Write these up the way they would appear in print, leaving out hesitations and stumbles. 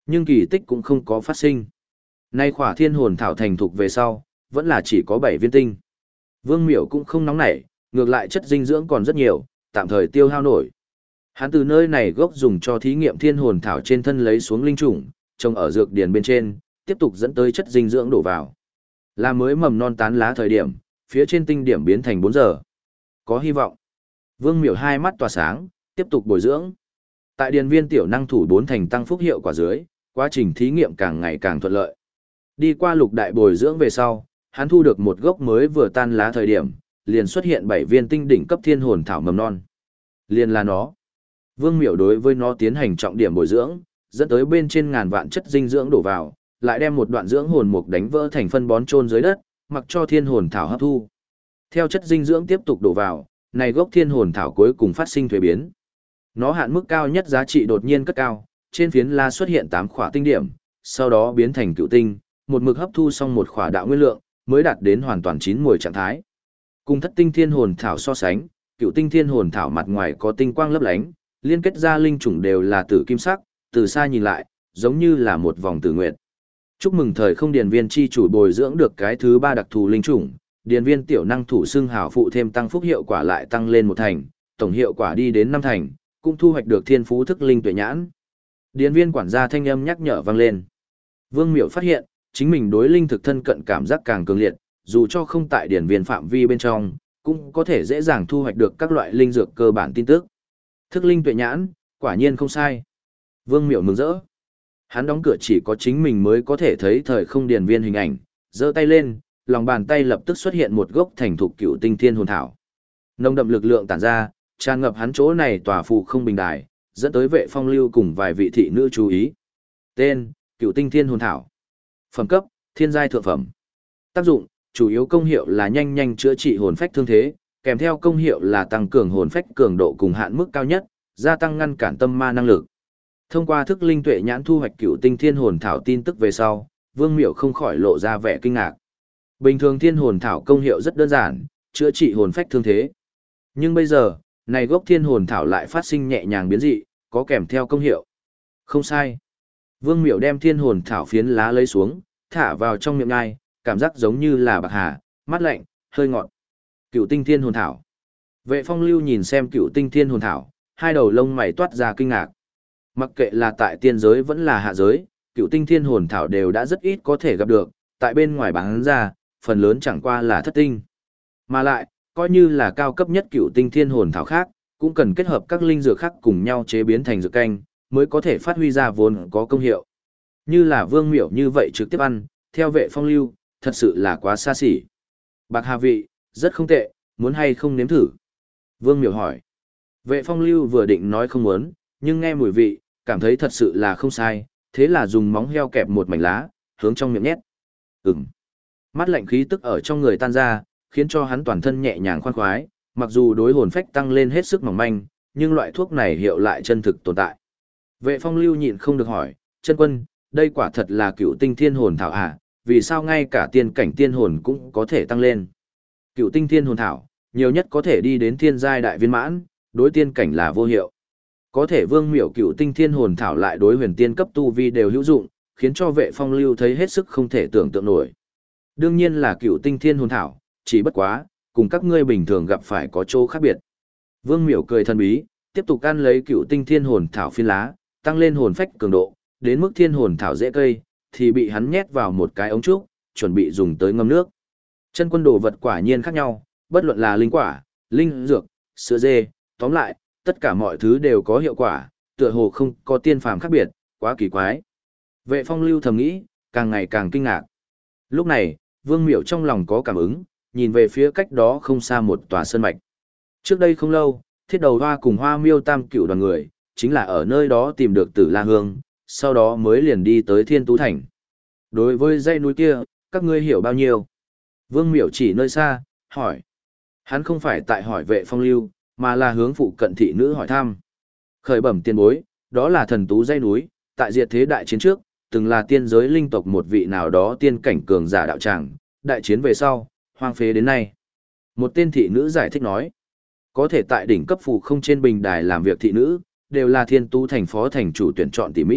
Nhưng kỳ tích cũng không có phát sinh. Nay khỏa thiên hồn thảo thành thục về sau, vẫn là chỉ có 7 viên tinh. Vương Miểu cũng không nóng nảy, ngược lại chất dinh dưỡng còn rất nhiều, tạm thời tiêu hao nổi. Hắn từ nơi này gốc dùng cho thí nghiệm thiên hồn thảo trên thân lấy xuống linh trùng, trồng ở dược điển bên trên, tiếp tục dẫn tới chất dinh dưỡng đổ vào. Là mới mầm non tán lá thời điểm, phía trên tinh điểm biến thành 4 giờ. Có hy vọng. Vương Miểu hai mắt tỏa sáng, tiếp tục bồi dưỡng. Tại điền viên tiểu năng thủ 4 thành tăng phúc hiệu quả dưới, quá trình thí nghiệm càng ngày càng thuận lợi. Đi qua lục đại bồi dưỡng về sau, hắn thu được một gốc mới vừa tan lá thời điểm, liền xuất hiện 7 viên tinh đỉnh cấp thiên hồn thảo mầm non. Liền là nó. Vương Miểu đối với nó tiến hành trọng điểm bồi dưỡng, dẫn tới bên trên ngàn vạn chất dinh dưỡng đổ vào, lại đem một đoạn dưỡng hồn mục đánh vỡ thành phân bón chôn dưới đất, mặc cho thiên hồn thảo hấp thu. Theo chất dinh dưỡng tiếp tục đổ vào, này gốc thiên hồn thảo cuối cùng phát sinh thuế biến. Nó hạn mức cao nhất giá trị đột nhiên cất cao, trên phiến lá xuất hiện 8 khỏa tinh điểm, sau đó biến thành cựu tinh, một mực hấp thu xong một khỏa đạo nguyên lượng, mới đạt đến hoàn toàn chín muồi trạng thái. Cùng thất tinh thiên hồn thảo so sánh, cựu tinh thiên hồn thảo mặt ngoài có tinh quang lấp lánh, liên kết ra linh chủng đều là tử kim sắc, từ xa nhìn lại, giống như là một vòng tử nguyệt. Chúc mừng thời không điền viên chi chủ bồi dưỡng được cái thứ 3 đặc thù linh chủng, điền viên tiểu năng thủ xưng hảo phụ thêm tăng phúc hiệu quả lại tăng lên 1 thành, tổng hiệu quả đi đến 5 thành, cũng thu hoạch được thiên phú thức linh tuệ nhãn. Điền viên quản gia thanh âm nhắc nhở vang lên. Vương Miểu phát hiện, chính mình đối linh thực thân cận cảm giác càng cường liệt, dù cho không tại điển viên phạm vi bên trong, cũng có thể dễ dàng thu hoạch được các loại linh dược cơ bản tin tức. Thức linh tuệ nhãn, quả nhiên không sai. Vương Miểu mừng rỡ. Hắn đóng cửa chỉ có chính mình mới có thể thấy thời không điển viên hình ảnh, giơ tay lên, lòng bàn tay lập tức xuất hiện một gốc thành thục cựu tinh thiên hồn thảo. Nồng đậm lực lượng tản ra, tràn ngập hắn chỗ này tòa phù không bình đài, dẫn tới Vệ Phong Lưu cùng vài vị thị nữ chú ý. Tên: Cựu tinh thiên hồn thảo. Phẩm cấp: thiên giai thượng phẩm. Tác dụng: chủ yếu công hiệu là nhanh nhanh chữa trị hồn phách thương thế, kèm theo công hiệu là tăng cường hồn phách cường độ cùng hạn mức cao nhất, gia tăng ngăn cản tâm ma năng lực. Thông qua thức linh tuệ nhãn thu hoạch cựu tinh thiên hồn thảo tin tức về sau, Vương Miểu không khỏi lộ ra vẻ kinh ngạc. Bình thường thiên hồn thảo công hiệu rất đơn giản, chữa trị hồn phách thương thế. Nhưng bây giờ, này gốc thiên hồn thảo lại phát sinh nhẹ nhàng biến dị, có kèm theo công hiệu. Không sai. Vương Miểu đem thiên hồn thảo phiến lá lấy xuống, thả vào trong miệng ngai, cảm giác giống như là bạc hà, mát lạnh, hơi ngọt. Cựu tinh thiên hồn thảo. Vệ Phong Lưu nhìn xem cựu tinh thiên hồn thảo, hai đầu lông mày toát ra kinh ngạc. Mặc kệ là tại tiên giới vẫn là hạ giới, cựu tinh thiên hồn thảo đều đã rất ít có thể gặp được, tại bên ngoài bán ra, phần lớn chẳng qua là thất tinh. Mà lại, coi như là cao cấp nhất cựu tinh thiên hồn thảo khác, cũng cần kết hợp các linh dược khác cùng nhau chế biến thành dược canh, mới có thể phát huy ra vốn có công hiệu. Như là Vương Miểu như vậy trực tiếp ăn, theo Vệ Phong Lưu, thật sự là quá xa xỉ. Bạc hà vị, rất không tệ, muốn hay không nếm thử? Vương Miểu hỏi. Vệ Phong Lưu vừa định nói không muốn, nhưng nghe mùi vị, cảm thấy thật sự là không sai, thế là dùng móng heo kẹp một mảnh lá, hướng trong miệng nhét. Mát lạnh khí tức ở trong người tan ra, khiến cho hắn toàn thân nhẹ nhàng khoan khoái, mặc dù đối hồn phách tăng lên hết sức mỏng manh, nhưng loại thuốc này hiệu lại chân thực tồn tại. Vệ Phong Lưu nhịn không được hỏi, chân quân, đây quả thật là cựu tinh thiên hồn thảo à, vì sao ngay cả tiên cảnh tiên hồn cũng có thể tăng lên. Cựu tinh thiên hồn thảo, nhiều nhất có thể đi đến thiên giai đại viên mãn, đối tiên cảnh là vô hiệu. Có thể Vương Miểu cựu tinh thiên hồn thảo lại đối huyền tiên cấp tu vi đều hữu dụng, khiến cho Vệ Phong Lưu thấy hết sức không thể tưởng tượng nổi. Đương nhiên là cựu tinh thiên hồn thảo, chỉ bất quá, cùng các ngươi bình thường gặp phải có chỗ khác biệt. Vương Miểu cười thần bí, tiếp tục ăn lấy cựu tinh thiên hồn thảo phiến lá, tăng lên hồn phách cường độ, đến mức thiên hồn thảo dễ cây, thì bị hắn nhét vào một cái ống trúc, chuẩn bị dùng tới ngâm nước. Chân quân đồ vật quả nhiên khác nhau, bất luận là linh quả, linh dược, sữa dê, tóm lại, tất cả mọi thứ đều có hiệu quả, tựa hồ không có tiên phàm khác biệt, quá kỳ quái. Vệ Phong Lưu thầm nghĩ, càng ngày càng kinh ngạc. Lúc này, Vương Miểu trong lòng có cảm ứng, nhìn về phía cách đó không xa một tòa sơn mạch. Trước đây không lâu, Thiết Đầu Hoa cùng Hoa Miêu Tam Cửu đoàn người, chính là ở nơi đó tìm được Tử La Hương, sau đó mới liền đi tới Thiên Tú Thành. Đối với dãy núi kia, các ngươi hiểu bao nhiêu? Vương Miểu chỉ nơi xa, hỏi. Hắn không phải tại hỏi Vệ Phong Lưu, mà là hướng phụ cận thị nữ hỏi thăm. Khởi bẩm tiền bối, đó là thần tú dãy núi, tại diệt thế đại chiến trước, từng là tiên giới linh tộc một vị nào đó tiên cảnh cường giả đạo tràng, đại chiến về sau, hoang phế đến nay. Một tên thị nữ giải thích nói, có thể tại đỉnh cấp phù không trên bình đài làm việc thị nữ, đều là Thiên Tú Thành phó thành chủ tuyển chọn tỉ mỹ,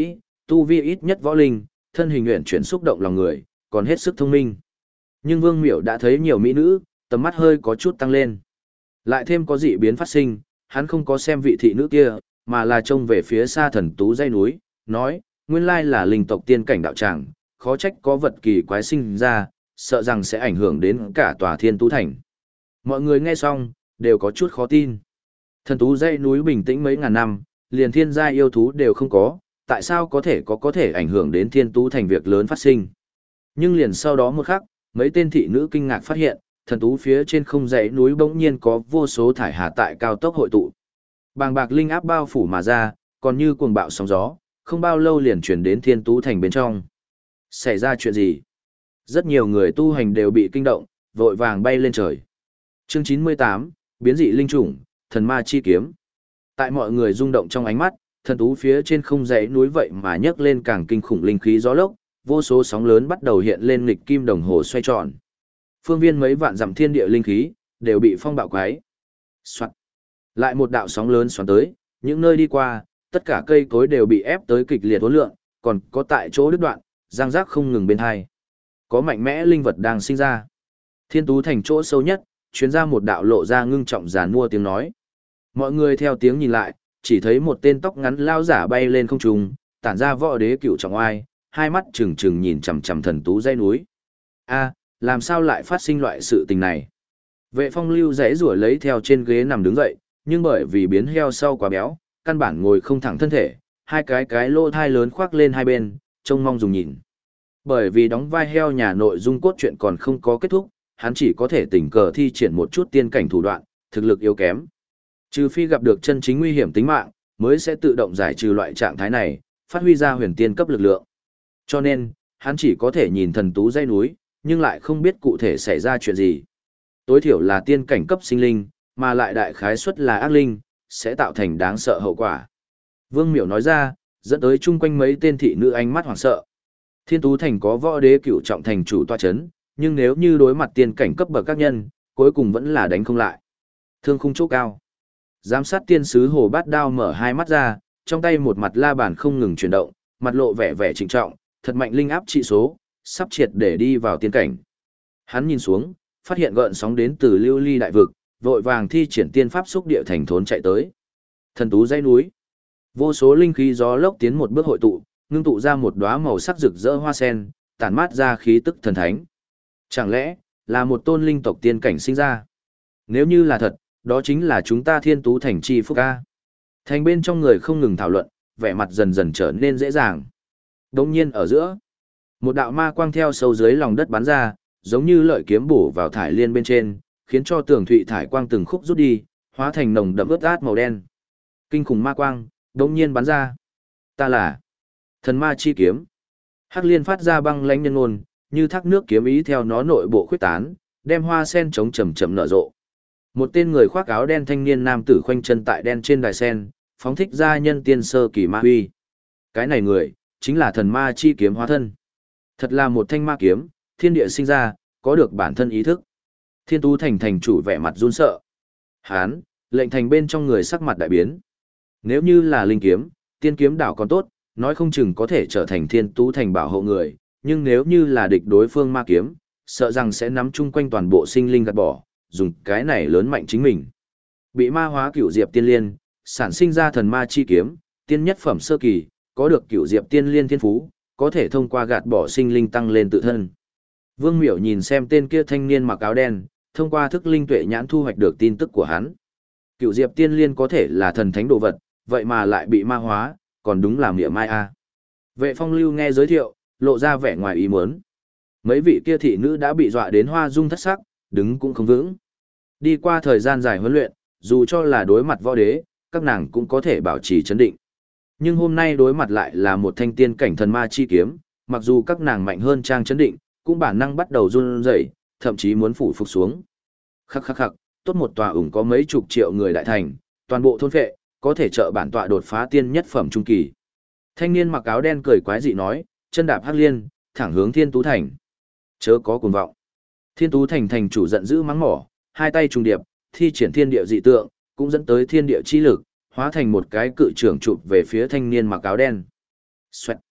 tu vi ít nhất võ linh, thân hình uyển chuyển xúc động lòng người, còn hết sức thông minh. Nhưng Vương Miểu đã thấy nhiều mỹ nữ, tầm mắt hơi có chút tăng lên. Lại thêm có dị biến phát sinh, hắn không có xem vị thị nữ kia, mà là trông về phía xa thần tú dãy núi, nói, nguyên lai là linh tộc tiên cảnh đạo tràng, khó trách có vật kỳ quái sinh ra, sợ rằng sẽ ảnh hưởng đến cả tòa thiên tú thành. Mọi người nghe xong, đều có chút khó tin. Thần tú dãy núi bình tĩnh mấy ngàn năm, liền thiên gia yêu thú đều không có, tại sao có thể ảnh hưởng đến thiên tú thành việc lớn phát sinh. Nhưng liền sau đó một khắc, mấy tên thị nữ kinh ngạc phát hiện, thần tú phía trên không dãy núi bỗng nhiên có vô số thải hà tại cao tốc hội tụ. Bàng bạc linh áp bao phủ mà ra, còn như cuồng bạo sóng gió, không bao lâu liền chuyển đến thiên tú thành bên trong. Xảy ra chuyện gì? Rất nhiều người tu hành đều bị kinh động, vội vàng bay lên trời. Chương 98, biến dị linh chủng, thần ma chi kiếm. Tại mọi người rung động trong ánh mắt, thần tú phía trên không dãy núi vậy mà nhấc lên càng kinh khủng linh khí gió lốc, vô số sóng lớn bắt đầu hiện lên nghịch kim đồng hồ xoay tròn. Phương viên mấy vạn dặm thiên địa linh khí đều bị phong bạo quái. Soạt. Lại một đạo sóng lớn xoắn tới, những nơi đi qua, tất cả cây cối đều bị ép tới kịch liệt uốn lượn, còn có tại chỗ đứt đoạn, răng rác không ngừng bên hai. Có mạnh mẽ linh vật đang sinh ra. Thiên tú thành chỗ sâu nhất, truyền ra một đạo lộ ra ngưng trọng giàn mua tiếng nói. Mọi người theo tiếng nhìn lại, chỉ thấy một tên tóc ngắn lao giả bay lên không trung, tản ra võ đế cựu trọng oai, hai mắt trừng trừng nhìn chằm chằm thần tú dãy núi. A, làm sao lại phát sinh loại sự tình này? Vệ Phong Lưu rẽ rủa lấy theo trên ghế nằm đứng dậy, nhưng bởi vì biến heo sau quá béo, căn bản ngồi không thẳng thân thể, hai cái lỗ thai lớn khoác lên hai bên, trông mong dùng nhìn. Bởi vì đóng vai heo nhà nội dung cốt truyện còn không có kết thúc, hắn chỉ có thể tình cờ thi triển một chút tiên cảnh thủ đoạn, thực lực yếu kém. Trừ phi gặp được chân chính nguy hiểm tính mạng, mới sẽ tự động giải trừ loại trạng thái này, phát huy ra huyền tiên cấp lực lượng. Cho nên, hắn chỉ có thể nhìn thần tú dãy núi, nhưng lại không biết cụ thể xảy ra chuyện gì. Tối thiểu là tiên cảnh cấp sinh linh, mà lại đại khái suất là ác linh, sẽ tạo thành đáng sợ hậu quả. Vương Miểu nói ra, dẫn tới chung quanh mấy tên thị nữ ánh mắt hoảng sợ. Thiên tú thành có võ đế cửu trọng thành chủ tọa chấn, nhưng nếu như đối mặt tiên cảnh cấp bậc các nhân, cuối cùng vẫn là đánh không lại. Thương khung chỗ cao. Giám sát tiên sứ Hồ Bát Đao mở hai mắt ra, trong tay một mặt la bàn không ngừng chuyển động, mặt lộ vẻ vẻ trịnh trọng, thật mạnh linh áp trị số, sắp triệt để đi vào tiên cảnh. Hắn nhìn xuống, phát hiện gợn sóng đến từ lưu ly đại vực, vội vàng thi triển tiên pháp xúc địa thành thốn chạy tới. Thần tú dãy núi. Vô số linh khí gió lốc tiến một bước hội tụ, ngưng tụ ra một đóa màu sắc rực rỡ hoa sen, tản mát ra khí tức thần thánh. Chẳng lẽ là một tôn linh tộc tiên cảnh sinh ra? Nếu như là thật, đó chính là chúng ta thiên tú thành chi phúc ca. Thành bên trong người không ngừng thảo luận, vẻ mặt dần dần trở nên dễ dàng. Đống nhiên ở giữa, một đạo ma quang theo sâu dưới lòng đất bắn ra, giống như lợi kiếm bổ vào thải liên bên trên, khiến cho tường thụy thải quang từng khúc rút đi, hóa thành nồng đậm ướt át màu đen. Kinh khủng ma quang, đống nhiên bắn ra. Ta là thần ma chi kiếm. Hắc liên phát ra băng lãnh nhân ngôn, như thác nước kiếm ý theo nó nội bộ khuyết tán, đem hoa sen chống chậm chậm nở rộ. Một tên người khoác áo đen thanh niên nam tử khoanh chân tại đen trên đài sen, phóng thích ra nhân tiên sơ kỳ ma huy. Cái này người, chính là thần ma chi kiếm hóa thân. Thật là một thanh ma kiếm, thiên địa sinh ra, có được bản thân ý thức. Thiên tú thành thành chủ vẻ mặt run sợ. Hán, lệnh thành bên trong người sắc mặt đại biến. Nếu như là linh kiếm, tiên kiếm đảo còn tốt, nói không chừng có thể trở thành thiên tú thành bảo hộ người, nhưng nếu như là địch đối phương ma kiếm, sợ rằng sẽ nắm chung quanh toàn bộ sinh linh gạt bỏ, dùng cái này lớn mạnh chính mình. Bị ma hóa cửu diệp tiên liên, sản sinh ra thần ma chi kiếm, tiên nhất phẩm sơ kỳ, có được cửu diệp tiên liên thiên phú, có thể thông qua gạt bỏ sinh linh tăng lên tự thân. Vương Miểu nhìn xem tên kia thanh niên mặc áo đen, thông qua thức linh tuệ nhãn thu hoạch được tin tức của hắn. Cửu diệp tiên liên có thể là thần thánh đồ vật, vậy mà lại bị ma hóa, còn đúng là miệng mai a. Vệ Phong Lưu nghe giới thiệu, lộ ra vẻ ngoài ý muốn. Mấy vị kia thị nữ đã bị dọa đến hoa dung thất sắc, đứng cũng không vững. Đi qua thời gian dài huấn luyện, dù cho là đối mặt võ đế, các nàng cũng có thể bảo trì chấn định. Nhưng hôm nay đối mặt lại là một thanh tiên cảnh thần ma chi kiếm, mặc dù các nàng mạnh hơn trang chấn định, cũng bản năng bắt đầu run rẩy, thậm chí muốn phủ phục xuống. Khắc khắc khắc, tốt một tòa ủng có mấy chục triệu người đại thành, toàn bộ thôn phệ, có thể trợ bản tọa đột phá tiên nhất phẩm trung kỳ. Thanh niên mặc áo đen cười quái dị nói, chân đạp hắc liên, thẳng hướng Thiên Tú Thành. Chớ có cuồng vọng. Thiên Tú Thành thành chủ giận dữ mắng mỏ, hai tay trùng điệp, thi triển thiên địa dị tượng, cũng dẫn tới thiên địa chi lực, hóa thành một cái cự trưởng chụp về phía thanh niên mặc áo đen. Xoẹt.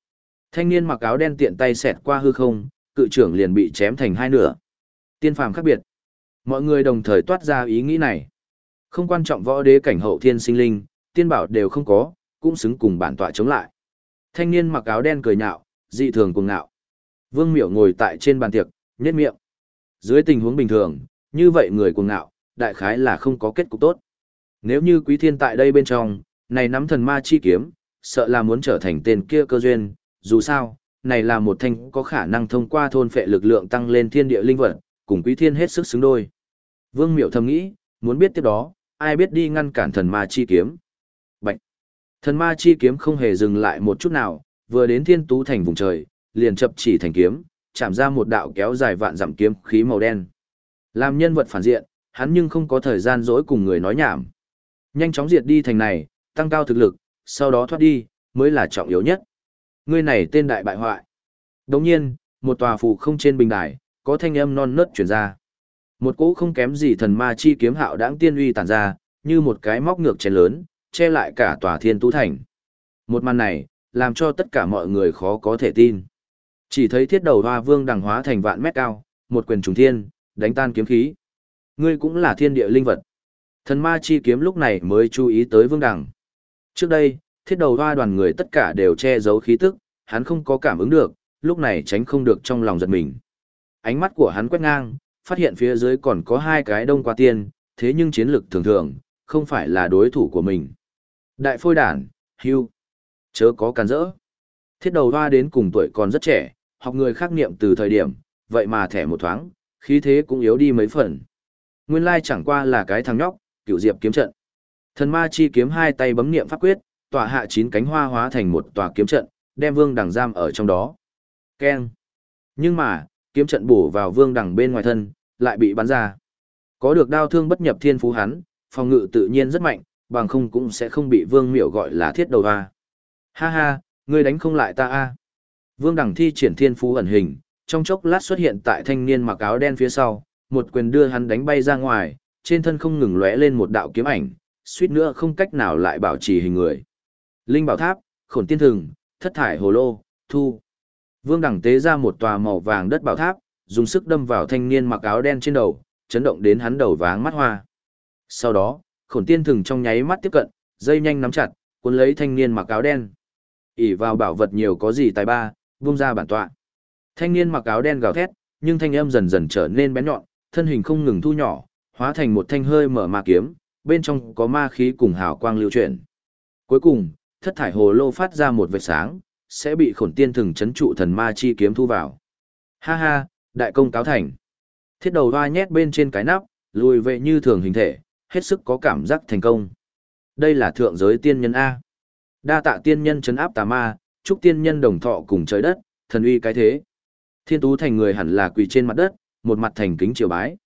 Thanh niên mặc áo đen tiện tay xẹt qua hư không, cự trưởng liền bị chém thành hai nửa. Tiên phàm khác biệt. Mọi người đồng thời toát ra ý nghĩ này. Không quan trọng võ đế cảnh hậu thiên sinh linh, tiên bảo đều không có, cũng xứng cùng bản tọa chống lại. Thanh niên mặc áo đen cười nhạo, dị thường cuồng ngạo. Vương Miểu ngồi tại trên bàn tiệc, nhếch miệng. Dưới tình huống bình thường, như vậy người cuồng ngạo, đại khái là không có kết cục tốt. Nếu như Quý Thiên tại đây bên trong, này nắm thần ma chi kiếm, sợ là muốn trở thành tên kia cơ duyên, dù sao, này là một thanh có khả năng thông qua thôn phệ lực lượng tăng lên thiên địa linh vật, cùng Quý Thiên hết sức xứng đôi. Vương Miểu thầm nghĩ, muốn biết tiếp đó, ai biết đi ngăn cản thần ma chi kiếm. Bạch! Thần ma chi kiếm không hề dừng lại một chút nào, vừa đến Thiên Tú thành vùng trời, liền chập chỉ thành kiếm, chạm ra một đạo kéo dài vạn dặm kiếm khí màu đen. Làm nhân vật phản diện, hắn nhưng không có thời gian dỗi cùng người nói nhảm. Nhanh chóng diệt đi thành này, tăng cao thực lực, sau đó thoát đi, mới là trọng yếu nhất. Ngươi này tên đại bại hoại. Đồng nhiên, một tòa phù không trên bình đài, có thanh âm non nớt truyền ra. Một cỗ không kém gì thần ma chi kiếm hạo đãng tiên uy tản ra, như một cái móc ngược chén lớn, che lại cả tòa Thiên Tú thành. Một màn này, làm cho tất cả mọi người khó có thể tin. Chỉ thấy thiết đầu hoa vương đằng hóa thành vạn mét cao, một quyền trùng thiên, đánh tan kiếm khí. Ngươi cũng là thiên địa linh vật. Thần ma chi kiếm lúc này mới chú ý tới vương đằng. Trước đây, thiết đầu hoa đoàn người tất cả đều che giấu khí tức, hắn không có cảm ứng được, lúc này tránh không được trong lòng giật mình. Ánh mắt của hắn quét ngang, phát hiện phía dưới còn có hai cái đông qua tiên, thế nhưng chiến lực thường thường, không phải là đối thủ của mình. Đại phôi đản, hưu, chớ có càn rỡ. Thiết đầu hoa đến cùng tuổi còn rất trẻ, học người khác niệm từ thời điểm, vậy mà thẻ một thoáng, khí thế cũng yếu đi mấy phần. Nguyên lai chẳng qua là cái thằng nhóc, cựu diệp kiếm trận. Thần ma chi kiếm hai tay bấm niệm pháp quyết, tỏa hạ 9 cánh hoa hóa thành một tòa kiếm trận, đem vương đằng giam ở trong đó. Keng. Nhưng mà, kiếm trận bổ vào vương đằng bên ngoài thân, lại bị bắn ra. Có được đao thương bất nhập thiên phú hắn, phòng ngự tự nhiên rất mạnh, bằng không cũng sẽ không bị vương miểu gọi là thiết đầu hoa. Ha ha, ngươi đánh không lại ta a. Vương đằng thi triển thiên phú ẩn hình, trong chốc lát xuất hiện tại thanh niên mặc áo đen phía sau, một quyền đưa hắn đánh bay ra ngoài, trên thân không ngừng lóe lên một đạo kiếm ảnh, suýt nữa không cách nào lại bảo trì hình người. Linh bảo tháp, khổn tiên thừng, thất thải hồ lô, thu. Vương đẳng tế ra một tòa màu vàng đất bảo tháp, dùng sức đâm vào thanh niên mặc áo đen trên đầu, chấn động đến hắn đầu váng mắt hoa. Sau đó, khổn tiên thừng trong nháy mắt tiếp cận, dây nhanh nắm chặt, cuốn lấy thanh niên mặc áo đen. ỷ vào bảo vật nhiều có gì tài ba, vung ra bản tọa. Thanh niên mặc áo đen gào thét, nhưng thanh âm dần dần trở nên bén nhọn, thân hình không ngừng thu nhỏ, hóa thành một thanh hơi mở ma kiếm, bên trong có ma khí cùng hào quang lưu chuyển. Cuối cùng, thất thải hồ lô phát ra một vệt sáng, sẽ bị khổn tiên thừng chấn trụ thần ma chi kiếm thu vào. Ha ha, đại công cáo thành. Thiết đầu hoa nhét bên trên cái nắp, lùi về như thường hình thể, hết sức có cảm giác thành công. Đây là thượng giới tiên nhân A. Đa tạ tiên nhân trấn áp tà ma, chúc tiên nhân đồng thọ cùng trời đất, thần uy cái thế. Thiên Tú thành người hẳn là quỳ trên mặt đất, một mặt thành kính triều bái.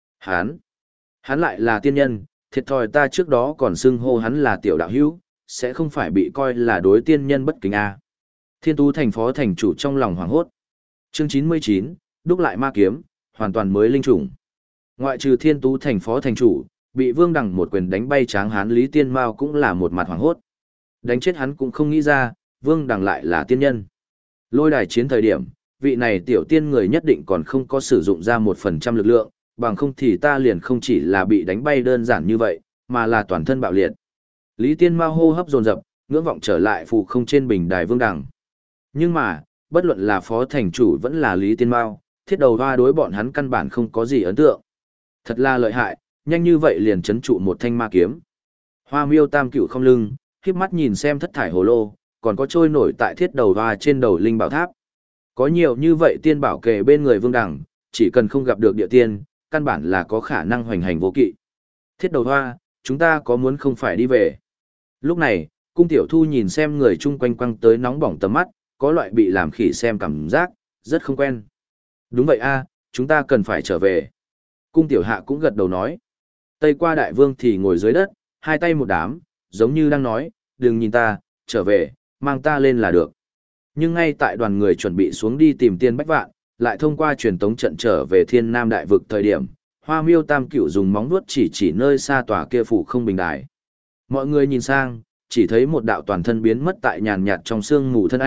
Hắn lại là tiên nhân, thiệt thòi ta trước đó còn xưng hô hắn là tiểu đạo hữu, sẽ không phải bị coi là đối tiên nhân bất kính a. Thiên Tú thành phó thành chủ trong lòng hoảng hốt. Chương 99, đúc lại ma kiếm, hoàn toàn mới linh chủng. Ngoại trừ Thiên Tú thành phó thành chủ, bị Vương Đằng một quyền đánh bay Tráng Hán Lý Tiên Mao cũng là một mặt hoảng hốt. Đánh chết hắn cũng không nghĩ ra, Vương Đằng lại là tiên nhân. Lôi đài chiến thời điểm, vị này tiểu tiên người nhất định còn không có sử dụng ra 1% lực lượng, bằng không thì ta liền không chỉ là bị đánh bay đơn giản như vậy, mà là toàn thân bạo liệt. Lý Tiên Mao hô hấp dồn dập, ngưỡng vọng trở lại phù không trên bình đài Vương Đằng. Nhưng mà, bất luận là phó thành chủ vẫn là Lý Tiên Mao, thiết đầu hoa đối bọn hắn căn bản không có gì ấn tượng. Thật là lợi hại, nhanh như vậy liền chấn trụ một thanh ma kiếm. Hoa Miêu Tam Cửu không lưng, khiếp mắt nhìn xem thất thải hồ lô, còn có trôi nổi tại thiết đầu hoa trên đầu linh bảo tháp. Có nhiều như vậy tiên bảo kề bên người Vương Đằng, chỉ cần không gặp được địa tiên, căn bản là có khả năng hoành hành vô kỵ. Thiết đầu hoa, chúng ta có muốn không phải đi về. Lúc này, cung tiểu thu nhìn xem người chung quanh quăng tới nóng bỏng tầm mắt, có loại bị làm khỉ xem cảm giác, rất không quen. Đúng vậy a, chúng ta cần phải trở về. Cung tiểu hạ cũng gật đầu nói. Tây qua đại vương thì ngồi dưới đất, hai tay một đám, giống như đang nói, đừng nhìn ta, trở về, mang ta lên là được. Nhưng ngay tại đoàn người chuẩn bị xuống đi tìm tiên bách vạn, lại thông qua truyền tống trận trở về thiên nam đại vực thời điểm, Hoa Miêu Tam Cửu dùng móng vuốt chỉ nơi xa tòa kia phủ không bình đài. Mọi người nhìn sang, chỉ thấy một đạo toàn thân biến mất tại nhàn nhạt trong sương mù thân ảnh,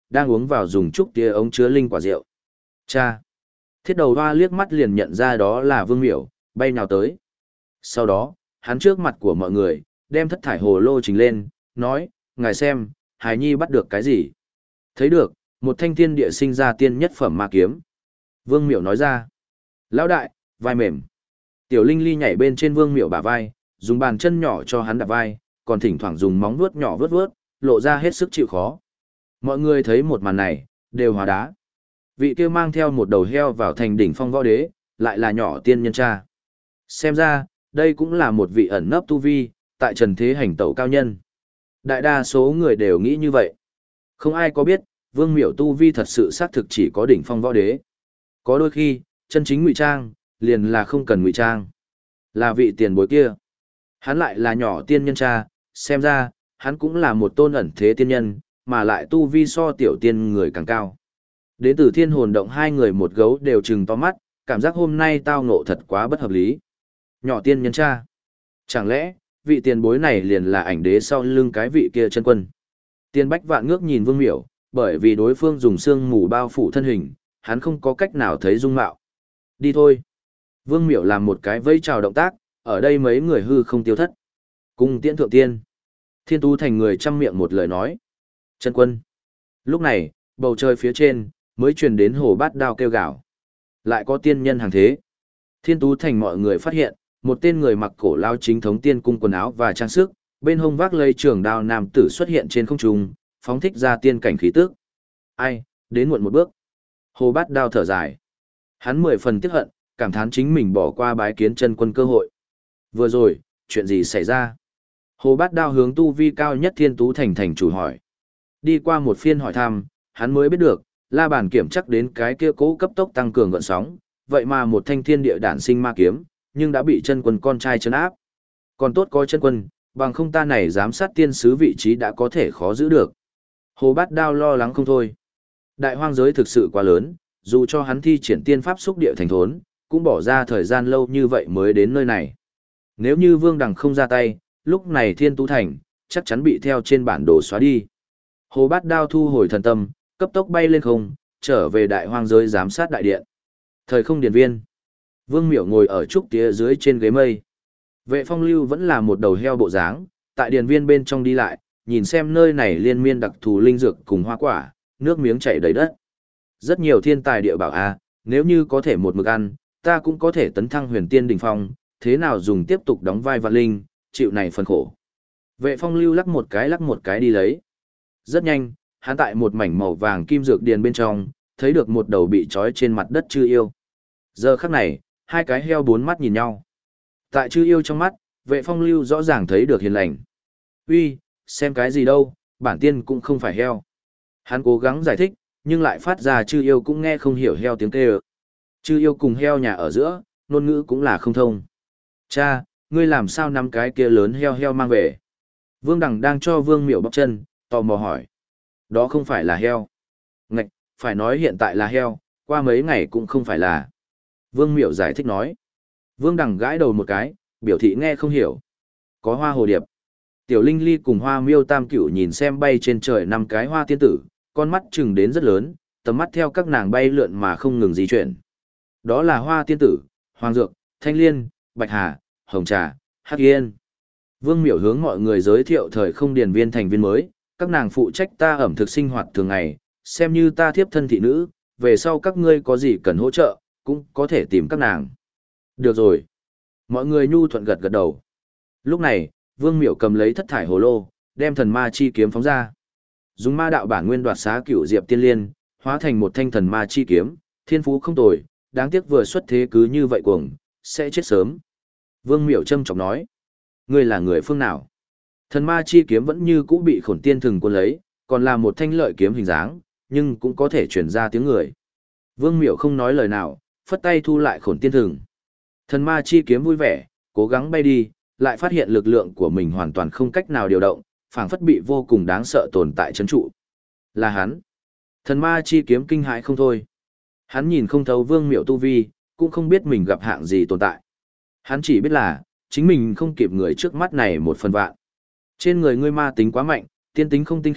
đang uống vào dùng trúc tia ống chứa linh quả rượu. Cha! Thiết đầu hoa liếc mắt liền nhận ra đó là Vương Miểu, bay nhào tới. Sau đó, hắn trước mặt của mọi người, đem thất thải hồ lô trình lên, nói, ngài xem, Hải Nhi bắt được cái gì? Thấy được, một thanh thiên địa sinh ra tiên nhất phẩm ma kiếm. Vương Miểu nói ra, lão đại, vai mềm. Tiểu Linh Ly nhảy bên trên Vương Miểu bả vai, dùng bàn chân nhỏ cho hắn đạp vai, còn thỉnh thoảng dùng móng vuốt nhỏ vớt vớt, lộ ra hết sức chịu khó. Mọi người thấy một màn này, đều hóa đá. Vị kia mang theo một đầu heo vào thành đỉnh phong võ đế, lại là nhỏ tiên nhân cha. Xem ra, đây cũng là một vị ẩn nấp tu vi, tại trần thế hành tẩu cao nhân. Đại đa số người đều nghĩ như vậy. Không ai có biết, Vương Miểu tu vi thật sự xác thực chỉ có đỉnh phong võ đế. Có đôi khi, chân chính ngụy trang, liền là không cần ngụy trang. Là vị tiền bối kia. Hắn lại là nhỏ tiên nhân cha, xem ra, hắn cũng là một tôn ẩn thế tiên nhân, mà lại tu vi so tiểu tiên người càng cao. Đến từ thiên hồn động hai người một gấu đều trừng to mắt, cảm giác hôm nay tao ngộ thật quá bất hợp lý. Nhỏ tiên nhân cha. Chẳng lẽ, vị tiền bối này liền là ảnh đế sau lưng cái vị kia chân quân. Tiên Bách Vạn ngước nhìn Vương Miểu, bởi vì đối phương dùng xương mù bao phủ thân hình, hắn không có cách nào thấy dung mạo. Đi thôi. Vương Miểu làm một cái vẫy chào động tác, ở đây mấy người hư không tiêu thất. Cùng tiễn thượng tiên. Thiên Tú Thành người chăm miệng một lời nói. Chân quân. Lúc này, bầu trời phía trên, mới truyền đến Hồ Bát Đao kêu gào. Lại có tiên nhân hàng thế. Thiên Tú Thành mọi người phát hiện, một tên người mặc cổ lao chính thống tiên cung quần áo và trang sức, bên hông vác lây trường đao nam tử xuất hiện trên không trung, phóng thích ra tiên cảnh khí tức. Ai, đến muộn một bước. Hồ Bát Đao thở dài. Hắn 10 phần tiếc hận, cảm thán chính mình bỏ qua bái kiến chân quân cơ hội. Vừa rồi, chuyện gì xảy ra? Hồ Bát Đao hướng tu vi cao nhất Thiên Tú Thành thành chủ hỏi. Đi qua một phiên hỏi thăm, hắn mới biết được, La Bàn kiểm chắc đến cái kia cố cấp tốc tăng cường gợn sóng, vậy mà một thanh thiên địa đản sinh ma kiếm, nhưng đã bị chân quân con trai trấn áp. Còn tốt có chân quân, bằng không ta này giám sát tiên sứ vị trí đã có thể khó giữ được. Hồ Bát Đao lo lắng không thôi. Đại hoang giới thực sự quá lớn, dù cho hắn thi triển tiên pháp xúc địa thành thốn, cũng bỏ ra thời gian lâu như vậy mới đến nơi này. Nếu như Vương Đằng không ra tay, lúc này Thiên Tú Thành, chắc chắn bị theo trên bản đồ xóa đi. Hồ Bát Đao thu hồi thần tâm, cấp tốc bay lên không, trở về đại hoang giới giám sát đại điện. Thời không điển viên. Vương Miểu ngồi ở trúc tía dưới trên ghế mây. Vệ Phong Lưu vẫn là một đầu heo bộ dáng, tại điển viên bên trong đi lại, nhìn xem nơi này liên miên đặc thù linh dược cùng hoa quả, nước miếng chảy đầy đất. Rất nhiều thiên tài địa bảo a, nếu như có thể một mực ăn, ta cũng có thể tấn thăng huyền tiên đỉnh phong, thế nào dùng tiếp tục đóng vai vạn linh, chịu này phần khổ. Vệ Phong Lưu lắc một cái đi lấy. Rất nhanh, hắn tại một mảnh màu vàng kim dược điền bên trong, thấy được một đầu bị trói trên mặt đất chư yêu. Giờ khắc này, hai cái heo bốn mắt nhìn nhau. Tại chư yêu trong mắt, Vệ Phong Lưu rõ ràng thấy được hiền lành. Uy, xem cái gì đâu, bản tiên cũng không phải heo. Hắn cố gắng giải thích, nhưng lại phát ra chư yêu cũng nghe không hiểu heo tiếng kêu. Chư yêu cùng heo nhà ở giữa, ngôn ngữ cũng là không thông. Cha, ngươi làm sao nắm cái kia lớn heo heo mang về? Vương Đằng đang cho Vương Miểu bóc chân, tò mò hỏi. Đó không phải là heo. Ngạch, phải nói hiện tại là heo, qua mấy ngày cũng không phải là. Vương Miểu giải thích nói. Vương Đằng gãi đầu một cái, biểu thị nghe không hiểu. Có hoa hồ điệp. Tiểu Linh Ly cùng Hoa Miêu Tam Cửu nhìn xem bay trên trời 5 cái hoa tiên tử, con mắt chừng đến rất lớn, tầm mắt theo các nàng bay lượn mà không ngừng di chuyển. Đó là hoa tiên tử, hoàng dược, thanh liên, bạch hà, hồng trà, hắc yên. Vương Miểu hướng mọi người giới thiệu thời không điển viên thành viên mới, các nàng phụ trách ta ẩm thực sinh hoạt thường ngày, xem như ta thiếp thân thị nữ, về sau các ngươi có gì cần hỗ trợ, cũng có thể tìm các nàng. Được rồi. Mọi người nhu thuận gật gật đầu. Lúc này, Vương Miểu cầm lấy thất thải hồ lô, đem thần ma chi kiếm phóng ra. Dùng ma đạo bản nguyên đoạt xá cửu diệp tiên liên, hóa thành một thanh thần ma chi kiếm, thiên phú không tồi, đáng tiếc vừa xuất thế cứ như vậy cuồng, sẽ chết sớm. Vương Miểu châm chọc nói, ngươi là người phương nào? Thần ma chi kiếm vẫn như cũ bị khổn tiên thừng cuốn lấy, còn là một thanh lợi kiếm hình dáng, nhưng cũng có thể truyền ra tiếng người. Vương Miểu không nói lời nào, phất tay thu lại khổn tiên thừng. Thần ma chi kiếm vui vẻ, cố gắng bay đi, lại phát hiện lực lượng của mình hoàn toàn không cách nào điều động, phảng phất bị vô cùng đáng sợ tồn tại trấn trụ. Là hắn. Thần ma chi kiếm kinh hãi không thôi. Hắn nhìn không thấu Vương Miểu tu vi, cũng không biết mình gặp hạng gì tồn tại. Hắn chỉ biết là, chính mình không kịp người trước mắt này một phần vạn. Trên người ngươi ma tính quá mạnh, tiên tính không tinh khiết,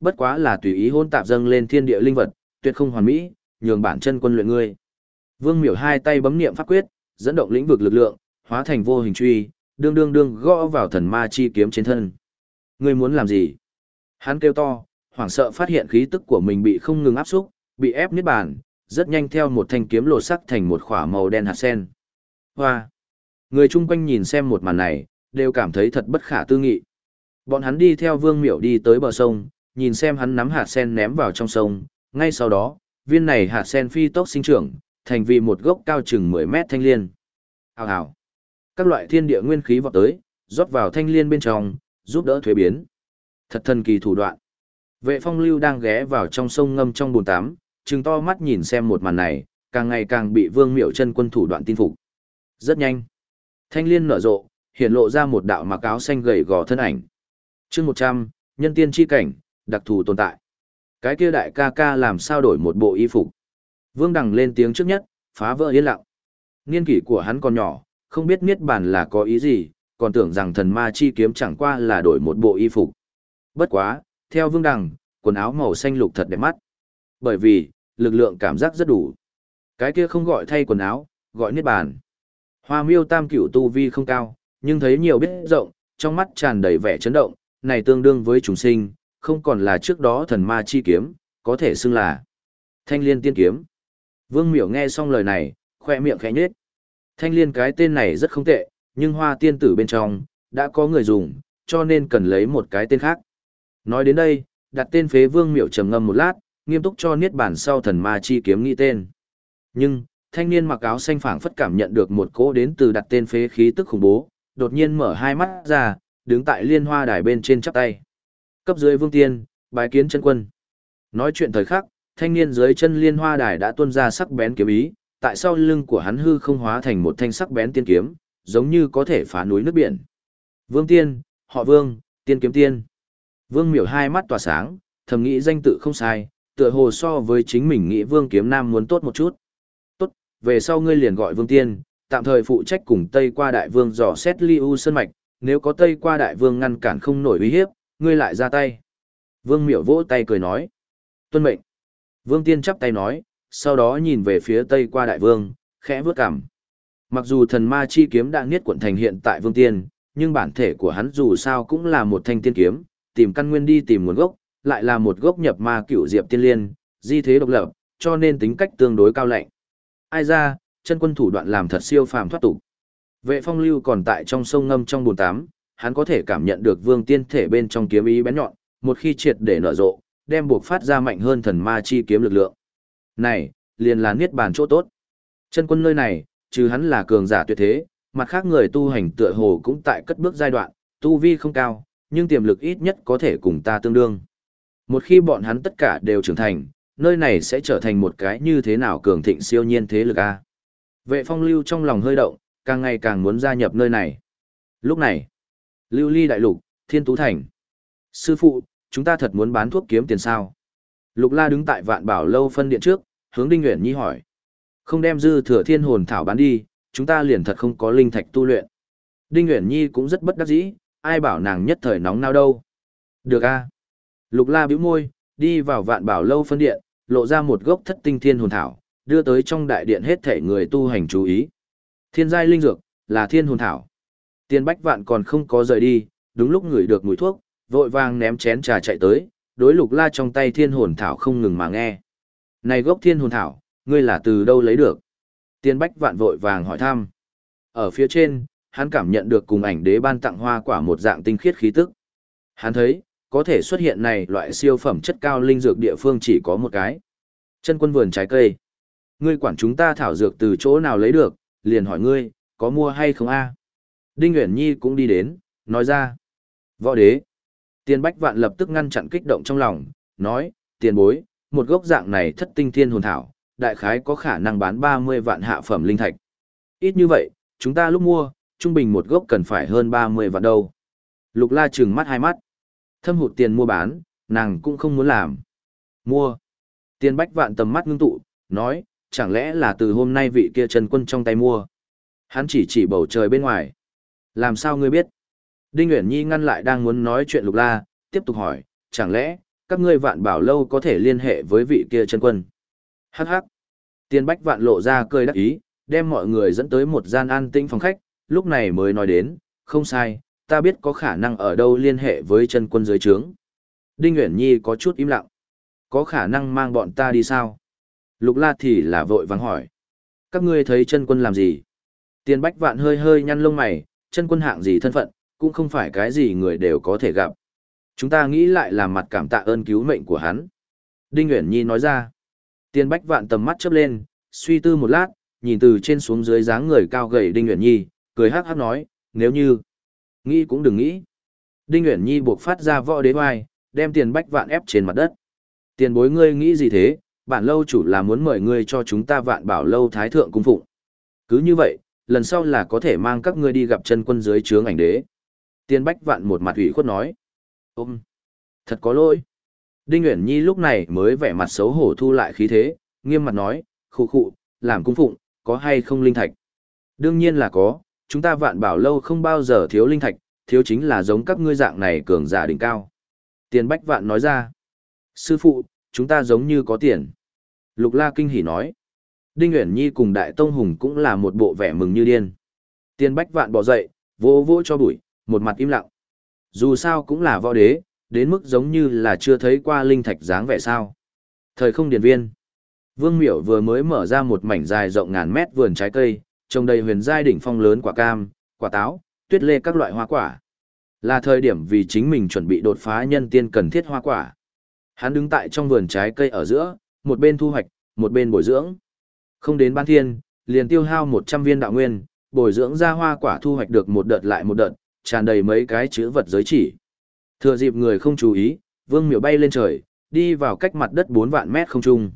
bất quá là tùy ý hôn tạp dâng lên thiên địa linh vật, tuyệt không hoàn mỹ, nhường bản chân quân luyện ngươi. Vương Miểu hai tay bấm niệm pháp quyết, dẫn động lĩnh vực lực lượng, hóa thành vô hình truy, đương gõ vào thần ma chi kiếm trên thân. Ngươi muốn làm gì? Hắn kêu to, hoảng sợ phát hiện khí tức của mình bị không ngừng áp xúc, bị ép niết bàn, rất nhanh theo một thanh kiếm lột sắc thành một khỏa màu đen hạt sen. Hoa! Người chung quanh nhìn xem một màn này, đều cảm thấy thật bất khả tư nghị. Bọn hắn đi theo Vương Miểu đi tới bờ sông, nhìn xem hắn nắm hạt sen ném vào trong sông, ngay sau đó, viên này hạt sen phi tốc sinh trưởng, thành vì một gốc cao chừng 10 mét thanh liên. Hào hào! Các loại thiên địa nguyên khí vọt tới, rót vào thanh liên bên trong, giúp đỡ thuế biến. Thật thần kỳ thủ đoạn. Vệ Phong Lưu đang ghé vào trong sông ngâm trong bồn tắm, trừng to mắt nhìn xem một màn này, càng ngày càng bị Vương Miểu chân quân thủ đoạn tin phục. Rất nhanh, thanh liên nở rộ, hiện lộ ra một đạo mặc áo xanh gầy gò thân ảnh. Chương 100, nhân tiên chi cảnh, đặc thù tồn tại. Cái kia đại ca ca làm sao đổi một bộ y phục? Vương Đằng lên tiếng trước nhất, phá vỡ yên lặng. Niên kỷ của hắn còn nhỏ, không biết niết bàn là có ý gì, còn tưởng rằng thần ma chi kiếm chẳng qua là đổi một bộ y phục. Bất quá, theo Vương Đằng, quần áo màu xanh lục thật đẹp mắt. Bởi vì, lực lượng cảm giác rất đủ. Cái kia không gọi thay quần áo, gọi niết bàn. Hoa Miêu Tam Cửu tu vi không cao, nhưng thấy nhiều biết rộng, trong mắt tràn đầy vẻ chấn động, này tương đương với chúng sinh, không còn là trước đó thần ma chi kiếm, có thể xưng là Thanh Liên tiên kiếm. Vương Miểu nghe xong lời này, khoe miệng khẽ nhếch. Thanh Liên cái tên này rất không tệ, nhưng Hoa tiên tử bên trong đã có người dùng, cho nên cần lấy một cái tên khác. Nói đến đây, đặt tên phế Vương Miểu trầm ngâm một lát, nghiêm túc cho niết bàn sau thần ma chi kiếm nghĩ tên. Nhưng, thanh niên mặc áo xanh phảng phất cảm nhận được một cỗ đến từ đặt tên phế khí tức khủng bố, đột nhiên mở hai mắt ra, đứng tại liên hoa đài bên trên chắp tay. Cấp dưới Vương Tiên, bái kiến chân quân. Nói chuyện thời khắc, thanh niên dưới chân liên hoa đài đã tuôn ra sắc bén kiếm ý, tại sau lưng của hắn hư không hóa thành một thanh sắc bén tiên kiếm, giống như có thể phá núi nước biển. Vương Tiên, họ Vương, tiên kiếm tiên. Vương Miểu hai mắt tỏa sáng, thầm nghĩ danh tự không sai, tựa hồ so với chính mình nghĩ Vương Kiếm Nam muốn tốt một chút. Tốt, về sau ngươi liền gọi Vương Tiên, tạm thời phụ trách cùng Tây Qua Đại Vương dò xét Liu Sơn Mạch, nếu có Tây Qua Đại Vương ngăn cản không nổi uy hiếp, ngươi lại ra tay. Vương Miểu vỗ tay cười nói. Tuân mệnh. Vương Tiên chắp tay nói, sau đó nhìn về phía Tây Qua Đại Vương, khẽ vướt cằm. Mặc dù thần ma chi kiếm đã niết quận thành hiện tại Vương Tiên, nhưng bản thể của hắn dù sao cũng là một thanh tiên kiếm, tìm căn nguyên đi tìm nguồn gốc, lại là một gốc nhập ma cửu diệp tiên liên, di thế độc lập, cho nên tính cách tương đối cao lạnh. Ai ra, chân quân thủ đoạn làm thật siêu phàm thoát tục. Vệ Phong Lưu còn tại trong sông ngâm trong bồn tắm, hắn có thể cảm nhận được Vương Tiên thể bên trong kiếm ý bén nhọn, một khi triệt để nở rộ, đem buộc phát ra mạnh hơn thần ma chi kiếm lực lượng. Này, liền là niết bàn chỗ tốt. Chân quân nơi này, trừ hắn là cường giả tuyệt thế, mặt khác người tu hành tựa hồ cũng tại cất bước giai đoạn, tu vi không cao, nhưng tiềm lực ít nhất có thể cùng ta tương đương. Một khi bọn hắn tất cả đều trưởng thành, nơi này sẽ trở thành một cái như thế nào cường thịnh siêu nhiên thế lực a. Vệ Phong Lưu trong lòng hơi động, càng ngày càng muốn gia nhập nơi này. Lúc này, Lưu Ly Đại Lục, Thiên Tú Thành. Sư phụ, chúng ta thật muốn bán thuốc kiếm tiền sao? Lục La đứng tại Vạn Bảo Lâu phân điện trước, hướng Đinh Uyển Nhi hỏi. Không đem dư thừa thiên hồn thảo bán đi, chúng ta liền thật không có linh thạch tu luyện. Đinh Uyển Nhi cũng rất bất đắc dĩ, ai bảo nàng nhất thời nóng nao đâu. Được a. Lục La bĩu môi, đi vào Vạn Bảo Lâu phân điện, lộ ra một gốc thất tinh thiên hồn thảo, đưa tới trong đại điện hết thể người tu hành chú ý. Thiên giai linh dược, là thiên hồn thảo. Tiền Bách Vạn còn không có rời đi, đúng lúc ngửi được mùi thuốc, vội vàng ném chén trà chạy tới, đối Lục La trong tay thiên hồn thảo không ngừng mà nghe. Này gốc thiên hồn thảo, ngươi là từ đâu lấy được? Tiền Bách Vạn vội vàng hỏi thăm. Ở phía trên, hắn cảm nhận được cùng ảnh đế ban tặng hoa quả một dạng tinh khiết khí tức. Hắn thấy, có thể xuất hiện này loại siêu phẩm chất cao linh dược địa phương chỉ có một cái. Chân quân vườn trái cây. Ngươi quản chúng ta thảo dược từ chỗ nào lấy được, liền hỏi ngươi, có mua hay không a? Đinh Uyển Nhi cũng đi đến, nói ra. Võ đế. Tiền Bách Vạn lập tức ngăn chặn kích động trong lòng, nói, tiền bối, một gốc dạng này thất tinh thiên hồn thảo, đại khái có khả năng bán 30 vạn hạ phẩm linh thạch. Ít như vậy, chúng ta lúc mua, trung bình một gốc cần phải hơn 30 vạn đâu. Lục La trừng mắt hai mắt. Thâm hụt tiền mua bán, nàng cũng không muốn làm. Mua. Tiền Bách Vạn tầm mắt ngưng tụ, nói, chẳng lẽ là từ hôm nay vị kia Trần Quân trong tay mua. Hắn chỉ bầu trời bên ngoài. Làm sao ngươi biết? Đinh Uyển Nhi ngăn lại đang muốn nói chuyện Lục La, tiếp tục hỏi, chẳng lẽ, các ngươi Vạn Bảo lâu có thể liên hệ với vị kia chân quân. Hắc hắc. Tiên Bách Vạn lộ ra cười đắc ý, đem mọi người dẫn tới một gian an tĩnh phòng khách, lúc này mới nói đến, không sai, ta biết có khả năng ở đâu liên hệ với chân quân dưới trướng. Đinh Uyển Nhi có chút im lặng. Có khả năng mang bọn ta đi sao? Lục La thì là vội vàng hỏi. Các ngươi thấy chân quân làm gì? Tiên Bách Vạn hơi hơi nhăn lông mày, chân quân hạng gì thân phận, cũng không phải cái gì người đều có thể gặp. Chúng ta nghĩ lại làm mặt cảm tạ ơn cứu mệnh của hắn. Đinh Uyển Nhi nói ra. Tiên Bách Vạn tầm mắt chớp lên, suy tư một lát, nhìn từ trên xuống dưới dáng người cao gầy Đinh Uyển Nhi, cười hắc hắc nói, nếu như nghĩ cũng đừng nghĩ. Đinh Uyển Nhi buộc phát ra võ đế oai, đem Tiền Bách Vạn ép trên mặt đất. Tiền bối ngươi nghĩ gì thế, bản lâu chủ là muốn mời ngươi cho chúng ta Vạn Bảo lâu thái thượng cung phụng. Cứ như vậy, lần sau là có thể mang các ngươi đi gặp chân quân dưới trướng ảnh đế. Tiền Bách Vạn một mặt ủy khuất nói. Ôm! Thật có lỗi. Đinh Uyển Nhi lúc này mới vẻ mặt xấu hổ thu lại khí thế, nghiêm mặt nói, khụ khụ, làm cung phụng, có hay không linh thạch? Đương nhiên là có, chúng ta Vạn Bảo lâu không bao giờ thiếu linh thạch, thiếu chính là giống các ngươi dạng này cường giả đỉnh cao. Tiền Bách Vạn nói ra. Sư phụ, chúng ta giống như có tiền. Lục La kinh hỉ nói. Đinh Uyển Nhi cùng Đại Tông Hùng cũng là một bộ vẻ mừng như điên. Tiền Bách Vạn bỏ dậy, vỗ vỗ cho bụi, một mặt im lặng. Dù sao cũng là võ đế, đến mức giống như là chưa thấy qua linh thạch dáng vẻ sao. Thời không điển viên. Vương Miểu vừa mới mở ra một mảnh dài rộng ngàn mét vườn trái cây, trồng đầy huyền giai đỉnh phong lớn quả cam, quả táo, tuyết lê các loại hoa quả. Là thời điểm vì chính mình chuẩn bị đột phá nhân tiên cần thiết hoa quả. Hắn đứng tại trong vườn trái cây ở giữa, một bên thu hoạch, một bên bồi dưỡng. Không đến ban thiên, liền tiêu hao 100 viên đạo nguyên, bồi dưỡng ra hoa quả thu hoạch được một đợt lại một đợt, tràn đầy mấy cái chữ vật giới chỉ. Thừa dịp người không chú ý, Vương Miểu bay lên trời, đi vào cách mặt đất 4 vạn mét không trung.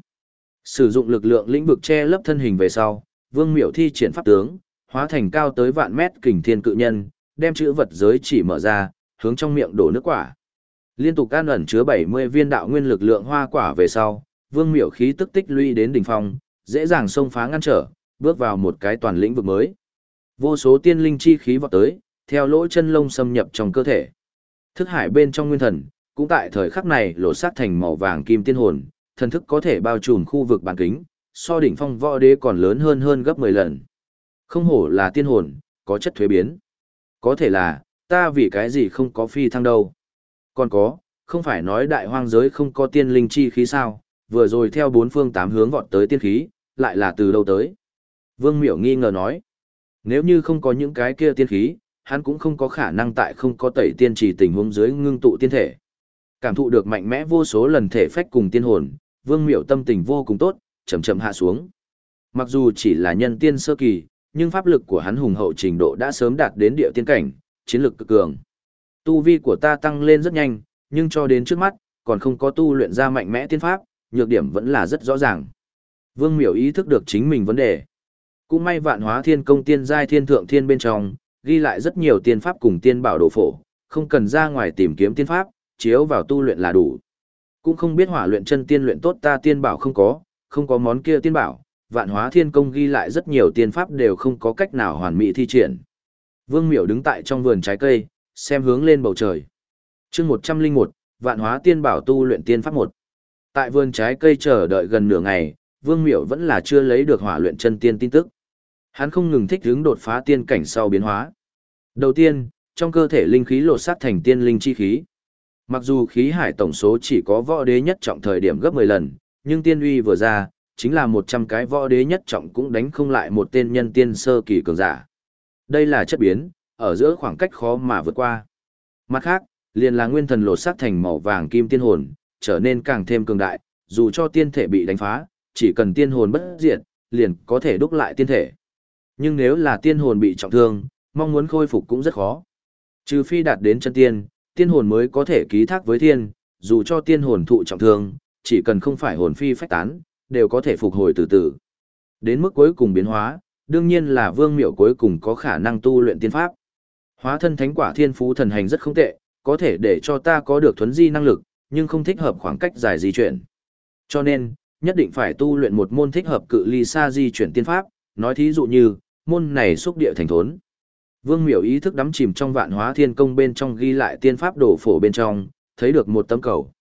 Sử dụng lực lượng lĩnh vực che lấp thân hình về sau, Vương Miểu thi triển pháp tướng, hóa thành cao tới vạn mét kình thiên cự nhân, đem chữ vật giới chỉ mở ra, hướng trong miệng đổ nước quả. Liên tục can ẩn chứa 70 viên đạo nguyên lực lượng hoa quả về sau, Vương Miểu khí tức tích lũy đến đỉnh phong, dễ dàng xông phá ngăn trở, bước vào một cái toàn lĩnh vực mới. Vô số tiên linh chi khí vọt tới, theo lỗ chân lông xâm nhập trong cơ thể. Thức hải bên trong nguyên thần, cũng tại thời khắc này lộ sát thành màu vàng kim tiên hồn, thần thức có thể bao trùm khu vực bán kính, so đỉnh phong võ đế còn lớn hơn gấp 10 lần. Không hổ là tiên hồn, có chất thuế biến. Có thể là, ta vì cái gì không có phi thăng đâu. Còn có, không phải nói đại hoang giới không có tiên linh chi khí sao, vừa rồi theo 4 phương 8 hướng vọt tới tiên khí, lại là từ đâu tới. Vương Miểu nghi ngờ nói, nếu như không có những cái kia tiên khí, hắn cũng không có khả năng tại không có tẩy tiên trì tình huống dưới ngưng tụ tiên thể. Cảm thụ được mạnh mẽ vô số lần thể phách cùng tiên hồn, Vương Miểu tâm tình vô cùng tốt, chậm chậm hạ xuống. Mặc dù chỉ là nhân tiên sơ kỳ, nhưng pháp lực của hắn hùng hậu trình độ đã sớm đạt đến địa tiên cảnh, chiến lực cực cường. Tu vi của ta tăng lên rất nhanh, nhưng cho đến trước mắt, còn không có tu luyện ra mạnh mẽ tiên pháp, nhược điểm vẫn là rất rõ ràng. Vương Miểu ý thức được chính mình vấn đề. Cũng may Vạn Hóa Thiên Công tiên giai thiên thượng thiên bên trong, ghi lại rất nhiều tiên pháp cùng tiên bảo đồ phổ, không cần ra ngoài tìm kiếm tiên pháp, chiếu vào tu luyện là đủ. Cũng không biết hỏa luyện chân tiên luyện tốt ta tiên bảo không có món kia tiên bảo, Vạn Hóa Thiên Công ghi lại rất nhiều tiên pháp đều không có cách nào hoàn mỹ thi triển. Vương Miểu đứng tại trong vườn trái cây, xem hướng lên bầu trời. Chương 101, Vạn Hóa Tiên Bảo tu luyện tiên pháp 1. Tại vườn trái cây chờ đợi gần nửa ngày, Vương Miểu vẫn là chưa lấy được hỏa luyện chân tiên tin tức. Hắn không ngừng thích ứng đột phá tiên cảnh sau biến hóa. Đầu tiên, trong cơ thể linh khí lột xác thành tiên linh chi khí. Mặc dù khí hải tổng số chỉ có võ đế nhất trọng thời điểm gấp 10 lần, nhưng tiên uy vừa ra, chính là 100 cái võ đế nhất trọng cũng đánh không lại một tên nhân tiên sơ kỳ cường giả. Đây là chất biến, ở giữa khoảng cách khó mà vượt qua. Mặt khác, liền là nguyên thần lột xác thành màu vàng kim tiên hồn, trở nên càng thêm cường đại, dù cho tiên thể bị đánh phá, chỉ cần tiên hồn bất diệt, liền có thể đúc lại tiên thể. Nhưng nếu là tiên hồn bị trọng thương, mong muốn khôi phục cũng rất khó. Trừ phi đạt đến chân tiên, tiên hồn mới có thể ký thác với thiên, dù cho tiên hồn thụ trọng thương, chỉ cần không phải hồn phi phách tán, đều có thể phục hồi từ từ. Đến mức cuối cùng biến hóa, đương nhiên là Vương Miểu cuối cùng có khả năng tu luyện tiên pháp. Hóa thân thánh quả thiên phú thần hành rất không tệ, có thể để cho ta có được thuấn di năng lực, nhưng không thích hợp khoảng cách dài di chuyển. Cho nên, nhất định phải tu luyện một môn thích hợp cự ly xa di chuyển tiên pháp, nói thí dụ như, môn này xúc địa thành thốn. Vương Miểu ý thức đắm chìm trong Vạn Hóa Thiên Công bên trong ghi lại tiên pháp đồ phổ bên trong, thấy được một tấm cầu.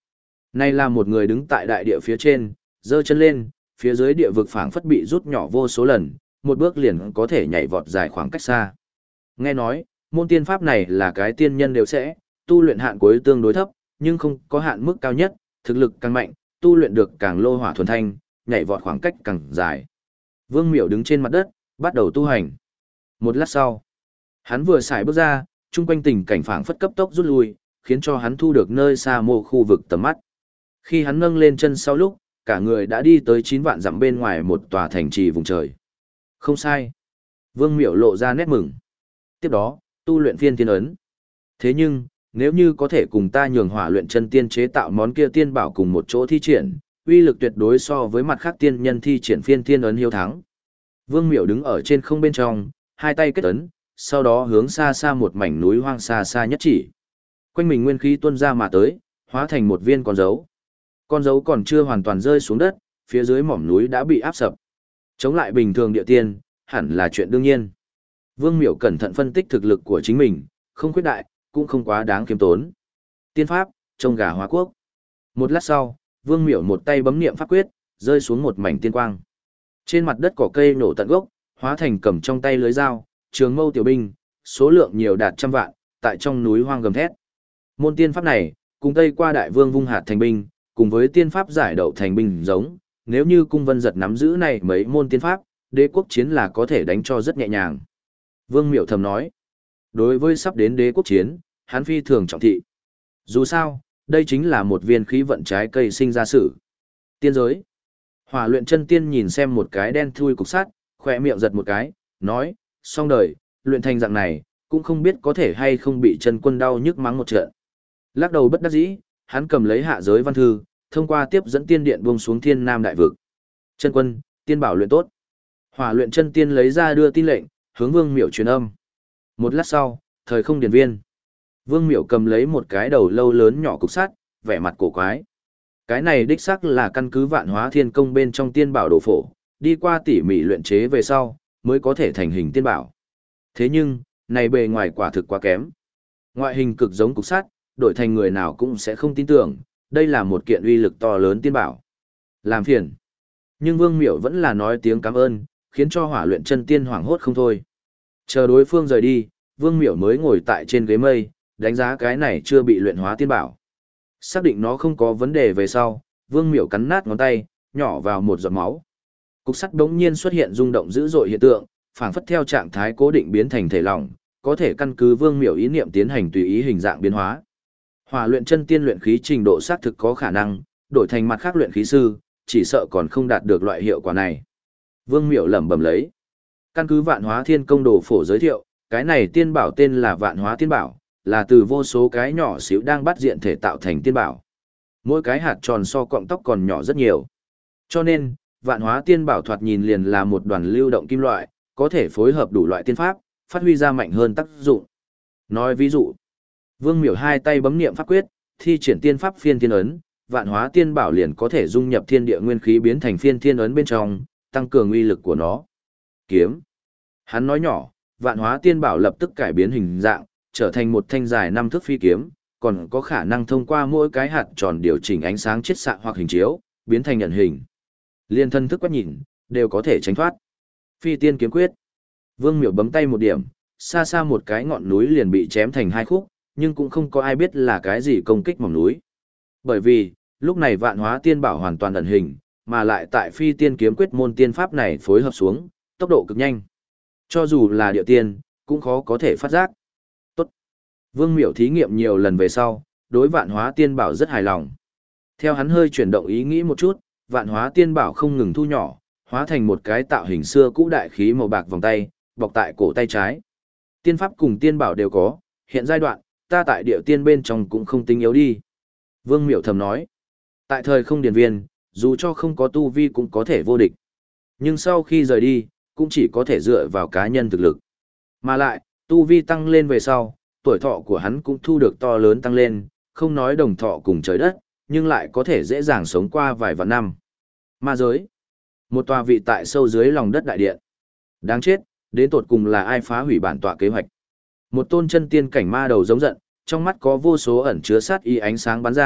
Này là một người đứng tại đại địa phía trên, giơ chân lên, phía dưới địa vực phảng phất bị rút nhỏ vô số lần, một bước liền có thể nhảy vọt dài khoảng cách xa. Nghe nói, môn tiên pháp này là cái tiên nhân đều sẽ, tu luyện hạn cuối tương đối thấp, nhưng không có hạn mức cao nhất, thực lực càng mạnh, tu luyện được càng lô hỏa thuần thanh, nhảy vọt khoảng cách càng dài. Vương Miểu đứng trên mặt đất, bắt đầu tu hành. Một lát sau, hắn vừa xài bước ra, chung quanh tình cảnh phảng phất cấp tốc rút lui, khiến cho hắn thu được nơi xa mô khu vực tầm mắt. Khi hắn nâng lên chân sau lúc, cả người đã đi tới 9 vạn dặm bên ngoài một tòa thành trì vùng trời. Không sai. Vương Miểu lộ ra nét mừng. Tiếp đó, tu luyện phiên thiên ấn. Thế nhưng, nếu như có thể cùng ta nhường hỏa luyện chân tiên chế tạo món kia tiên bảo cùng một chỗ thi triển, uy lực tuyệt đối so với mặt khác tiên nhân thi triển phiên thiên ấn hiếu thắng. Vương Miểu đứng ở trên không bên trong, hai tay kết ấn, sau đó hướng xa xa một mảnh núi hoang xa xa nhất chỉ. Quanh mình nguyên khí tuôn ra mà tới, hóa thành một viên con dấu. Con dấu còn chưa hoàn toàn rơi xuống đất, phía dưới mỏm núi đã bị áp sập. Chống lại bình thường địa tiên, hẳn là chuyện đương nhiên. Vương Miểu cẩn thận phân tích thực lực của chính mình, không khuyết đại, cũng không quá đáng kiêm tốn. Tiên pháp, trông gà hóa quốc. Một lát sau, Vương Miểu một tay bấm niệm pháp quyết, rơi xuống một mảnh tiên quang. Trên mặt đất cỏ cây nổ tận gốc, hóa thành cầm trong tay lưới dao, trường mâu tiểu binh, số lượng nhiều đạt trăm vạn, tại trong núi hoang gầm thét. Môn tiên pháp này, cùng Tây qua đại vương vung hạt thành binh, cùng với tiên pháp giải đậu thành binh giống, nếu như cung vân giật nắm giữ này mấy môn tiên pháp, đế quốc chiến là có thể đánh cho rất nhẹ nhàng. Vương Miểu thầm nói, đối với sắp đến đế quốc chiến, hắn phi thường trọng thị. Dù sao, đây chính là một viên khí vận trái cây sinh ra sử. Tiên giới. Hỏa luyện chân tiên nhìn xem một cái đen thui cục sắt, khỏe miệng giật một cái, nói, xong đời, luyện thành dạng này, cũng không biết có thể hay không bị chân quân đau nhức mắng một trận. Lắc đầu bất đắc dĩ, hắn cầm lấy hạ giới văn thư, thông qua tiếp dẫn tiên điện buông xuống thiên nam đại vực. Chân quân, tiên bảo luyện tốt. Hỏa luyện chân tiên lấy ra đưa tin lệnh, hướng Vương Miểu truyền âm. Một lát sau, thời không điển viên. Vương Miểu cầm lấy một cái đầu lâu lớn nhỏ cục sắt, vẻ mặt cổ quái. Cái này đích xác là căn cứ vạn hóa thiên công bên trong tiên bảo đồ phổ, đi qua tỉ mỉ luyện chế về sau, mới có thể thành hình tiên bảo. Thế nhưng, này bề ngoài quả thực quá kém. Ngoại hình cực giống cục sắt, đổi thành người nào cũng sẽ không tin tưởng, đây là một kiện uy lực to lớn tiên bảo. Làm phiền. Nhưng Vương Miểu vẫn là nói tiếng cảm ơn, khiến cho hỏa luyện chân tiên hoảng hốt không thôi. Chờ đối phương rời đi, Vương Miểu mới ngồi tại trên ghế mây, đánh giá cái này chưa bị luyện hóa tiên bảo. Xác định nó không có vấn đề về sau, Vương Miểu cắn nát ngón tay, nhỏ vào một giọt máu. Cục sắt đống nhiên xuất hiện rung động dữ dội hiện tượng, phảng phất theo trạng thái cố định biến thành thể lỏng, có thể căn cứ Vương Miểu ý niệm tiến hành tùy ý hình dạng biến hóa. Hỏa luyện chân tiên luyện khí trình độ xác thực có khả năng, đổi thành mặt khác luyện khí sư, chỉ sợ còn không đạt được loại hiệu quả này. Vương Miểu lẩm bẩm lấy. Căn cứ Vạn Hóa Thiên Công đồ phổ giới thiệu, cái này tiên bảo tên là Vạn Hóa Tiên Bảo, là từ vô số cái nhỏ xíu đang bắt diện thể tạo thành tiên bảo. Mỗi cái hạt tròn so cọng tóc còn nhỏ rất nhiều. Cho nên, Vạn Hóa Tiên Bảo thoạt nhìn liền là một đoàn lưu động kim loại, có thể phối hợp đủ loại tiên pháp, phát huy ra mạnh hơn tác dụng. Nói ví dụ, Vương Miểu hai tay bấm niệm pháp quyết, thi triển tiên pháp phiên thiên ấn, Vạn Hóa Tiên Bảo liền có thể dung nhập thiên địa nguyên khí biến thành phiên thiên ấn bên trong, tăng cường uy lực của nó. Kiếm. Hắn nói nhỏ, Vạn Hóa Tiên Bảo lập tức cải biến hình dạng, trở thành một thanh dài 5 thước phi kiếm, còn có khả năng thông qua mỗi cái hạt tròn điều chỉnh ánh sáng chiết xạ hoặc hình chiếu, biến thành nhận hình. Liên thân thức quét nhìn, đều có thể tránh thoát. Phi tiên kiếm quyết. Vương Miểu bấm tay một điểm, xa xa một cái ngọn núi liền bị chém thành hai khúc, nhưng cũng không có ai biết là cái gì công kích mỏng núi. Bởi vì, lúc này Vạn Hóa Tiên Bảo hoàn toàn ẩn hình, mà lại tại phi tiên kiếm quyết môn tiên pháp này phối hợp xuống, tốc độ cực nhanh. Cho dù là địa tiên, cũng khó có thể phát giác. Tốt. Vương Miểu thí nghiệm nhiều lần về sau, đối Vạn Hóa Tiên Bảo rất hài lòng. Theo hắn hơi chuyển động ý nghĩ một chút, Vạn Hóa Tiên Bảo không ngừng thu nhỏ, hóa thành một cái tạo hình xưa cũ đại khí màu bạc vòng tay, bọc tại cổ tay trái. Tiên pháp cùng tiên bảo đều có, hiện giai đoạn, ta tại địa tiên bên trong cũng không tính yếu đi. Vương Miểu thầm nói, tại thời không điển viên, dù cho không có tu vi cũng có thể vô địch. Nhưng sau khi rời đi, cũng chỉ có thể dựa vào cá nhân thực lực. Mà lại, tu vi tăng lên về sau, tuổi thọ của hắn cũng thu được to lớn tăng lên, không nói đồng thọ cùng trời đất, nhưng lại có thể dễ dàng sống qua vài vạn năm. Ma giới. Một tòa vị tại sâu dưới lòng đất đại điện. Đáng chết, đến tột cùng là ai phá hủy bản tọa kế hoạch. Một tôn chân tiên cảnh ma đầu giống giận, trong mắt có vô số ẩn chứa sát ý ánh sáng bắn ra,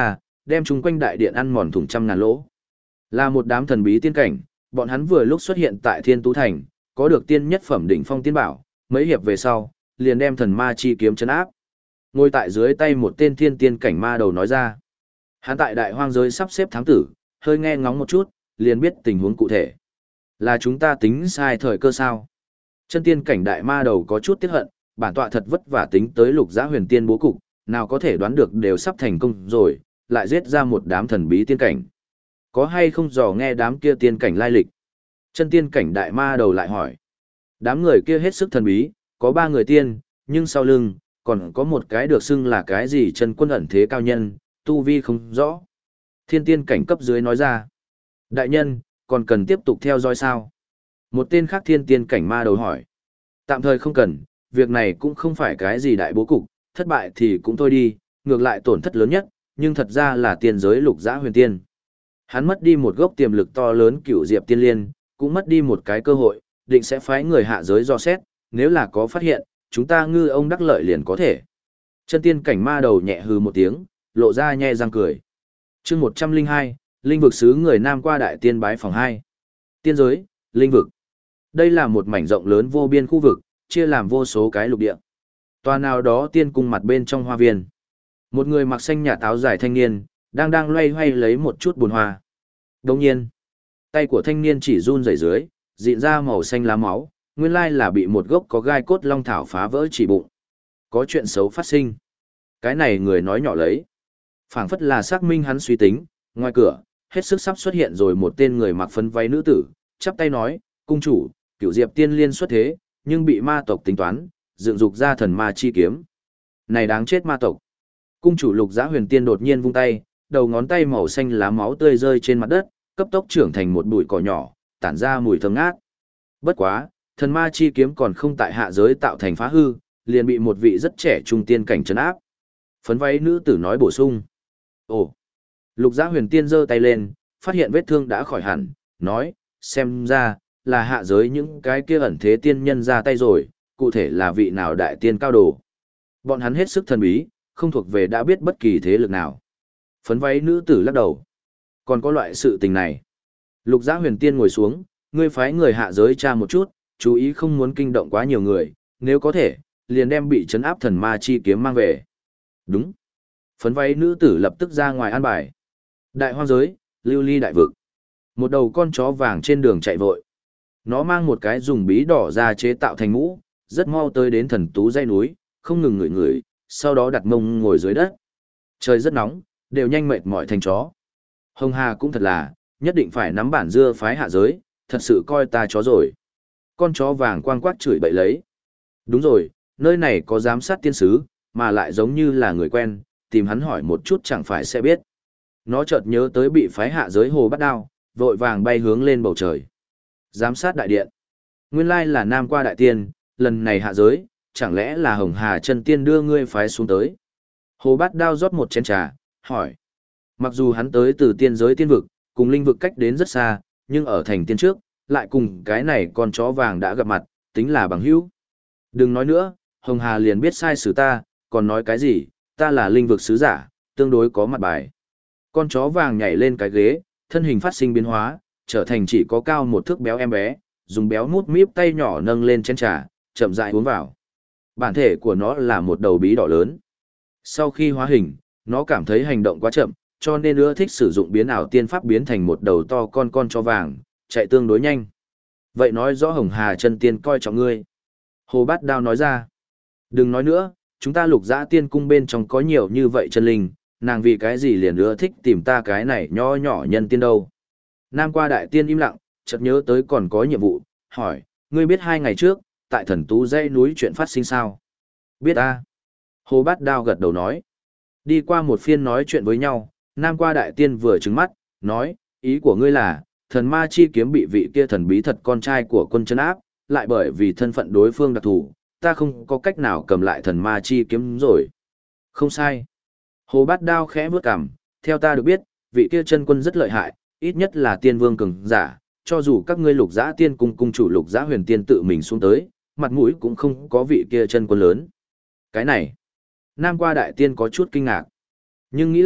đem chung quanh đại điện ăn mòn thủng trăm ngàn lỗ. Là một đám thần bí tiên cảnh, bọn hắn vừa lúc xuất hiện tại Thiên Tú Thành, có được tiên nhất phẩm đỉnh phong tiên bảo, mấy hiệp về sau, liền đem thần ma chi kiếm trấn áp. Ngồi tại dưới tay một tên thiên tiên cảnh ma đầu nói ra. Hắn tại đại hoang giới sắp xếp thám tử, hơi nghe ngóng một chút, liền biết tình huống cụ thể. Là chúng ta tính sai thời cơ sao? Chân tiên cảnh đại ma đầu có chút tiếc hận, bản tọa thật vất vả tính tới Lục Giá Huyền Tiên bố cục, nào có thể đoán được đều sắp thành công rồi, lại giết ra một đám thần bí tiên cảnh. Có hay không dò nghe đám kia tiên cảnh lai lịch? Chân tiên cảnh đại ma đầu lại hỏi. Đám người kia hết sức thần bí, có 3 người tiên, nhưng sau lưng, còn có một cái được xưng là cái gì chân quân ẩn thế cao nhân, tu vi không rõ. Thiên tiên cảnh cấp dưới nói ra. Đại nhân, còn cần tiếp tục theo dõi sao? Một tên khác thiên tiên cảnh ma đầu hỏi. Tạm thời không cần, việc này cũng không phải cái gì đại bố cục, thất bại thì cũng thôi đi, ngược lại tổn thất lớn nhất, nhưng thật ra là tiên giới Lục Giá Huyền Tiên. Hắn mất đi một gốc tiềm lực to lớn Cửu Diệp Tiên Liên, cũng mất đi một cái cơ hội, định sẽ phái người hạ giới dò xét, nếu là có phát hiện, chúng ta ngư ông đắc lợi liền có thể. Chân tiên cảnh ma đầu nhẹ hừ một tiếng, lộ ra nhe răng cười. Chương 102, Linh vực sứ người Nam qua đại tiên bái phòng 2. Tiên giới, linh vực. Đây là một mảnh rộng lớn vô biên khu vực, chia làm vô số cái lục địa. Tòa nào đó tiên cung mặt bên trong hoa viên. Một người mặc xanh nhà táo dài thanh niên, đang loay hoay lấy một chút bùn hoa. Đồng nhiên, tay của thanh niên chỉ run rẩy dưới, dịn ra màu xanh lá máu, nguyên lai là bị một gốc có gai cốt long thảo phá vỡ chỉ bụng. Có chuyện xấu phát sinh. Cái này người nói nhỏ lấy. Phảng phất là xác minh hắn suy tính, ngoài cửa, hết sức sắp xuất hiện rồi một tên người mặc phấn váy nữ tử, chắp tay nói, cung chủ, Cửu Diệp Tiên Liên xuất thế, nhưng bị ma tộc tính toán, dựng dục ra thần ma chi kiếm. Này đáng chết ma tộc. Cung chủ Lục Giá Huyền Tiên đột nhiên vung tay, đầu ngón tay màu xanh lá máu tươi rơi trên mặt đất, cấp tốc trưởng thành một bụi cỏ nhỏ, tản ra mùi thơm ngát. Bất quá, thần ma chi kiếm còn không tại hạ giới tạo thành phá hư, liền bị một vị rất trẻ trung tiên cảnh trấn áp. Phấn váy nữ tử nói bổ sung. Ồ. Lục Giá Huyền Tiên giơ tay lên, phát hiện vết thương đã khỏi hẳn, nói, xem ra, là hạ giới những cái kia ẩn thế tiên nhân ra tay rồi, cụ thể là vị nào đại tiên cao đồ. Bọn hắn hết sức thần bí, không thuộc về đã biết bất kỳ thế lực nào. Phấn váy nữ tử lắc đầu. Còn có loại sự tình này. Lục Giá Huyền Tiên ngồi xuống, ngươi phái người hạ giới tra một chút, chú ý không muốn kinh động quá nhiều người, nếu có thể, liền đem bị trấn áp thần ma chi kiếm mang về. Đúng. Phấn váy nữ tử lập tức ra ngoài an bài. Đại hoang giới, lưu ly đại vực. Một đầu con chó vàng trên đường chạy vội. Nó mang một cái dùng bí đỏ ra chế tạo thành mũ, rất mau tới đến thần tú dãy núi, không ngừng ngửi ngửi, sau đó đặt mông ngồi dưới đất. Trời rất nóng, đều nhanh mệt mỏi thành chó. Hồng Hà cũng thật là, nhất định phải nắm bản dưa phái hạ giới, thật sự coi ta chó rồi. Con chó vàng quang quát chửi bậy lấy. Đúng rồi, nơi này có giám sát tiên sứ, mà lại giống như là người quen, tìm hắn hỏi một chút chẳng phải sẽ biết. Nó chợt nhớ tới bị phái hạ giới Hồ Bát Đao, vội vàng bay hướng lên bầu trời. Giám sát đại điện. Nguyên lai là Nam qua đại tiên, lần này hạ giới, chẳng lẽ là Hồng Hà chân tiên đưa ngươi phái xuống tới. Hồ Bát Đao rót một chén trà, hỏi. Mặc dù hắn tới từ tiên giới tiên vực, cùng linh vực cách đến rất xa, nhưng ở thành tiên trước, lại cùng cái này con chó vàng đã gặp mặt, tính là bằng hữu. Đừng nói nữa, Hồng Hà liền biết sai xử ta, còn nói cái gì, ta là linh vực sứ giả, tương đối có mặt bài. Con chó vàng nhảy lên cái ghế, thân hình phát sinh biến hóa, trở thành chỉ có cao một thước béo em bé, dùng béo mút míp tay nhỏ nâng lên chén trà, chậm rãi uống vào. Bản thể của nó là một đầu bí đỏ lớn. Sau khi hóa hình, nó cảm thấy hành động quá chậm, cho nên ưa thích sử dụng biến ảo tiên pháp biến thành một đầu to con chó vàng, chạy tương đối nhanh. Vậy nói rõ Hồng Hà chân tiên coi trọng ngươi. Hồ Bát Đao nói ra. Đừng nói nữa, chúng ta Lục Dã tiên cung bên trong có nhiều như vậy chân linh, nàng vì cái gì liền ưa thích tìm ta cái này nho nhỏ nhân tiên đâu. Nam qua đại tiên im lặng, chợt nhớ tới còn có nhiệm vụ, hỏi, ngươi biết 2 ngày trước, tại thần tú dãy núi chuyện phát sinh sao? Biết a. Hồ Bát Đao gật đầu nói. Đi qua một phiên nói chuyện với nhau, Nam qua đại tiên vừa trừng mắt, nói, ý của ngươi là, thần ma chi kiếm bị vị kia thần bí thật con trai của quân trấn áp, lại bởi vì thân phận đối phương đặc thù, ta không có cách nào cầm lại thần ma chi kiếm rồi. Không sai. Hồ Bát Đao khẽ bước cằm, theo ta được biết, vị kia chân quân rất lợi hại, ít nhất là tiên vương cường giả, cho dù các ngươi Lục Dã tiên cung cung chủ Lục Dã Huyền Tiên tự mình xuống tới, mặt mũi cũng không có vị kia chân quân lớn. Cái này, Nam qua đại tiên có chút kinh ngạc. Nhưng nghĩ lại,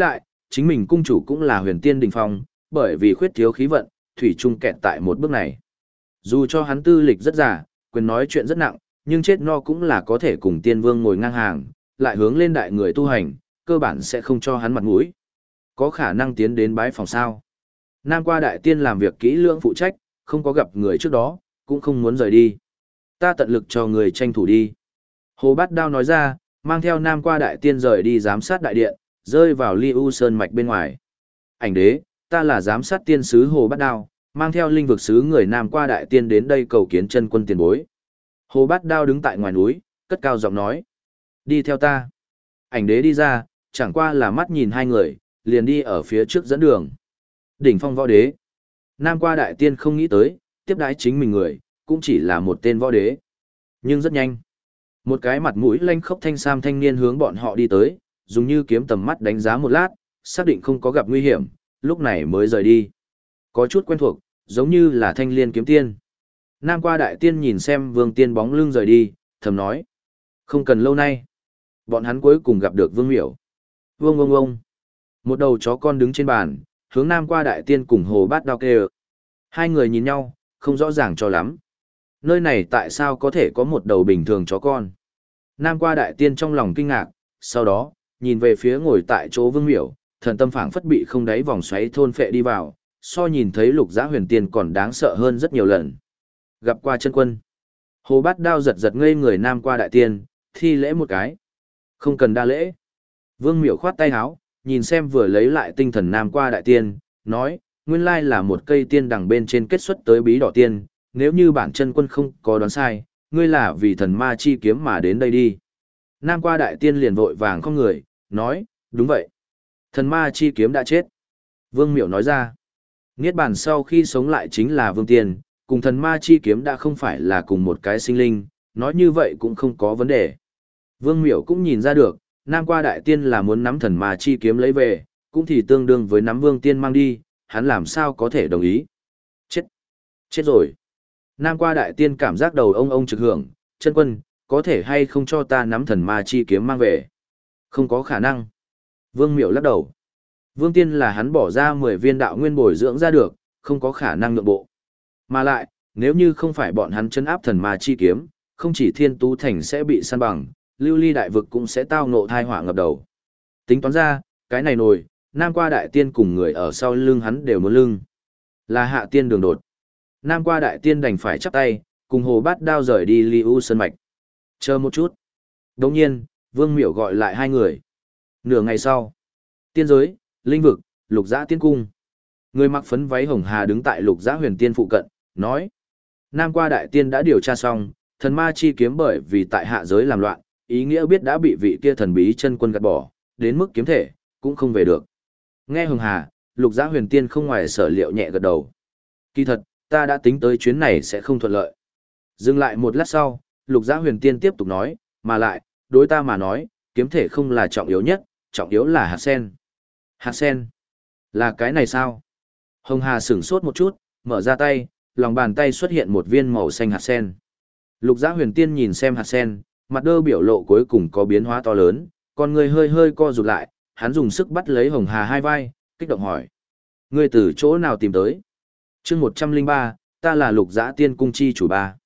chính mình cung chủ cũng là huyền tiên đỉnh phong, bởi vì khuyết thiếu khí vận, thủy chung kẹt tại một bước này. Dù cho hắn tư lịch rất giả, quyền nói chuyện rất nặng, nhưng chết no cũng là có thể cùng tiên vương ngồi ngang hàng, lại hướng lên đại người tu hành, cơ bản sẽ không cho hắn mặt mũi. Có khả năng tiến đến bái phòng sao. Nam qua đại tiên làm việc kỹ lưỡng phụ trách, không có gặp người trước đó, cũng không muốn rời đi. Ta tận lực cho người tranh thủ đi. Hồ Bát Đao nói ra, mang theo Nam qua đại tiên rời đi giám sát đại điện, rơi vào Ly U Sơn mạch bên ngoài. Ảnh đế, ta là giám sát tiên sứ Hồ Bát Đao, mang theo linh vực sứ người Nam qua đại tiên đến đây cầu kiến chân quân tiền bối. Hồ Bát Đao đứng tại ngoài núi, cất cao giọng nói. Đi theo ta. Ảnh đế đi ra, chẳng qua là mắt nhìn hai người, liền đi ở phía trước dẫn đường. Đỉnh phong võ đế. Nam qua đại tiên không nghĩ tới, tiếp đái chính mình người, cũng chỉ là một tên võ đế. Nhưng rất nhanh. Một cái mặt mũi lanh khốc thanh sam thanh niên hướng bọn họ đi tới, dùng như kiếm tầm mắt đánh giá một lát, xác định không có gặp nguy hiểm, lúc này mới rời đi. Có chút quen thuộc, giống như là thanh liên kiếm tiên. Nam qua đại tiên nhìn xem vương tiên bóng lưng rời đi, thầm nói. Không cần lâu nay. Bọn hắn cuối cùng gặp được vương miểu. Vương ông ông. Một đầu chó con đứng trên bàn, hướng Nam qua đại tiên cùng Hồ Bát Đao kêu. Hai người nhìn nhau, không rõ ràng cho lắm. Nơi này tại sao có thể có một đầu bình thường chó con? Nam qua đại tiên trong lòng kinh ngạc, sau đó, nhìn về phía ngồi tại chỗ vương miểu, thần tâm phảng phất bị không đáy vòng xoáy thôn phệ đi vào, so nhìn thấy lục giã huyền tiên còn đáng sợ hơn rất nhiều lần. Gặp qua chân quân. Hồ Bát Đao giật giật ngây người Nam qua đại tiên, thi lễ một cái. Không cần đa lễ. Vương miểu khoát tay áo, nhìn xem vừa lấy lại tinh thần Nam qua đại tiên, nói, nguyên lai là một cây tiên đằng bên trên kết xuất tới bí đỏ tiên, nếu như bản chân quân không có đoán sai, ngươi là vì thần ma chi kiếm mà đến đây đi. Nam qua đại tiên liền vội vàng không người, nói, đúng vậy. Thần ma chi kiếm đã chết. Vương miểu nói ra, Niết bàn sau khi sống lại chính là vương tiên, cùng thần ma chi kiếm đã không phải là cùng một cái sinh linh, nói như vậy cũng không có vấn đề. Vương miểu cũng nhìn ra được, Nam qua đại tiên là muốn nắm thần ma chi kiếm lấy về, cũng thì tương đương với nắm vương tiên mang đi, hắn làm sao có thể đồng ý. Chết! Chết rồi! Nam qua đại tiên cảm giác đầu ông trực hưởng, chân quân, có thể hay không cho ta nắm thần ma chi kiếm mang về? Không có khả năng. Vương miểu lắc đầu. Vương tiên là hắn bỏ ra 10 viên đạo nguyên bồi dưỡng ra được, không có khả năng nhượng bộ. Mà lại, nếu như không phải bọn hắn chấn áp thần ma chi kiếm, không chỉ thiên tú thành sẽ bị san bằng, lưu ly đại vực cũng sẽ tao ngộ thai họa ngập đầu. Tính toán ra, cái này nổi, Nam qua đại tiên cùng người ở sau lưng hắn đều muốn lưng. Là hạ tiên đường đột. Nam qua đại tiên đành phải chắp tay, cùng Hồ Bát Đao rời đi Ly U Sơn mạch. Chờ một chút. Đồng nhiên, Vương miểu gọi lại hai người. Nửa ngày sau, tiên giới, linh vực, lục giã tiên cung. Người mặc phấn váy hồng hà đứng tại lục giã huyền tiên phụ cận, nói. Nam qua đại tiên đã điều tra xong, thần ma chi kiếm bởi vì tại hạ giới làm loạn, ý nghĩa biết đã bị vị kia thần bí chân quân gạt bỏ, đến mức kiếm thể, cũng không về được. Nghe hồng hà, lục giã huyền tiên không ngoài sở liệu nhẹ gật đầu. Kỳ thật, ta đã tính tới chuyến này sẽ không thuận lợi. Dừng lại một lát sau, lục giã huyền tiên tiếp tục nói, mà lại, đối ta mà nói, kiếm thể không là trọng yếu nhất, trọng yếu là hạt sen. Hạt sen? Là cái này sao? Hồng hà sửng sốt một chút, mở ra tay, lòng bàn tay xuất hiện một viên màu xanh hạt sen. Lục giã huyền tiên nhìn xem hạt sen, mặt đơ biểu lộ cuối cùng có biến hóa to lớn, con người hơi hơi co rụt lại, hắn dùng sức bắt lấy hồng hà hai vai, kích động hỏi. Ngươi từ chỗ nào tìm tới? chương 103, ta là lục giã tiên cung chi chủ ba.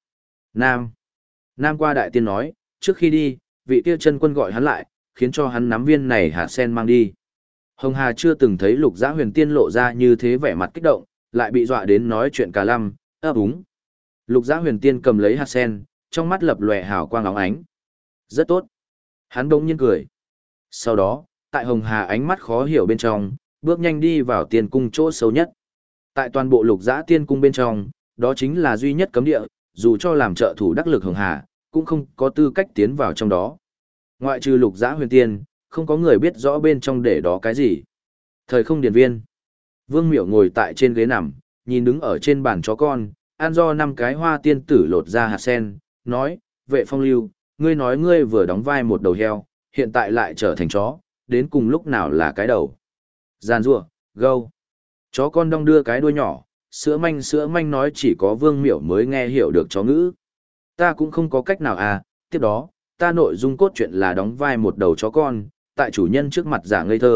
Nam qua đại tiên nói, trước khi đi, vị kia chân quân gọi hắn lại, khiến cho hắn nắm viên này hạt sen mang đi. Hồng Hà chưa từng thấy lục giã huyền tiên lộ ra như thế vẻ mặt kích động, lại bị dọa đến nói chuyện cả lăm, ấp úng. Lục giã huyền tiên cầm lấy hạt sen, trong mắt lập lòe hào quang óng ánh. Rất tốt. Hắn đông nhiên cười. Sau đó, tại Hồng Hà ánh mắt khó hiểu bên trong, bước nhanh đi vào tiên cung chỗ sâu nhất. Tại toàn bộ lục giã tiên cung bên trong, đó chính là duy nhất cấm địa, dù cho làm trợ thủ đắc lực Hồng Hà, cũng không có tư cách tiến vào trong đó. Ngoại trừ lục giã huyền tiên, không có người biết rõ bên trong để đó cái gì. Thời không điển viên. Vương miểu ngồi tại trên ghế nằm, nhìn đứng ở trên bàn chó con, ăn do 5 cái hoa tiên tử lột ra hạt sen, nói, vệ phong lưu, ngươi nói ngươi vừa đóng vai một đầu heo, hiện tại lại trở thành chó, đến cùng lúc nào là cái đầu. Giàn rủa, gâu. Chó con đong đưa cái đuôi nhỏ, sữa manh nói chỉ có vương miểu mới nghe hiểu được chó ngữ. Ta cũng không có cách nào à, tiếp đó, ta nội dung cốt truyện là đóng vai một đầu chó con, tại chủ nhân trước mặt giả ngây thơ,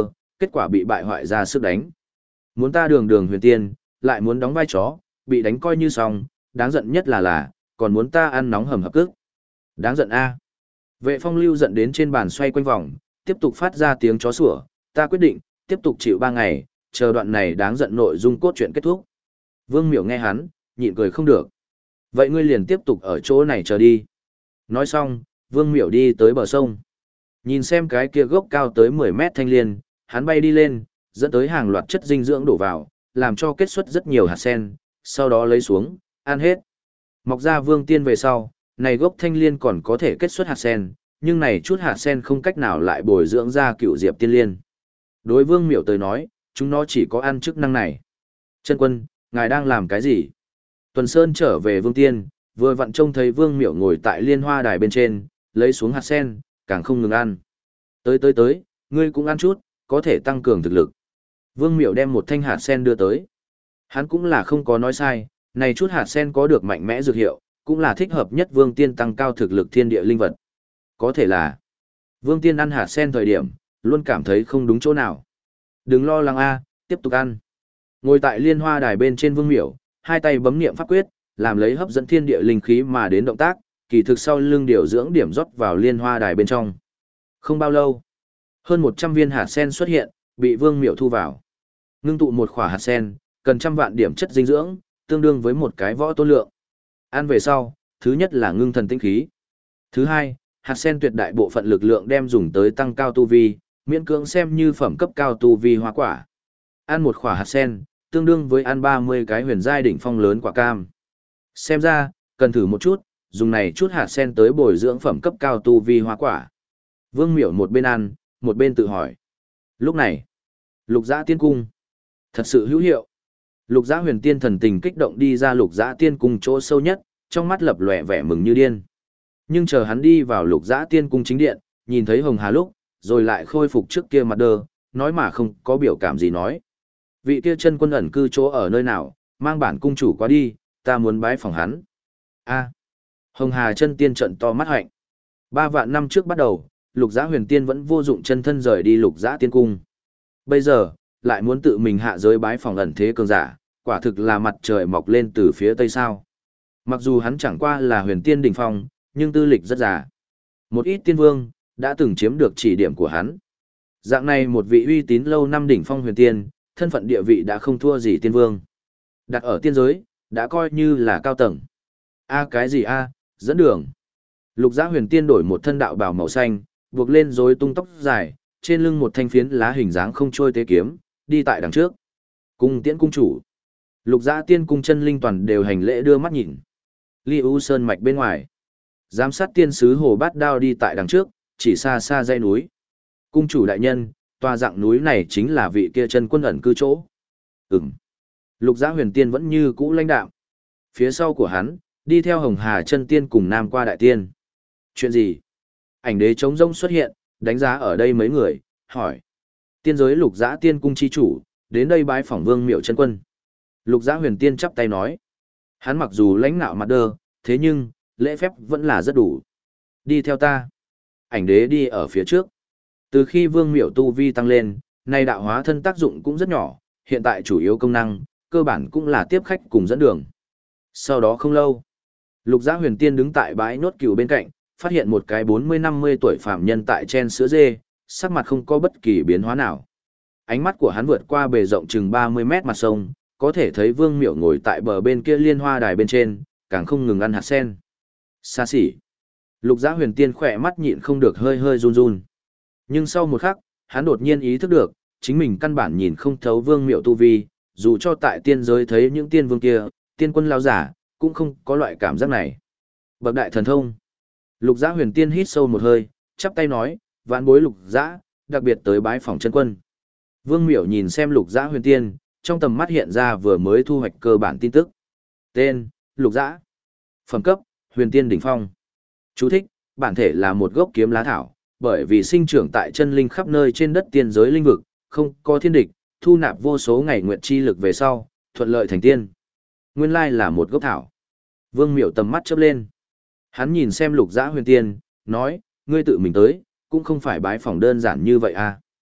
kết quả bị bại hoại ra sức đánh. Muốn ta đường đường huyền tiên, lại muốn đóng vai chó, bị đánh coi như xong, đáng giận nhất là, còn muốn ta ăn nóng hầm hập cước. Đáng giận a. Vệ Phong Lưu giận đến trên bàn xoay quanh vòng, tiếp tục phát ra tiếng chó sủa, ta quyết định, tiếp tục chịu 3 ngày, chờ đoạn này đáng giận nội dung cốt truyện kết thúc. Vương Miểu nghe hắn, nhịn cười không được. Vậy ngươi liền tiếp tục ở chỗ này chờ đi. Nói xong, Vương Miểu đi tới bờ sông. Nhìn xem cái kia gốc cao tới 10 mét thanh liên, hắn bay đi lên, dẫn tới hàng loạt chất dinh dưỡng đổ vào, làm cho kết xuất rất nhiều hạt sen, sau đó lấy xuống, ăn hết. Mọc ra vương tiên về sau, này gốc thanh liên còn có thể kết xuất hạt sen, nhưng này chút hạt sen không cách nào lại bồi dưỡng ra cựu diệp tiên liên. Đối Vương Miểu tới nói, chúng nó chỉ có ăn chức năng này. Chân quân, ngài đang làm cái gì? Tuần Sơn trở về Vương Tiên, vừa vặn trông thấy Vương Miểu ngồi tại liên hoa đài bên trên, lấy xuống hạt sen, càng không ngừng ăn. Tới, ngươi cũng ăn chút, có thể tăng cường thực lực. Vương Miểu đem một thanh hạt sen đưa tới. Hắn cũng là không có nói sai, này chút hạt sen có được mạnh mẽ dược hiệu, cũng là thích hợp nhất Vương Tiên tăng cao thực lực thiên địa linh vật. Có thể là, Vương Tiên ăn hạt sen thời điểm, luôn cảm thấy không đúng chỗ nào. Đừng lo lắng a, tiếp tục ăn. Ngồi tại liên hoa đài bên trên Vương Miểu, hai tay bấm niệm pháp quyết, làm lấy hấp dẫn thiên địa linh khí mà đến động tác, kỳ thực sau lưng điều dưỡng điểm rót vào liên hoa đài bên trong. Không bao lâu, hơn 100 viên hạt sen xuất hiện, bị Vương Miểu thu vào. Ngưng tụ một khỏa hạt sen, cần trăm vạn điểm chất dinh dưỡng, tương đương với một cái võ tôn lượng. Ăn về sau, thứ nhất là ngưng thần tinh khí. Thứ hai, hạt sen tuyệt đại bộ phận lực lượng đem dùng tới tăng cao tu vi, miễn cưỡng xem như phẩm cấp cao tu vi hoa quả. Ăn một khỏa hạt sen, tương đương với ăn 30 cái huyền giai đỉnh phong lớn quả cam. Xem ra, cần thử một chút, dùng này chút hạt sen tới bồi dưỡng phẩm cấp cao tu vi hoa quả. Vương Miểu một bên ăn, một bên tự hỏi. Lúc này, Lục Giã Tiên Cung. Thật sự hữu hiệu. Lục Giã Huyền Tiên thần tình kích động đi ra Lục Giã Tiên Cung chỗ sâu nhất, trong mắt lập lòe vẻ mừng như điên. Nhưng chờ hắn đi vào Lục Giã Tiên Cung chính điện, nhìn thấy Hồng Hà lúc, rồi lại khôi phục trước kia mặt đơ, nói mà không có biểu cảm gì nói. Vị kia chân quân ẩn cư chỗ ở nơi nào, mang bản cung chủ qua đi, ta muốn bái phỏng hắn. A. Hồng Hà chân tiên trận to mắt hạnh. 3 vạn năm trước bắt đầu, Lục Giã Huyền Tiên vẫn vô dụng chân thân rời đi Lục Giã Tiên Cung. Bây giờ, lại muốn tự mình hạ giới bái phỏng ẩn thế cường giả, quả thực là mặt trời mọc lên từ phía tây sao. Mặc dù hắn chẳng qua là huyền tiên đỉnh phong, nhưng tư lịch rất già. Một ít tiên vương, đã từng chiếm được chỉ điểm của hắn. Dạng này một vị uy tín lâu năm đỉnh phong huyền tiên, thân phận địa vị đã không thua gì tiên vương. Đặt ở tiên giới, đã coi như là cao tầng. Cái gì dẫn đường. Lục Giã Huyền Tiên đổi một thân đạo bào màu xanh, buộc lên rối tung tóc dài, trên lưng một thanh phiến lá hình dáng không trôi tế kiếm, đi tại đằng trước. Cung tiễn cung chủ. Lục Giã Tiên Cung chân linh toàn đều hành lễ đưa mắt nhìn. Ly U Sơn mạch bên ngoài. Giám sát tiên sứ Hồ Bát Đao đi tại đằng trước, chỉ xa xa dãy núi. Cung chủ đại nhân, tòa dạng núi này chính là vị kia chân quân ẩn cư chỗ. Lục Giã Huyền Tiên vẫn như cũ lãnh đạm. Phía sau của hắn, đi theo Hồng Hà chân tiên cùng Nam Qua đại tiên. Chuyện gì? Ảnh đế trống rông xuất hiện, đánh giá ở đây mấy người, hỏi. Tiên giới Lục Giã Tiên Cung chi chủ, đến đây bái phỏng Vương Miểu chân quân. Lục Giã Huyền Tiên chắp tay nói. Hắn mặc dù lãnh nạo mặt đơ, thế nhưng, lễ phép vẫn là rất đủ. Đi theo ta. Ảnh đế đi ở phía trước. Từ khi Vương Miểu tu vi tăng lên, nay đạo hóa thân tác dụng cũng rất nhỏ, hiện tại chủ yếu công năng, cơ bản cũng là tiếp khách cùng dẫn đường. Sau đó không lâu, Lục Giã Huyền Tiên đứng tại bãi nốt cừu bên cạnh, phát hiện một cái 40-50 tuổi phạm nhân tại chen sữa dê, sắc mặt không có bất kỳ biến hóa nào. Ánh mắt của hắn vượt qua bề rộng chừng 30 mét mặt sông, có thể thấy Vương Miểu ngồi tại bờ bên kia liên hoa đài bên trên, càng không ngừng ăn hạt sen. Xa xỉ. Lục Giã Huyền Tiên khỏe mắt nhịn không được hơi hơi run run. Nhưng sau một khắc, hắn đột nhiên ý thức được, chính mình căn bản nhìn không thấu Vương Miểu tu vi, dù cho tại tiên giới thấy những tiên vương kia, tiên quân lao giả, cũng không có loại cảm giác này. Bậc đại thần thông. Lục Giã Huyền Tiên hít sâu một hơi, chắp tay nói, vạn bối Lục Giã, đặc biệt tới bái phỏng chân quân. Vương Miểu nhìn xem Lục Giã Huyền Tiên, trong tầm mắt hiện ra vừa mới thu hoạch cơ bản tin tức. Tên, Lục Giã. Phẩm cấp, Huyền Tiên đỉnh phong. Chú thích, bản thể là một gốc kiếm lá thảo, bởi vì sinh trưởng tại chân linh khắp nơi trên đất tiên giới linh vực, không có thiên địch, thu nạp vô số ngày nguyện chi lực về sau, thuận lợi thành tiên. Nguyên lai là một gốc thảo. Vương Miểu tầm mắt chớp lên. Hắn nhìn xem Lục Giã Huyền Tiên, nói, ngươi tự mình tới, cũng không phải bái phỏng đơn giản như vậy à.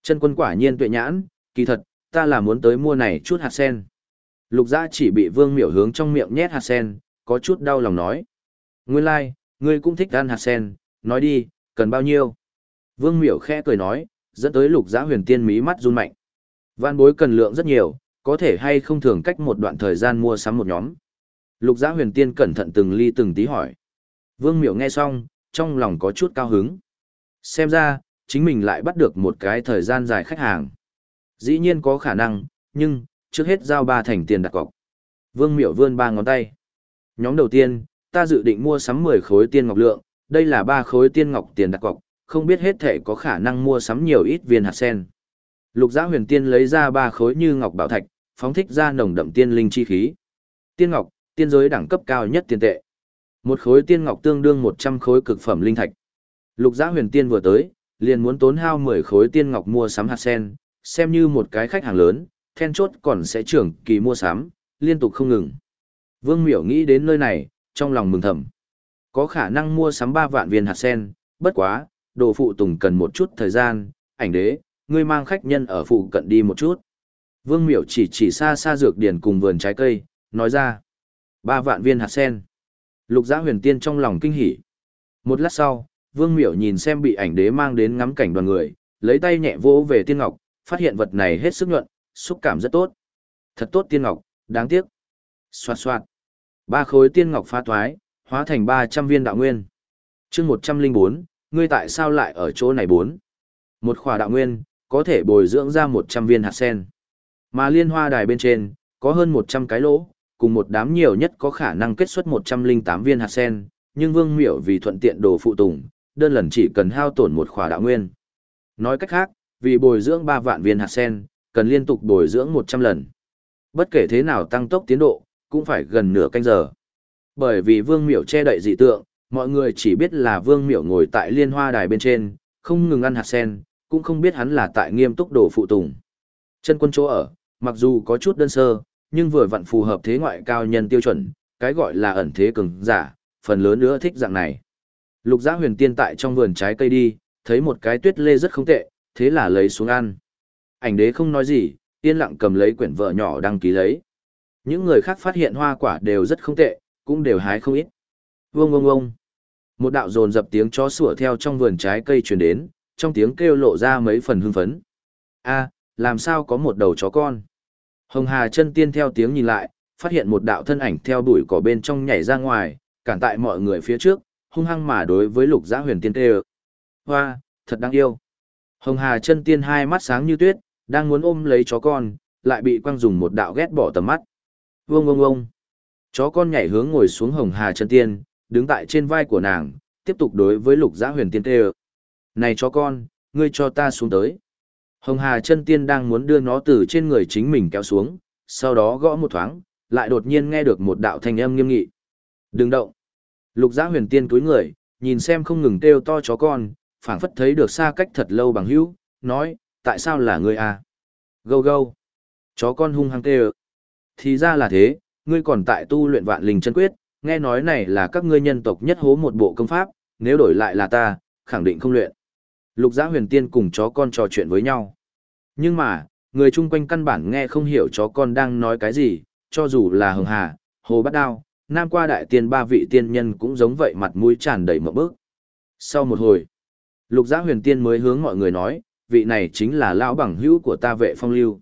Chân quân quả nhiên tuệ nhãn, kỳ thật, ta là muốn tới mua này chút hạt sen. Lục Dã chỉ bị Vương Miểu hướng trong miệng nhét hạt sen, có chút đau lòng nói. Nguyên lai, ngươi cũng thích ăn hạt sen, nói đi, cần bao nhiêu? Vương Miểu khẽ cười nói, dẫn tới Lục Dã huyền tiên mí mắt run mạnh. Vạn bối cần lượng rất nhiều, có thể hay không thường cách một đoạn thời gian mua sắm một nhóm. Lục Dã huyền tiên cẩn thận từng ly từng tí hỏi. Vương Miểu nghe xong, trong lòng có chút cao hứng. Xem ra, chính mình lại bắt được một cái thời gian dài khách hàng. Dĩ nhiên có khả năng, nhưng, trước hết giao 3 thành tiền đặt cọc. Vương Miểu vươn 3 ngón tay. Nhóm đầu tiên, ta dự định mua sắm 10 khối tiên ngọc lượng, đây là 3 khối tiên ngọc tiền đặt cọc, không biết hết thể có khả năng mua sắm nhiều ít viên hạt sen. Lục Dã huyền tiên lấy ra 3 khối như ngọc bảo thạch, phóng thích ra nồng đậm tiên linh chi khí. Tiên ngọc, tiên giới đẳng cấp cao nhất tiền tệ. Một khối tiên ngọc tương đương 100 khối cực phẩm linh thạch. Lục Dã huyền tiên vừa tới, liền muốn tốn hao 10 khối tiên ngọc mua sắm hạt sen, xem như một cái khách hàng lớn, then chốt còn sẽ trưởng kỳ mua sắm, liên tục không ngừng. Vương Miểu nghĩ đến nơi này, trong lòng mừng thầm. Có khả năng mua sắm 3 vạn viên hạt sen, bất quá, đồ phụ tùng cần một chút thời gian, ảnh đế, ngươi mang khách nhân ở phụ cận đi một chút. Vương Miểu chỉ xa xa dược điển cùng vườn trái cây, nói ra. 3 vạn viên hạt sen. Lục Dã huyền tiên trong lòng kinh hỉ. Một lát sau, Vương Miểu nhìn xem bị ảnh đế mang đến ngắm cảnh đoàn người, lấy tay nhẹ vỗ về tiên ngọc, phát hiện vật này hết sức nhuận, xúc cảm rất tốt. Thật tốt tiên ngọc, đáng tiếc. Xoạt xoạt. 3 khối tiên ngọc phá thoái, hóa thành 300 viên đạo nguyên. Chương 104, ngươi tại sao lại ở chỗ này 4? Một khỏa đạo nguyên, có thể bồi dưỡng ra 100 viên hạt sen. Mà liên hoa đài bên trên, có hơn 100 cái lỗ, cùng một đám nhiều nhất có khả năng kết xuất 108 viên hạt sen, nhưng Vương Miểu vì thuận tiện đồ phụ tùng, đơn lần chỉ cần hao tổn một khỏa đạo nguyên. Nói cách khác, vì bồi dưỡng 3 vạn viên hạt sen, cần liên tục bồi dưỡng 100 lần. Bất kể thế nào tăng tốc tiến độ, cũng phải gần nửa canh giờ. Bởi vì Vương Miểu che đậy dị tượng, mọi người chỉ biết là Vương Miểu ngồi tại liên hoa đài bên trên, không ngừng ăn hạt sen, cũng không biết hắn là tại nghiêm túc đồ phụ tùng. Chân quân chỗ ở, mặc dù có chút đơn sơ, nhưng vừa vặn phù hợp thế ngoại cao nhân tiêu chuẩn, cái gọi là ẩn thế cường giả, phần lớn nữa thích dạng này. Lục Dã huyền tiên tại trong vườn trái cây đi, thấy một cái tuyết lê rất không tệ, thế là lấy xuống ăn. Ảnh đế không nói gì, yên lặng cầm lấy quyển vợ nhỏ đăng ký lấy. Những người khác phát hiện hoa quả đều rất không tệ, cũng đều hái không ít. Vông vông vông. Một đạo dồn dập tiếng chó sủa theo trong vườn trái cây truyền đến, trong tiếng kêu lộ ra mấy phần hưng phấn. A, làm sao có một đầu chó con? Hồng Hà chân tiên theo tiếng nhìn lại, phát hiện một đạo thân ảnh theo bụi cỏ bên trong nhảy ra ngoài, cản tại mọi người phía trước, hung hăng mà đối với Lục Dã huyền tiên kêu. Hoa, thật đáng yêu. Hồng Hà chân tiên hai mắt sáng như tuyết, đang muốn ôm lấy chó con, lại bị quăng dùng một đạo ghét bỏ tầm mắt. Vông vông vông. Chó con nhảy hướng ngồi xuống Hồng Hà chân tiên, đứng tại trên vai của nàng, tiếp tục đối với Lục Dã huyền tiên kêu. Này chó con, ngươi cho ta xuống tới. Hồng Hà chân tiên đang muốn đưa nó từ trên người chính mình kéo xuống, sau đó gõ một thoáng, lại đột nhiên nghe được một đạo thanh âm nghiêm nghị. Đừng động. Lục Dã huyền tiên cúi người, nhìn xem không ngừng kêu to chó con, phảng phất thấy được xa cách thật lâu bằng hữu, nói, tại sao là ngươi à? Gâu gâu. Chó con hung hăng kêu. Thì ra là thế, ngươi còn tại tu luyện vạn linh chân quyết, nghe nói này là các ngươi nhân tộc nhất hố một bộ công pháp, nếu đổi lại là ta, khẳng định không luyện. Lục Dã huyền tiên cùng chó con trò chuyện với nhau. Nhưng mà, người chung quanh căn bản nghe không hiểu chó con đang nói cái gì, cho dù là Hồng Hà, Hồ Bát Đao, Nam Qua Đại Tiên 3 vị tiên nhân cũng giống vậy mặt mũi tràn đầy mộng bức. Sau một hồi, Lục Dã huyền tiên mới hướng mọi người nói, vị này chính là lão bằng hữu của ta Vệ Phong Lưu.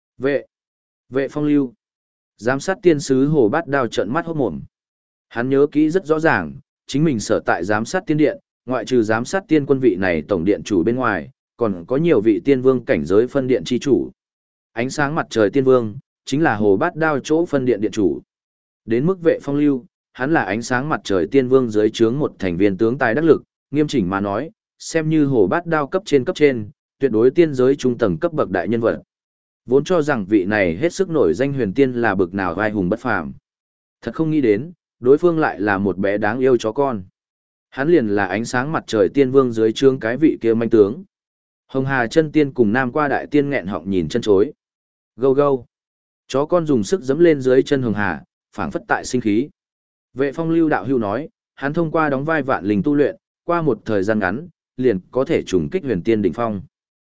Vệ Phong Lưu. Giám sát tiên sứ Hồ Bát Đao trợn mắt hốt mồm. Hắn nhớ kỹ rất rõ ràng, chính mình sở tại giám sát tiên điện, ngoại trừ giám sát tiên quân vị này tổng điện chủ bên ngoài, còn có nhiều vị tiên vương cảnh giới phân điện chi chủ. Ánh sáng mặt trời tiên vương, chính là Hồ Bát Đao chỗ phân điện điện chủ. Đến mức Vệ Phong Lưu, hắn là ánh sáng mặt trời tiên vương dưới trướng một thành viên tướng tài đắc lực, nghiêm chỉnh mà nói, xem như Hồ Bát Đao cấp trên, tuyệt đối tiên giới trung tầng cấp bậc đại nhân vật. Vốn cho rằng vị này hết sức nổi danh huyền tiên là bực nào vai hùng bất phàm. Thật không nghĩ đến, đối phương lại là một bé đáng yêu chó con. Hắn liền là ánh sáng mặt trời tiên vương dưới trướng cái vị kia manh tướng. Hồng Hà chân tiên cùng Nam Qua Đại Tiên nghẹn họng nhìn chân chối. Gâu gâu. Chó con dùng sức giẫm lên dưới chân Hồng Hà, phảng phất tại sinh khí. Vệ Phong Lưu đạo hưu nói, hắn thông qua đóng vai vạn linh tu luyện, qua một thời gian ngắn, liền có thể trùng kích huyền tiên đỉnh phong.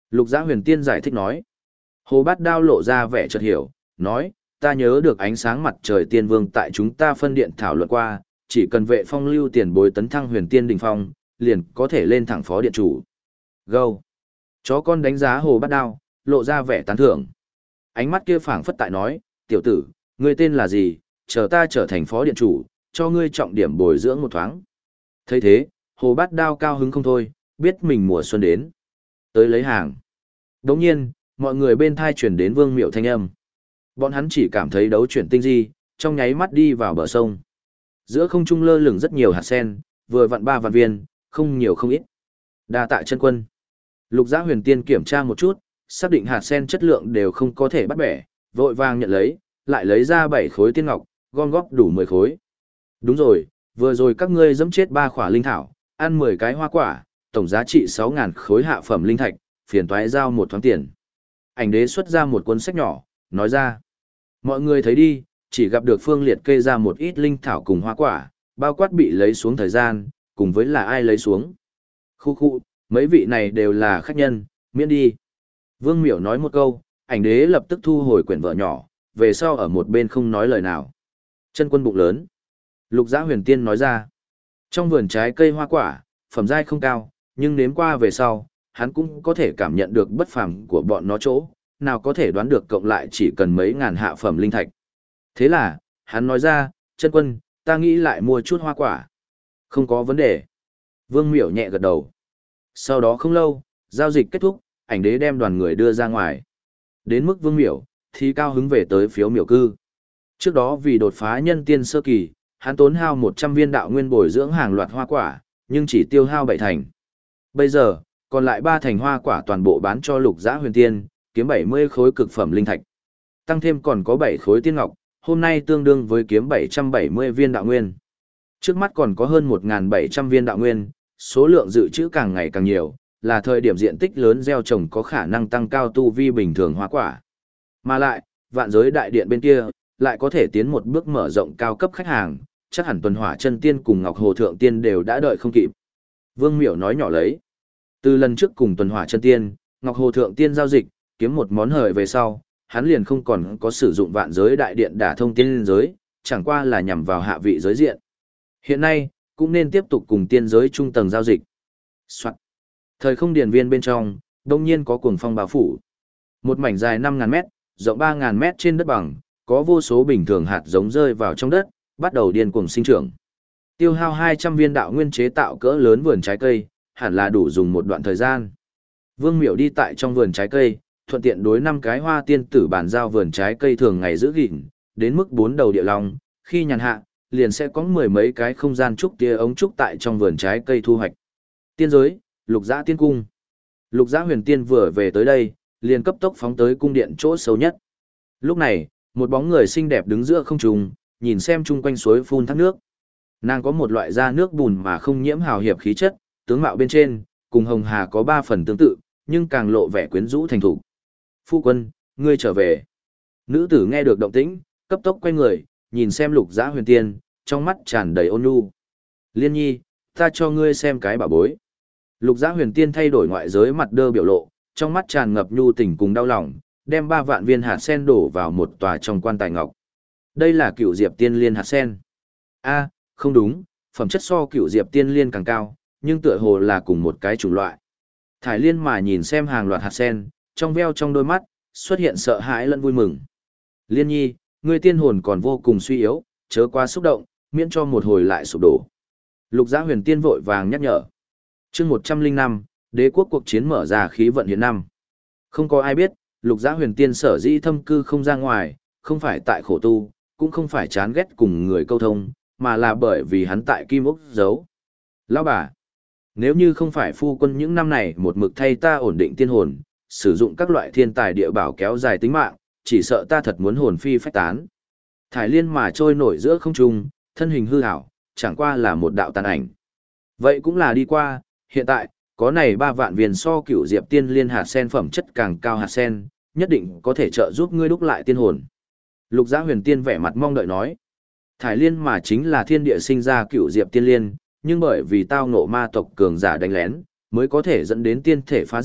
Lục Giã Huyền Tiên giải thích nói. Hồ Bát Đao lộ ra vẻ chợt hiểu, nói, ta nhớ được ánh sáng mặt trời tiên vương tại chúng ta phân điện thảo luận qua, chỉ cần Vệ Phong lưu tiền bối tấn thăng huyền tiên đỉnh phong, liền có thể lên thẳng phó điện chủ. Gâu. Chó con đánh giá Hồ Bát Đao, lộ ra vẻ tán thưởng. Ánh mắt kia phảng phất tại nói, tiểu tử, ngươi tên là gì, chờ ta trở thành phó điện chủ, cho ngươi trọng điểm bồi dưỡng một thoáng. Thấy thế, Hồ Bát Đao cao hứng không thôi, biết mình mùa xuân đến. Tới lấy hàng. Đồng nhiên, mọi người bên thai chuyển đến Vương Miệu thanh âm. Bọn hắn chỉ cảm thấy đấu chuyển tinh di, trong nháy mắt đi vào bờ sông. Giữa không trung lơ lửng rất nhiều hạt sen, vừa vặn 3 vạn viên, không nhiều không ít. Đa tạ chân quân. Lục Giã Huyền Tiên kiểm tra một chút, xác định hạt sen chất lượng đều không có thể bắt bẻ, vội vàng nhận lấy, lại lấy ra 7 khối tiên ngọc, gom góp đủ 10 khối. Đúng rồi, vừa rồi các ngươi giẫm chết 3 khỏa linh thảo, ăn 10 cái hoa quả, tổng giá trị 6.000 khối hạ phẩm linh thạch, phiền toái giao một thoáng tiền. Ảnh đế xuất ra một cuốn sách nhỏ, nói ra. Mọi người thấy đi, chỉ gặp được Phương liệt kê ra một ít linh thảo cùng hoa quả, bao quát bị lấy xuống thời gian, cùng với là ai lấy xuống. Khu khu, mấy vị này đều là khách nhân, miễn đi. Vương Miểu nói một câu, ảnh đế lập tức thu hồi quyển vở nhỏ, về sau ở một bên không nói lời nào. Chân quân bụng lớn. Lục Giã Huyền Tiên nói ra. Trong vườn trái cây hoa quả, phẩm giai không cao, nhưng nếm qua về sau, hắn cũng có thể cảm nhận được bất phàm của bọn nó chỗ, nào có thể đoán được cộng lại chỉ cần mấy ngàn hạ phẩm linh thạch. Thế là, hắn nói ra, chân quân, ta nghĩ lại mua chút hoa quả. Không có vấn đề. Vương Miểu nhẹ gật đầu. Sau đó không lâu, giao dịch kết thúc, ảnh đế đem đoàn người đưa ra ngoài. Đến mức Vương Miểu, thì cao hứng về tới phiếu miểu cư. Trước đó vì đột phá nhân tiên sơ kỳ, hắn tốn hao 100 viên đạo nguyên bồi dưỡng hàng loạt hoa quả, nhưng chỉ tiêu hao 7 thành. Bây giờ, còn lại 3 thành hoa quả toàn bộ bán cho Lục Giã Huyền Tiên, kiếm 70 khối cực phẩm linh thạch. Tăng thêm còn có 7 khối tiên ngọc, hôm nay tương đương với kiếm 770 viên đạo nguyên. Trước mắt còn có hơn 1.700 viên đạo nguyên, số lượng dự trữ càng ngày càng nhiều, là thời điểm diện tích lớn gieo trồng có khả năng tăng cao tu vi bình thường hoa quả. Mà lại, vạn giới đại điện bên kia, lại có thể tiến một bước mở rộng cao cấp khách hàng, chắc hẳn Tuần Hỏa Chân Tiên cùng Ngọc Hồ Thượng Tiên đều đã đợi không kịp. Vương Miểu nói nhỏ lấy. Từ lần trước cùng Tuần Hỏa Chân Tiên, Ngọc Hồ Thượng Tiên giao dịch, kiếm một món hời về sau, hắn liền không còn có sử dụng vạn giới đại điện đả thông tiên giới, chẳng qua là nhằm vào hạ vị giới diện. Hiện nay, cũng nên tiếp tục cùng tiên giới trung tầng giao dịch. Soạn. Thời không điển viên bên trong, đông nhiên có cuồng phong bao phủ. Một mảnh dài 5.000 mét, rộng 3.000 mét trên đất bằng, có vô số bình thường hạt giống rơi vào trong đất, bắt đầu điên cuồng sinh trưởng. Tiêu hao 200 viên đạo nguyên chế tạo cỡ lớn vườn trái cây, hẳn là đủ dùng một đoạn thời gian. Vương Miểu đi tại trong vườn trái cây, thuận tiện đối 5 cái hoa tiên tử bàn giao vườn trái cây thường ngày giữ gìn, đến mức 4 đầu địa long, khi nhàn hạ, liền sẽ có 10 mấy cái không gian trúc tia ống trúc tại trong vườn trái cây thu hoạch. Tiên giới, Lục Giã Tiên Cung. Lục Giã Huyền Tiên vừa về tới đây, liền cấp tốc phóng tới cung điện chỗ sâu nhất. Lúc này, một bóng người xinh đẹp đứng giữa không trung, nhìn xem chung quanh suối phun thác nước. Nàng có một loại da nước bùn mà không nhiễm hào hiệp khí chất, tướng mạo bên trên, cùng Hồng Hà có 3 phần tương tự, nhưng càng lộ vẻ quyến rũ thành thục. Phu quân, ngươi trở về. Nữ tử nghe được động tĩnh, cấp tốc quay người, nhìn xem Lục Giã Huyền Tiên, trong mắt tràn đầy ôn nhu. Liên nhi, ta cho ngươi xem cái bảo bối. Lục Giã Huyền Tiên thay đổi ngoại giới mặt đơ biểu lộ, trong mắt tràn ngập nhu tình cùng đau lòng, đem 3 vạn viên hạt sen đổ vào một tòa trong quan tài ngọc. Đây là Cựu Diệp Tiên Liên hạt sen. A, không đúng, phẩm chất so Cựu Diệp Tiên Liên càng cao, nhưng tựa hồ là cùng một cái chủng loại. Thải Liên mà nhìn xem hàng loạt hạt sen, trong veo trong đôi mắt xuất hiện sợ hãi lẫn vui mừng. Liên nhi, ngươi tiên hồn còn vô cùng suy yếu, chớ quá xúc động, miễn cho một hồi lại sụp đổ. Lục Giã Huyền Tiên vội vàng nhắc nhở. Chương 105, Đế quốc cuộc chiến mở ra khí vận hiện năm. Không có ai biết, Lục Giã Huyền Tiên sở dĩ thâm cư không ra ngoài, không phải tại khổ tu, cũng không phải chán ghét cùng người câu thông, mà là bởi vì hắn tại Kim Ốc giấu. Lão bà, nếu như không phải phu quân những năm này một mực thay ta ổn định tiên hồn, sử dụng các loại thiên tài địa bảo kéo dài tính mạng, chỉ sợ ta thật muốn hồn phi phách tán. Thải Liên mà trôi nổi giữa không trung, thân hình hư ảo, chẳng qua là một đạo tàn ảnh. Vậy cũng là đi qua, hiện tại, có này 3 vạn viên so Cựu Diệp Tiên Liên hạt sen phẩm chất càng cao hạt sen, nhất định có thể trợ giúp ngươi đúc lại tiên hồn. Lục Giã Huyền Tiên vẻ mặt mong đợi nói. Thải Liên mà chính là thiên địa sinh ra Cựu Diệp Tiên Liên, nhưng bởi vì tao ngộ ma tộc cường giả đánh lén, mới có thể dẫn đến tiên thể phá diệt,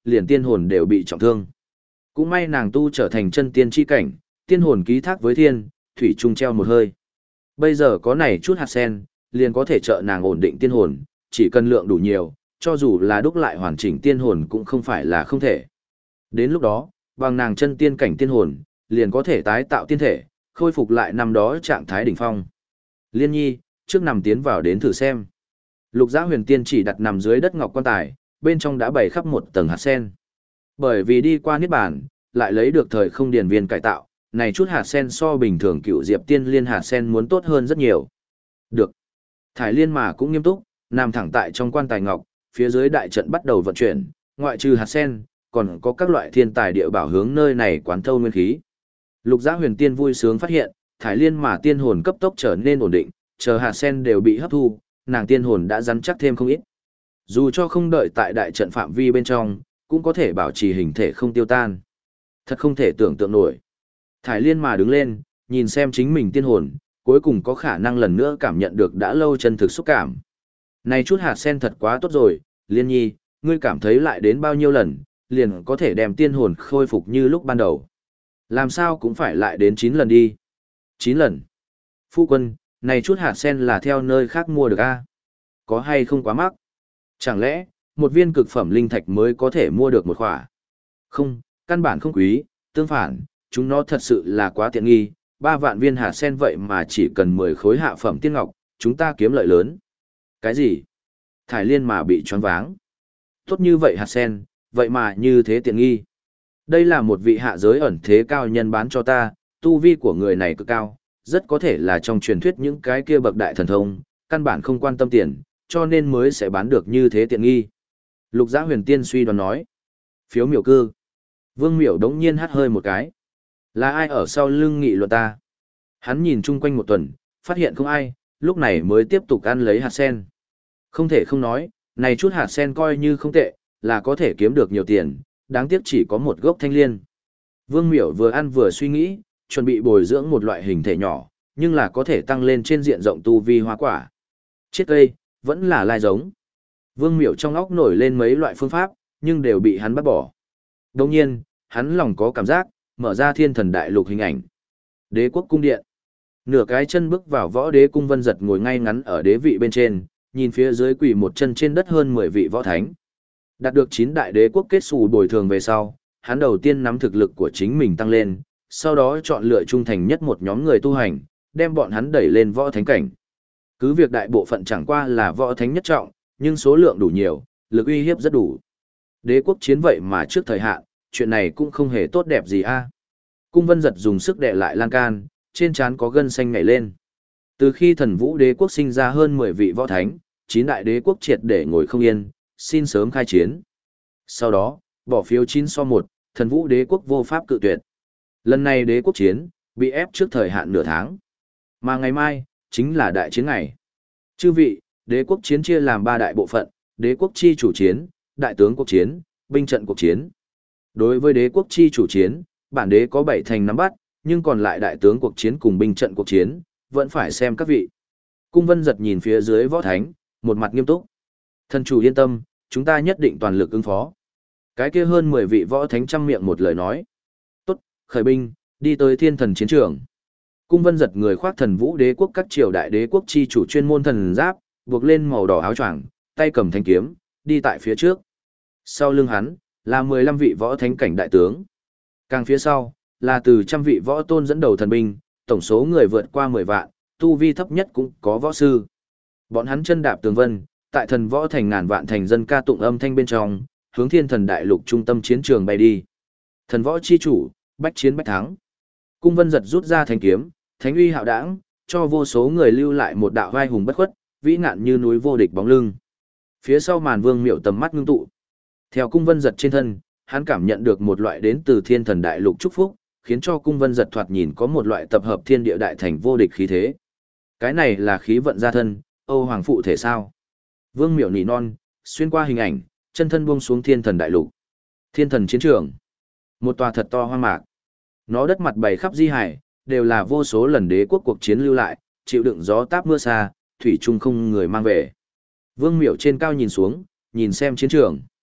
liền tiên hồn đều bị trọng thương. Cũng may nàng tu trở thành chân tiên chi cảnh, tiên hồn ký thác với thiên, thủy trung treo một hơi. Bây giờ có này chút hạt sen, liền có thể trợ nàng ổn định tiên hồn, chỉ cần lượng đủ nhiều, cho dù là đúc lại hoàn chỉnh tiên hồn cũng không phải là không thể. Đến lúc đó, bằng nàng chân tiên cảnh tiên hồn, liền có thể tái tạo tiên thể, khôi phục lại năm đó trạng thái đỉnh phong. Liên Nhi, trước nằm tiến vào đến thử xem. Lục Giá Huyền Tiên chỉ đặt nằm dưới đất ngọc quan tài, bên trong đã bày khắp một tầng hạt sen. Bởi vì đi qua niết bàn, lại lấy được thời không điển viên cải tạo, này chút hạt sen so bình thường cựu diệp tiên liên hạt sen muốn tốt hơn rất nhiều. Được. Thải Liên mà cũng nghiêm túc, nằm thẳng tại trong quan tài ngọc, phía dưới đại trận bắt đầu vận chuyển, ngoại trừ hạt sen, còn có các loại thiên tài địa bảo hướng nơi này quán thâu nguyên khí. Lục Giá Huyền Tiên vui sướng phát hiện, Thải Liên mà tiên hồn cấp tốc trở nên ổn định, chờ hạt sen đều bị hấp thu, nàng tiên hồn đã rắn chắc thêm không ít. Dù cho không đợi tại đại trận phạm vi bên trong, cũng có thể bảo trì hình thể không tiêu tan. Thật không thể tưởng tượng nổi. Thải Liên mà đứng lên, nhìn xem chính mình tiên hồn, cuối cùng có khả năng lần nữa cảm nhận được đã lâu chân thực xúc cảm. Này chút hạt sen thật quá tốt rồi, Liên Nhi, ngươi cảm thấy lại đến bao nhiêu lần, liền có thể đem tiên hồn khôi phục như lúc ban đầu. Làm sao cũng phải lại đến 9 lần đi. 9 lần. Phu quân, này chút hạt sen là theo nơi khác mua được a? Có hay không quá mắc? Chẳng lẽ, một viên cực phẩm linh thạch mới có thể mua được một khỏa? Không, căn bản không quý, tương phản, chúng nó thật sự là quá tiện nghi, 3 vạn viên hạt sen vậy mà chỉ cần 10 khối hạ phẩm tiên ngọc, chúng ta kiếm lợi lớn. Cái gì? Thải Liên mà bị choáng váng. Tốt như vậy hạt sen, vậy mà như thế tiện nghi. Đây là một vị hạ giới ẩn thế cao nhân bán cho ta, tu vi của người này cực cao, rất có thể là trong truyền thuyết những cái kia bậc đại thần thông, căn bản không quan tâm tiền, cho nên mới sẽ bán được như thế tiện nghi. Lục Giá Huyền Tiên suy đoán nói. Phiếu miểu cư. Vương Miểu đống nhiên hắt hơi một cái. Là ai ở sau lưng nghị luận ta? Hắn nhìn chung quanh một tuần, phát hiện không ai, lúc này mới tiếp tục ăn lấy hạt sen. Không thể không nói, này chút hạt sen coi như không tệ, là có thể kiếm được nhiều tiền, đáng tiếc chỉ có một gốc thanh liên. Vương Miểu vừa ăn vừa suy nghĩ, chuẩn bị bồi dưỡng một loại hình thể nhỏ, nhưng là có thể tăng lên trên diện rộng tu vi hoa quả. Chiết cây, vẫn là lai giống. Vương Miểu trong óc nổi lên mấy loại phương pháp, nhưng đều bị hắn bắt bỏ. Đồng nhiên, hắn lòng có cảm giác, mở ra thiên thần đại lục hình ảnh. Đế quốc cung điện. Nửa cái chân bước vào võ đế cung Vân Giật ngồi ngay ngắn ở đế vị bên trên, nhìn phía dưới quỳ một chân trên đất hơn 10 vị võ thánh. Đạt được 9 đại đế quốc kết xù bồi thường về sau, hắn đầu tiên nắm thực lực của chính mình tăng lên, sau đó chọn lựa trung thành nhất một nhóm người tu hành, đem bọn hắn đẩy lên võ thánh cảnh. Cứ việc đại bộ phận chẳng qua là võ thánh nhất trọng, nhưng số lượng đủ nhiều, lực uy hiếp rất đủ. Đế quốc chiến vậy mà trước thời hạn, chuyện này cũng không hề tốt đẹp gì a. Cung Vân Giật dùng sức đè lại lan can, trên trán có gân xanh nhảy lên. Từ khi Thần Vũ Đế quốc sinh ra hơn 10 vị võ thánh, 9 đại đế quốc triệt để ngồi không yên, xin sớm khai chiến. Sau đó, bỏ phiếu 9-1, Thần Vũ Đế quốc vô pháp cự tuyệt. Lần này đế quốc chiến, bị ép trước thời hạn nửa tháng. Mà ngày mai, chính là đại chiến ngày. Chư vị, đế quốc chiến chia làm 3 đại bộ phận, đế quốc chi chủ chiến, đại tướng quốc chiến, binh trận cuộc chiến. Đối với đế quốc chi chủ chiến, bản đế có 7 thành nắm bắt, nhưng còn lại đại tướng cuộc chiến cùng binh trận cuộc chiến, vẫn phải xem các vị. Cung Vân Giật nhìn phía dưới võ thánh, một mặt nghiêm túc. Thần chủ yên tâm, chúng ta nhất định toàn lực ứng phó. Cái kia hơn 10 vị võ thánh trăm miệng một lời nói. Tốt, khởi binh, đi tới thiên thần chiến trường. Cung Vân Giật người khoác Thần Vũ Đế quốc các triều đại đế quốc chi chủ chuyên môn thần giáp, buộc lên màu đỏ áo choàng, tay cầm thanh kiếm, đi tại phía trước. Sau lưng hắn, là 15 vị võ thánh cảnh đại tướng. Càng phía sau, là từ trăm vị võ tôn dẫn đầu thần binh, tổng số người vượt qua 10 vạn, tu vi thấp nhất cũng có võ sư. Bọn hắn chân đạp tường vân, tại thần võ thành ngàn vạn thành dân ca tụng âm thanh bên trong, hướng thiên thần đại lục trung tâm chiến trường bay đi. Thần võ chi chủ, bách chiến bách thắng. Cung Vân Giật rút ra thanh kiếm, thánh uy hạo đảng, cho vô số người lưu lại một đạo vai hùng bất khuất, vĩ ngạn như núi vô địch bóng lưng. Phía sau màn Vương Miểu tầm mắt ngưng tụ. Theo Cung Vân Giật trên thân, hắn cảm nhận được một loại đến từ thiên thần đại lục chúc phúc, khiến cho Cung Vân Giật thoạt nhìn có một loại tập hợp thiên địa đại thành vô địch khí thế. Cái này là khí vận gia thân, Âu Hoàng phụ thể sao? Vương Miểu nỉ non, xuyên qua hình ảnh, chân thân buông xuống thiên thần đại lục. Thiên thần chiến trường. Một tòa thật to hoang mạc. Nó đất mặt bày khắp di hải, đều là vô số lần đế quốc cuộc chiến lưu lại, chịu đựng gió táp mưa xa, thủy chung không người mang về. Vương Miểu trên cao nhìn xuống, nhìn xem chiến trường.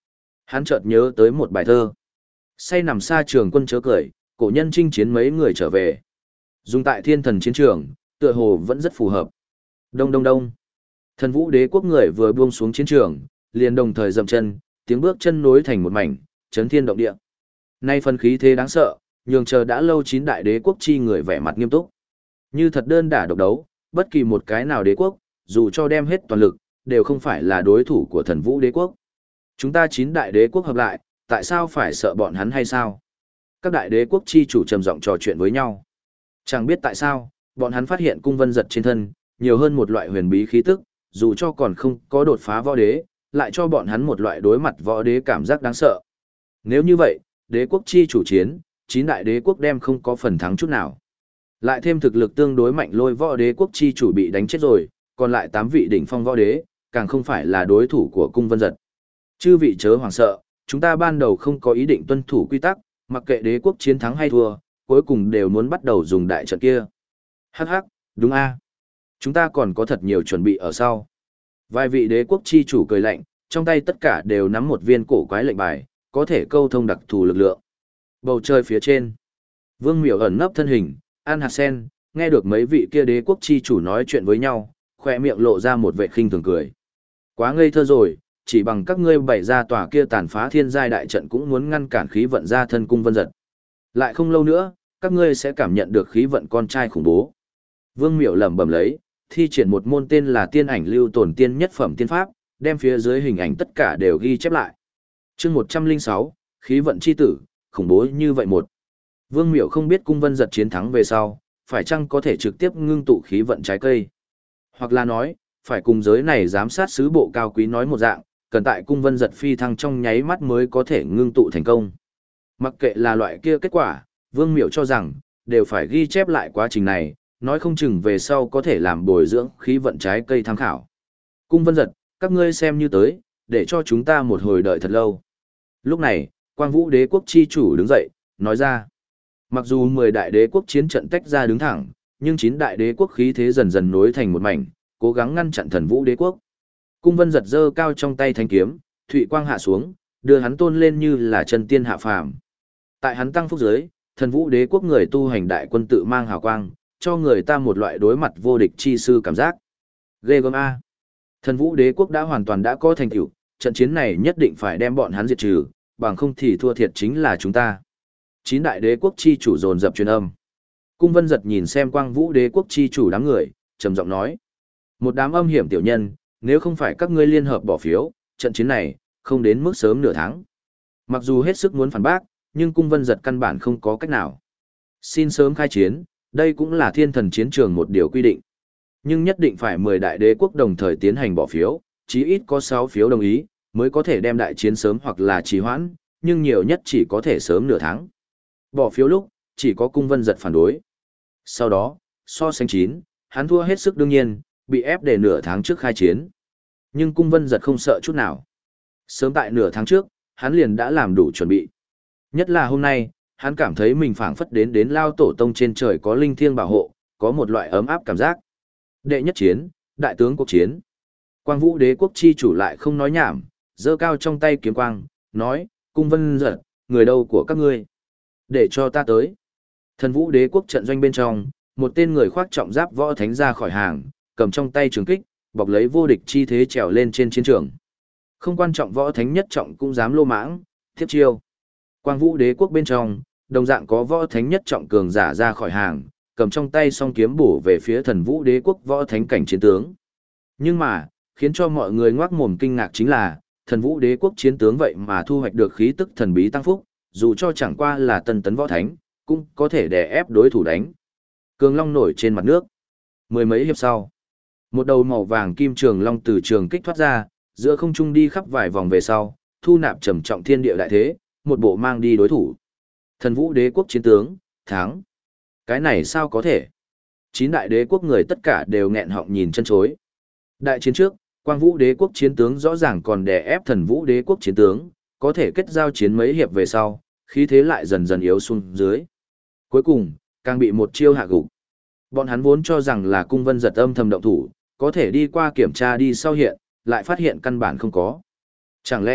Hắn chợt nhớ tới một bài thơ. Say nằm xa trường quân chớ cười, cổ nhân chinh chiến mấy người trở về. Dùng tại thiên thần chiến trường, tựa hồ vẫn rất phù hợp. Đông đông đông. Thần vũ đế quốc người vừa buông xuống chiến trường, liền đồng thời dậm chân, tiếng bước chân nối thành một mảnh, chấn thiên động địa. Nay phần khí thế đáng sợ, nhường chờ đã lâu 9 đại đế quốc chi người vẻ mặt nghiêm túc. Như thật đơn đả độc đấu, bất kỳ một cái nào đế quốc, dù cho đem hết toàn lực, đều không phải là đối thủ của thần vũ đế quốc. Chúng ta 9 đại đế quốc hợp lại, tại sao phải sợ bọn hắn hay sao? Các đại đế quốc chi chủ trầm giọng trò chuyện với nhau. Chẳng biết tại sao, bọn hắn phát hiện cung vân giật trên thân, nhiều hơn một loại huyền bí khí tức, dù cho còn không có đột phá võ đế, lại cho bọn hắn một loại đối mặt võ đế cảm giác đáng sợ. Nếu như vậy, đế quốc chi chủ chiến, 9 đại đế quốc đem không có phần thắng chút nào. Lại thêm thực lực tương đối mạnh lôi võ đế quốc chi chủ bị đánh chết rồi, còn lại 8 vị đỉnh phong võ đế, càng không phải là đối thủ của cung vân giật. Chư vị chớ hoảng sợ, chúng ta ban đầu không có ý định tuân thủ quy tắc, mặc kệ đế quốc chiến thắng hay thua, cuối cùng đều muốn bắt đầu dùng đại trận kia. Hắc hắc, đúng a. Chúng ta còn có thật nhiều chuẩn bị ở sau. Vài vị đế quốc chi chủ cười lạnh, trong tay tất cả đều nắm một viên cổ quái lệnh bài, có thể câu thông đặc thù lực lượng. Bầu trời phía trên, Vương Miểu ẩn nấp thân hình, An Hạt Sen, nghe được mấy vị kia đế quốc chi chủ nói chuyện với nhau, khoe miệng lộ ra một vẻ khinh thường cười. Quá ngây thơ rồi, chỉ bằng các ngươi bày ra tòa kia tàn phá thiên giai đại trận cũng muốn ngăn cản khí vận ra thân cung vân giật. Lại không lâu nữa, các ngươi sẽ cảm nhận được khí vận con trai khủng bố. Vương Miểu lẩm bẩm lấy, thi triển một môn tên là tiên ảnh lưu tổn tiên nhất phẩm tiên pháp, đem phía dưới hình ảnh tất cả đều ghi chép lại. Chương 106, khí vận chi tử, khủng bố như vậy một. Vương Miểu không biết cung vân giật chiến thắng về sau, phải chăng có thể trực tiếp ngưng tụ khí vận trái cây. Hoặc là nói, phải cùng giới này giám sát sứ bộ cao quý nói một dạng, cần tại cung vân giật phi thăng trong nháy mắt mới có thể ngưng tụ thành công. Mặc kệ là loại kia kết quả, Vương Miểu cho rằng, đều phải ghi chép lại quá trình này, nói không chừng về sau có thể làm bồi dưỡng khí vận trái cây tham khảo. Cung vân giật, các ngươi xem như tới, để cho chúng ta một hồi đợi thật lâu. Lúc này, Quang Vũ đế quốc chi chủ đứng dậy, nói ra. Mặc dù 10 đại đế quốc chiến trận tách ra đứng thẳng, nhưng 9 đại đế quốc khí thế dần dần nối thành một mảnh, cố gắng ngăn chặn thần vũ đế quốc. Cung vân giật giơ cao trong tay thanh kiếm, thụy quang hạ xuống, đưa hắn tôn lên như là chân tiên hạ phàm. Tại hắn tăng phúc giới, thần vũ đế quốc người tu hành đại quân tự mang hào quang, cho người ta một loại đối mặt vô địch chi sư cảm giác. Ghê gớm A. Thần vũ đế quốc đã hoàn toàn đã có thành tựu, trận chiến này nhất định phải đem bọn hắn diệt trừ, bằng không thì thua thiệt chính là chúng ta. 9 đại đế quốc chi chủ dồn dập truyền âm. Cung vân giật nhìn xem Quang Vũ đế quốc chi chủ đám người, trầm giọng nói. Một đám âm hiểm tiểu nhân, nếu không phải các ngươi liên hợp bỏ phiếu, trận chiến này, không đến mức sớm nửa tháng. Mặc dù hết sức muốn phản bác, nhưng cung vân giật căn bản không có cách nào. Xin sớm khai chiến, đây cũng là thiên thần chiến trường một điều quy định. Nhưng nhất định phải 10 đại đế quốc đồng thời tiến hành bỏ phiếu, chí ít có 6 phiếu đồng ý, mới có thể đem đại chiến sớm hoặc là trì hoãn, nhưng nhiều nhất chỉ có thể sớm nửa tháng. Bỏ phiếu lúc, chỉ có cung vân giật phản đối. Sau đó, so sánh 9, hắn thua hết sức đương nhiên, bị ép để nửa tháng trước khai chiến. Nhưng cung vân giật không sợ chút nào. Sớm tại nửa tháng trước, hắn liền đã làm đủ chuẩn bị. Nhất là hôm nay, hắn cảm thấy mình phảng phất đến lao tổ tông trên trời có linh thiêng bảo hộ, có một loại ấm áp cảm giác. Đệ nhất chiến, đại tướng cuộc chiến. Quang Vũ đế quốc chi chủ lại không nói nhảm, giơ cao trong tay kiếm quang, nói, cung vân giật, người đâu của các ngươi? Để cho ta tới. Thần Vũ đế quốc trận doanh bên trong, một tên người khoác trọng giáp võ thánh ra khỏi hàng, cầm trong tay trường kích, bọc lấy vô địch chi thế trèo lên trên chiến trường. Không quan trọng võ thánh nhất trọng cũng dám lô mãng, tiếp chiêu. Quang Vũ đế quốc bên trong, đồng dạng có võ thánh nhất trọng cường giả ra khỏi hàng, cầm trong tay song kiếm bổ về phía thần Vũ đế quốc võ thánh cảnh chiến tướng. Nhưng mà, khiến cho mọi người ngoác mồm kinh ngạc chính là, thần Vũ đế quốc chiến tướng vậy mà thu hoạch được khí tức thần bí tăng phúc, dù cho chẳng qua là tân tấn võ thánh, cũng có thể đè ép đối thủ đánh. Cường long nổi trên mặt nước. Mười mấy hiệp sau, một đầu màu vàng kim trường long từ trường kích thoát ra, giữa không trung đi khắp vài vòng về sau, thu nạp trầm trọng thiên địa đại thế, một bộ mang đi đối thủ. Thần Vũ đế quốc chiến tướng, thắng. Cái này sao có thể? 9 đại đế quốc người tất cả đều nghẹn họng nhìn chân chối. Đại chiến trước, Quang Vũ đế quốc chiến tướng rõ ràng còn đè ép thần Vũ đế quốc chiến tướng, có thể kết giao chiến mấy hiệp về sau, khí thế lại dần dần yếu xuống dưới. Cuối cùng, càng bị một chiêu hạ gục. Bọn hắn vốn cho rằng là cung vân giật âm thầm động thủ, có thể đi qua kiểm tra đi sau hiện, lại phát hiện căn bản không có. Chẳng lẽ,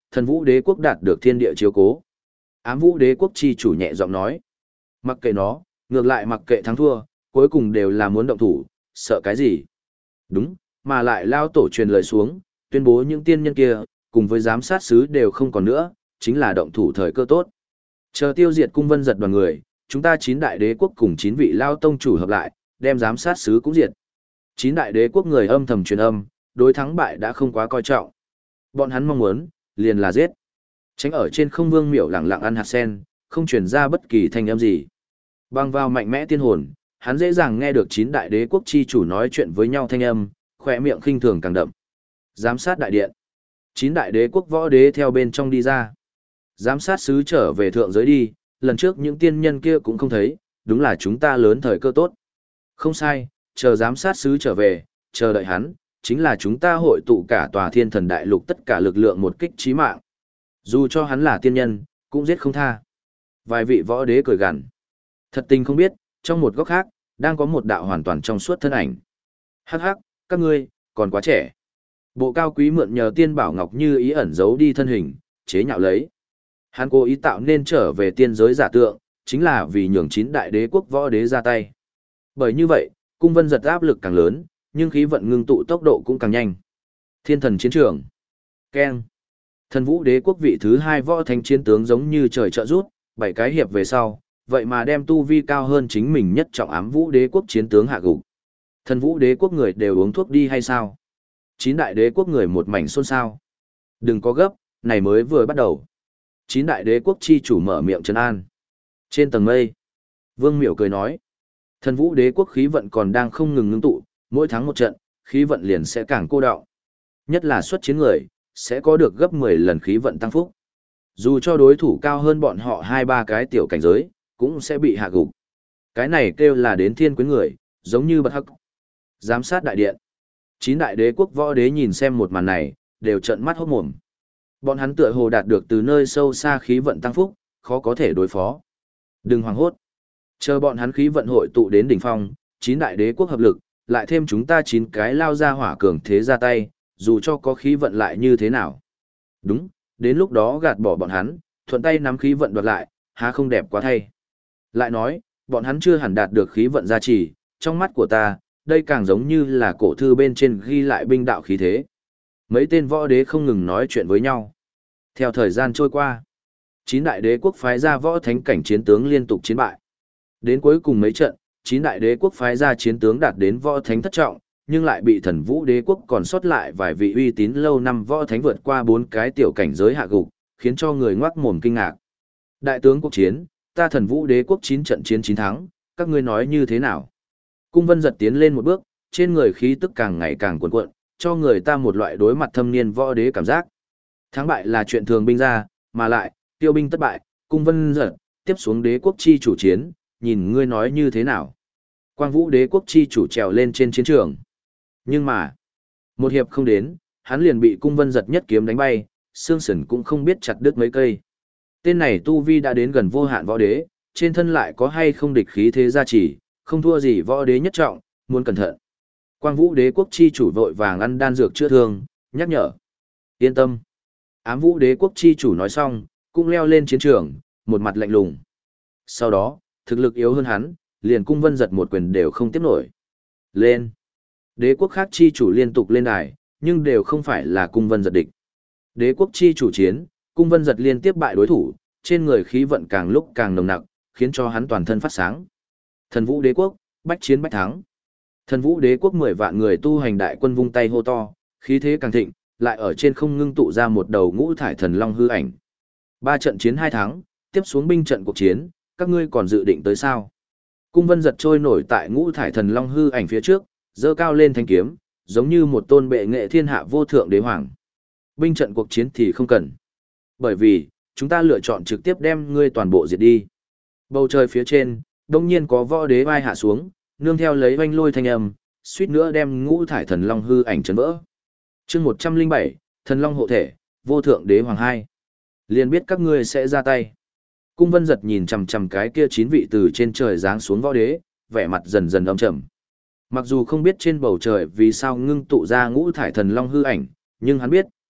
thần vũ đế quốc đạt được thiên địa chiếu cố. Ám vũ đế quốc chi chủ nhẹ giọng nói. Mặc kệ nó, ngược lại mặc kệ thắng thua, cuối cùng đều là muốn động thủ, sợ cái gì? Đúng, mà lại lao tổ truyền lời xuống, tuyên bố những tiên nhân kia, cùng với giám sát sứ đều không còn nữa, chính là động thủ thời cơ tốt. Chờ tiêu diệt cung vân giật đoàn người, chúng ta 9 đại đế quốc cùng 9 vị lao tông chủ hợp lại, đem giám sát sứ cũng diệt. 9 đại đế quốc người âm thầm truyền âm, đối thắng bại đã không quá coi trọng. Bọn hắn mong muốn, liền là giết. Tránh ở trên không vương miểu lặng lặng ăn hạt sen, không truyền ra bất kỳ thanh âm gì. Bằng vào mạnh mẽ tiên hồn, hắn dễ dàng nghe được 9 đại đế quốc chi chủ nói chuyện với nhau thanh âm, khỏe miệng khinh thường càng đậm. Giám sát đại điện. 9 đại đế quốc võ đế theo bên trong đi ra. Giám sát sứ trở về thượng giới đi, lần trước những tiên nhân kia cũng không thấy, đúng là chúng ta lớn thời cơ tốt. Không sai, chờ giám sát sứ trở về, chờ đợi hắn, chính là chúng ta hội tụ cả tòa thiên thần đại lục tất cả lực lượng một kích chí mạng. Dù cho hắn là tiên nhân, cũng giết không tha. Vài vị võ đế cười gằn. Thật tình không biết, trong một góc khác, đang có một đạo hoàn toàn trong suốt thân ảnh. Hắc hắc, các ngươi, còn quá trẻ. Bộ cao quý mượn nhờ tiên bảo ngọc như ý ẩn giấu đi thân hình, chế nhạo lấy. Hắn cố ý tạo nên trở về tiên giới giả tượng, chính là vì nhường 9 đại đế quốc võ đế ra tay. Bởi như vậy, cung vân giật áp lực càng lớn, nhưng khí vận ngưng tụ tốc độ cũng càng nhanh. Thiên thần chiến trường. Keng. Thần vũ đế quốc vị thứ 2 võ thánh chiến tướng giống như trời trợ rút, 7 cái hiệp về sau, vậy mà đem tu vi cao hơn chính mình nhất trọng ám vũ đế quốc chiến tướng hạ gục. Thần vũ đế quốc người đều uống thuốc đi hay sao? 9 đại đế quốc người một mảnh xôn xao. Đừng có gấp, này mới vừa bắt đầu. 9 đại đế quốc chi chủ mở miệng trấn an. Trên tầng mây, Vương Miểu cười nói, thần vũ đế quốc khí vận còn đang không ngừng ngưng tụ, mỗi tháng một trận, khí vận liền sẽ càng cô đọng. Nhất là xuất chiến người, sẽ có được gấp 10 lần khí vận tăng phúc. Dù cho đối thủ cao hơn bọn họ 2-3 cái tiểu cảnh giới, cũng sẽ bị hạ gục. Cái này kêu là đến thiên quyến người, giống như bật hắc. Giám sát đại điện. 9 đại đế quốc võ đế nhìn xem một màn này, đều trợn mắt hốt mồm. Bọn hắn tựa hồ đạt được từ nơi sâu xa khí vận tăng phúc, khó có thể đối phó. Đừng hoảng hốt. Chờ bọn hắn khí vận hội tụ đến đỉnh phong, 9 đại đế quốc hợp lực, lại thêm chúng ta 9 cái lao ra hỏa cường thế ra tay, dù cho có khí vận lại như thế nào. Đúng, đến lúc đó gạt bỏ bọn hắn, thuận tay nắm khí vận đoạt lại, há không đẹp quá thay. Lại nói, bọn hắn chưa hẳn đạt được khí vận gia trì, trong mắt của ta, đây càng giống như là cổ thư bên trên ghi lại binh đạo khí thế. Mấy tên võ đế không ngừng nói chuyện với nhau. Theo thời gian trôi qua, 9 đại đế quốc phái ra võ thánh cảnh chiến tướng liên tục chiến bại. Đến cuối cùng mấy trận, 9 đại đế quốc phái ra chiến tướng đạt đến võ thánh thất trọng, nhưng lại bị thần vũ đế quốc còn sót lại vài vị uy tín lâu năm võ thánh vượt qua 4 cái tiểu cảnh giới hạ gục, khiến cho người ngoác mồm kinh ngạc. Đại tướng quốc chiến, ta thần vũ đế quốc 9 trận chiến 9 thắng, các ngươi nói như thế nào? Cung vân giật tiến lên một bước, trên người khí tức càng ngày càng cuồn cuộn, cho người ta một loại đối mặt thâm niên võ đế cảm giác. Thắng bại là chuyện thường binh ra, mà lại, tiêu binh thất bại, cung vân giật, tiếp xuống đế quốc chi chủ chiến, nhìn ngươi nói như thế nào? Quang vũ đế quốc chi chủ trèo lên trên chiến trường. Nhưng mà, một hiệp không đến, hắn liền bị cung vân giật nhất kiếm đánh bay, xương sườn cũng không biết chặt đứt mấy cây. Tên này tu vi đã đến gần vô hạn võ đế, trên thân lại có hay không địch khí thế gia trì, không thua gì võ đế nhất trọng, muốn cẩn thận. Quang vũ đế quốc chi chủ vội vàng ăn đan dược chữa thương, nhắc nhở. Yên tâm. Ám vũ đế quốc chi chủ nói xong, cũng leo lên chiến trường, một mặt lạnh lùng. Sau đó, thực lực yếu hơn hắn, liền cung vân giật một quyền đều không tiếp nổi. Lên. Đế quốc khác chi chủ liên tục lên đài, nhưng đều không phải là cung vân giật địch. Đế quốc chi chủ chiến, cung vân giật liên tiếp bại đối thủ, trên người khí vận càng lúc càng nồng nặc, khiến cho hắn toàn thân phát sáng. Thần vũ đế quốc, bách chiến bách thắng. Thần vũ đế quốc 10 vạn người tu hành đại quân vung tay hô to, khí thế càng thịnh, lại ở trên không ngưng tụ ra một đầu ngũ thải thần long hư ảnh. 3 trận chiến 2 thắng, tiếp xuống binh trận cuộc chiến, các ngươi còn dự định tới sao? Cung vân giật trôi nổi tại ngũ thải thần long hư ảnh phía trước, giơ cao lên thanh kiếm, giống như một tôn bệ nghệ thiên hạ vô thượng đế hoàng. Binh trận cuộc chiến thì không cần. Bởi vì, chúng ta lựa chọn trực tiếp đem ngươi toàn bộ diệt đi. Bầu trời phía trên, đông nhiên có võ đế vai hạ xuống, nương theo lấy oanh lôi thanh âm, suýt nữa đem ngũ thải thần long hư ảnh chấn vỡ. Chương 107, thần long hộ thể, vô thượng đế hoàng 2. Liền biết các ngươi sẽ ra tay. Cung vân giật nhìn chằm chằm cái kia 9 vị từ trên trời giáng xuống võ đế, vẻ mặt dần dần âm trầm. Mặc dù không biết trên bầu trời vì sao ngưng tụ ra ngũ thải thần long hư ảnh, nhưng hắn biết,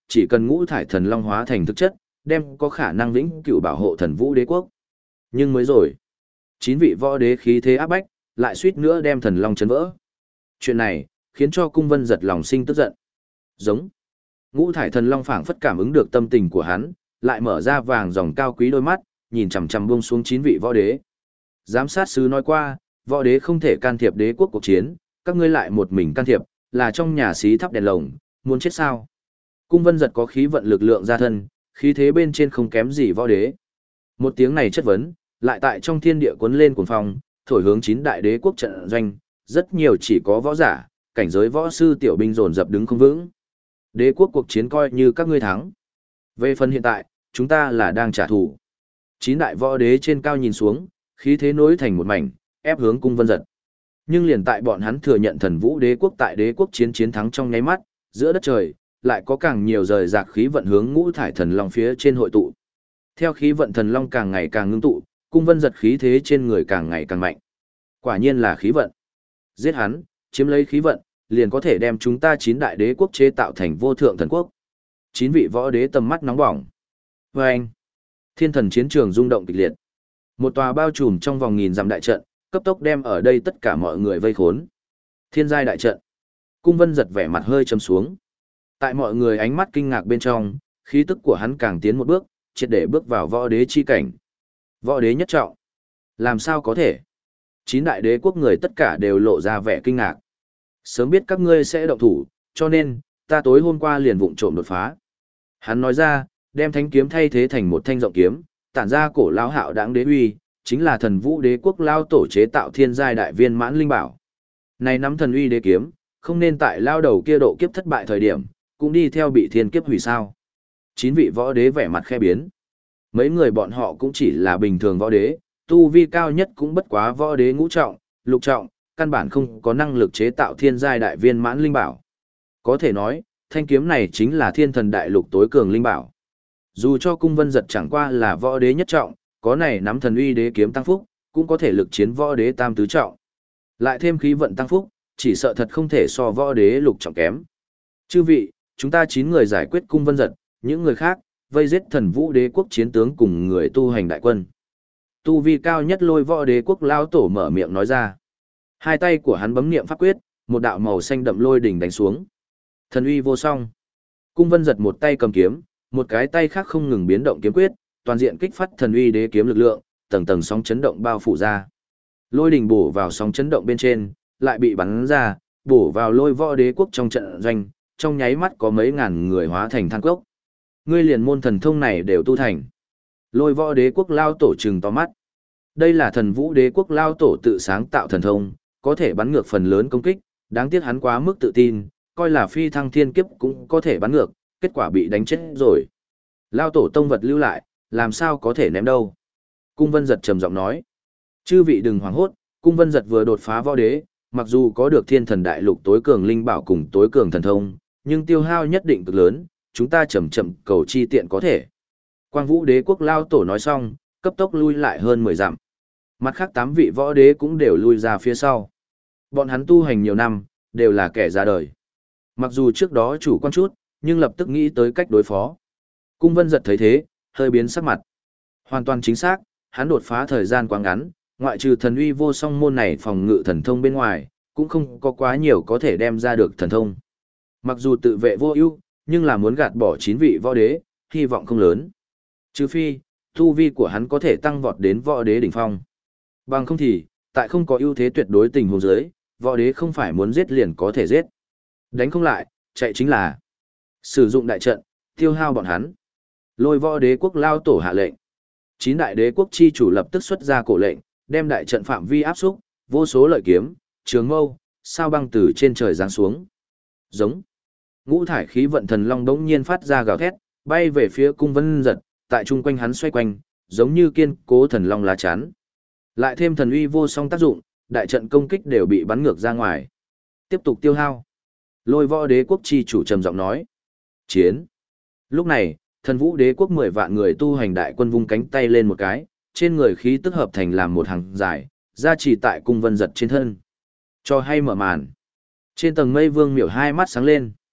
chỉ cần ngũ thải thần long hóa thành thực chất, đem có khả năng vĩnh cửu bảo hộ thần vũ đế quốc. Nhưng mới rồi, 9 vị võ đế khí thế áp bách, lại suýt nữa đem thần long chấn vỡ. Chuyện này, khiến cho cung vân giật lòng sinh tức giận. Giống. Ngũ thải thần long phảng phất cảm ứng được tâm tình của hắn, lại mở ra vàng dòng cao quý đôi mắt, nhìn chằm chằm buông xuống 9 vị võ đế. Giám sát sứ nói qua, võ đế không thể can thiệp đế quốc cuộc chiến, các ngươi lại một mình can thiệp, là trong nhà xí thắp đèn lồng, muốn chết sao? Cung vân giật có khí vận lực lượng ra thân, khí thế bên trên không kém gì võ đế. Một tiếng này chất vấn, lại tại trong thiên địa cuốn lên cuồng phong, thổi hướng 9 đại đế quốc trận doanh, rất nhiều chỉ có võ giả, cảnh giới võ sư tiểu binh dồn dập đứng không vững. Đế quốc cuộc chiến coi như các ngươi thắng. Về phần hiện tại, chúng ta là đang trả thù. 9 đại võ đế trên cao nhìn xuống, khí thế nối thành một mảnh, ép hướng cung vân giật. Nhưng liền tại bọn hắn thừa nhận thần vũ đế quốc tại đế quốc chiến thắng trong nháy mắt, giữa đất trời, lại có càng nhiều rời rạc khí vận hướng ngũ thải thần long phía trên hội tụ. Theo khí vận thần long càng ngày càng ngưng tụ, cung vân giật khí thế trên người càng ngày càng mạnh. Quả nhiên là khí vận. Giết hắn, chiếm lấy khí vận, liền có thể đem chúng ta 9 đại đế quốc chế tạo thành vô thượng thần quốc. 9 vị võ đế tầm mắt nóng bỏng. Và anh, thiên thần chiến trường rung động kịch liệt. Một tòa bao trùm trong vòng nghìn dặm đại trận, cấp tốc đem ở đây tất cả mọi người vây khốn. Thiên giai đại trận. Cung vân giật vẻ mặt hơi trầm xuống. Tại mọi người ánh mắt kinh ngạc bên trong, khí tức của hắn càng tiến một bước, triệt để bước vào võ đế chi cảnh. Võ đế nhất trọng. Làm sao có thể? 9 đại đế quốc người tất cả đều lộ ra vẻ kinh ngạc. Sớm biết các ngươi sẽ động thủ, cho nên, ta tối hôm qua liền vụng trộm đột phá. Hắn nói ra, đem thánh kiếm thay thế thành một thanh rộng kiếm, tản ra cổ lão hạo đãng đế uy, chính là thần vũ đế quốc lao tổ chế tạo thiên giai đại viên mãn linh bảo. Này nắm thần uy đế kiếm, không nên tại lao đầu kia độ kiếp thất bại thời điểm, cũng đi theo bị thiên kiếp hủy sao. 9 vị võ đế vẻ mặt khe biến. Mấy người bọn họ cũng chỉ là bình thường võ đế, tu vi cao nhất cũng bất quá võ đế ngũ trọng, lục trọng, căn bản không có năng lực chế tạo thiên giai đại viên mãn linh bảo. Có thể nói, thanh kiếm này chính là thiên thần đại lục tối cường linh bảo. Dù cho cung vân giật chẳng qua là võ đế nhất trọng, có này nắm thần uy đế kiếm tăng phúc, cũng có thể lực chiến võ đế tam tứ trọng. Lại thêm khí vận tăng phúc, chỉ sợ thật không thể so võ đế lục trọng kém. Chư vị, chúng ta 9 người giải quyết cung vân giật, những người khác, vây giết thần vũ đế quốc chiến tướng cùng người tu hành đại quân. Tu vi cao nhất Lôi võ đế quốc lao tổ mở miệng nói ra. Hai tay của hắn bấm niệm pháp quyết, một đạo màu xanh đậm lôi đỉnh đánh xuống. Thần uy vô song. Cung vân giật một tay cầm kiếm, một cái tay khác không ngừng biến động kiếm quyết, toàn diện kích phát thần uy đế kiếm lực lượng, tầng tầng sóng chấn động bao phủ ra. Lôi đỉnh bổ vào sóng chấn động bên trên, lại bị bắn ra, bổ vào Lôi võ đế quốc trong trận doanh, trong nháy mắt có mấy ngàn người hóa thành than cốc. Ngươi liền môn thần thông này đều tu thành. Lôi võ đế quốc lao tổ trừng to mắt. Đây là thần vũ đế quốc lao tổ tự sáng tạo thần thông, có thể bắn ngược phần lớn công kích, đáng tiếc hắn quá mức tự tin, coi là phi thăng thiên kiếp cũng có thể bắn ngược, kết quả bị đánh chết rồi. Lao tổ tông vật lưu lại, làm sao có thể ném đâu. Cung vân giật trầm giọng nói. Chư vị đừng hoảng hốt, cung vân giật vừa đột phá võ đế, mặc dù có được thiên thần đại lục tối cường linh bảo cùng tối cường thần thông, nhưng tiêu hao nhất định cực lớn, chúng ta chậm chậm cầu chi tiện có thể. Quang vũ đế quốc lao tổ nói xong, cấp tốc lui lại hơn 10 dặm. Mặt khác 8 vị võ đế cũng đều lui ra phía sau. Bọn hắn tu hành nhiều năm, đều là kẻ ra đời. Mặc dù trước đó chủ quan chút, nhưng lập tức nghĩ tới cách đối phó. Cung vân giật thấy thế, hơi biến sắc mặt. Hoàn toàn chính xác, hắn đột phá thời gian quá ngắn, ngoại trừ thần uy vô song môn này phòng ngự thần thông bên ngoài, cũng không có quá nhiều có thể đem ra được thần thông. Mặc dù tự vệ vô ưu, nhưng là muốn gạt bỏ 9 vị võ đế, hy vọng không lớn. Trừ phi, tu vi của hắn có thể tăng vọt đến võ đế đỉnh phong. Bằng không thì, tại không có ưu thế tuyệt đối tình huống dưới, võ đế không phải muốn giết liền có thể giết. Đánh không lại, chạy chính là sử dụng đại trận, tiêu hao bọn hắn. Lôi võ đế quốc lao tổ hạ lệnh. 9 đại đế quốc chi chủ lập tức xuất ra cổ lệnh, đem đại trận phạm vi áp xúc, vô số lợi kiếm, trường mâu, sao băng từ trên trời giáng xuống. Giống. Ngũ thải khí vận thần long đống nhiên phát ra gào thét, bay về phía cung vân giật, tại chung quanh hắn xoay quanh, giống như kiên cố thần long lá chắn. Lại thêm thần uy vô song tác dụng, đại trận công kích đều bị bắn ngược ra ngoài. Tiếp tục tiêu hao. Lôi võ đế quốc chi chủ trầm giọng nói. Chiến. Lúc này, thần vũ đế quốc 10 vạn người tu hành đại quân vung cánh tay lên một cái, trên người khí tức hợp thành làm một hàng dài, ra chỉ tại cung vân giật trên thân. Cho hay mở màn. Trên tầng mây Vương Miểu hai mắt sáng lên.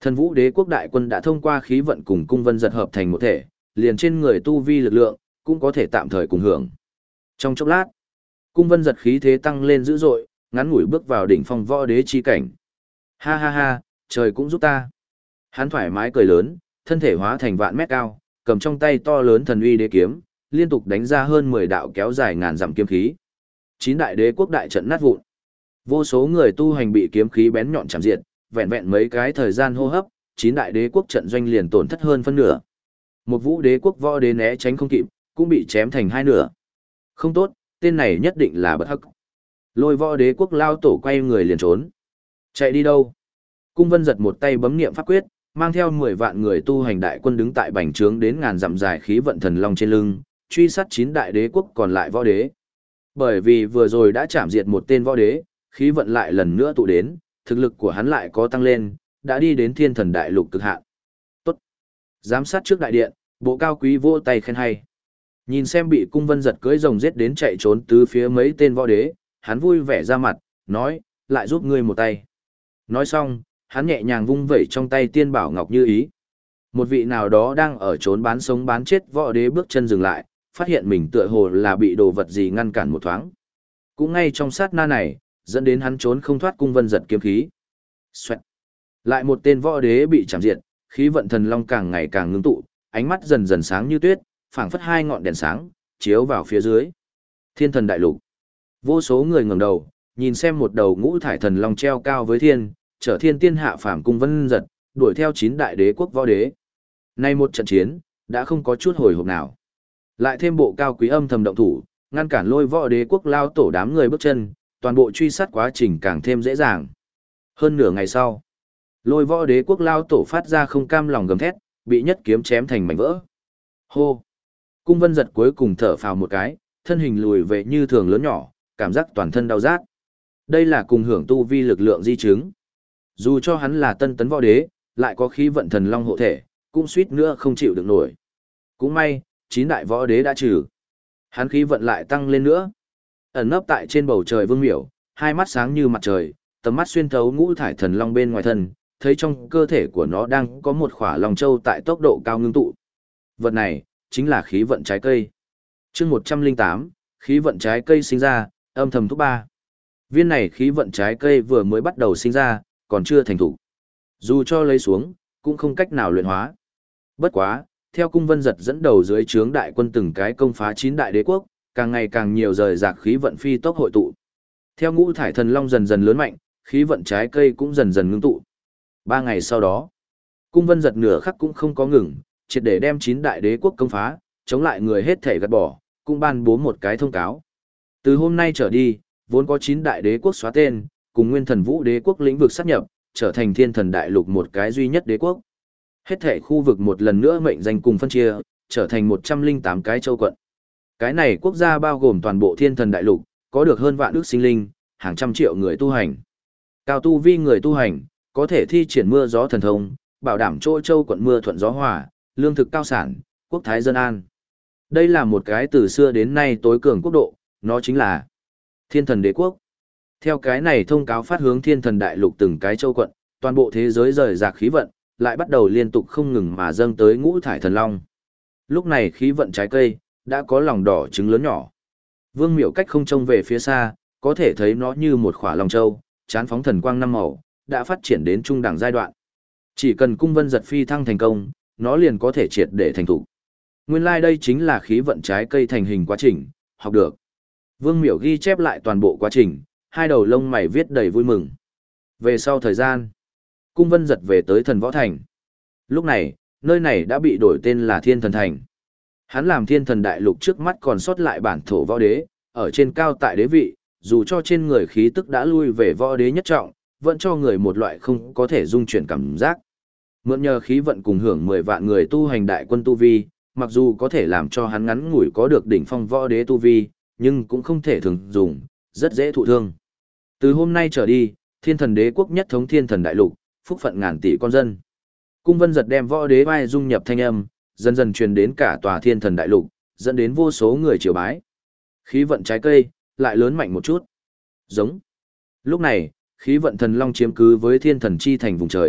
Thần Vũ Đế quốc đại quân đã thông qua khí vận cùng cung vân giật hợp thành một thể, liền trên người tu vi lực lượng, cũng có thể tạm thời cùng hưởng. Trong chốc lát, cung vân giật khí thế tăng lên dữ dội, ngắn ngủi bước vào đỉnh phong võ đế chi cảnh. Ha ha ha, trời cũng giúp ta. Hắn thoải mái cười lớn, thân thể hóa thành vạn mét cao, cầm trong tay to lớn thần uy đế kiếm, liên tục đánh ra hơn 10 đạo kéo dài ngàn dặm kiếm khí. 9 đại đế quốc đại trận nát vụn. Vô số người tu hành bị kiếm khí bén nhọn chạm diệt, vẹn vẹn mấy cái thời gian hô hấp, 9 đại đế quốc trận doanh liền tổn thất hơn phân nửa. Một vũ đế quốc võ đế né tránh không kịp, cũng bị chém thành hai nửa. Không tốt, tên này nhất định là bất hắc. Lôi võ đế quốc lao tổ quay người liền trốn. Chạy đi đâu? Cung vân giật một tay bấm niệm pháp quyết, mang theo 10 vạn người tu hành đại quân đứng tại bành trướng đến ngàn dặm dài khí vận thần long trên lưng, truy sát 9 đại đế quốc còn lại võ đế. Bởi vì vừa rồi đã chạm diệt một tên võ đế, khí vận lại lần nữa tụ đến, thực lực của hắn lại có tăng lên, đã đi đến thiên thần đại lục cực hạn. Tốt. Giám sát trước đại điện, bộ cao quý vỗ tay khen hay. Nhìn xem bị cung vân giật cưỡi rồng giết đến chạy trốn tứ phía mấy tên võ đế, hắn vui vẻ ra mặt, nói, lại giúp ngươi một tay. Nói xong, hắn nhẹ nhàng vung vẩy trong tay tiên bảo ngọc như ý. Một vị nào đó đang ở trốn bán sống bán chết võ đế bước chân dừng lại, phát hiện mình tựa hồ là bị đồ vật gì ngăn cản một thoáng. Cũng ngay trong sát na này, dẫn đến hắn trốn không thoát cung vân giật kiếm khí. Xoẹt. Lại một tên võ đế bị chạm diệt, khí vận thần long càng ngày càng ngưng tụ, ánh mắt dần dần sáng như tuyết, phảng phất hai ngọn đèn sáng, chiếu vào phía dưới. Thiên thần đại lục. Vô số người ngẩng đầu, nhìn xem một đầu ngũ thải thần long treo cao với thiên, trở thiên tiên hạ phàm cung vân giật, đuổi theo 9 đại đế quốc võ đế. Nay một trận chiến, đã không có chút hồi hộp nào. Lại thêm bộ cao quý âm thầm động thủ, ngăn cản lôi võ đế quốc lao tổ đám người bước chân, toàn bộ truy sát quá trình càng thêm dễ dàng. Hơn nửa ngày sau, lôi võ đế quốc lao tổ phát ra không cam lòng gầm thét, bị nhất kiếm chém thành mảnh vỡ. Hô! Cung vân giật cuối cùng thở phào một cái, thân hình lùi về như thường lớn nhỏ, cảm giác toàn thân đau rát. Đây là cùng hưởng tu vi lực lượng di chứng. Dù cho hắn là tân tấn võ đế, lại có khí vận thần long hộ thể, cũng suýt nữa không chịu được nổi. Cũng may, 9 đại võ đế đã trừ. Hắn khí vận lại tăng lên nữa. Ẩn nấp tại trên bầu trời Vương Miểu, hai mắt sáng như mặt trời, tầm mắt xuyên thấu ngũ thải thần long bên ngoài thân, thấy trong cơ thể của nó đang có một khỏa long châu tại tốc độ cao ngưng tụ. Vật này, chính là khí vận trái cây. Chương 108, khí vận trái cây sinh ra, âm thầm thúc ba. Viên này khí vận trái cây vừa mới bắt đầu sinh ra, còn chưa thành thủ. Dù cho lấy xuống, cũng không cách nào luyện hóa. Bất quá, theo cung vân giật dẫn đầu dưới trướng đại quân từng cái công phá 9 đại đế quốc, càng ngày càng nhiều rời rạc khí vận phi tốc hội tụ. Theo ngũ thải thần long dần dần lớn mạnh, khí vận trái cây cũng dần dần ngưng tụ. 3 ngày sau đó, cung vân giật nửa khắc cũng không có ngừng, triệt để đem 9 đại đế quốc công phá, chống lại người hết thể gạt bỏ, cũng ban bố một cái thông cáo. Từ hôm nay trở đi, vốn có 9 đại đế quốc xóa tên, cùng Nguyên Thần Vũ đế quốc lĩnh vực sát nhập, trở thành Thiên Thần đại lục một cái duy nhất đế quốc. Hết thể khu vực một lần nữa mệnh danh cùng phân chia, trở thành 108 cái châu quận. Cái này quốc gia bao gồm toàn bộ Thiên Thần đại lục, có được hơn vạn ước sinh linh, hàng trăm triệu người tu hành. Cao tu vi người tu hành, có thể thi triển mưa gió thần thông, bảo đảm chỗ châu quận mưa thuận gió hòa, lương thực cao sản, quốc thái dân an. Đây là một cái từ xưa đến nay tối cường quốc độ, nó chính là Thiên Thần đế quốc. Theo cái này thông cáo phát hướng Thiên Thần đại lục từng cái châu quận, toàn bộ thế giới rời rạc khí vận, lại bắt đầu liên tục không ngừng mà dâng tới ngũ thải thần long. Lúc này khí vận trái cây đã có lòng đỏ trứng lớn nhỏ. Vương Miểu cách không trông về phía xa, có thể thấy nó như một khỏa long châu, chán phóng thần quang năm màu, đã phát triển đến trung đẳng giai đoạn. Chỉ cần cung vân giật phi thăng thành công, nó liền có thể triệt để thành thủ. Nguyên lai đây chính là khí vận trái cây thành hình quá trình, học được. Vương Miểu ghi chép lại toàn bộ quá trình, hai đầu lông mày viết đầy vui mừng. Về sau thời gian, cung vân giật về tới thần võ thành. Lúc này, nơi này đã bị đổi tên là Thiên Thần Thành. Hắn làm Thiên Thần đại lục trước mắt còn sót lại bản thổ võ đế, ở trên cao tại đế vị, dù cho trên người khí tức đã lui về võ đế nhất trọng, vẫn cho người một loại không có thể dung chuyển cảm giác. Mượn nhờ khí vận cùng hưởng 10 vạn người tu hành đại quân tu vi, mặc dù có thể làm cho hắn ngắn ngủi có được đỉnh phong võ đế tu vi, nhưng cũng không thể thường dùng, rất dễ thụ thương. Từ hôm nay trở đi, Thiên Thần đế quốc nhất thống Thiên Thần đại lục, phúc phận ngàn tỷ con dân. Cung vân giật đem võ đế vai dung nhập thanh âm, dần dần truyền đến cả tòa Thiên Thần đại lục, dẫn đến vô số người triều bái. Khí vận trái cây lại lớn mạnh một chút. Giống. Lúc này, khí vận thần long chiếm cứ với Thiên Thần chi thành vùng trời,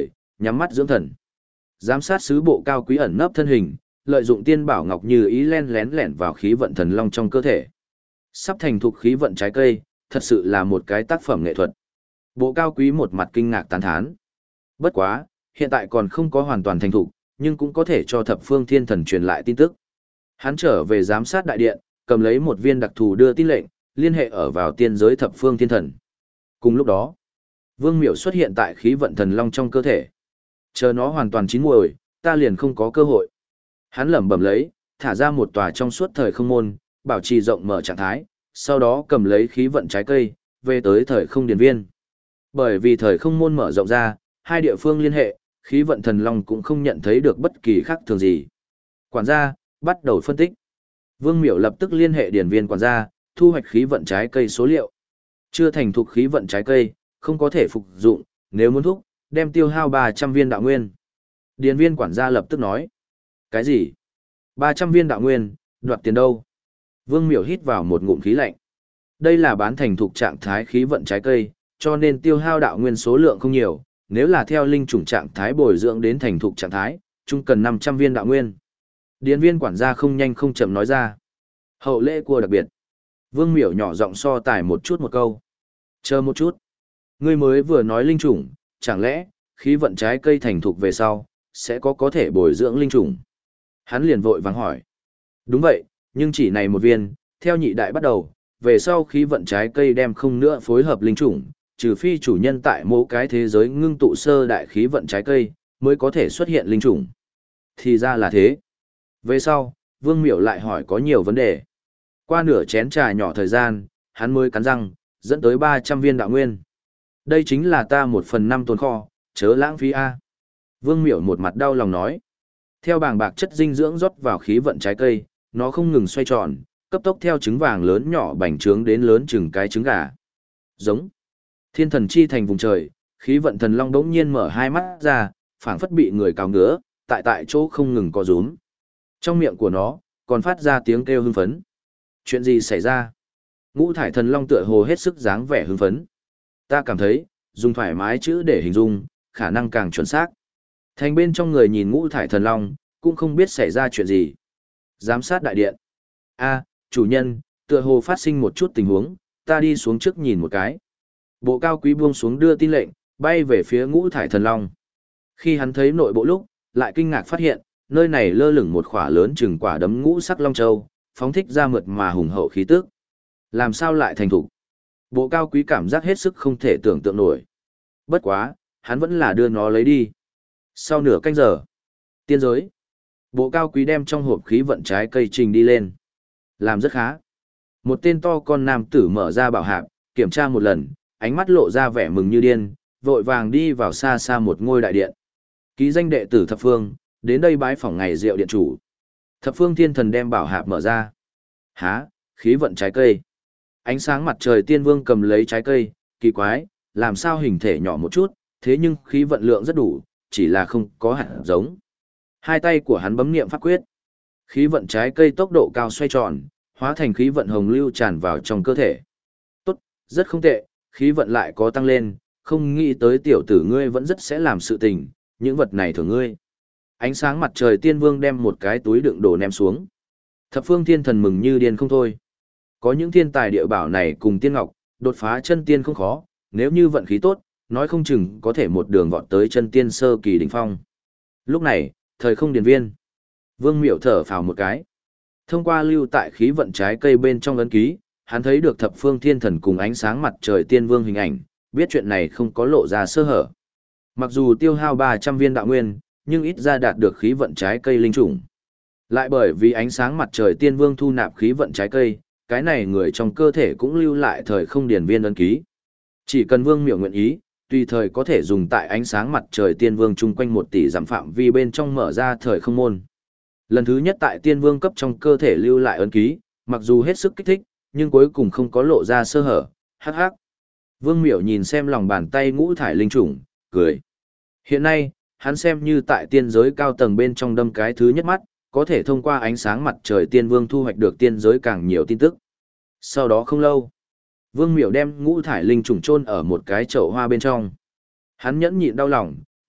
nhắm mắt dưỡng thần. Giám sát sứ bộ cao quý ẩn nấp thân hình, lợi dụng tiên bảo ngọc như ý len lén lẻn vào khí vận thần long trong cơ thể. Sắp thành thục khí vận trái cây, thật sự là một cái tác phẩm nghệ thuật. Bộ cao quý một mặt kinh ngạc tán thán. Bất quá, hiện tại còn không có hoàn toàn thành thục, nhưng cũng có thể cho thập phương thiên thần truyền lại tin tức. Hắn trở về giám sát đại điện, cầm lấy một viên đặc thù đưa tin lệnh, liên hệ ở vào tiên giới thập phương thiên thần. Cùng lúc đó, Vương Miểu xuất hiện tại khí vận thần long trong cơ thể. Chờ nó hoàn toàn chín muồi, ta liền không có cơ hội. Hắn lẩm bẩm lấy, thả ra một tòa trong suốt thời không môn, bảo trì rộng mở trạng thái, sau đó cầm lấy khí vận trái cây, về tới thời không điển viên. Bởi vì thời không môn mở rộng ra, hai địa phương liên hệ, khí vận thần long cũng không nhận thấy được bất kỳ khác thường gì. Quản gia, bắt đầu phân tích. Vương Miểu lập tức liên hệ điển viên quản gia, thu hoạch khí vận trái cây số liệu. Chưa thành thục khí vận trái cây, không có thể phục dụng, nếu muốn thúc, đem tiêu hao 300 viên đạo nguyên. Điển viên quản gia lập tức nói. Cái gì? 300 viên đạo nguyên, đoạt tiền đâu? Vương Miểu hít vào một ngụm khí lạnh. Đây là bán thành thục trạng thái khí vận trái cây, cho nên tiêu hao đạo nguyên số lượng không nhiều, nếu là theo linh chủng trạng thái bồi dưỡng đến thành thục trạng thái, chung cần 500 viên đạo nguyên. Điền viên quản gia không nhanh không chậm nói ra. Hậu lễ của đặc biệt. Vương Miểu nhỏ giọng so tài một chút một câu. Chờ một chút. Ngươi mới vừa nói linh chủng, chẳng lẽ, khí vận trái cây thành thục về sau, sẽ có thể bồi dưỡng linh chủng? Hắn liền vội vàng hỏi. Đúng vậy, nhưng chỉ này một viên, theo nhị đại bắt đầu, về sau khí vận trái cây đem không nữa phối hợp linh chủng, trừ phi chủ nhân tại mỗi cái thế giới ngưng tụ sơ đại khí vận trái cây, mới có thể xuất hiện linh chủng. Thì ra là thế. Về sau, Vương Miểu lại hỏi có nhiều vấn đề. Qua nửa chén trà nhỏ thời gian, hắn mới cắn răng, dẫn tới 300 viên đạo nguyên. Đây chính là ta 1/5 tồn kho, chớ lãng phí a. Vương Miểu một mặt đau lòng nói. Theo bàng bạc chất dinh dưỡng rót vào khí vận trái cây, nó không ngừng xoay tròn, cấp tốc theo trứng vàng lớn nhỏ bành trướng đến lớn chừng cái trứng gà. Giống. Thiên thần chi thành vùng trời, khí vận thần long đống nhiên mở hai mắt ra, phảng phất bị người cào ngứa, tại chỗ không ngừng co rúm. Trong miệng của nó, còn phát ra tiếng kêu hưng phấn. Chuyện gì xảy ra? Ngũ thải thần long tựa hồ hết sức dáng vẻ hưng phấn. Ta cảm thấy, dùng thoải mái chữ để hình dung, khả năng càng chuẩn xác. Thành bên trong người nhìn ngũ thải thần long, cũng không biết xảy ra chuyện gì. Giám sát đại điện. A, chủ nhân, tựa hồ phát sinh một chút tình huống, ta đi xuống trước nhìn một cái. Bộ cao quý buông xuống đưa tin lệnh, bay về phía ngũ thải thần long. Khi hắn thấy nội bộ lúc, lại kinh ngạc phát hiện, nơi này lơ lửng một khỏa lớn chừng quả đấm ngũ sắc long châu, phóng thích ra mượt mà hùng hậu khí tức. Làm sao lại thành thủ? Bộ cao quý cảm giác hết sức không thể tưởng tượng nổi. Bất quá, hắn vẫn là đưa nó lấy đi. Sau nửa canh giờ, tiên giới. Bộ cao quý đem trong hộp khí vận trái cây trình đi lên. Làm rất khá. Một tên to con nam tử mở ra bảo hạp, kiểm tra một lần, ánh mắt lộ ra vẻ mừng như điên, vội vàng đi vào xa xa một ngôi đại điện. Ký danh đệ tử thập phương, đến đây bái phỏng ngày rượu điện chủ. Thập phương thiên thần đem bảo hạp mở ra. Há, khí vận trái cây. Ánh sáng mặt trời tiên vương cầm lấy trái cây, kỳ quái, làm sao hình thể nhỏ một chút, thế nhưng khí vận lượng rất đủ, chỉ là không có hạt giống. Hai tay của hắn bấm niệm pháp quyết. Khí vận trái cây tốc độ cao xoay tròn, hóa thành khí vận hồng lưu tràn vào trong cơ thể. Tốt, rất không tệ, khí vận lại có tăng lên, không nghĩ tới tiểu tử ngươi vẫn rất sẽ làm sự tình, những vật này thưởng ngươi. Ánh sáng mặt trời tiên vương đem một cái túi đựng đồ ném xuống. Thập phương thiên thần mừng như điên không thôi. Có những thiên tài địa bảo này cùng tiên ngọc, đột phá chân tiên không khó, nếu như vận khí tốt, nói không chừng có thể một đường vọt tới chân tiên sơ kỳ đỉnh phong. Lúc này, thời không điền viên. Vương Miểu thở phào một cái. Thông qua lưu tại khí vận trái cây bên trong ấn ký, hắn thấy được thập phương thiên thần cùng ánh sáng mặt trời tiên vương hình ảnh, biết chuyện này không có lộ ra sơ hở. Mặc dù tiêu hao 300 viên đạo nguyên, nhưng ít ra đạt được khí vận trái cây linh chủng. Lại bởi vì ánh sáng mặt trời tiên vương thu nạp khí vận trái cây, cái này người trong cơ thể cũng lưu lại thời không điền viên ấn ký. Chỉ cần Vương Miểu nguyện ý, tùy thời có thể dùng tại ánh sáng mặt trời tiên vương chung quanh 1 tỷ dặm phạm vi bên trong mở ra thời không môn. Lần thứ nhất tại tiên vương cấp trong cơ thể lưu lại ấn ký, mặc dù hết sức kích thích, nhưng cuối cùng không có lộ ra sơ hở. Hắc hắc. Vương Miểu nhìn xem lòng bàn tay ngũ thải linh chủng, cười. Hiện nay, hắn xem như tại tiên giới cao tầng bên trong đâm cái thứ nhất mắt, có thể thông qua ánh sáng mặt trời tiên vương thu hoạch được tiên giới càng nhiều tin tức. Sau đó không lâu, Vương Miểu đem ngũ thải linh trùng chôn ở một cái chậu hoa bên trong. Hắn nhẫn nhịn đau lòng,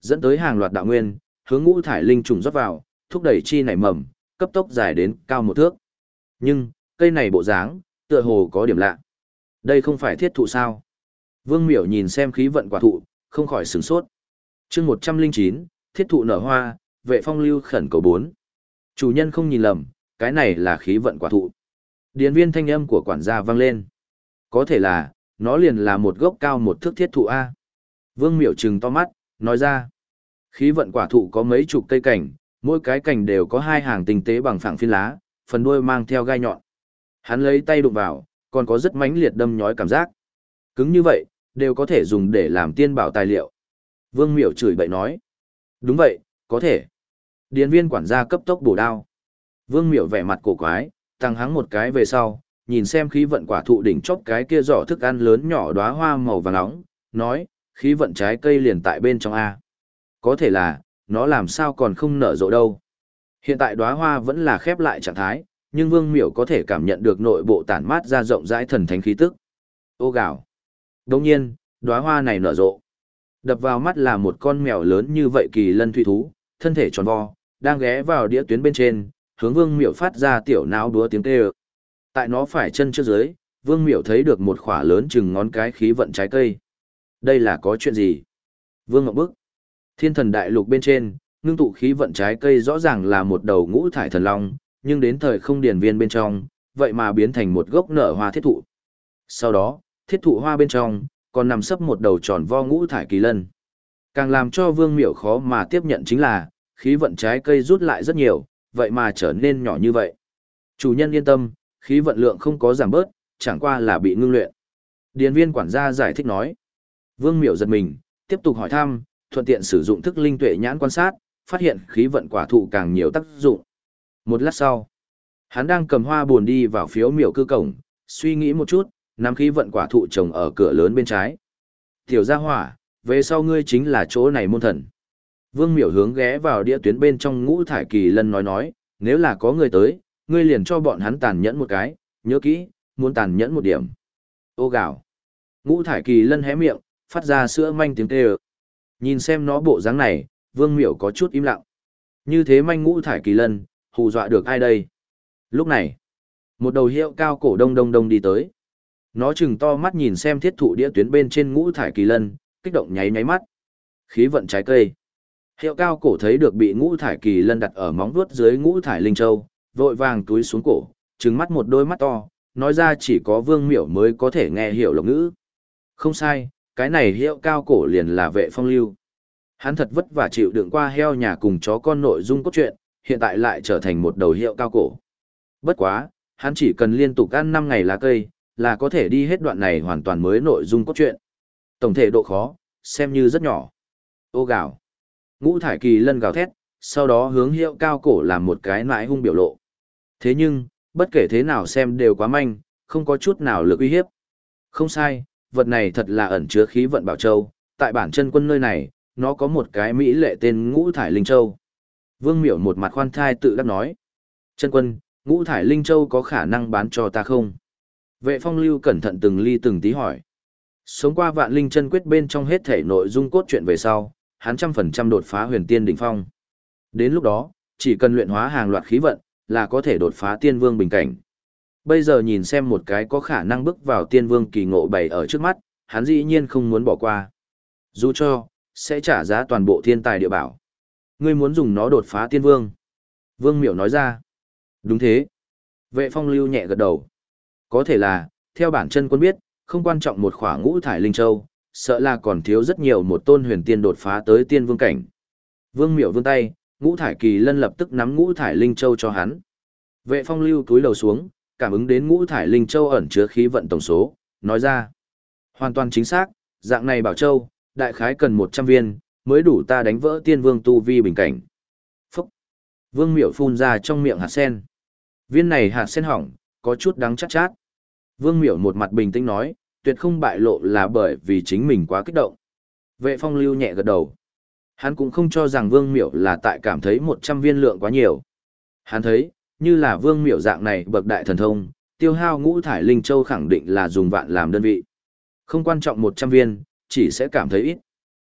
dẫn tới hàng loạt đạo nguyên, hướng ngũ thải linh trùng rót vào, thúc đẩy chi nảy mầm, cấp tốc dài đến cao 1 thước. Nhưng, cây này bộ dáng, tựa hồ có điểm lạ. Đây không phải thiết thụ sao? Vương Miểu nhìn xem khí vận quả thụ, không khỏi sửng sốt. Chương 109, thiết thụ nở hoa, Vệ Phong lưu khẩn cầu 4. Chủ nhân không nhìn lầm, cái này là khí vận quả thụ. Điền viên thanh âm của quản gia vang lên. Có thể là, nó liền là một gốc cao 1 thước thiết thụ A. Vương Miểu trừng to mắt, nói ra. Khí vận quả thụ có mấy chục cây cành, mỗi cái cành đều có 2 hàng tinh tế bằng phẳng phiến lá, phần đuôi mang theo gai nhọn. Hắn lấy tay đụng vào, còn có rất mãnh liệt đâm nhói cảm giác. Cứng như vậy, đều có thể dùng để làm tiên bảo tài liệu. Vương Miểu chửi bậy nói. Đúng vậy, có thể. Điền viên quản gia cấp tốc bổ đao. Vương Miểu vẻ mặt cổ quái, tăng hắng một cái về sau, nhìn xem khí vận quả thụ đỉnh chóp cái kia giỏ thức ăn lớn nhỏ đóa hoa màu vàng nóng, nói, khí vận trái cây liền tại bên trong A. Có thể là, nó làm sao còn không nở rộ đâu. Hiện tại đóa hoa vẫn là khép lại trạng thái, nhưng Vương Miểu có thể cảm nhận được nội bộ tản mát ra rộng rãi thần thánh khí tức. Ô gào. Đồng nhiên, đóa hoa này nở rộ. Đập vào mắt là một con mèo lớn như vậy kỳ lân thủy thú, thân thể tròn vo, đang ghé vào đĩa tuyến bên trên, hướng Vương Miểu phát ra tiểu náo đúa tiếng kêu. Tại nó phải chân trước dưới, Vương Miểu thấy được một khỏa lớn chừng ngón cái khí vận trái cây. Đây là có chuyện gì? Vương ngậm bức. Thiên thần đại lục bên trên, ngưng tụ khí vận trái cây rõ ràng là một đầu ngũ thải thần long, nhưng đến thời không điển viên bên trong, vậy mà biến thành một gốc nở hoa thiết thụ. Sau đó, thiết thụ hoa bên trong, còn nằm sấp một đầu tròn vo ngũ thải kỳ lân. Càng làm cho Vương Miểu khó mà tiếp nhận chính là, khí vận trái cây rút lại rất nhiều, vậy mà trở nên nhỏ như vậy. Chủ nhân yên tâm, khí vận lượng không có giảm bớt, chẳng qua là bị ngưng luyện. Điền viên quản gia giải thích nói. Vương Miểu giật mình, tiếp tục hỏi thăm, thuận tiện sử dụng thức linh tuệ nhãn quan sát, phát hiện khí vận quả thụ càng nhiều tác dụng. Một lát sau, hắn đang cầm hoa buồn đi vào phiếu miểu cư cổng, suy nghĩ một chút, nắm khí vận quả thụ trồng ở cửa lớn bên trái. Tiểu gia hỏa, về sau ngươi chính là chỗ này môn thần. Vương Miểu hướng ghé vào đĩa tuyến bên trong ngũ thải kỳ lân nói, nếu là có người tới, ngươi liền cho bọn hắn tàn nhẫn một cái, nhớ kỹ, muốn tàn nhẫn một điểm. Ô gào. Ngũ thải kỳ lân hé miệng, phát ra sữa manh tiếng kêu. Nhìn xem nó bộ dáng này, Vương Miểu có chút im lặng. Như thế manh ngũ thải kỳ lân, hù dọa được ai đây? Lúc này, một đầu hiệu cao cổ đông đi tới. Nó chừng to mắt nhìn xem thiết thụ đĩa tuyến bên trên ngũ thải kỳ lân, kích động nháy mắt. Khí vận trái cây. Hiệu cao cổ thấy được bị ngũ thải kỳ lân đặt ở móng vuốt dưới ngũ thải linh châu, vội vàng túi xuống cổ, trừng mắt một đôi mắt to, nói ra chỉ có Vương Miểu mới có thể nghe hiểu lộc ngữ. Không sai, cái này hiệu cao cổ liền là Vệ Phong lưu. Hắn thật vất vả chịu đựng qua heo nhà cùng chó con nội dung cốt truyện, hiện tại lại trở thành một đầu hiệu cao cổ. Bất quá, hắn chỉ cần liên tục ăn 5 ngày lá cây, là có thể đi hết đoạn này hoàn toàn mới nội dung cốt truyện. Tổng thể độ khó, xem như rất nhỏ. Ô gào. Ngũ thải kỳ lân gào thét, sau đó hướng hiệu cao cổ làm một cái nãi hung biểu lộ. Thế nhưng, bất kể thế nào xem đều quá manh, không có chút nào lực uy hiếp. Không sai, vật này thật là ẩn chứa khí vận bảo châu, tại bản chân quân nơi này, nó có một cái mỹ lệ tên ngũ thải linh châu. Vương Miểu một mặt khoan thai tự đắc nói. Chân quân, ngũ thải linh châu có khả năng bán cho ta không? Vệ Phong lưu cẩn thận từng ly từng tí hỏi. Sống qua vạn linh chân quyết bên trong hết thể nội dung cốt truyện về sau, hắn 100% đột phá huyền tiên đỉnh phong. Đến lúc đó, chỉ cần luyện hóa hàng loạt khí vận, là có thể đột phá tiên vương bình cảnh. Bây giờ nhìn xem một cái có khả năng bước vào tiên vương kỳ ngộ bày ở trước mắt, hắn dĩ nhiên không muốn bỏ qua. Dù cho, sẽ trả giá toàn bộ thiên tài địa bảo. Ngươi muốn dùng nó đột phá tiên vương. Vương Miểu nói ra. Đúng thế. Vệ Phong lưu nhẹ gật đầu. Có thể là, theo bản chân quân biết, không quan trọng một khỏa ngũ thải linh châu, sợ là còn thiếu rất nhiều một tôn huyền tiên đột phá tới tiên vương cảnh. Vương Miểu vươn tay, ngũ thải kỳ lân lập tức nắm ngũ thải linh châu cho hắn. Vệ Phong lưu túi đầu xuống, cảm ứng đến ngũ thải linh châu ẩn chứa khí vận tổng số, nói ra. Hoàn toàn chính xác, dạng này bảo châu, đại khái cần 100 viên, mới đủ ta đánh vỡ tiên vương tu vi bình cảnh. Phúc! Vương Miểu phun ra trong miệng hạt sen. Viên này hạt sen hỏng, có chút đắng chát chát. Vương Miểu một mặt bình tĩnh nói, tuyệt không bại lộ là bởi vì chính mình quá kích động. Vệ Phong lưu nhẹ gật đầu. Hắn cũng không cho rằng Vương Miểu là tại cảm thấy 100 viên lượng quá nhiều. Hắn thấy, như là Vương Miểu dạng này bậc đại thần thông, tiêu hao ngũ thải linh châu khẳng định là dùng vạn làm đơn vị. Không quan trọng 100 viên, chỉ sẽ cảm thấy ít.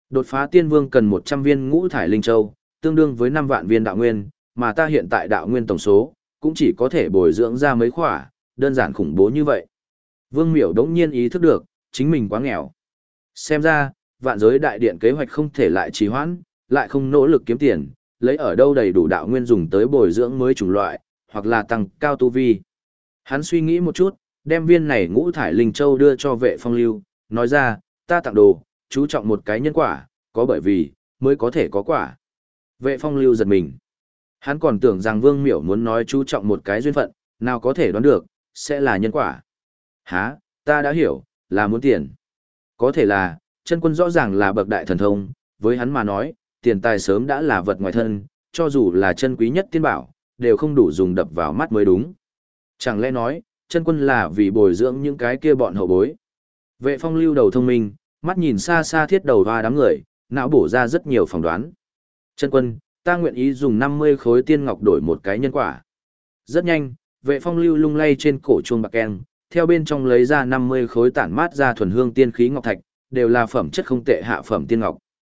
Đột phá tiên vương cần 100 viên ngũ thải linh châu, tương đương với 5 vạn viên đạo nguyên, mà ta hiện tại đạo nguyên tổng số, cũng chỉ có thể bồi dưỡng ra mấy khỏa, đơn giản khủng bố như vậy. Vương Miểu đống nhiên ý thức được, chính mình quá nghèo. Xem ra, vạn giới đại điện kế hoạch không thể lại trì hoãn, lại không nỗ lực kiếm tiền, lấy ở đâu đầy đủ đạo nguyên dùng tới bồi dưỡng mới chủng loại, hoặc là tăng cao tu vi. Hắn suy nghĩ một chút, đem viên này ngũ thải linh châu đưa cho Vệ Phong Lưu, nói ra, ta tặng đồ, chú trọng một cái nhân quả, có bởi vì, mới có thể có quả. Vệ Phong Lưu giật mình. Hắn còn tưởng rằng Vương Miểu muốn nói chú trọng một cái duyên phận, nào có thể đoán được, sẽ là nhân quả. Hả, ta đã hiểu, là muốn tiền. Có thể là, chân quân rõ ràng là bậc đại thần thông, với hắn mà nói, tiền tài sớm đã là vật ngoài thân, cho dù là chân quý nhất tiên bảo, đều không đủ dùng đập vào mắt mới đúng. Chẳng lẽ nói, chân quân là vì bồi dưỡng những cái kia bọn hậu bối. Vệ Phong Lưu đầu thông minh, mắt nhìn xa xa thiết đầu hoa đám người, não bổ ra rất nhiều phỏng đoán. Chân quân, ta nguyện ý dùng 50 khối tiên ngọc đổi một cái nhân quả. Rất nhanh, Vệ Phong Lưu lung lay trên cổ chuông bạc keng, theo bên trong lấy ra 50 khối tản mát ra thuần hương tiên khí ngọc thạch, đều là phẩm chất không tệ hạ phẩm tiên ngọc.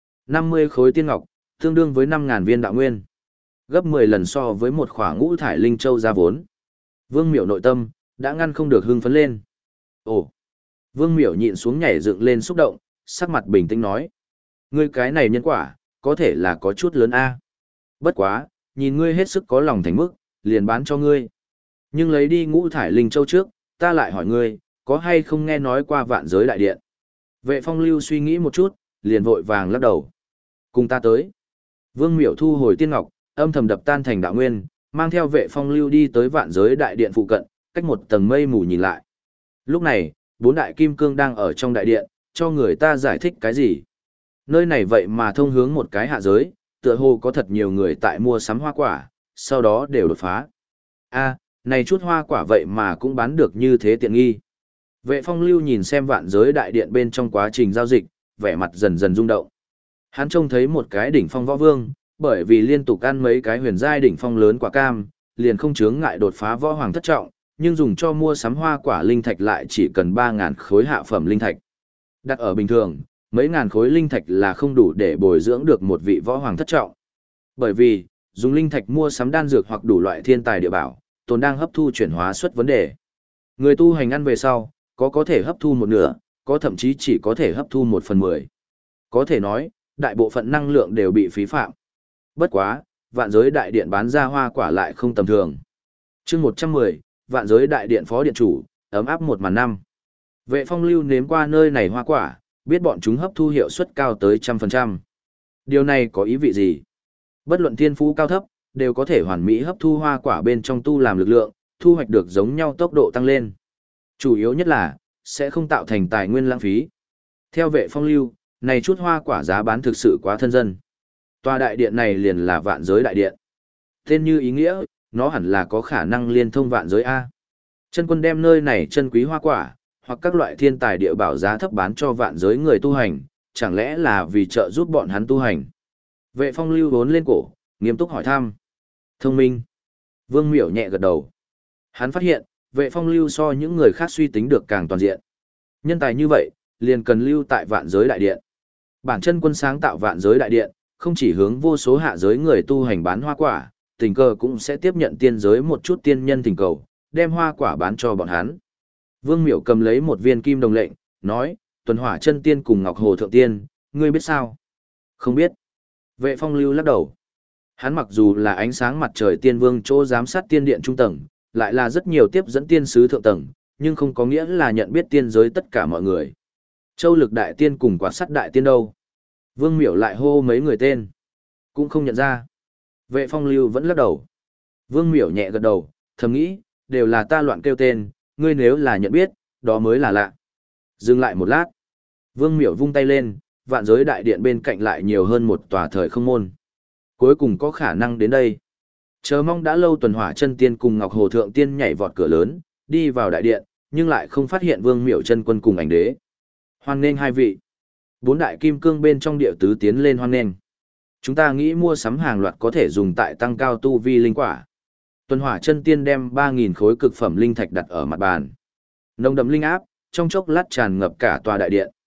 50 khối tiên ngọc, tương đương với 5.000 viên đạo nguyên. Gấp 10 lần so với một khỏa ngũ thải linh châu ra vốn. Vương Miểu nội tâm, đã ngăn không được hưng phấn lên. Ồ! Vương Miểu nhịn xuống nhảy dựng lên xúc động, sắc mặt bình tĩnh nói. Ngươi cái này nhân quả, có thể là có chút lớn a. Bất quá, nhìn ngươi hết sức có lòng thành mức, liền bán cho ngươi. Nhưng lấy đi ngũ thải linh châu trước, ta lại hỏi ngươi, có hay không nghe nói qua vạn giới đại điện? Vệ Phong Lưu suy nghĩ một chút, liền vội vàng lắc đầu. Cùng ta tới. Vương Miểu thu hồi tiên ngọc, âm thầm đập tan thành đạo nguyên, mang theo Vệ Phong Lưu đi tới vạn giới đại điện phụ cận, cách một tầng mây mù nhìn lại. Lúc này, 4 đại kim cương đang ở trong đại điện, cho người ta giải thích cái gì. Nơi này vậy mà thông hướng một cái hạ giới, tựa hồ có thật nhiều người tại mua sắm hoa quả, sau đó đều đột phá. A, này chút hoa quả vậy mà cũng bán được như thế tiện nghi. Vệ Phong Lưu nhìn xem vạn giới đại điện bên trong quá trình giao dịch, vẻ mặt dần dần rung động. Hắn trông thấy một cái đỉnh phong võ vương, bởi vì liên tục ăn mấy cái huyền giai đỉnh phong lớn quả cam, liền không chướng ngại đột phá võ hoàng thất trọng, nhưng dùng cho mua sắm hoa quả linh thạch lại chỉ cần 3.000 khối hạ phẩm linh thạch. Đặt ở bình thường, mấy ngàn khối linh thạch là không đủ để bồi dưỡng được một vị võ hoàng thất trọng. Bởi vì, dùng linh thạch mua sắm đan dược hoặc đủ loại thiên tài địa bảo, tồn đang hấp thu chuyển hóa xuất vấn đề. Người tu hành ăn về sau, có thể hấp thu một nửa, có thậm chí chỉ có thể hấp thu 1/10. Có thể nói, đại bộ phận năng lượng đều bị phí phạm. Bất quá, vạn giới đại điện bán ra hoa quả lại không tầm thường. Chương 110, vạn giới đại điện phó điện chủ, ấm áp 1/5. Vệ Phong Lưu nếm qua nơi này hoa quả, biết bọn chúng hấp thu hiệu suất cao tới 100%. Điều này có ý vị gì? Bất luận thiên phú cao thấp, đều có thể hoàn mỹ hấp thu hoa quả bên trong tu làm lực lượng, thu hoạch được giống nhau tốc độ tăng lên. Chủ yếu nhất là, sẽ không tạo thành tài nguyên lãng phí. Theo Vệ Phong Lưu, này chút hoa quả giá bán thực sự quá thân dân. Tòa đại điện này liền là vạn giới đại điện. Tên như ý nghĩa, nó hẳn là có khả năng liên thông vạn giới A. Chân quân đem nơi này chân quý hoa quả, hoặc các loại thiên tài địa bảo giá thấp bán cho vạn giới người tu hành, chẳng lẽ là vì trợ giúp bọn hắn tu hành. Vệ Phong Lưu vốn lên cổ, nghiêm túc hỏi thăm. Thông minh. Vương Miểu nhẹ gật đầu. Hắn phát hiện, Vệ Phong Lưu so những người khác suy tính được càng toàn diện. Nhân tài như vậy, liền cần lưu tại vạn giới đại điện. Bản chân quân sáng tạo vạn giới đại điện, không chỉ hướng vô số hạ giới người tu hành bán hoa quả, tình cờ cũng sẽ tiếp nhận tiên giới một chút tiên nhân tình cầu, đem hoa quả bán cho bọn hắn. Vương Miểu cầm lấy một viên kim đồng lệnh, nói, Tuần Hỏa Chân Tiên cùng Ngọc Hồ Thượng Tiên, ngươi biết sao? Không biết. Vệ Phong Lưu lắc đầu. Hắn mặc dù là ánh sáng mặt trời tiên vương chỗ giám sát tiên điện trung tầng, lại là rất nhiều tiếp dẫn tiên sứ thượng tầng, nhưng không có nghĩa là nhận biết tiên giới tất cả mọi người. Châu Lực Đại Tiên cùng Quạt Sắt Đại Tiên đâu? Vương Miểu lại hô mấy người tên. Cũng không nhận ra. Vệ Phong Lưu vẫn lắc đầu. Vương Miểu nhẹ gật đầu, thầm nghĩ, đều là ta loạn kêu tên, ngươi nếu là nhận biết, đó mới là lạ. Dừng lại một lát. Vương Miểu vung tay lên, vạn giới đại điện bên cạnh lại nhiều hơn một tòa thời không môn. Cuối cùng có khả năng đến đây. Chờ mong đã lâu Tuần Hỏa Chân Tiên cùng Ngọc Hồ Thượng Tiên nhảy vọt cửa lớn, đi vào đại điện, nhưng lại không phát hiện Vương Miểu chân quân cùng ảnh đế. Hoan nghênh hai vị. 4 đại kim cương bên trong địa tứ tiến lên hoan nghênh. Chúng ta nghĩ mua sắm hàng loạt có thể dùng tại tăng cao tu vi linh quả. Tuần Hỏa Chân Tiên đem 3.000 khối cực phẩm linh thạch đặt ở mặt bàn. Nồng đậm linh áp, trong chốc lát tràn ngập cả tòa đại điện.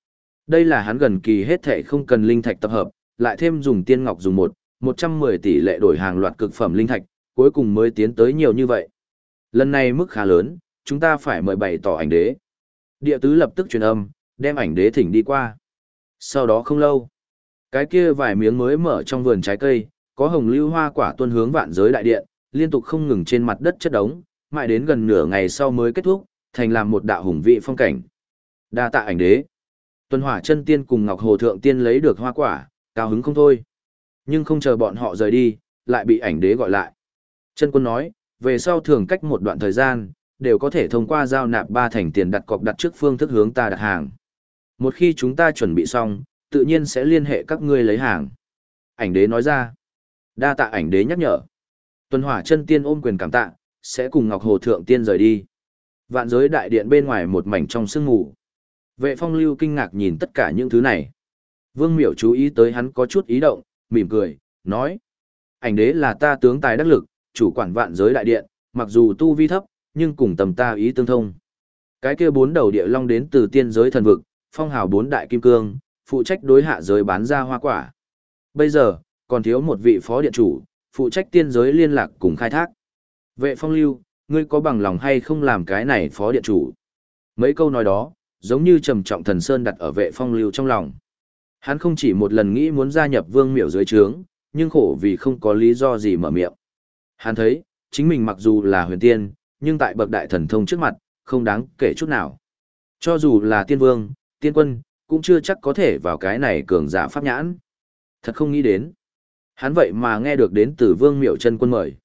Đây là hắn gần kỳ hết thệ không cần linh thạch tập hợp, lại thêm dùng tiên ngọc dùng 110 tỷ lệ đổi hàng loạt cực phẩm linh thạch, cuối cùng mới tiến tới nhiều như vậy. Lần này mức khá lớn, chúng ta phải mời bày tỏ ảnh đế. Địa tứ lập tức truyền âm, đem ảnh đế thỉnh đi qua. Sau đó không lâu, cái kia vài miếng mới mở trong vườn trái cây, có hồng lưu hoa quả tuôn hướng vạn giới đại điện, liên tục không ngừng trên mặt đất chất đống, mãi đến gần nửa ngày sau mới kết thúc, thành làm một đạo hùng vị phong cảnh. Đa tạ ảnh đế. Tuần Hỏa Chân Tiên cùng Ngọc Hồ Thượng Tiên lấy được hoa quả, cao hứng không thôi. Nhưng không chờ bọn họ rời đi, lại bị ảnh đế gọi lại. Chân Quân nói, về sau thường cách một đoạn thời gian, đều có thể thông qua giao nạp 3 thành tiền đặt cọc đặt trước phương thức hướng ta đặt hàng. Một khi chúng ta chuẩn bị xong, tự nhiên sẽ liên hệ các ngươi lấy hàng. Ảnh đế nói ra. Đa tạ ảnh đế nhắc nhở. Tuần Hỏa Chân Tiên ôm quyền cảm tạ, sẽ cùng Ngọc Hồ Thượng Tiên rời đi. Vạn giới đại điện bên ngoài một mảnh trong sương mù. Vệ Phong Lưu kinh ngạc nhìn tất cả những thứ này. Vương Miểu chú ý tới hắn có chút ý động, mỉm cười, nói. Ảnh đế là ta tướng tài đắc lực, chủ quản vạn giới đại điện, mặc dù tu vi thấp, nhưng cùng tầm ta ý tương thông. Cái kia 4 đầu địa long đến từ tiên giới thần vực, phong hào 4 đại kim cương, phụ trách đối hạ giới bán ra hoa quả. Bây giờ, còn thiếu một vị phó điện chủ, phụ trách tiên giới liên lạc cùng khai thác. Vệ Phong Lưu, ngươi có bằng lòng hay không làm cái này phó điện chủ? Mấy câu nói đó, giống như trầm trọng thần sơn đặt ở Vệ Phong Lưu trong lòng. Hắn không chỉ một lần nghĩ muốn gia nhập Vương Miểu dưới trướng, nhưng khổ vì không có lý do gì mở miệng. Hắn thấy, chính mình mặc dù là huyền tiên, nhưng tại bậc đại thần thông trước mặt, không đáng kể chút nào. Cho dù là tiên vương, tiên quân, cũng chưa chắc có thể vào cái này cường giả pháp nhãn. Thật không nghĩ đến. Hắn vậy mà nghe được đến từ Vương Miểu Chân Quân mời.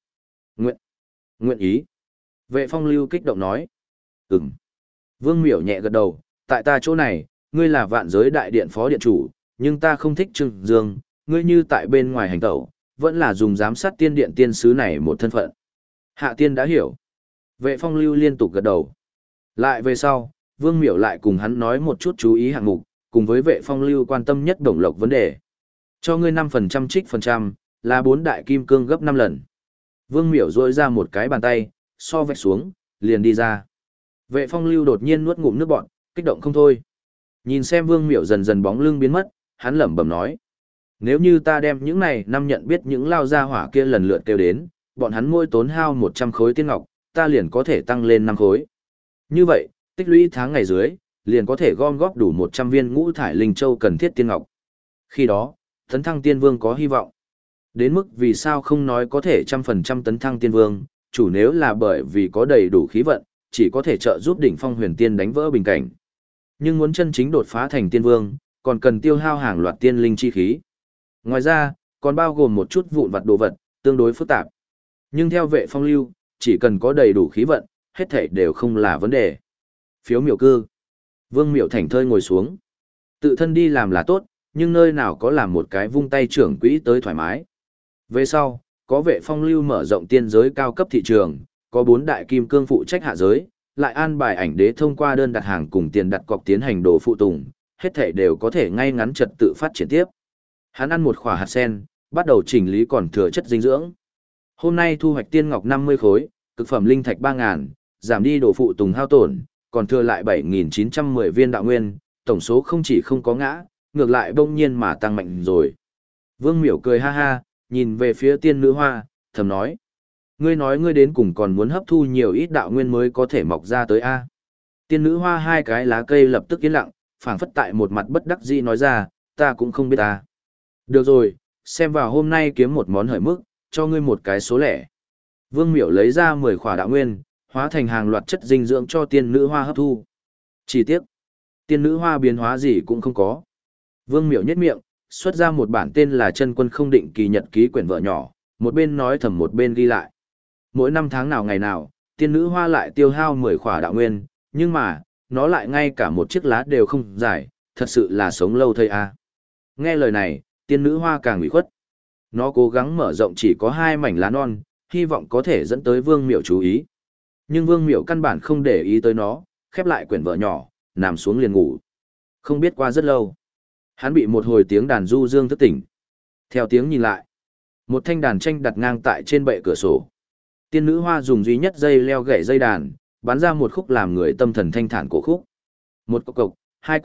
Nguyện ý. Vệ Phong Lưu kích động nói. Ừm. Vương Miểu nhẹ gật đầu, tại ta chỗ này, ngươi là vạn giới đại điện phó điện chủ, nhưng ta không thích Trương Dương, ngươi như tại bên ngoài hành tẩu, vẫn là dùng giám sát tiên điện tiên sứ này một thân phận. Hạ tiên đã hiểu. Vệ Phong Lưu liên tục gật đầu. Lại về sau, Vương Miểu lại cùng hắn nói một chút chú ý hạng mục, cùng với Vệ Phong Lưu quan tâm nhất đồng lộc vấn đề. Cho ngươi 5% trích phần trăm, là 4 đại kim cương gấp 5 lần. Vương Miểu rôi ra một cái bàn tay, so vạch xuống, liền đi ra. Vệ Phong Lưu đột nhiên nuốt ngụm nước bọt, kích động không thôi. Nhìn xem Vương Miểu dần dần bóng lưng biến mất, hắn lẩm bẩm nói. Nếu như ta đem những này năm nhận biết những lao gia hỏa kia lần lượt kêu đến, bọn hắn mỗi tốn hao 100 khối tiên ngọc, ta liền có thể tăng lên 5 khối. Như vậy, tích lũy tháng ngày dưới, liền có thể gom góp đủ 100 viên ngũ thải linh châu cần thiết tiên ngọc. Khi đó, tấn thăng tiên vương có hy vọng. Đến mức vì sao không nói có thể 100% tấn thăng tiên vương, chủ nếu là bởi vì có đầy đủ khí vận, chỉ có thể trợ giúp đỉnh phong huyền tiên đánh vỡ bình cảnh. Nhưng muốn chân chính đột phá thành tiên vương, còn cần tiêu hao hàng loạt tiên linh chi khí. Ngoài ra, còn bao gồm một chút vụn vặt đồ vật, tương đối phức tạp. Nhưng theo Vệ Phong Lưu, chỉ cần có đầy đủ khí vận, hết thảy đều không là vấn đề. Phiếu miểu cư. Vương Miểu thảnh thơi ngồi xuống. Tự thân đi làm là tốt, nhưng nơi nào có làm một cái vung tay trưởng quỹ tới thoải mái. Về sau, có Vệ Phong Lưu mở rộng tiên giới cao cấp thị trường, có 4 đại kim cương phụ trách hạ giới, lại an bài ảnh đế thông qua đơn đặt hàng cùng tiền đặt cọc tiến hành đồ phụ tùng, hết thảy đều có thể ngay ngắn trật tự phát triển tiếp. Hắn ăn một quả hạt sen, bắt đầu chỉnh lý còn thừa chất dinh dưỡng. Hôm nay thu hoạch tiên ngọc 50 khối, cực phẩm linh thạch 3000, giảm đi đồ phụ tùng hao tổn, còn thừa lại 7910 viên đạo nguyên, tổng số không chỉ không có ngã, ngược lại bỗng nhiên mà tăng mạnh rồi. Vương Miểu cười ha ha, nhìn về phía tiên nữ hoa, thầm nói. Ngươi nói ngươi đến cùng còn muốn hấp thu nhiều ít đạo nguyên mới có thể mọc ra tới A. Tiên nữ hoa hai cái lá cây lập tức yên lặng, phảng phất tại một mặt bất đắc dĩ nói ra, ta cũng không biết ta. Được rồi, xem vào hôm nay kiếm một món hời mức, cho ngươi một cái số lẻ. Vương Miểu lấy ra 10 khỏa đạo nguyên, hóa thành hàng loạt chất dinh dưỡng cho tiên nữ hoa hấp thu. Chỉ tiếc, tiên nữ hoa biến hóa gì cũng không có. Vương Miểu nhếch miệng, xuất ra một bản tên là Chân Quân không định kỳ nhật ký quyển vợ nhỏ, một bên nói thầm một bên ghi lại. Mỗi năm tháng nào ngày nào, tiên nữ hoa lại tiêu hao 10 khỏa đạo nguyên, nhưng mà, nó lại ngay cả một chiếc lá đều không giải, thật sự là sống lâu thây a. Nghe lời này, tiên nữ hoa càng ủy khuất. Nó cố gắng mở rộng chỉ có 2 mảnh lá non, hy vọng có thể dẫn tới Vương Miểu chú ý. Nhưng Vương Miểu căn bản không để ý tới nó, khép lại quyển vợ nhỏ, nằm xuống liền ngủ. Không biết qua rất lâu, hắn bị một hồi tiếng đàn du dương thức tỉnh. Theo tiếng nhìn lại, một thanh đàn tranh đặt ngang tại trên bệ cửa sổ. Tiên nữ hoa dùng duy nhất dây leo gãy dây đàn, bắn ra một khúc làm người tâm thần thanh thản cổ khúc. Một cộc cộc, hai cộc cộc,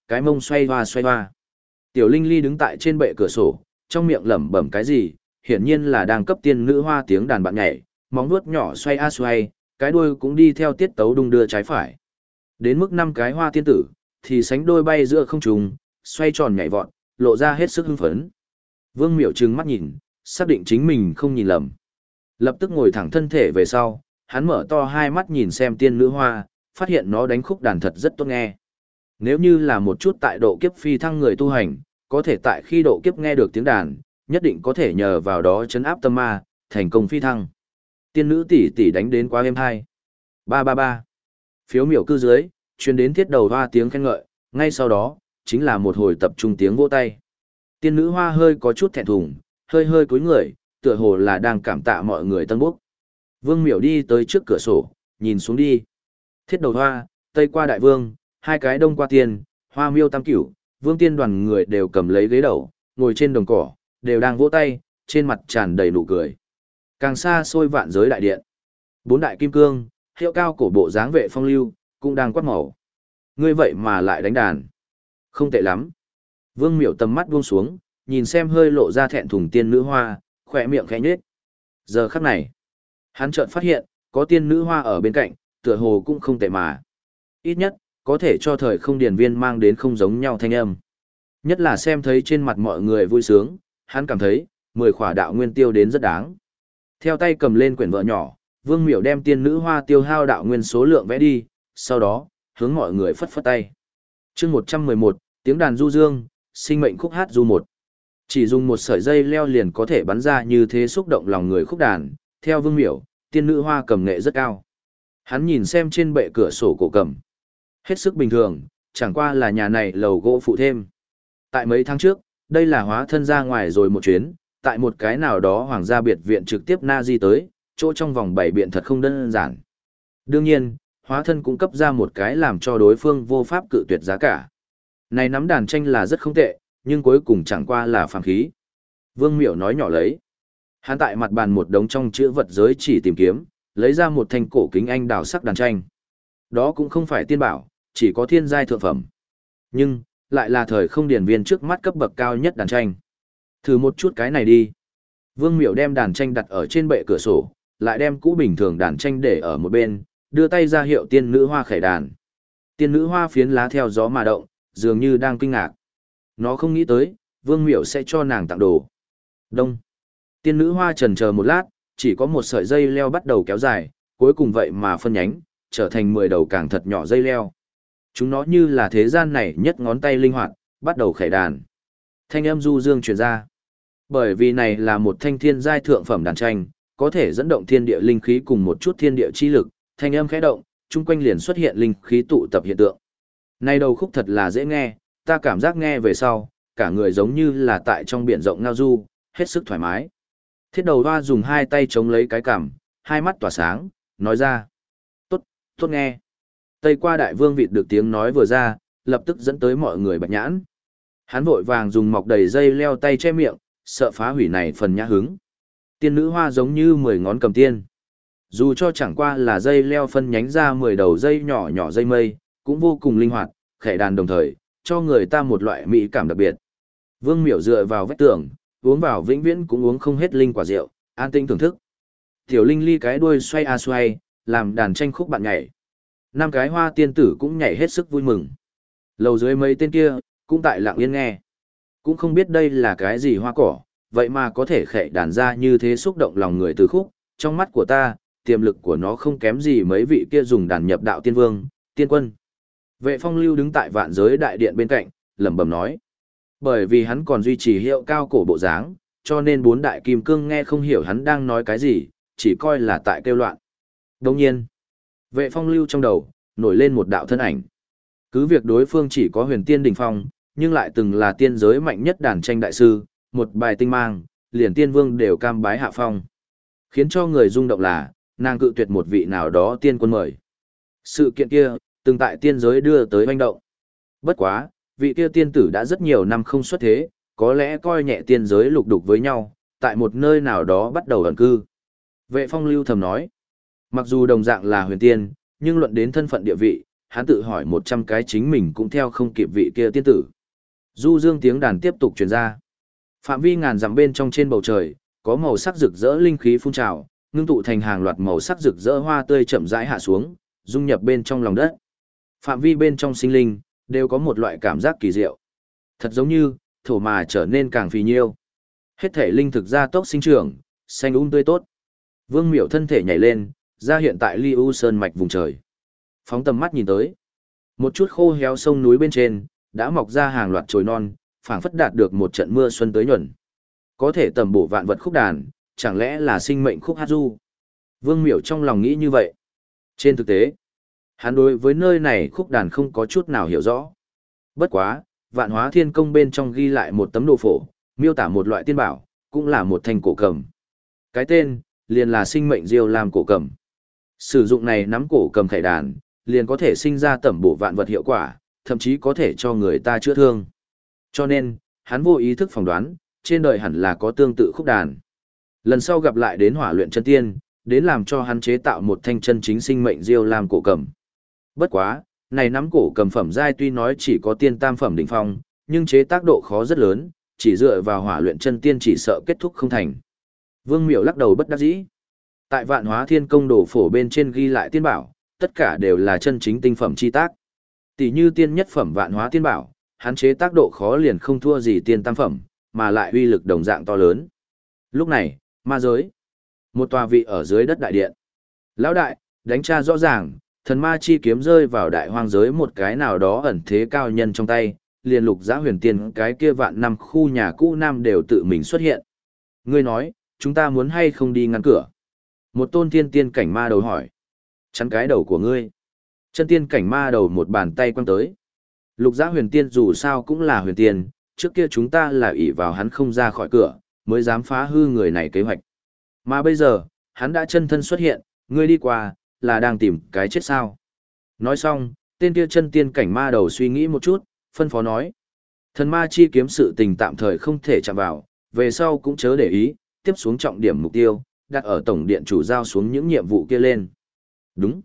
cái mông xoay hoa xoay hoa. Tiểu Linh Ly đứng tại trên bệ cửa sổ, trong miệng lẩm bẩm cái gì, hiển nhiên là đang cấp tiên nữ hoa tiếng đàn bạn nhảy, móng vuốt nhỏ xoay a xoay, cái đuôi cũng đi theo tiết tấu đung đưa trái phải. Đến mức 5 cái hoa tiên tử, thì sánh đôi bay giữa không trung, xoay tròn nhảy vọt, lộ ra hết sức hưng phấn. Vương Miểu trừng mắt nhìn, xác định chính mình không nhìn lầm. Lập tức ngồi thẳng thân thể về sau, hắn mở to hai mắt nhìn xem tiên nữ hoa, phát hiện nó đánh khúc đàn thật rất tốt nghe. Nếu như là một chút tại độ kiếp phi thăng người tu hành, có thể tại khi độ kiếp nghe được tiếng đàn, nhất định có thể nhờ vào đó trấn áp tâm ma, thành công phi thăng. Tiên nữ tỷ tỷ đánh đến quá êm hay. 333. Phiếu miểu cư dưới, truyền đến thiết đầu hoa tiếng khen ngợi, ngay sau đó, chính là một hồi tập trung tiếng vỗ tay. Tiên nữ hoa hơi có chút thẹn thùng, hơi hơi cúi người, tựa hồ là đang cảm tạ mọi người tân bốc. Vương miểu đi tới trước cửa sổ, nhìn xuống đi. Thiết đầu hoa, tây qua đại vương, hai cái đông qua tiên, hoa miêu tam cửu, vương tiên đoàn người đều cầm lấy ghế đầu, ngồi trên đồng cỏ, đều đang vỗ tay, trên mặt tràn đầy nụ cười. Càng xa xôi vạn giới đại điện. 4 đại kim cương, hiệu cao cổ bộ dáng Vệ Phong Lưu, cũng đang quát màu. Ngươi vậy mà lại đánh đàn. Không tệ lắm. Vương miểu tầm mắt buông xuống, nhìn xem hơi lộ ra thẹn thùng tiên nữ hoa, khỏe miệng khẽ nhếch. Giờ khắc này, hắn chợt phát hiện, có tiên nữ hoa ở bên cạnh, tựa hồ cũng không tệ mà. Ít nhất, có thể cho thời không điền viên mang đến không giống nhau thanh âm. Nhất là xem thấy trên mặt mọi người vui sướng, hắn cảm thấy, 10 khỏa đạo nguyên tiêu đến rất đáng. Theo tay cầm lên quyển vợ nhỏ, Vương Miểu đem tiên nữ hoa tiêu hao đạo nguyên số lượng vẽ đi, sau đó, hướng mọi người phất phất tay. chương 111, tiếng đàn du dương, sinh mệnh khúc hát du một. Chỉ dùng một sợi dây leo liền có thể bắn ra như thế xúc động lòng người khúc đàn, theo Vương Miểu, tiên nữ hoa cầm nghệ rất cao. Hắn nhìn xem trên bệ cửa sổ cổ cầm. Hết sức bình thường, chẳng qua là nhà này lầu gỗ phụ thêm. Tại mấy tháng trước, đây là hóa thân ra ngoài rồi một chuyến, tại một cái nào đó hoàng gia biệt viện trực tiếp na di tới, chỗ trong vòng 7 biện thật không đơn giản. Đương nhiên, hóa thân cũng cấp ra một cái làm cho đối phương vô pháp cự tuyệt giá cả. Này nắm đàn tranh là rất không tệ, nhưng cuối cùng chẳng qua là phàm khí. Vương Miểu nói nhỏ lấy. Hắn tại mặt bàn một đống trong chữ vật giới chỉ tìm kiếm, lấy ra một thanh cổ kính anh đào sắc đàn tranh. Đó cũng không phải tiên bảo, chỉ có thiên giai thượng phẩm. Nhưng, lại là thời không điển viên trước mắt cấp bậc cao nhất đàn tranh. Thử một chút cái này đi. Vương Miểu đem đàn tranh đặt ở trên bệ cửa sổ, lại đem cũ bình thường đàn tranh để ở một bên, đưa tay ra hiệu tiên nữ hoa khởi đàn. Tiên nữ hoa phiến lá theo gió mà động, dường như đang kinh ngạc. Nó không nghĩ tới, Vương Miểu sẽ cho nàng tặng đồ. Đông. Tiên nữ hoa chần chờ một lát, chỉ có một sợi dây leo bắt đầu kéo dài, cuối cùng vậy mà phân nhánh, trở thành 10 đầu càng thật nhỏ dây leo. Chúng nó như là thế gian này nhất ngón tay linh hoạt, bắt đầu khởi đàn. Thanh âm du dương truyền ra. Bởi vì này là một thanh thiên giai thượng phẩm đàn tranh, có thể dẫn động thiên địa linh khí cùng một chút thiên địa chi lực, thanh âm khẽ động, chung quanh liền xuất hiện linh khí tụ tập hiện tượng. Này đầu khúc thật là dễ nghe, ta cảm giác nghe về sau, cả người giống như là tại trong biển rộng ngao du, hết sức thoải mái. Thiết đầu hoa dùng hai tay chống lấy cái cằm, hai mắt tỏa sáng, nói ra. Tốt, tốt nghe. Tây qua đại vương vịt được tiếng nói vừa ra, lập tức dẫn tới mọi người bạch nhãn. Hắn vội vàng dùng mọc đầy dây leo tay che miệng, sợ phá hủy này phần nhã hứng. Tiên nữ hoa giống như 10 ngón cầm tiên. Dù cho chẳng qua là dây leo phân nhánh ra 10 đầu dây nhỏ nhỏ dây mây, cũng vô cùng linh hoạt, khẽ đàn đồng thời, cho người ta một loại mỹ cảm đặc biệt. Vương Miểu dựa vào vách tường, uống vào vĩnh viễn cũng uống không hết linh quả rượu, an tinh thưởng thức. Tiểu Linh Ly cái đuôi xoay a xoay, làm đàn tranh khúc bạn nhảy. 5 cái hoa tiên tử cũng nhảy hết sức vui mừng. Lầu dưới mấy tên kia, cũng tại lặng yên nghe. Cũng không biết đây là cái gì hoa cỏ, vậy mà có thể khệ đàn ra như thế xúc động lòng người từ khúc. Trong mắt của ta, tiềm lực của nó không kém gì mấy vị kia dùng đàn nhập đạo tiên vương, tiên quân. Vệ Phong Lưu đứng tại vạn giới đại điện bên cạnh, lẩm bẩm nói. Bởi vì hắn còn duy trì hiệu cao cổ bộ dáng, cho nên 4 đại kim cương nghe không hiểu hắn đang nói cái gì, chỉ coi là tại kêu loạn. Đồng nhiên, Vệ Phong Lưu trong đầu, nổi lên một đạo thân ảnh. Cứ việc đối phương chỉ có huyền tiên đỉnh phong, nhưng lại từng là tiên giới mạnh nhất đàn tranh đại sư, một bài tinh mang, liền tiên vương đều cam bái hạ phong. Khiến cho người rung động là, nàng cự tuyệt một vị nào đó tiên quân mời. Sự kiện kia, từng tại tiên giới đưa tới hoành động. Bất quá, vị kia tiên tử đã rất nhiều năm không xuất thế, có lẽ coi nhẹ tiên giới lục đục với nhau, tại một nơi nào đó bắt đầu ẩn cư. Vệ Phong Lưu thầm nói, mặc dù đồng dạng là huyền tiên, nhưng luận đến thân phận địa vị, hắn tự hỏi 100 cái chính mình cũng theo không kịp vị kia tiên tử. Du dương tiếng đàn tiếp tục truyền ra. Phạm vi ngàn dặm bên trong trên bầu trời, có màu sắc rực rỡ linh khí phun trào, ngưng tụ thành hàng loạt màu sắc rực rỡ hoa tươi chậm rãi hạ xuống, dung nhập bên trong lòng đất. Phạm vi bên trong sinh linh, đều có một loại cảm giác kỳ diệu. Thật giống như, thổ mà trở nên càng phì nhiêu. Hết thể linh thực ra tốc sinh trưởng, xanh tươi tốt. Vương Miểu thân thể nhảy lên, ra hiện tại Ly U Sơn mạch vùng trời. Phóng tầm mắt nhìn tới. Một chút khô héo sông núi bên trên, đã mọc ra hàng loạt chồi non, phảng phất đạt được một trận mưa xuân tới nhuần. Có thể tầm bổ vạn vật khúc đàn, chẳng lẽ là sinh mệnh khúc hát du? Vương Miểu trong lòng nghĩ như vậy. Trên thực tế, hắn đối với nơi này khúc đàn không có chút nào hiểu rõ. Bất quá, Vạn Hóa Thiên Công bên trong ghi lại một tấm đồ phổ, miêu tả một loại tiên bảo, cũng là một thanh cổ cầm. Cái tên, liền là sinh mệnh diêu lam cổ cầm. Sử dụng này nắm cổ cầm khải đàn, liền có thể sinh ra tẩm bổ vạn vật hiệu quả, thậm chí có thể cho người ta chữa thương. Cho nên, hắn vô ý thức phỏng đoán, trên đời hẳn là có tương tự khúc đàn. Lần sau gặp lại đến Hỏa Luyện Chân Tiên, đến làm cho hắn chế tạo một thanh chân chính sinh mệnh diêu lam cổ cầm. Bất quá, này nắm cổ cầm phẩm giai tuy nói chỉ có tiên tam phẩm đỉnh phong, nhưng chế tác độ khó rất lớn, chỉ dựa vào Hỏa Luyện Chân Tiên chỉ sợ kết thúc không thành. Vương Miểu lắc đầu bất đắc dĩ. Tại Vạn Hóa Thiên Công đồ phổ bên trên ghi lại tiên bảo, tất cả đều là chân chính tinh phẩm chi tác. Tỷ như tiên nhất phẩm Vạn Hóa Tiên Bảo, hắn chế tác độ khó liền không thua gì tiên tam phẩm, mà lại uy lực đồng dạng to lớn. Lúc này, ma giới, một tòa vị ở dưới đất đại điện. Lão đại, đánh tra rõ ràng, thần ma chi kiếm rơi vào đại hoang giới một cái nào đó ẩn thế cao nhân trong tay, liền Lục Giá Huyền Tiên cái kia vạn năm khu nhà cũ nam đều tự mình xuất hiện. Ngươi nói, chúng ta muốn hay không đi ngăn cửa? Một tôn thiên tiên cảnh ma đầu hỏi. Chắn cái đầu của ngươi. Chân tiên cảnh ma đầu một bàn tay quăng tới. Lục Giá Huyền Tiên dù sao cũng là huyền tiên, trước kia chúng ta là ỷ vào hắn không ra khỏi cửa, mới dám phá hư người này kế hoạch. Mà bây giờ, hắn đã chân thân xuất hiện, ngươi đi qua, là đang tìm cái chết sao. Nói xong, tên kia chân tiên cảnh ma đầu suy nghĩ một chút, phân phó nói. Thần ma chi kiếm sự tình tạm thời không thể chạm vào, về sau cũng chớ để ý, tiếp xuống trọng điểm mục tiêu, đặt ở tổng điện chủ giao xuống những nhiệm vụ kia lên. Đúng.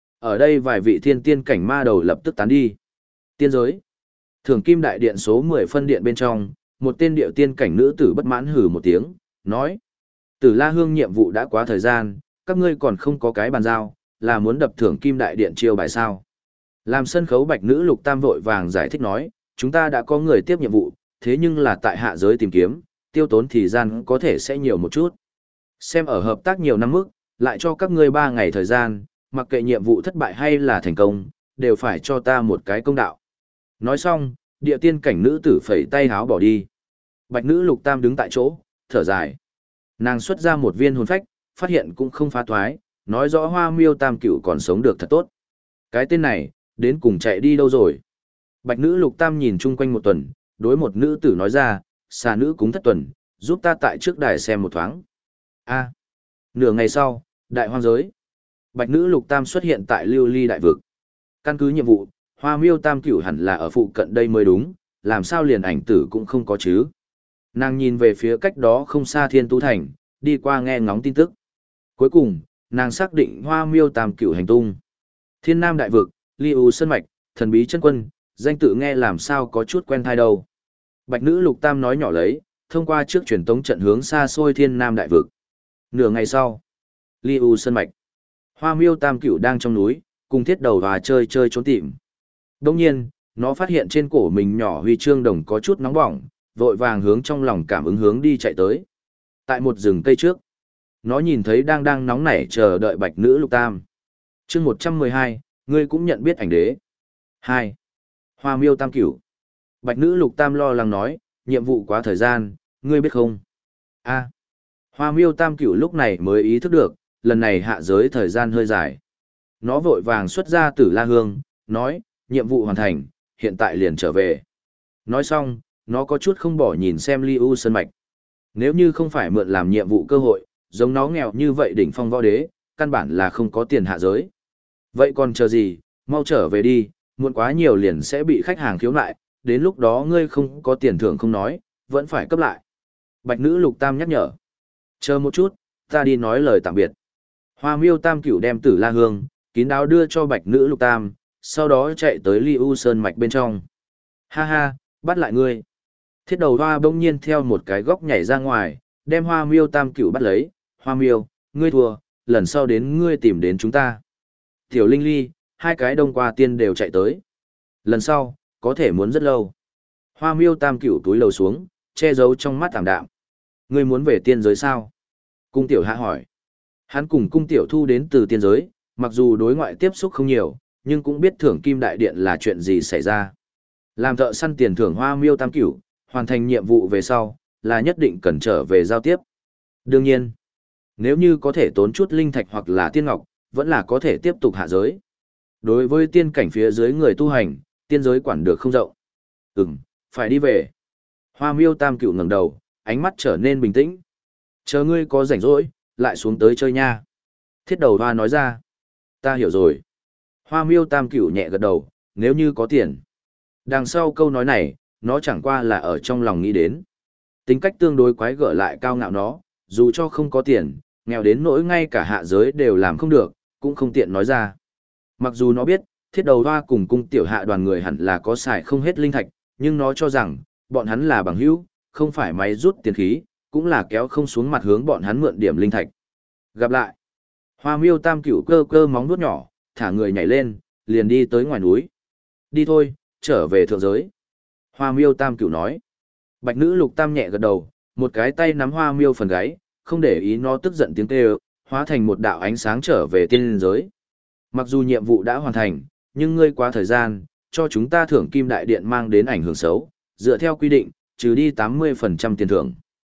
Ở đây vài vị thiên tiên cảnh ma đầu lập tức tán đi. Tiên giới. Thường Kim Đại Điện số 10 phân điện bên trong, một tên điệu tiên cảnh nữ tử bất mãn hừ một tiếng, nói. Tử La Hương nhiệm vụ đã quá thời gian, các ngươi còn không có cái bàn giao, là muốn đập Thường Kim Đại Điện chiêu bài sao. Làm sân khấu bạch nữ Lục Tam vội vàng giải thích nói, chúng ta đã có người tiếp nhiệm vụ, thế nhưng là tại hạ giới tìm kiếm, tiêu tốn thời gian có thể sẽ nhiều một chút. Xem ở hợp tác nhiều năm mức, lại cho các ngươi 3 ngày thời gian, mặc kệ nhiệm vụ thất bại hay là thành công, đều phải cho ta một cái công đạo. Nói xong, địa tiên cảnh nữ tử phẩy tay háo bỏ đi. Bạch nữ Lục Tam đứng tại chỗ, thở dài. Nàng xuất ra một viên hồn phách, phát hiện cũng không phá thoái, nói rõ Hoa Miêu Tam Cửu còn sống được thật tốt. Cái tên này, đến cùng chạy đi đâu rồi? Bạch nữ Lục Tam nhìn chung quanh một tuần, đối một nữ tử nói ra, xà nữ cúng thất tuần, giúp ta tại trước đài xem một thoáng. A. Nửa ngày sau, đại hoang giới. Bạch nữ Lục Tam xuất hiện tại Lưu Ly đại vực. Căn cứ nhiệm vụ, Hoa Miêu Tam Cửu hẳn là ở phụ cận đây mới đúng, làm sao liền ảnh tử cũng không có chứ. Nàng nhìn về phía cách đó không xa Thiên Tu Thành, đi qua nghe ngóng tin tức. Cuối cùng, nàng xác định Hoa Miêu Tam Cửu hành tung. Thiên Nam đại vực, Ly U Sơn mạch, thần bí chân quân, danh tự nghe làm sao có chút quen thai đâu. Bạch nữ Lục Tam nói nhỏ lấy, thông qua trước truyền tống trận hướng xa xôi Thiên Nam đại vực. Nửa ngày sau, Ly U Sơn mạch. Hoa Miêu Tam Cửu đang trong núi, cùng thiết đầu và chơi trốn tìm. Đồng nhiên, nó phát hiện trên cổ mình nhỏ huy chương đồng có chút nóng bỏng, vội vàng hướng trong lòng cảm ứng hướng đi chạy tới. Tại một rừng cây trước, nó nhìn thấy đang nóng nảy chờ đợi bạch nữ Lục Tam. Chương 112, ngươi cũng nhận biết ảnh đế. 2. Hoa Miêu Tam Cửu. Bạch nữ Lục Tam lo lắng nói, nhiệm vụ quá thời gian, ngươi biết không? A. Hoa Miêu Tam Cửu lúc này mới ý thức được, lần này hạ giới thời gian hơi dài. Nó vội vàng xuất ra Tử La Hương, nói, nhiệm vụ hoàn thành, hiện tại liền trở về. Nói xong, nó có chút không bỏ nhìn xem Ly U Sơn mạch. Nếu như không phải mượn làm nhiệm vụ cơ hội, giống nó nghèo như vậy đỉnh phong võ đế, căn bản là không có tiền hạ giới. Vậy còn chờ gì, mau trở về đi, muộn quá nhiều liền sẽ bị khách hàng khiếu nại, đến lúc đó ngươi không có tiền thưởng không nói, vẫn phải cấp lại. Bạch nữ Lục Tam nhắc nhở. Chờ một chút, ta đi nói lời tạm biệt. Hoa Miêu Tam Cửu đem Tử La Hương, kín đáo đưa cho Bạch nữ Lục Tam, sau đó chạy tới Ly U Sơn mạch bên trong. Ha ha, bắt lại ngươi. Thiết đầu hoa bỗng nhiên theo một cái góc nhảy ra ngoài, đem Hoa Miêu Tam Cửu bắt lấy. Hoa Miêu, ngươi thua, lần sau đến ngươi tìm đến chúng ta. Tiểu Linh Ly, hai cái đông qua tiên đều chạy tới. Lần sau, có thể muốn rất lâu. Hoa Miêu Tam Cửu túi lầu xuống, che giấu trong mắt tạm đạm. Ngươi muốn về tiên giới sao? Cung Tiểu Hạ hỏi. Hắn cùng Cung Tiểu Thu đến từ tiên giới, mặc dù đối ngoại tiếp xúc không nhiều, nhưng cũng biết thưởng kim đại điện là chuyện gì xảy ra. Làm thợ săn tiền thưởng Hoa Miêu Tam Cửu, hoàn thành nhiệm vụ về sau, là nhất định cần trở về giao tiếp. Đương nhiên, nếu như có thể tốn chút linh thạch hoặc là tiên ngọc, vẫn là có thể tiếp tục hạ giới. Đối với tiên cảnh phía dưới người tu hành, tiên giới quản được không rộng. Phải đi về. Hoa Miêu Tam Cửu ngẩng đầu, ánh mắt trở nên bình tĩnh. Chờ ngươi có rảnh rỗi, lại xuống tới chơi nha. Thiết đầu hoa nói ra. Ta hiểu rồi. Hoa Miêu Tam Cửu nhẹ gật đầu, nếu như có tiền. Đằng sau câu nói này, nó chẳng qua là ở trong lòng nghĩ đến. Tính cách tương đối quái gở lại cao ngạo nó, dù cho không có tiền, nghèo đến nỗi ngay cả hạ giới đều làm không được, cũng không tiện nói ra. Mặc dù nó biết, thiết đầu hoa cùng cung tiểu hạ đoàn người hẳn là có xài không hết linh thạch, nhưng nó cho rằng, bọn hắn là bằng hữu, không phải máy rút tiền khí, cũng là kéo không xuống mặt hướng bọn hắn mượn điểm linh thạch. Gặp lại. Hoa Miêu Tam Cửu cơ cơ móng vuốt nhỏ, thả người nhảy lên, liền đi tới ngoài núi. Đi thôi, trở về thượng giới. Hoa Miêu Tam Cửu nói. Bạch nữ Lục Tam nhẹ gật đầu, một cái tay nắm Hoa Miêu phần gáy, không để ý nó tức giận tiếng kêu, hóa thành một đạo ánh sáng trở về tiên giới. Mặc dù nhiệm vụ đã hoàn thành, nhưng ngươi quá thời gian, cho chúng ta thưởng kim đại điện mang đến ảnh hưởng xấu, dựa theo quy định, trừ đi 80% tiền thưởng.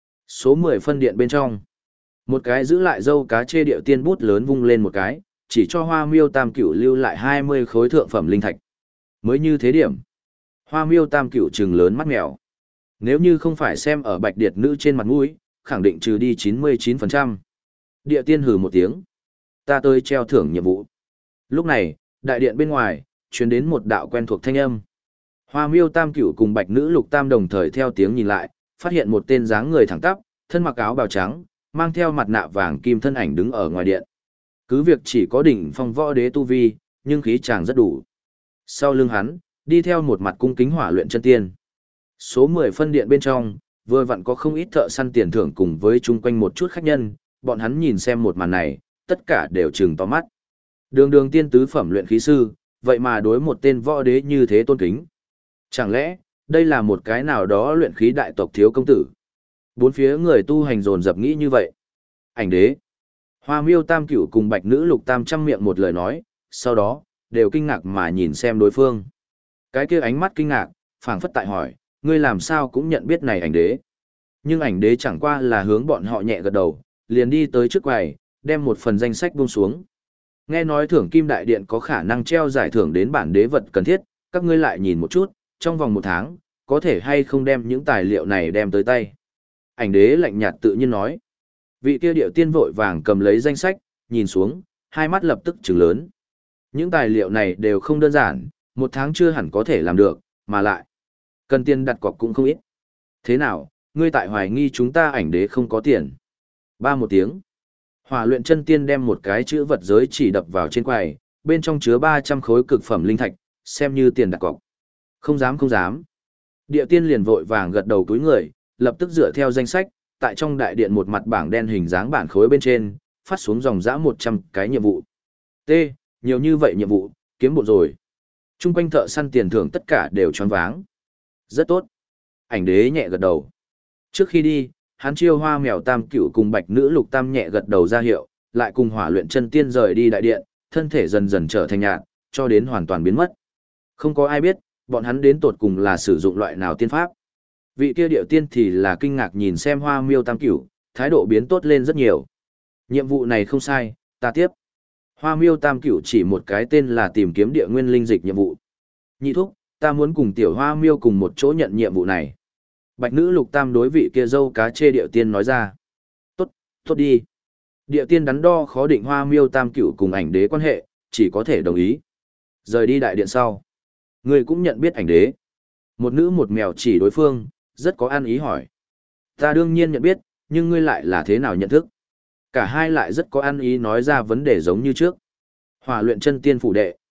Số 10 phân điện bên trong. Một cái giữ lại dâu cá chê điệu tiên bút lớn vung lên một cái, chỉ cho Hoa Miêu Tam Cửu lưu lại 20 khối thượng phẩm linh thạch. Mới như thế điểm. Hoa Miêu Tam Cửu trừng lớn mắt mèo. Nếu như không phải xem ở bạch điệt nữ trên mặt mũi, khẳng định trừ đi 99%. Địa tiên hừ một tiếng. Ta tới treo thưởng nhiệm vụ. Lúc này, đại điện bên ngoài, truyền đến một đạo quen thuộc thanh âm. Hoa Miêu Tam Cửu cùng bạch nữ Lục Tam đồng thời theo tiếng nhìn lại, phát hiện một tên dáng người thẳng tắp, thân mặc áo bào trắng, mang theo mặt nạ vàng kim thân ảnh đứng ở ngoài điện. Cứ việc chỉ có đỉnh phong võ đế tu vi, nhưng khí chàng rất đủ. Sau lưng hắn, đi theo một mặt cung kính hỏa luyện chân tiên. Số 10 phân điện bên trong, vừa vặn có không ít thợ săn tiền thưởng cùng với chung quanh một chút khách nhân, bọn hắn nhìn xem một màn này, tất cả đều trừng to mắt. Đường đường tiên tứ phẩm luyện khí sư, vậy mà đối một tên võ đế như thế tôn kính. Chẳng lẽ, đây là một cái nào đó luyện khí đại tộc thiếu công tử? Bốn phía người tu hành dồn dập nghĩ như vậy. Ảnh đế. Hoa Miêu Tam Cửu cùng bạch nữ Lục Tam chăm miệng một lời nói, sau đó, đều kinh ngạc mà nhìn xem đối phương. Cái kia ánh mắt kinh ngạc, phảng phất tại hỏi, ngươi làm sao cũng nhận biết này ảnh đế. Nhưng ảnh đế chẳng qua là hướng bọn họ nhẹ gật đầu, liền đi tới trước quầy, đem một phần danh sách buông xuống. Nghe nói thưởng kim đại điện có khả năng treo giải thưởng đến bản đế vật cần thiết, các ngươi lại nhìn một chút, trong vòng 1 tháng, có thể hay không đem những tài liệu này đem tới tay. Ảnh đế lạnh nhạt tự nhiên nói. Vị kia điệu tiên vội vàng cầm lấy danh sách, nhìn xuống, hai mắt lập tức trừng lớn. Những tài liệu này đều không đơn giản, 1 tháng chưa hẳn có thể làm được, mà lại. Cần tiền đặt cọc cũng không ít. Thế nào, ngươi tại hoài nghi chúng ta ảnh đế không có tiền. Ba một tiếng. Hỏa luyện chân tiên đem một cái chữ vật giới chỉ đập vào trên quầy, bên trong chứa 300 khối cực phẩm linh thạch, xem như tiền đặt cọc. Không dám không dám. Địa tiên liền vội vàng gật đầu túi người, lập tức dựa theo danh sách, tại trong đại điện một mặt bảng đen hình dáng bản khối bên trên, phát xuống dòng dã 100 cái nhiệm vụ. T, nhiều như vậy nhiệm vụ, kiếm bộ rồi. Trung quanh thợ săn tiền thưởng tất cả đều choáng váng. Rất tốt. Ảnh đế nhẹ gật đầu. Trước khi đi, hắn chiêu Hoa Mèo Tam Cửu cùng bạch nữ Lục Tam nhẹ gật đầu ra hiệu, lại cùng hỏa luyện chân tiên rời đi đại điện, thân thể dần dần trở thành nhạt, cho đến hoàn toàn biến mất. Không có ai biết, bọn hắn đến tột cùng là sử dụng loại nào tiên pháp. Vị kia điệu tiên thì là kinh ngạc nhìn xem Hoa Miêu Tam Cửu, thái độ biến tốt lên rất nhiều. Nhiệm vụ này không sai, ta tiếp. Hoa Miêu Tam Cửu chỉ một cái tên là tìm kiếm địa nguyên linh dịch nhiệm vụ. Nhị thúc, ta muốn cùng tiểu Hoa Miêu cùng một chỗ nhận nhiệm vụ này. Bạch nữ Lục Tam đối vị kia dâu cá chê điệu tiên nói ra. Tốt, tốt đi. Điệu tiên đắn đo khó định Hoa Miêu Tam Cửu cùng ảnh đế quan hệ, chỉ có thể đồng ý. Rời đi đại điện sau. Người cũng nhận biết ảnh đế. Một nữ một mèo chỉ đối phương, rất có ăn ý hỏi. Ta đương nhiên nhận biết, nhưng ngươi lại là thế nào nhận thức? Cả hai lại rất có ăn ý nói ra vấn đề giống như trước. Hỏa luyện chân tiên phủ đệ.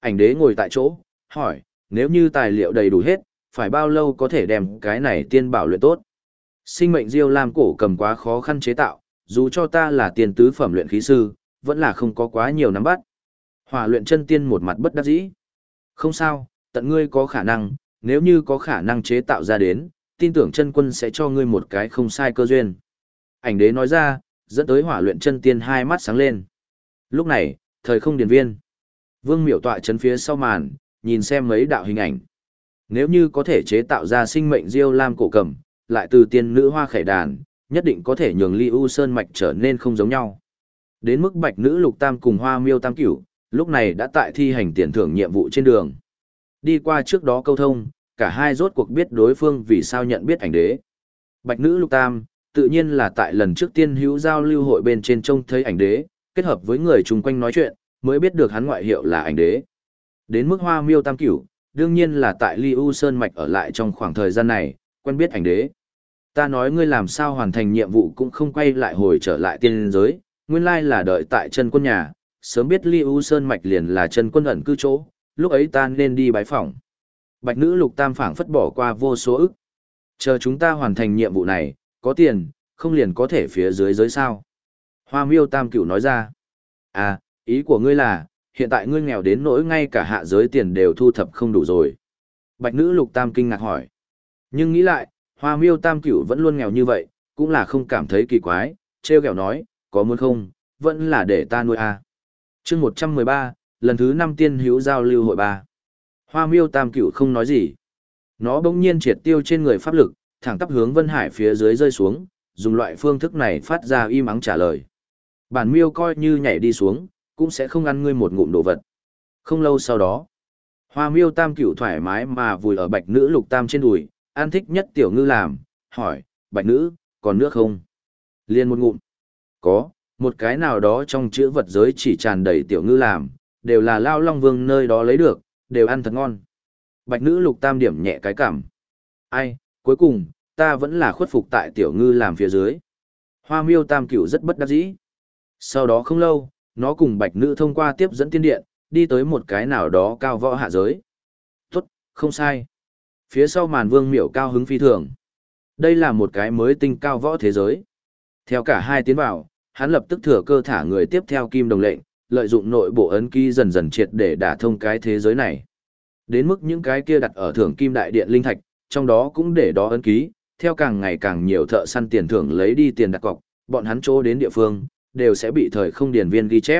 Ảnh đế ngồi tại chỗ, hỏi, nếu như tài liệu đầy đủ hết, phải bao lâu có thể đem cái này tiên bảo luyện tốt? Sinh mệnh diêu lam cổ cầm quá khó khăn chế tạo, dù cho ta là tiền tứ phẩm luyện khí sư, vẫn là không có quá nhiều nắm bắt. Hỏa luyện chân tiên một mặt bất đắc dĩ. Không sao, tận ngươi có khả năng, nếu như có khả năng chế tạo ra đến, tin tưởng chân quân sẽ cho ngươi một cái không sai cơ duyên. Ảnh đế nói ra, dẫn tới hỏa luyện chân tiên hai mắt sáng lên. Lúc này, thời không điền viên. Vương Miểu tọa chấn phía sau màn, nhìn xem mấy đạo hình ảnh. Nếu như có thể chế tạo ra sinh mệnh diêu lam cổ cầm, lại từ tiên nữ hoa khải đàn, nhất định có thể nhường Ly U Sơn mạch trở nên không giống nhau. Đến mức bạch nữ lục tam cùng hoa miêu tam cửu, lúc này đã tại thi hành tiền thưởng nhiệm vụ trên đường. Đi qua trước đó câu thông, cả hai rốt cuộc biết đối phương vì sao nhận biết ảnh đế. Bạch nữ lục tam, tự nhiên là tại lần trước tiên hữu giao lưu hội bên trên trông thấy ảnh đế, kết hợp với người chung quanh nói chuyện, mới biết được hắn ngoại hiệu là ảnh đế. Đến mức hoa miêu tam cửu, đương nhiên là tại Ly U Sơn mạch ở lại trong khoảng thời gian này, quen biết ảnh đế. Ta nói ngươi làm sao hoàn thành nhiệm vụ cũng không quay lại hồi trở lại tiên giới, nguyên lai là đợi tại chân quân nhà, sớm biết Ly U Sơn mạch liền là chân quân ẩn cư chỗ, lúc ấy ta nên đi bái phỏng. Bạch nữ lục tam phảng phất bỏ qua vô số ức. Chờ chúng ta hoàn thành nhiệm vụ này, có tiền, không liền có thể phía dưới giới sao. Hoa miêu tam cửu nói ra. À, ý của ngươi là, hiện tại ngươi nghèo đến nỗi ngay cả hạ giới tiền đều thu thập không đủ rồi. Bạch nữ lục tam kinh ngạc hỏi. Nhưng nghĩ lại, hoa miêu tam cửu vẫn luôn nghèo như vậy, cũng là không cảm thấy kỳ quái, treo kẹo nói, có muốn không, vẫn là để ta nuôi à. Chương 113, lần thứ 5 tiên hữu giao lưu hội 3. Hoa miêu tam cửu không nói gì. Nó bỗng nhiên triệt tiêu trên người pháp lực, thẳng tắp hướng Vân Hải phía dưới rơi xuống, dùng loại phương thức này phát ra im ắng trả lời. Bản miêu coi như nhảy đi xuống, cũng sẽ không ăn ngươi một ngụm đồ vật. Không lâu sau đó, hoa miêu tam cửu thoải mái mà vùi ở bạch nữ lục tam trên đùi, an thích nhất tiểu ngư làm, hỏi, bạch nữ, còn nước không? Liên một ngụm. Có, một cái nào đó trong chữ vật giới chỉ tràn đầy tiểu ngư làm, đều là Lao Long Vương nơi đó lấy được, đều ăn thật ngon. Bạch nữ lục tam điểm nhẹ cái cảm. Ai, cuối cùng, ta vẫn là khuất phục tại tiểu ngư làm phía dưới. Hoa miêu tam cửu rất bất đắc dĩ. Sau đó không lâu, nó cùng bạch nữ thông qua tiếp dẫn tiên điện, đi tới một cái nào đó cao võ hạ giới. Tốt, không sai. Phía sau màn Vương Miểu cao hứng phi thường. Đây là một cái mới tinh cao võ thế giới. Theo cả hai tiến vào, hắn lập tức thừa cơ thả người tiếp theo kim đồng lệnh, lợi dụng nội bộ ấn ký dần dần triệt để đả thông cái thế giới này. Đến mức những cái kia đặt ở thưởng kim đại điện linh thạch, trong đó cũng để đó ấn ký, theo càng ngày càng nhiều thợ săn tiền thưởng lấy đi tiền đặt cọc, bọn hắn chỗ đến địa phương, đều sẽ bị thời không điển viên ghi chép.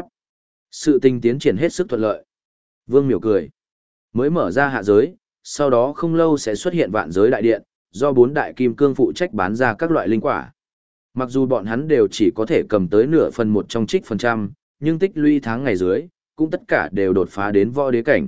Sự tình tiến triển hết sức thuận lợi. Vương Miểu cười. Mới mở ra hạ giới, sau đó không lâu sẽ xuất hiện vạn giới đại điện, do 4 đại kim cương phụ trách bán ra các loại linh quả. Mặc dù bọn hắn đều chỉ có thể cầm tới nửa phần một trong trích phần trăm, nhưng tích lũy tháng ngày dưới, cũng tất cả đều đột phá đến võ đế cảnh.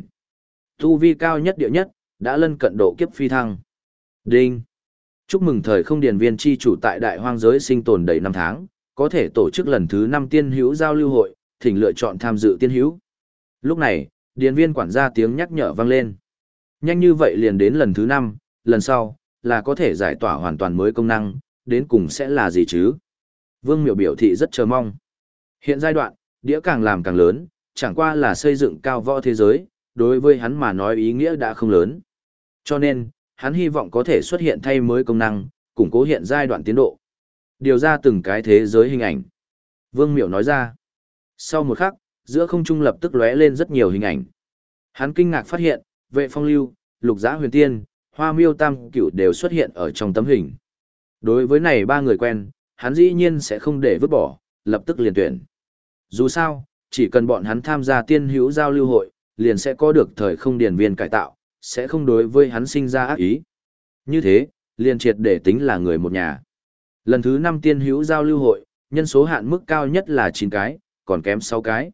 Tu vi cao nhất địa nhất, đã lân cận độ kiếp phi thăng. Đinh! Chúc mừng thời không điền viên chi chủ tại đại hoang giới sinh tồn đầy 5 tháng, có thể tổ chức lần thứ 5 tiên hữu giao lưu hội, thỉnh lựa chọn tham dự tiên hữu. Lúc này, điền viên quản gia tiếng nhắc nhở vang lên. Nhanh như vậy liền đến lần thứ 5, lần sau, là có thể giải tỏa hoàn toàn mới công năng, đến cùng sẽ là gì chứ? Vương Miểu biểu thị rất chờ mong. Hiện giai đoạn, đĩa càng làm càng lớn, chẳng qua là xây dựng cao võ thế giới, đối với hắn mà nói ý nghĩa đã không lớn. Cho nên, hắn hy vọng có thể xuất hiện thay mới công năng, củng cố hiện giai đoạn tiến độ. Điều ra từng cái thế giới hình ảnh. Vương Miểu nói ra. Sau một khắc, giữa không trung lập tức lóe lên rất nhiều hình ảnh. Hắn kinh ngạc phát hiện, Vệ Phong Lưu, Lục Giá Huyền Tiên, Hoa Miêu Tam Cửu đều xuất hiện ở trong tấm hình. Đối với này 3 người quen, hắn dĩ nhiên sẽ không để vứt bỏ, lập tức liền tuyển. Dù sao, chỉ cần bọn hắn tham gia tiên hữu giao lưu hội, liền sẽ có được thời không điển viên cải tạo, sẽ không đối với hắn sinh ra ác ý. Như thế, liền triệt để tính là người một nhà. Lần thứ 5 tiên hữu giao lưu hội, nhân số hạn mức cao nhất là 9 cái, còn kém 6 cái.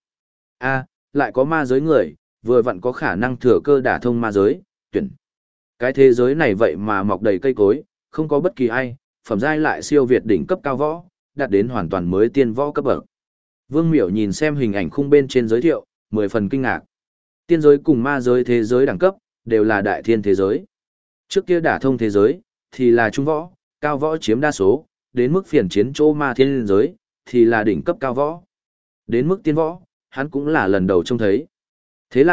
Lại có ma giới người, vừa vặn có khả năng thừa cơ đả thông ma giới, tuyển. Cái thế giới này vậy mà mọc đầy cây cối, không có bất kỳ ai, phẩm giai lại siêu việt đỉnh cấp cao võ, đạt đến hoàn toàn mới tiên võ cấp bậc. Vương Miểu nhìn xem hình ảnh khung bên trên giới thiệu, 10 phần kinh ngạc. Tiên giới cùng ma giới thế giới đẳng cấp, đều là đại thiên thế giới. Trước kia đả thông thế giới, thì là trung võ, cao võ chiếm đa số, đến mức phiền chiến chỗ ma thiên giới, thì là đỉnh cấp cao võ. Đến mức tiên võ, hắn cũng là lần đầu trông thấy. Thế là,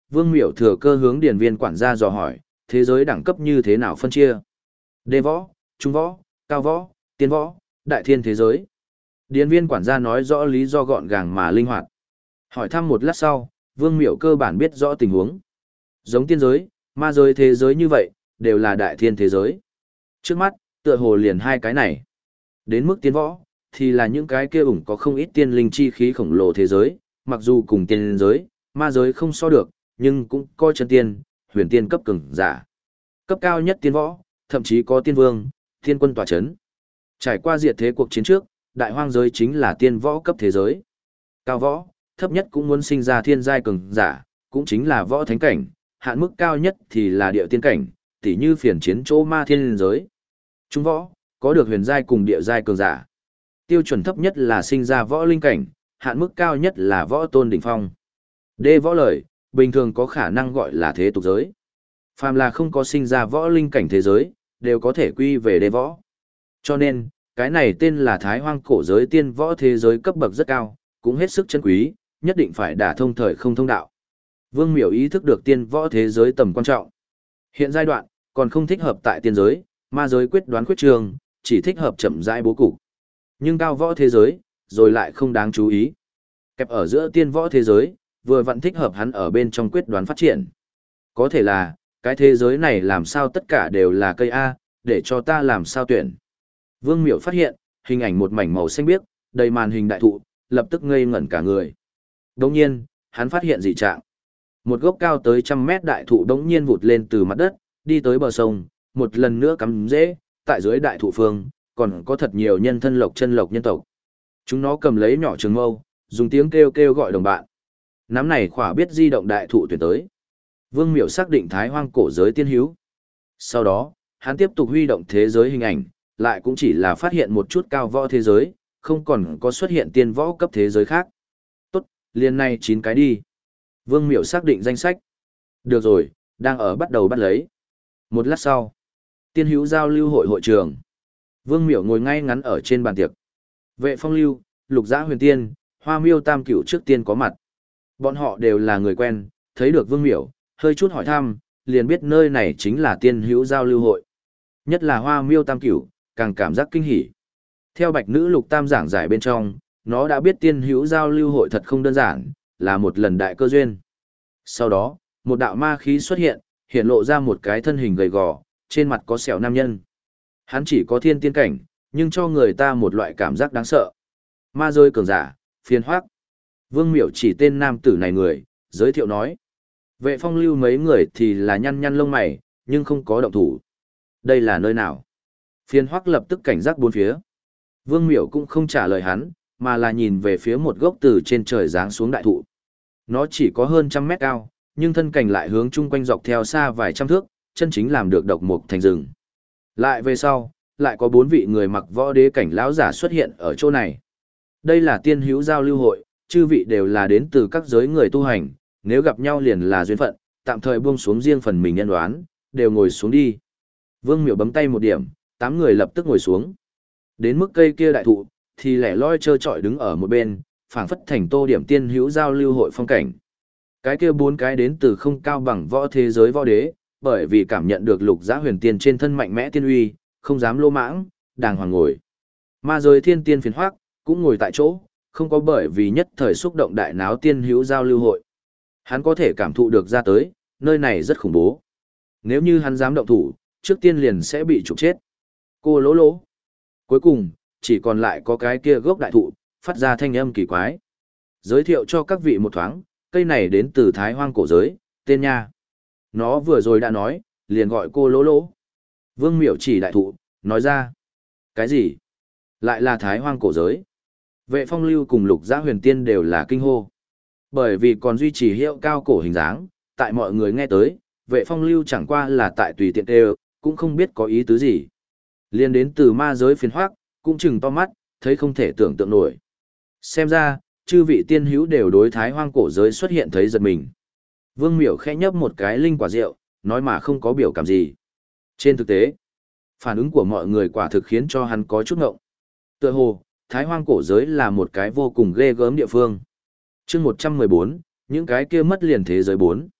Vương Miểu thừa cơ hướng điền viên quản gia dò hỏi, thế giới đẳng cấp như thế nào phân chia? Đê võ, trung võ, cao võ, tiên võ, đại thiên thế giới. Điền viên quản gia nói rõ lý do gọn gàng mà linh hoạt. Hỏi thăm một lát sau, Vương Miểu cơ bản biết rõ tình huống. Giống tiên giới, ma giới thế giới như vậy, đều là đại thiên thế giới. Trước mắt, tựa hồ liền hai cái này. Đến mức tiên võ, thì là những cái kia ủng có không ít tiên linh chi khí khổng lồ thế giới, mặc dù cùng tiên giới, ma giới không so được, nhưng cũng coi chân tiên, huyền tiên cấp cường giả. Cấp cao nhất tiên võ, thậm chí có tiên vương, thiên quân tọa chấn. Trải qua diệt thế cuộc chiến trước, đại hoang giới chính là tiên võ cấp thế giới. Cao võ, thấp nhất cũng muốn sinh ra thiên giai cường giả, cũng chính là võ thánh cảnh, hạn mức cao nhất thì là địa tiên cảnh, tỉ như phiền chiến chỗ ma thiên giới. Trung võ, có được huyền giai cùng địa giai cường giả. Tiêu chuẩn thấp nhất là sinh ra võ linh cảnh, hạn mức cao nhất là võ tôn đỉnh phong. Đê võ lời, bình thường có khả năng gọi là thế tục giới. Phàm là không có sinh ra võ linh cảnh thế giới, đều có thể quy về đê võ. Cho nên, cái này tên là Thái Hoang cổ giới tiên võ thế giới cấp bậc rất cao, cũng hết sức chân quý, nhất định phải đả thông thời không thông đạo. Vương Miểu ý thức được tiên võ thế giới tầm quan trọng. Hiện giai đoạn, còn không thích hợp tại tiên giới, ma giới quyết đoán quyết trường, chỉ thích hợp chậm rãi bố cục. Nhưng cao võ thế giới, rồi lại không đáng chú ý. Kẹp ở giữa tiên võ thế giới, vừa vặn thích hợp hắn ở bên trong quyết đoán phát triển. Có thể là, cái thế giới này làm sao tất cả đều là cây A, để cho ta làm sao tuyển. Vương Miểu phát hiện, hình ảnh một mảnh màu xanh biếc, đầy màn hình đại thụ, lập tức ngây ngẩn cả người. Đồng nhiên, hắn phát hiện dị trạng. Một gốc cao tới 100 mét đại thụ đống nhiên vụt lên từ mặt đất, đi tới bờ sông, một lần nữa cắm rễ, tại dưới đại thụ phương, còn có thật nhiều nhân thân lộc chân lộc nhân tộc. Chúng nó cầm lấy nhỏ trường mâu, dùng tiếng kêu kêu gọi đồng bạn. Nắm này khỏa biết di động đại thụ tuyển tới. Vương Miểu xác định Thái Hoang cổ giới tiên hữu. Sau đó, hắn tiếp tục huy động thế giới hình ảnh, lại cũng chỉ là phát hiện một chút cao võ thế giới, không còn có xuất hiện tiên võ cấp thế giới khác. Tốt, liền này 9 cái đi. Vương Miểu xác định danh sách. Được rồi, đang ở bắt đầu bắt lấy. Một lát sau, tiên hữu giao lưu hội hội trường. Vương Miểu ngồi ngay ngắn ở trên bàn tiệc. Vệ Phong Lưu, Lục Giã Huyền Tiên, Hoa Miêu Tam Cửu trước tiên có mặt. Bọn họ đều là người quen, thấy được Vương Miểu, hơi chút hỏi thăm, liền biết nơi này chính là tiên hữu giao lưu hội. Nhất là Hoa Miêu Tam Cửu, càng cảm giác kinh hỉ. Theo Bạch Nữ Lục Tam giảng giải bên trong, nó đã biết tiên hữu giao lưu hội thật không đơn giản, là một lần đại cơ duyên. Sau đó, một đạo ma khí xuất hiện, hiện lộ ra một cái thân hình gầy gò, trên mặt có sẹo nam nhân. Hắn chỉ có thiên tiên cảnh, nhưng cho người ta một loại cảm giác đáng sợ. Ma rơi cường giả, phiền hoác. Vương Miểu chỉ tên nam tử này người, giới thiệu nói. Vệ Phong Lưu mấy người thì là nhăn nhăn lông mày, nhưng không có động thủ. Đây là nơi nào? Phiền hoác lập tức cảnh giác bốn phía. Vương Miểu cũng không trả lời hắn, mà là nhìn về phía một gốc từ trên trời giáng xuống đại thụ. Nó chỉ có hơn 100 mét cao, nhưng thân cành lại hướng chung quanh dọc theo xa vài trăm thước, chân chính làm được độc mục thành rừng. Lại về sau, lại có 4 vị người mặc võ đế cảnh lão giả xuất hiện ở chỗ này. Đây là tiên hữu giao lưu hội, chư vị đều là đến từ các giới người tu hành, nếu gặp nhau liền là duyên phận, tạm thời buông xuống riêng phần mình nhân đoán, đều ngồi xuống đi. Vương Miểu bấm tay một điểm, 8 người lập tức ngồi xuống. Đến mức cây kia đại thụ, thì lẻ loi trơ trọi đứng ở một bên, phảng phất thành tô điểm tiên hữu giao lưu hội phong cảnh. Cái kia 4 cái đến từ không cao bằng võ thế giới võ đế, bởi vì cảm nhận được Lục Giã Huyền Tiên trên thân mạnh mẽ tiên uy, không dám lô mãng, đàng hoàng ngồi. Ma giới thiên tiên phiền hoác, cũng ngồi tại chỗ, không có bởi vì nhất thời xúc động đại náo tiên hữu giao lưu hội. Hắn có thể cảm thụ được ra tới, nơi này rất khủng bố. Nếu như hắn dám động thủ, trước tiên liền sẽ bị trục chết. Cô lỗ lỗ. Cuối cùng, chỉ còn lại có cái kia gốc đại thụ, phát ra thanh âm kỳ quái. Giới thiệu cho các vị một thoáng, cây này đến từ Thái Hoang cổ giới, tên nha. Nó vừa rồi đã nói, liền gọi cô lỗ lỗ. Vương Miểu chỉ đại thụ, nói ra. Cái gì? Lại là Thái Hoang cổ giới. Vệ Phong Lưu cùng Lục Giã Huyền Tiên đều là kinh hô. Bởi vì còn duy trì hiệu cao cổ hình dáng, tại mọi người nghe tới, Vệ Phong Lưu chẳng qua là tại tùy tiện đều, cũng không biết có ý tứ gì. Liên đến từ ma giới phiền hoác, cũng chừng to mắt, thấy không thể tưởng tượng nổi. Xem ra, chư vị tiên hữu đều đối Thái Hoang cổ giới xuất hiện thấy giật mình. Vương Miểu khẽ nhấp một cái linh quả rượu, nói mà không có biểu cảm gì. Trên thực tế, phản ứng của mọi người quả thực khiến cho hắn có chút ngộng. Tựa hồ, Thái Hoang cổ giới là một cái vô cùng ghê gớm địa phương. Chương 114, những cái kia mất liền thế giới 4.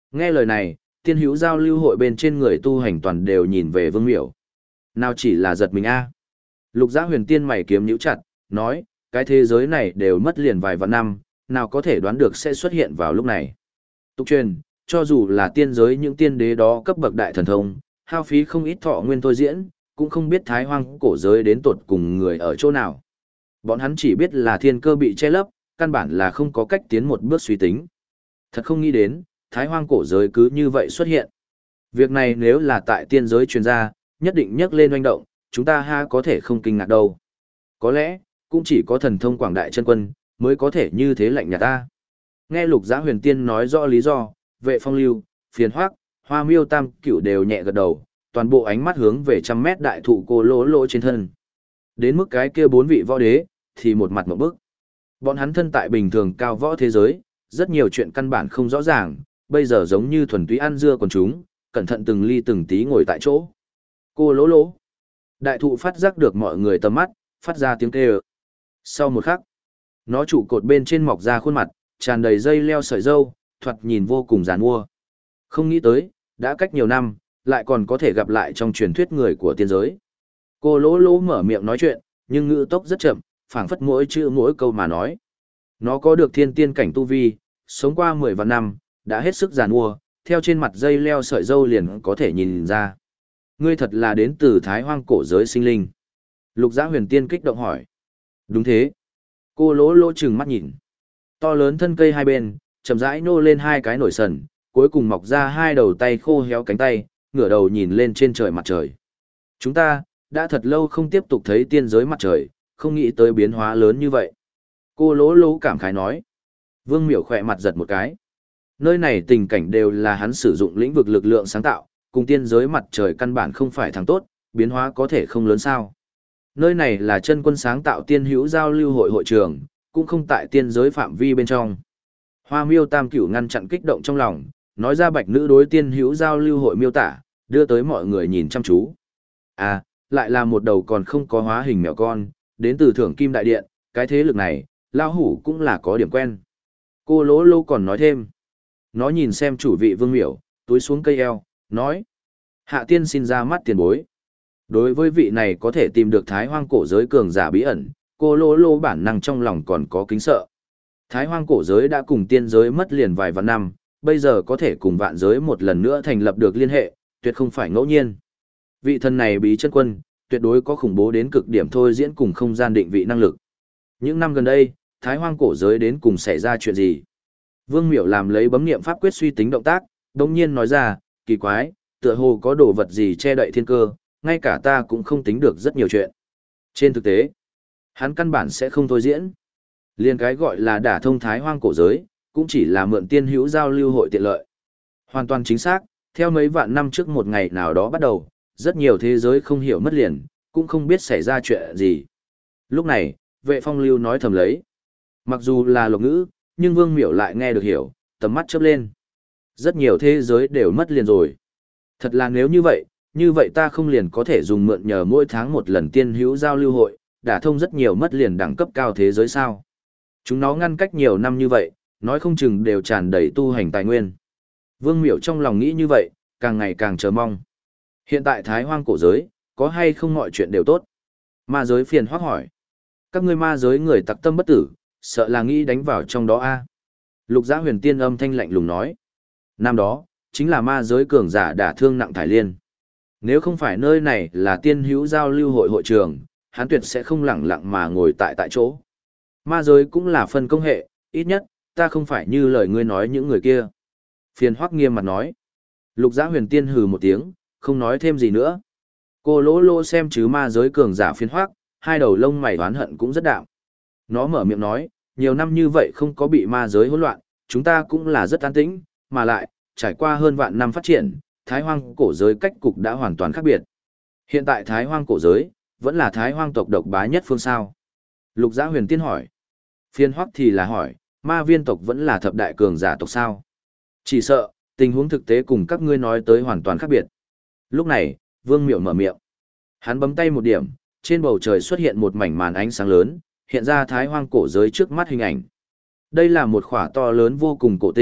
Nghe lời này, tiên hữu giao lưu hội bên trên người tu hành toàn đều nhìn về Vương Miểu. Nào chỉ là giật mình a. Lục Giá Huyền Tiên mày kiếm nhíu chặt, nói, cái thế giới này đều mất liền vài vạn năm, nào có thể đoán được sẽ xuất hiện vào lúc này. Tục truyền, cho dù là tiên giới những tiên đế đó cấp bậc đại thần thông, hao phí không ít thọ nguyên thôi diễn, cũng không biết Thái Hoang cổ giới đến tột cùng người ở chỗ nào. Bọn hắn chỉ biết là thiên cơ bị che lấp, căn bản là không có cách tiến một bước suy tính. Thật không nghĩ đến, Thái Hoang cổ giới cứ như vậy xuất hiện. Việc này nếu là tại tiên giới truyền ra, nhất định nhắc lên oanh động, chúng ta ha có thể không kinh ngạc đâu. Có lẽ, cũng chỉ có thần thông quảng đại chân quân, mới có thể như thế lạnh nhạt ta. Nghe Lục Giá Huyền Tiên nói rõ lý do, Vệ Phong Lưu, Phiền Hoắc, Hoa Miêu Tam Cửu đều nhẹ gật đầu, toàn bộ ánh mắt hướng về 100 mét đại thụ cô lỗ lỗ trên thân. Đến mức cái kia 4 vị võ đế, thì một mặt ngộp bức. Bọn hắn thân tại bình thường cao võ thế giới, rất nhiều chuyện căn bản không rõ ràng, bây giờ giống như thuần túy ăn dưa còn chúng, cẩn thận từng ly từng tí ngồi tại chỗ. Cô lỗ lỗ. Đại thụ phát giác được mọi người tầm mắt, phát ra tiếng kêu. Sau một khắc, nó trụ cột bên trên mọc ra khuôn mặt, tràn đầy dây leo sợi râu, thoạt nhìn vô cùng giàn mua. Không nghĩ tới, đã cách nhiều năm, lại còn có thể gặp lại trong truyền thuyết người của tiên giới. Cô lỗ lỗ mở miệng nói chuyện, nhưng ngữ tốc rất chậm, phảng phất mỗi chữ mỗi câu mà nói. Nó có được thiên tiên cảnh tu vi, sống qua 10 vạn năm, đã hết sức giàn mua, theo trên mặt dây leo sợi râu liền có thể nhìn ra. Ngươi thật là đến từ Thái Hoang cổ giới sinh linh. Lục Giá Huyền Tiên kích động hỏi. Đúng thế. Cô lỗ lỗ trừng mắt nhìn. To lớn thân cây hai bên, chậm rãi nô lên hai cái nổi sần, cuối cùng mọc ra hai đầu tay khô héo cánh tay, ngửa đầu nhìn lên trên trời mặt trời. Chúng ta, đã thật lâu không tiếp tục thấy tiên giới mặt trời, không nghĩ tới biến hóa lớn như vậy. Cô lỗ lỗ cảm khái nói. Vương Miểu khỏe mặt giật một cái. Nơi này tình cảnh đều là hắn sử dụng lĩnh vực lực lượng sáng tạo, cùng tiên giới mặt trời căn bản không phải thằng tốt, biến hóa có thể không lớn sao. Nơi này là chân quân sáng tạo tiên hữu giao lưu hội hội trường, cũng không tại tiên giới phạm vi bên trong. Hoa Miêu Tam Cửu ngăn chặn kích động trong lòng, nói ra bạch nữ đối tiên hữu giao lưu hội miêu tả, đưa tới mọi người nhìn chăm chú. À, lại là một đầu còn không có hóa hình mèo con, đến từ Thưởng Kim Đại Điện, cái thế lực này, lao hủ cũng là có điểm quen. Cô lỗ lô còn nói thêm. Nó nhìn xem chủ vị Vương Miểu, túi xuống cây eo, nói. Hạ tiên xin ra mắt tiền bối. Đối với vị này có thể tìm được Thái Hoang cổ giới cường giả bí ẩn, cô lỗ lô bản năng trong lòng còn có kính sợ. Thái Hoang cổ giới đã cùng tiên giới mất liền vài vạn năm, bây giờ có thể cùng vạn giới một lần nữa thành lập được liên hệ, tuyệt không phải ngẫu nhiên. Vị thần này bí chân quân, tuyệt đối có khủng bố đến cực điểm thôi diễn cùng không gian định vị năng lực. Những năm gần đây, Thái Hoang cổ giới đến cùng xảy ra chuyện gì? Vương Miểu làm lấy bấm niệm pháp quyết suy tính động tác, đồng nhiên nói ra, kỳ quái, tựa hồ có đồ vật gì che đậy thiên cơ, ngay cả ta cũng không tính được rất nhiều chuyện. Trên thực tế, hắn căn bản sẽ không thôi diễn. Liên cái gọi là đả thông Thái Hoang cổ giới, cũng chỉ là mượn tiên hữu giao lưu hội tiện lợi. Hoàn toàn chính xác, theo mấy vạn năm trước một ngày nào đó bắt đầu, rất nhiều thế giới không hiểu mất liền, cũng không biết xảy ra chuyện gì. Lúc này, Vệ Phong Lưu nói thầm lấy. Mặc dù là lục ngữ, nhưng Vương Miểu lại nghe được hiểu, tầm mắt chớp lên. Rất nhiều thế giới đều mất liền rồi. Thật là nếu như vậy ta không liền có thể dùng mượn nhờ mỗi tháng một lần tiên hữu giao lưu hội, đả thông rất nhiều mất liền đẳng cấp cao thế giới sao. Chúng nó ngăn cách nhiều năm như vậy, nói không chừng đều tràn đầy tu hành tài nguyên. Vương Miểu trong lòng nghĩ như vậy, càng ngày càng chờ mong. Hiện tại Thái Hoang cổ giới, có hay không mọi chuyện đều tốt? Ma giới Phiền Hoắc hỏi. Các ngươi ma giới người tặc tâm bất tử, sợ là nghĩ đánh vào trong đó a. Lục Giá Huyền Tiên âm thanh lạnh lùng nói. Năm đó, chính là ma giới cường giả đả thương nặng Thải Liên. Nếu không phải nơi này là tiên hữu giao lưu hội hội trường, hắn tuyệt sẽ không lẳng lặng mà ngồi tại chỗ. Ma giới cũng là phân công hệ, ít nhất, ta không phải như lời ngươi nói những người kia. Phiền Hoắc nghiêm mặt nói. Lục Giá Huyền Tiên hừ một tiếng, không nói thêm gì nữa. Cô lỗ lỗ xem chứ ma giới cường giả Phiền Hoắc, hai đầu lông mày oán hận cũng rất đạm. Nó mở miệng nói, nhiều năm như vậy không có bị ma giới hỗn loạn, chúng ta cũng là rất an tĩnh, mà lại, trải qua hơn vạn năm phát triển, Thái Hoang cổ giới cách cục đã hoàn toàn khác biệt. Hiện tại Thái Hoang cổ giới, vẫn là Thái Hoang tộc độc bá nhất phương sao. Lục Giá Huyền Tiên hỏi. Phiền Hoắc thì là hỏi, ma viên tộc vẫn là thập đại cường giả tộc sao? Chỉ sợ, tình huống thực tế cùng các ngươi nói tới hoàn toàn khác biệt. Lúc này, Vương Miểu mở miệng. Hắn bấm tay một điểm, trên bầu trời xuất hiện một mảnh màn ánh sáng lớn, hiện ra Thái Hoang cổ giới trước mắt hình ảnh. Đây là một khỏa to lớn vô cùng cổ tinh,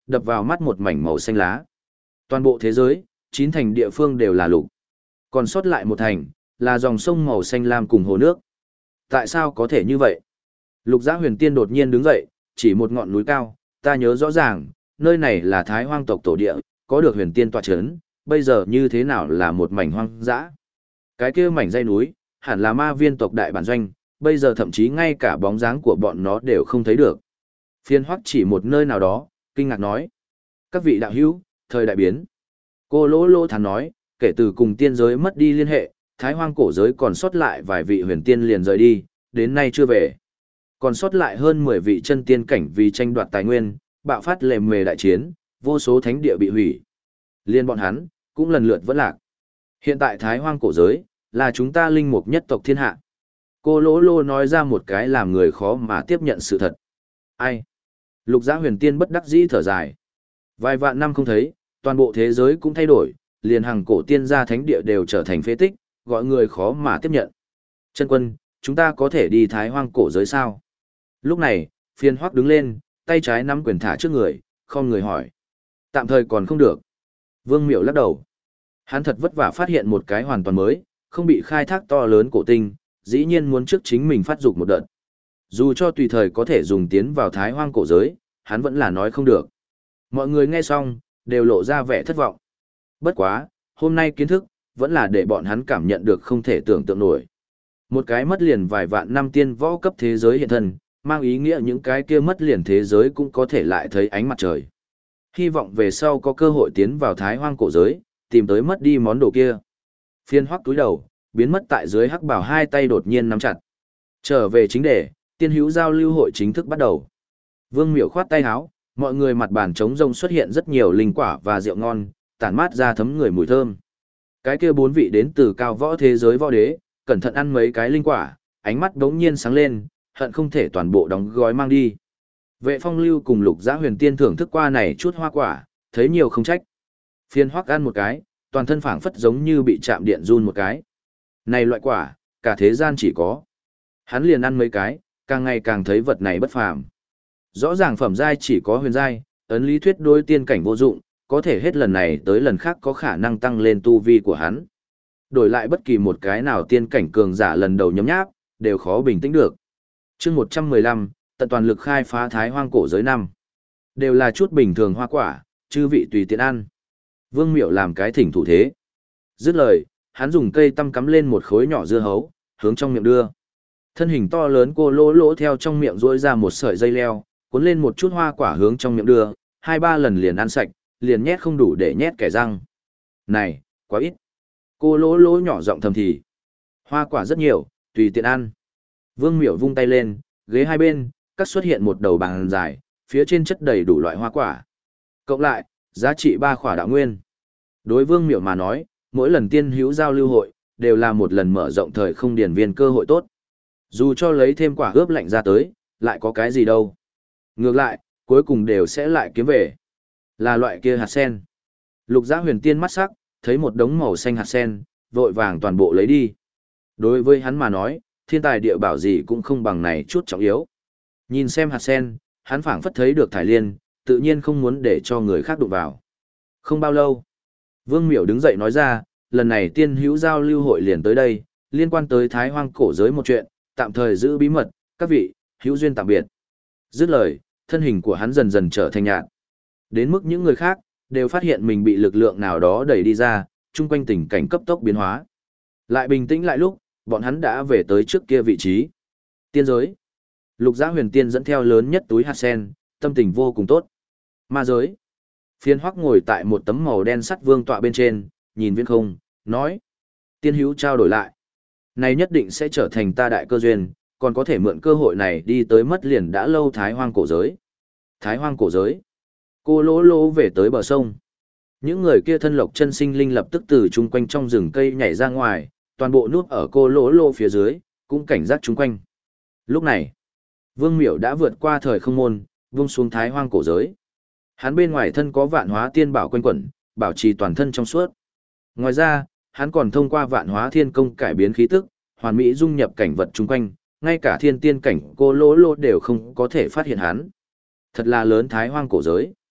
đập vào mắt một mảnh màu xanh lá. Toàn bộ thế giới, 9 thành địa phương đều là lục. Còn sót lại một thành, là dòng sông màu xanh lam cùng hồ nước. Tại sao có thể như vậy? Lục Giá Huyền Tiên đột nhiên đứng dậy, chỉ một ngọn núi cao, ta nhớ rõ ràng, nơi này là Thái Hoang tộc tổ địa, có được Huyền Tiên tọa chấn, bây giờ như thế nào là một mảnh hoang dã? Cái kia mảnh dãy núi, hẳn là ma viên tộc đại bản doanh, bây giờ thậm chí ngay cả bóng dáng của bọn nó đều không thấy được. Phiên Hoắc chỉ một nơi nào đó, kinh ngạc nói: "Các vị đạo hữu, thời đại biến." Cô Lỗ Lỗ thản nói: "Kể từ cùng tiên giới mất đi liên hệ, Thái Hoang cổ giới còn sót lại vài vị huyền tiên liền rời đi, đến nay chưa về. Còn sót lại hơn 10 vị chân tiên cảnh vì tranh đoạt tài nguyên, bạo phát lề mề đại chiến, vô số thánh địa bị hủy. Liên bọn hắn, cũng lần lượt vẫn lạc. Hiện tại Thái Hoang cổ giới, là chúng ta linh mục nhất tộc thiên hạ." Cô Lỗ Lô nói ra một cái làm người khó mà tiếp nhận sự thật. Ai? Lục Giá Huyền Tiên bất đắc dĩ thở dài. Vài vạn năm không thấy, toàn bộ thế giới cũng thay đổi, liền hàng cổ tiên gia thánh địa đều trở thành phế tích, gọi người khó mà tiếp nhận. Chân quân, chúng ta có thể đi Thái Hoang cổ giới sao? Lúc này, Phiên Hoắc đứng lên, tay trái nắm quyền thả trước người, không người hỏi. Tạm thời còn không được. Vương Miểu lắc đầu. Hắn thật vất vả phát hiện một cái hoàn toàn mới, không bị khai thác to lớn cổ tinh, dĩ nhiên muốn trước chính mình phát dục một đợt. Dù cho tùy thời có thể dùng tiến vào Thái Hoang cổ giới, hắn vẫn là nói không được. Mọi người nghe xong, đều lộ ra vẻ thất vọng. Bất quá, hôm nay kiến thức, vẫn là để bọn hắn cảm nhận được không thể tưởng tượng nổi. Một cái mất liền vài vạn năm tiên võ cấp thế giới hiện thân, mang ý nghĩa những cái kia mất liền thế giới cũng có thể lại thấy ánh mặt trời. Hy vọng về sau có cơ hội tiến vào Thái Hoang cổ giới, tìm tới mất đi món đồ kia. Phiên Hoắc túi đầu, biến mất tại dưới hắc bảo, hai tay đột nhiên nắm chặt. Trở về chính đề, tiên hữu giao lưu hội chính thức bắt đầu. Vương Miểu khoát tay áo, mọi người mặt bàn trống rông xuất hiện rất nhiều linh quả và rượu ngon, tản mát ra thấm người mùi thơm. Cái kia 4 vị đến từ cao võ thế giới võ đế, cẩn thận ăn mấy cái linh quả, ánh mắt đống nhiên sáng lên, hận không thể toàn bộ đóng gói mang đi. Vệ Phong Lưu cùng Lục Giá Huyền Tiên thưởng thức qua này chút hoa quả, thấy nhiều không trách. Phiên Hoắc ăn một cái, toàn thân phảng phất giống như bị chạm điện run một cái. Này loại quả, cả thế gian chỉ có. Hắn liền ăn mấy cái, càng ngày càng thấy vật này bất phàm. Rõ ràng phẩm giai chỉ có huyền giai, ấn lý thuyết đối tiên cảnh vô dụng, có thể hết lần này tới lần khác có khả năng tăng lên tu vi của hắn. Đổi lại bất kỳ một cái nào tiên cảnh cường giả lần đầu nhấm nháp, đều khó bình tĩnh được. Chương 115, tận toàn lực khai phá Thái Hoang cổ giới năm. Đều là chút bình thường hoa quả, chư vị tùy tiện ăn. Vương Miểu làm cái thỉnh thủ thế. Dứt lời, hắn dùng cây tăm cắm lên một khối nhỏ dưa hấu, hướng trong miệng đưa. Thân hình to lớn Cô Lỗ Lỗ theo trong miệng rỗi ra một sợi dây leo, cuốn lên một chút hoa quả hướng trong miệng đưa, 2-3 lần liền ăn sạch, liền nhét không đủ để nhét kẻ răng. Này, quá ít. Cô Lỗ Lỗ nhỏ giọng thầm thì. Hoa quả rất nhiều, tùy tiện ăn. Vương Miểu vung tay lên, ghế hai bên, cắt xuất hiện một đầu bàn dài, phía trên chất đầy đủ loại hoa quả. Cộng lại, giá trị 3 khỏa đạo nguyên. Đối Vương Miểu mà nói, mỗi lần tiên hữu giao lưu hội, đều là một lần mở rộng thời không điển viên cơ hội tốt. Dù cho lấy thêm quả ướp lạnh ra tới, lại có cái gì đâu. Ngược lại, cuối cùng đều sẽ lại kiếm về. Là loại kia hạt sen. Lục Giá Huyền Tiên mắt sắc, thấy một đống màu xanh hạt sen, vội vàng toàn bộ lấy đi. Đối với hắn mà nói, thiên tài địa bảo gì cũng không bằng này chút trọng yếu. Nhìn xem hạt sen, hắn phảng phất thấy được thải liên, tự nhiên không muốn để cho người khác đụng vào. Không bao lâu, Vương Miểu đứng dậy nói ra, lần này tiên hữu giao lưu hội liền tới đây, liên quan tới Thái Hoang cổ giới một chuyện, tạm thời giữ bí mật, các vị, hữu duyên tạm biệt. Dứt lời, thân hình của hắn dần dần trở thành nhạt. Đến mức những người khác, đều phát hiện mình bị lực lượng nào đó đẩy đi ra, chung quanh tình cảnh cấp tốc biến hóa. Lại bình tĩnh lại lúc, bọn hắn đã về tới trước kia vị trí. Tiên giới. Lục Giá Huyền Tiên dẫn theo lớn nhất túi hạt sen, tâm tình vô cùng tốt. Ma giới. Phiên Hoắc ngồi tại một tấm màu đen sắt vương tọa bên trên, nhìn viễn không, nói. Tiên hữu trao đổi lại. Này nhất định sẽ trở thành ta đại cơ duyên, còn có thể mượn cơ hội này đi tới mất liền đã lâu Thái Hoang cổ giới. Thái Hoang cổ giới. Cô Lỗ Lỗ về tới bờ sông. Những người kia thân lộc chân sinh linh lập tức từ chung quanh trong rừng cây nhảy ra ngoài, toàn bộ núp ở Cô Lỗ Lỗ phía dưới, cũng cảnh giác chung quanh. Lúc này, Vương Miểu đã vượt qua thời không môn, vung xuống Thái Hoang cổ giới. Hắn bên ngoài thân có vạn hóa tiên bảo quanh quẩn, bảo trì toàn thân trong suốt. Ngoài ra, hắn còn thông qua vạn hóa thiên công cải biến khí tức, hoàn mỹ dung nhập cảnh vật chung quanh, ngay cả thiên tiên cảnh Cô Lỗ Lỗ đều không có thể phát hiện hắn. Thật là lớn Thái Hoang cổ giới.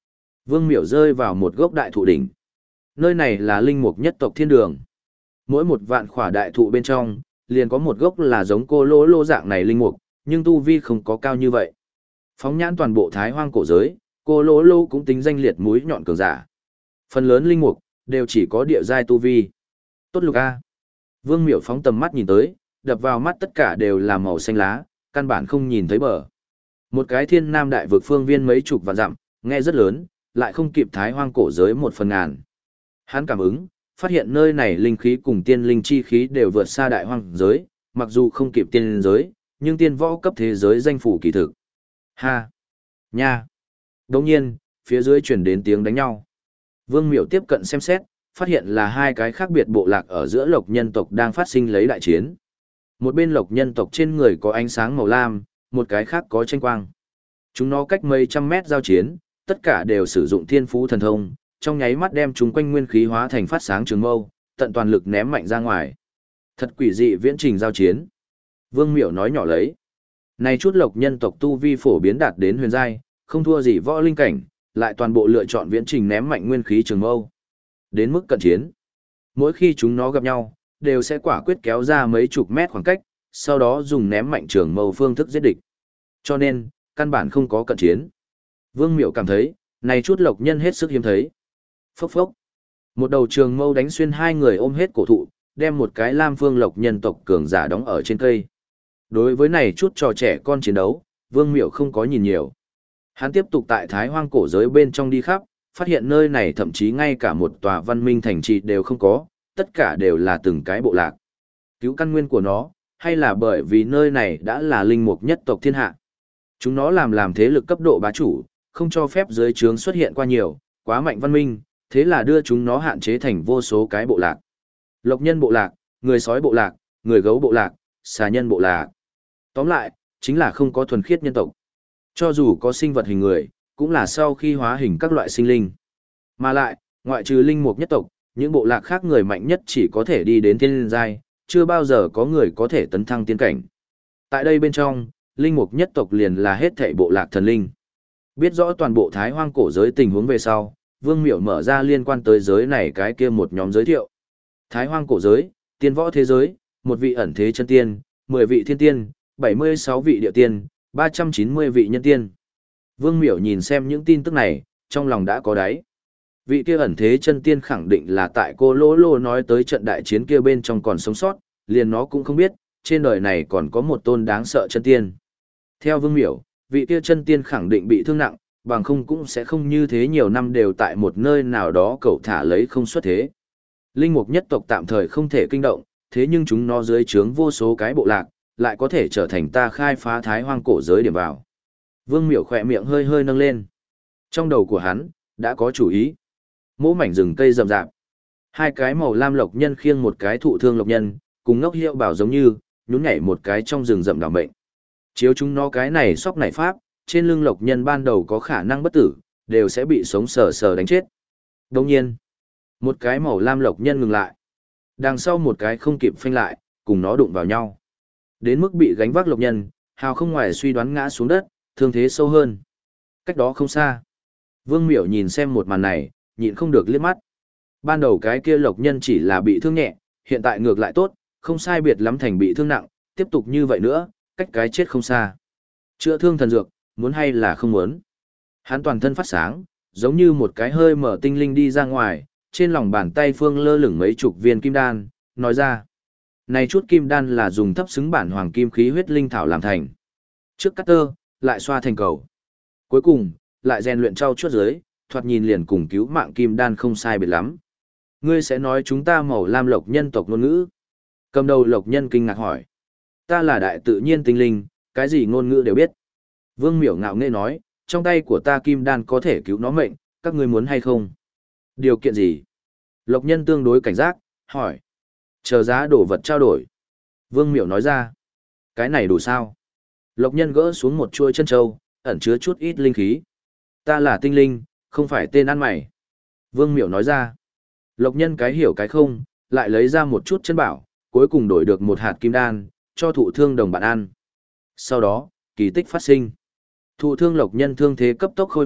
Vương Miểu rơi vào một gốc đại thụ đỉnh. Nơi này là linh mục nhất tộc thiên đường. Mỗi một vạn khỏa đại thụ bên trong, liền có một gốc là giống cô lỗ lô dạng này linh mục, nhưng tu vi không có cao như vậy. Phóng nhãn toàn bộ Thái Hoang cổ giới, cô lỗ lô cũng tính danh liệt mũi nhọn cường giả. Phần lớn linh mục đều chỉ có địa giai tu vi. Tốt lục a. Vương Miểu phóng tầm mắt nhìn tới, đập vào mắt tất cả đều là màu xanh lá, căn bản không nhìn thấy bờ. Một cái thiên nam đại vực phương viên mấy chục vạn dặm, nghe rất lớn, lại không kịp Thái Hoang cổ giới một phần ngàn. Hắn cảm ứng, phát hiện nơi này linh khí cùng tiên linh chi khí đều vượt xa đại hoang giới, mặc dù không kịp tiên giới, nhưng tiên võ cấp thế giới danh phủ kỳ thực. Ha! Nha! Đồng nhiên, phía dưới chuyển đến tiếng đánh nhau. Vương Miểu tiếp cận xem xét, phát hiện là hai cái khác biệt bộ lạc ở giữa lộc nhân tộc đang phát sinh lấy đại chiến. Một bên lộc nhân tộc trên người có ánh sáng màu lam, một cái khác có tranh quang. Chúng nó cách mấy trăm mét giao chiến, tất cả đều sử dụng thiên phú thần thông, trong nháy mắt đem chúng quanh nguyên khí hóa thành phát sáng trường mâu, tận toàn lực ném mạnh ra ngoài. Thật quỷ dị viễn trình giao chiến. Vương Miểu nói nhỏ lấy. Này chút lộc nhân tộc tu vi phổ biến đạt đến huyền giai, không thua gì võ linh cảnh, lại toàn bộ lựa chọn viễn trình ném mạnh nguyên khí trường mâu. Đến mức cận chiến. Mỗi khi chúng nó gặp nhau, đều sẽ quả quyết kéo ra mấy chục mét khoảng cách, sau đó dùng ném mạnh trường mâu phương thức giết địch. Cho nên, căn bản không có cận chiến. Vương Miểu cảm thấy, này chút lộc nhân hết sức hiếm thấy. Phốc phốc. Một đầu trường mâu đánh xuyên hai người ôm hết cổ thụ, đem một cái lam phương lộc nhân tộc cường giả đóng ở trên cây. Đối với này chút trò trẻ con chiến đấu, Vương Miểu không có nhìn nhiều. Hắn tiếp tục tại Thái Hoang cổ giới bên trong đi khắp, phát hiện nơi này thậm chí ngay cả một tòa văn minh thành trì đều không có, tất cả đều là từng cái bộ lạc. Cứu căn nguyên của nó, hay là bởi vì nơi này đã là linh mục nhất tộc thiên hạ. Chúng nó làm thế lực cấp độ bá chủ, không cho phép dưới trướng xuất hiện qua nhiều, quá mạnh văn minh, thế là đưa chúng nó hạn chế thành vô số cái bộ lạc. Lộc nhân bộ lạc, người sói bộ lạc, người gấu bộ lạc, xà nhân bộ lạc. Tóm lại, chính là không có thuần khiết nhân tộc. Cho dù có sinh vật hình người, cũng là sau khi hóa hình các loại sinh linh. Mà lại, ngoại trừ linh mục nhất tộc, những bộ lạc khác người mạnh nhất chỉ có thể đi đến thiên giai, chưa bao giờ có người có thể tấn thăng tiên cảnh. Tại đây bên trong, linh mục nhất tộc liền là hết thảy bộ lạc thần linh. Biết rõ toàn bộ Thái Hoang cổ giới tình huống về sau, Vương Miểu mở ra liên quan tới giới này cái kia một nhóm giới thiệu. Thái Hoang cổ giới, tiên võ thế giới, một vị ẩn thế chân tiên, 10 vị thiên tiên, 76 vị địa tiên, 390 vị nhân tiên. Vương Miểu nhìn xem những tin tức này, trong lòng đã có đáy. Vị kia ẩn thế chân tiên khẳng định là tại cô Lỗ Lô nói tới trận đại chiến kia bên trong còn sống sót, liền nó cũng không biết, trên đời này còn có một tôn đáng sợ chân tiên. Theo Vương Miểu, vị kia chân tiên khẳng định bị thương nặng, bằng không cũng sẽ không như thế nhiều năm đều tại một nơi nào đó cậu thả lấy không xuất thế. Linh mục nhất tộc tạm thời không thể kinh động, thế nhưng chúng nó dưới trướng vô số cái bộ lạc, lại có thể trở thành ta khai phá Thái Hoang cổ giới điểm vào. Vương Miểu khỏe miệng hơi hơi nâng lên. Trong đầu của hắn, đã có chủ ý. Mỗ mảnh rừng cây rậm rạp. Hai cái màu lam lộc nhân khiêng một cái thụ thương lộc nhân, cùng ngốc hiệu bảo giống như, nhún nhảy một cái trong rừng rậm đảo mệnh. Chiếu chúng nó cái này sóc này pháp, trên lưng lộc nhân ban đầu có khả năng bất tử, đều sẽ bị sống sờ sờ đánh chết. Đồng nhiên, một cái màu lam lộc nhân ngừng lại. Đằng sau một cái không kịp phanh lại, cùng nó đụng vào nhau. Đến mức bị gánh vác lộc nhân, hào không ngoài suy đoán ngã xuống đất, thương thế sâu hơn. Cách đó không xa. Vương Miểu nhìn xem một màn này, nhịn không được liếc mắt. Ban đầu cái kia lộc nhân chỉ là bị thương nhẹ, hiện tại ngược lại tốt, không sai biệt lắm thành bị thương nặng, tiếp tục như vậy nữa, cách cái chết không xa. Chữa thương thần dược, muốn hay là không muốn. Hắn toàn thân phát sáng, giống như một cái hơi mở tinh linh đi ra ngoài, trên lòng bàn tay phương lơ lửng mấy chục viên kim đan, nói ra. Này chút kim đan là dùng thấp xứng bản hoàng kim khí huyết linh thảo làm thành. Trước cắt tơ, lại xoa thành cầu. Cuối cùng, lại rèn luyện trau chuốt dưới, thoạt nhìn liền cùng cứu mạng kim đan không sai biệt lắm. Ngươi sẽ nói chúng ta màu lam lộc nhân tộc ngôn ngữ. Cầm đầu lộc nhân kinh ngạc hỏi. Ta là đại tự nhiên tinh linh, cái gì ngôn ngữ đều biết. Vương Miểu ngạo nghễ nói, trong tay của ta kim đan có thể cứu nó mệnh, các ngươi muốn hay không? Điều kiện gì? Lộc nhân tương đối cảnh giác, hỏi. Chờ giá đổ vật trao đổi. Vương Miểu nói ra. Cái này đủ sao? Lộc nhân gỡ xuống một chuôi chân trâu, ẩn chứa chút ít linh khí. Ta là tinh linh, không phải tên ăn mày. Vương Miểu nói ra. Lộc nhân cái hiểu cái không, lại lấy ra một chút chân bảo, cuối cùng đổi được một hạt kim đan, cho thụ thương đồng bạn ăn. Sau đó, kỳ tích phát sinh. Thụ thương lộc nhân thương thế cấp tốc khôi phục,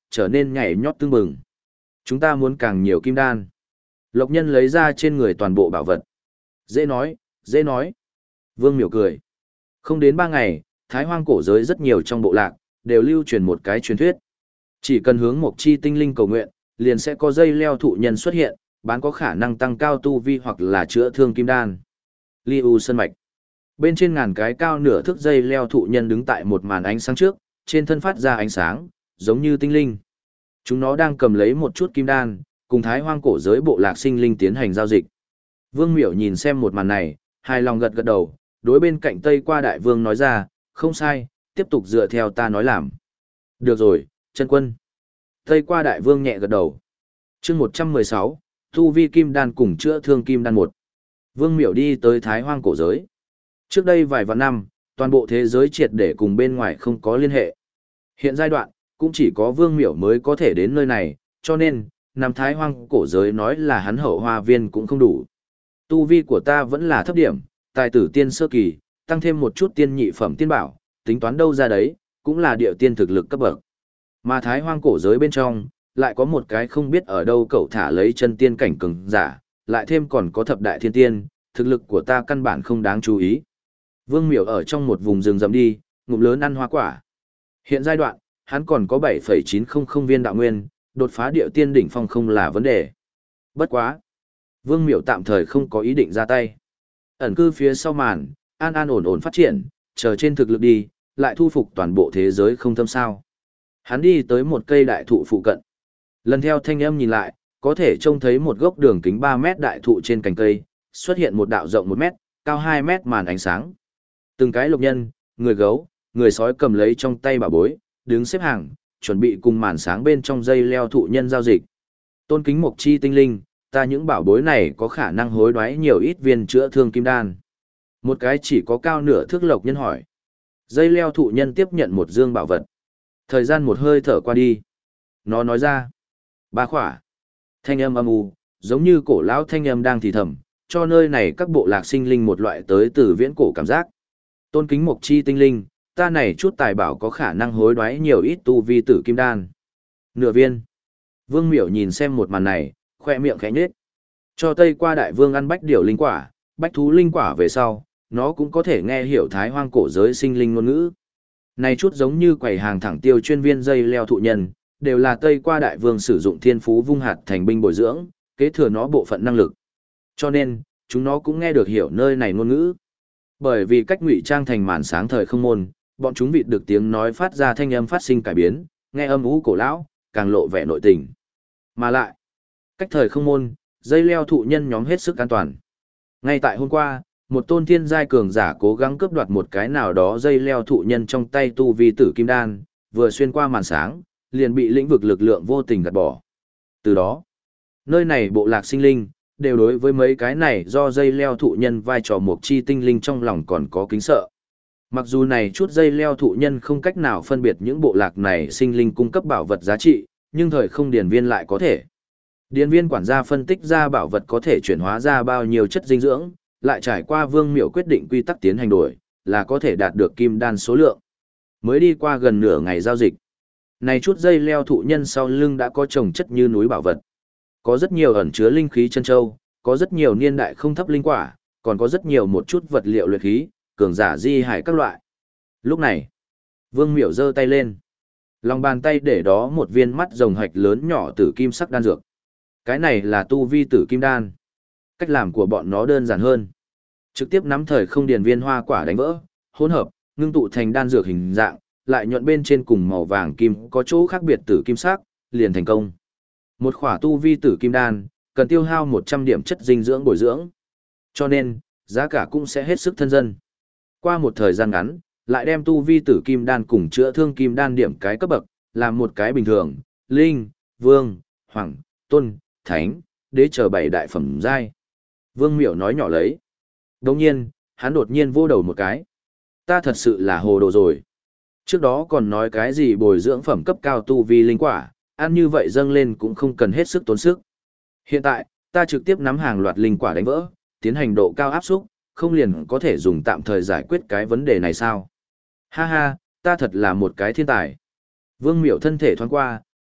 trở nên nhảy nhót tưng bừng. Chúng ta muốn càng nhiều kim đan. Lộc Nhân lấy ra trên người toàn bộ bảo vật. Dễ nói, dễ nói. Vương Miểu cười. Không đến 3 ngày, Thái Hoang cổ giới rất nhiều trong bộ lạc, đều lưu truyền một cái truyền thuyết. Chỉ cần hướng Mộc Chi tinh linh cầu nguyện, liền sẽ có dây leo thụ nhân xuất hiện, bán có khả năng tăng cao tu vi hoặc là chữa thương kim đan. Liu Sơn Mạch. Bên trên ngàn cái cao nửa thước dây leo thụ nhân đứng tại một màn ánh sáng trước, trên thân phát ra ánh sáng, giống như tinh linh. Chúng nó đang cầm lấy một chút kim đan, cùng Thái Hoang cổ giới bộ lạc sinh linh tiến hành giao dịch. Vương Miểu nhìn xem một màn này, hài lòng gật gật đầu, đối bên cạnh Tây Qua Đại Vương nói ra, không sai, tiếp tục dựa theo ta nói làm. Được rồi, chân quân. Tây Qua Đại Vương nhẹ gật đầu. Chương 116, tu vi kim đan cùng chữa thương kim đan 1. Vương Miểu đi tới Thái Hoang cổ giới. Trước đây vài vạn năm, toàn bộ thế giới triệt để cùng bên ngoài không có liên hệ. Hiện giai đoạn, cũng chỉ có Vương Miểu mới có thể đến nơi này, cho nên, Nam Thái Hoang cổ giới nói là hắn hậu hoa viên cũng không đủ. Tu vi của ta vẫn là thấp điểm, tài tử tiên sơ kỳ, tăng thêm một chút tiên nhị phẩm tiên bảo, tính toán đâu ra đấy, cũng là địa tiên thực lực cấp bậc. Mà Thái Hoang cổ giới bên trong, lại có một cái không biết ở đâu cậu thả lấy chân tiên cảnh cường giả, lại thêm còn có thập đại thiên tiên, thực lực của ta căn bản không đáng chú ý. Vương Miểu ở trong một vùng rừng rậm đi, ngụm lớn ăn hoa quả. Hiện giai đoạn, hắn còn có 7,900 viên đạo nguyên, đột phá địa tiên đỉnh phong không là vấn đề. Bất quá. Vương Miểu tạm thời không có ý định ra tay. Ẩn cư phía sau màn, an an ổn ổn phát triển, chờ trên thực lực đi, lại thu phục toàn bộ thế giới không thâm sao. Hắn đi tới một cây đại thụ phụ cận. Lần theo thanh âm nhìn lại, có thể trông thấy một gốc đường kính 3 mét đại thụ trên cành cây, xuất hiện một đạo rộng 1 mét, cao 2 mét màn ánh sáng. Từng cái lộc nhân, người gấu, người sói cầm lấy trong tay bảo bối, đứng xếp hàng, chuẩn bị cùng màn sáng bên trong dây leo thụ nhân giao dịch. Tôn kính Mộc Chi tinh linh, ta những bảo bối này có khả năng hối đoái nhiều ít viên chữa thương kim đan. Một cái chỉ có cao nửa thước lộc nhân hỏi. Dây leo thụ nhân tiếp nhận một dương bảo vật. Thời gian một hơi thở qua đi. Nó nói ra. 3 khỏa. Thanh âm âm u, giống như cổ lão thanh âm đang thì thầm, cho nơi này các bộ lạc sinh linh một loại tới từ viễn cổ cảm giác. Tôn kính Mộc Chi tinh linh, ta này chút tài bảo có khả năng hối đoái nhiều ít tu vi tử kim đan. Nửa viên. Vương Miểu nhìn xem một màn này, khoe miệng khẽ nhếch. Cho Tây Qua Đại Vương ăn bách điểu linh quả, bách thú linh quả về sau, nó cũng có thể nghe hiểu Thái Hoang cổ giới sinh linh ngôn ngữ. Này chút giống như quầy hàng thẳng tiêu chuyên viên dây leo thụ nhân, đều là Tây Qua Đại Vương sử dụng thiên phú vung hạt thành binh bồi dưỡng, kế thừa nó bộ phận năng lực. Cho nên, chúng nó cũng nghe được hiểu nơi này ngôn ngữ. Bởi vì cách ngụy trang thành màn sáng thời không môn, bọn chúng vịt được tiếng nói phát ra thanh âm phát sinh cải biến, nghe âm ú cổ lão, càng lộ vẻ nội tình. Mà lại, cách thời không môn, dây leo thụ nhân nhóm hết sức an toàn. Ngay tại hôm qua, một tôn thiên giai cường giả cố gắng cướp đoạt một cái nào đó dây leo thụ nhân trong tay tu vi tử kim đan, vừa xuyên qua màn sáng, liền bị lĩnh vực lực lượng vô tình gạt bỏ. Từ đó, nơi này bộ lạc sinh linh, đều đối với mấy cái này do dây leo thụ nhân vai trò Mộc Chi tinh linh trong lòng còn có kính sợ. Mặc dù này chút dây leo thụ nhân không cách nào phân biệt những bộ lạc này sinh linh cung cấp bảo vật giá trị, nhưng thời không điển viên lại có thể. Điển viên quản gia phân tích ra bảo vật có thể chuyển hóa ra bao nhiêu chất dinh dưỡng, lại trải qua Vương Miểu quyết định quy tắc tiến hành đổi, là có thể đạt được kim đan số lượng. Mới đi qua gần nửa ngày giao dịch. Này chút dây leo thụ nhân sau lưng đã có chồng chất như núi bảo vật. Có rất nhiều ẩn chứa linh khí chân châu, có rất nhiều niên đại không thấp linh quả, còn có rất nhiều một chút vật liệu luyện khí, cường giả di hải các loại. Lúc này, Vương Miểu giơ tay lên. Lòng bàn tay để đó một viên mắt rồng hạch lớn nhỏ tử kim sắc đan dược. Cái này là tu vi tử kim đan. Cách làm của bọn nó đơn giản hơn. Trực tiếp nắm thời không điền viên hoa quả đánh vỡ, hỗn hợp, ngưng tụ thành đan dược hình dạng, lại nhuận bên trên cùng màu vàng kim có chỗ khác biệt tử kim sắc, liền thành công. Một khỏa tu vi tử kim đan, cần tiêu hao 100 điểm chất dinh dưỡng bồi dưỡng. Cho nên, giá cả cũng sẽ hết sức thân dân. Qua một thời gian ngắn, lại đem tu vi tử kim đan cùng chữa thương kim đan điểm cái cấp bậc, làm một cái bình thường, linh, vương, hoàng, tôn, thánh, đế chờ 7 đại phẩm giai. Vương Miểu nói nhỏ lấy. Đồng nhiên, hắn đột nhiên vô đầu một cái. Ta thật sự là hồ đồ rồi. Trước đó còn nói cái gì bồi dưỡng phẩm cấp cao tu vi linh quả, ăn như vậy dâng lên cũng không cần hết sức tốn sức. Hiện tại, ta trực tiếp nắm hàng loạt linh quả đánh vỡ, tiến hành độ cao áp xúc, không liền có thể dùng tạm thời giải quyết cái vấn đề này sao? Ha ha, ta thật là một cái thiên tài. Vương Miểu thân thể thoáng qua,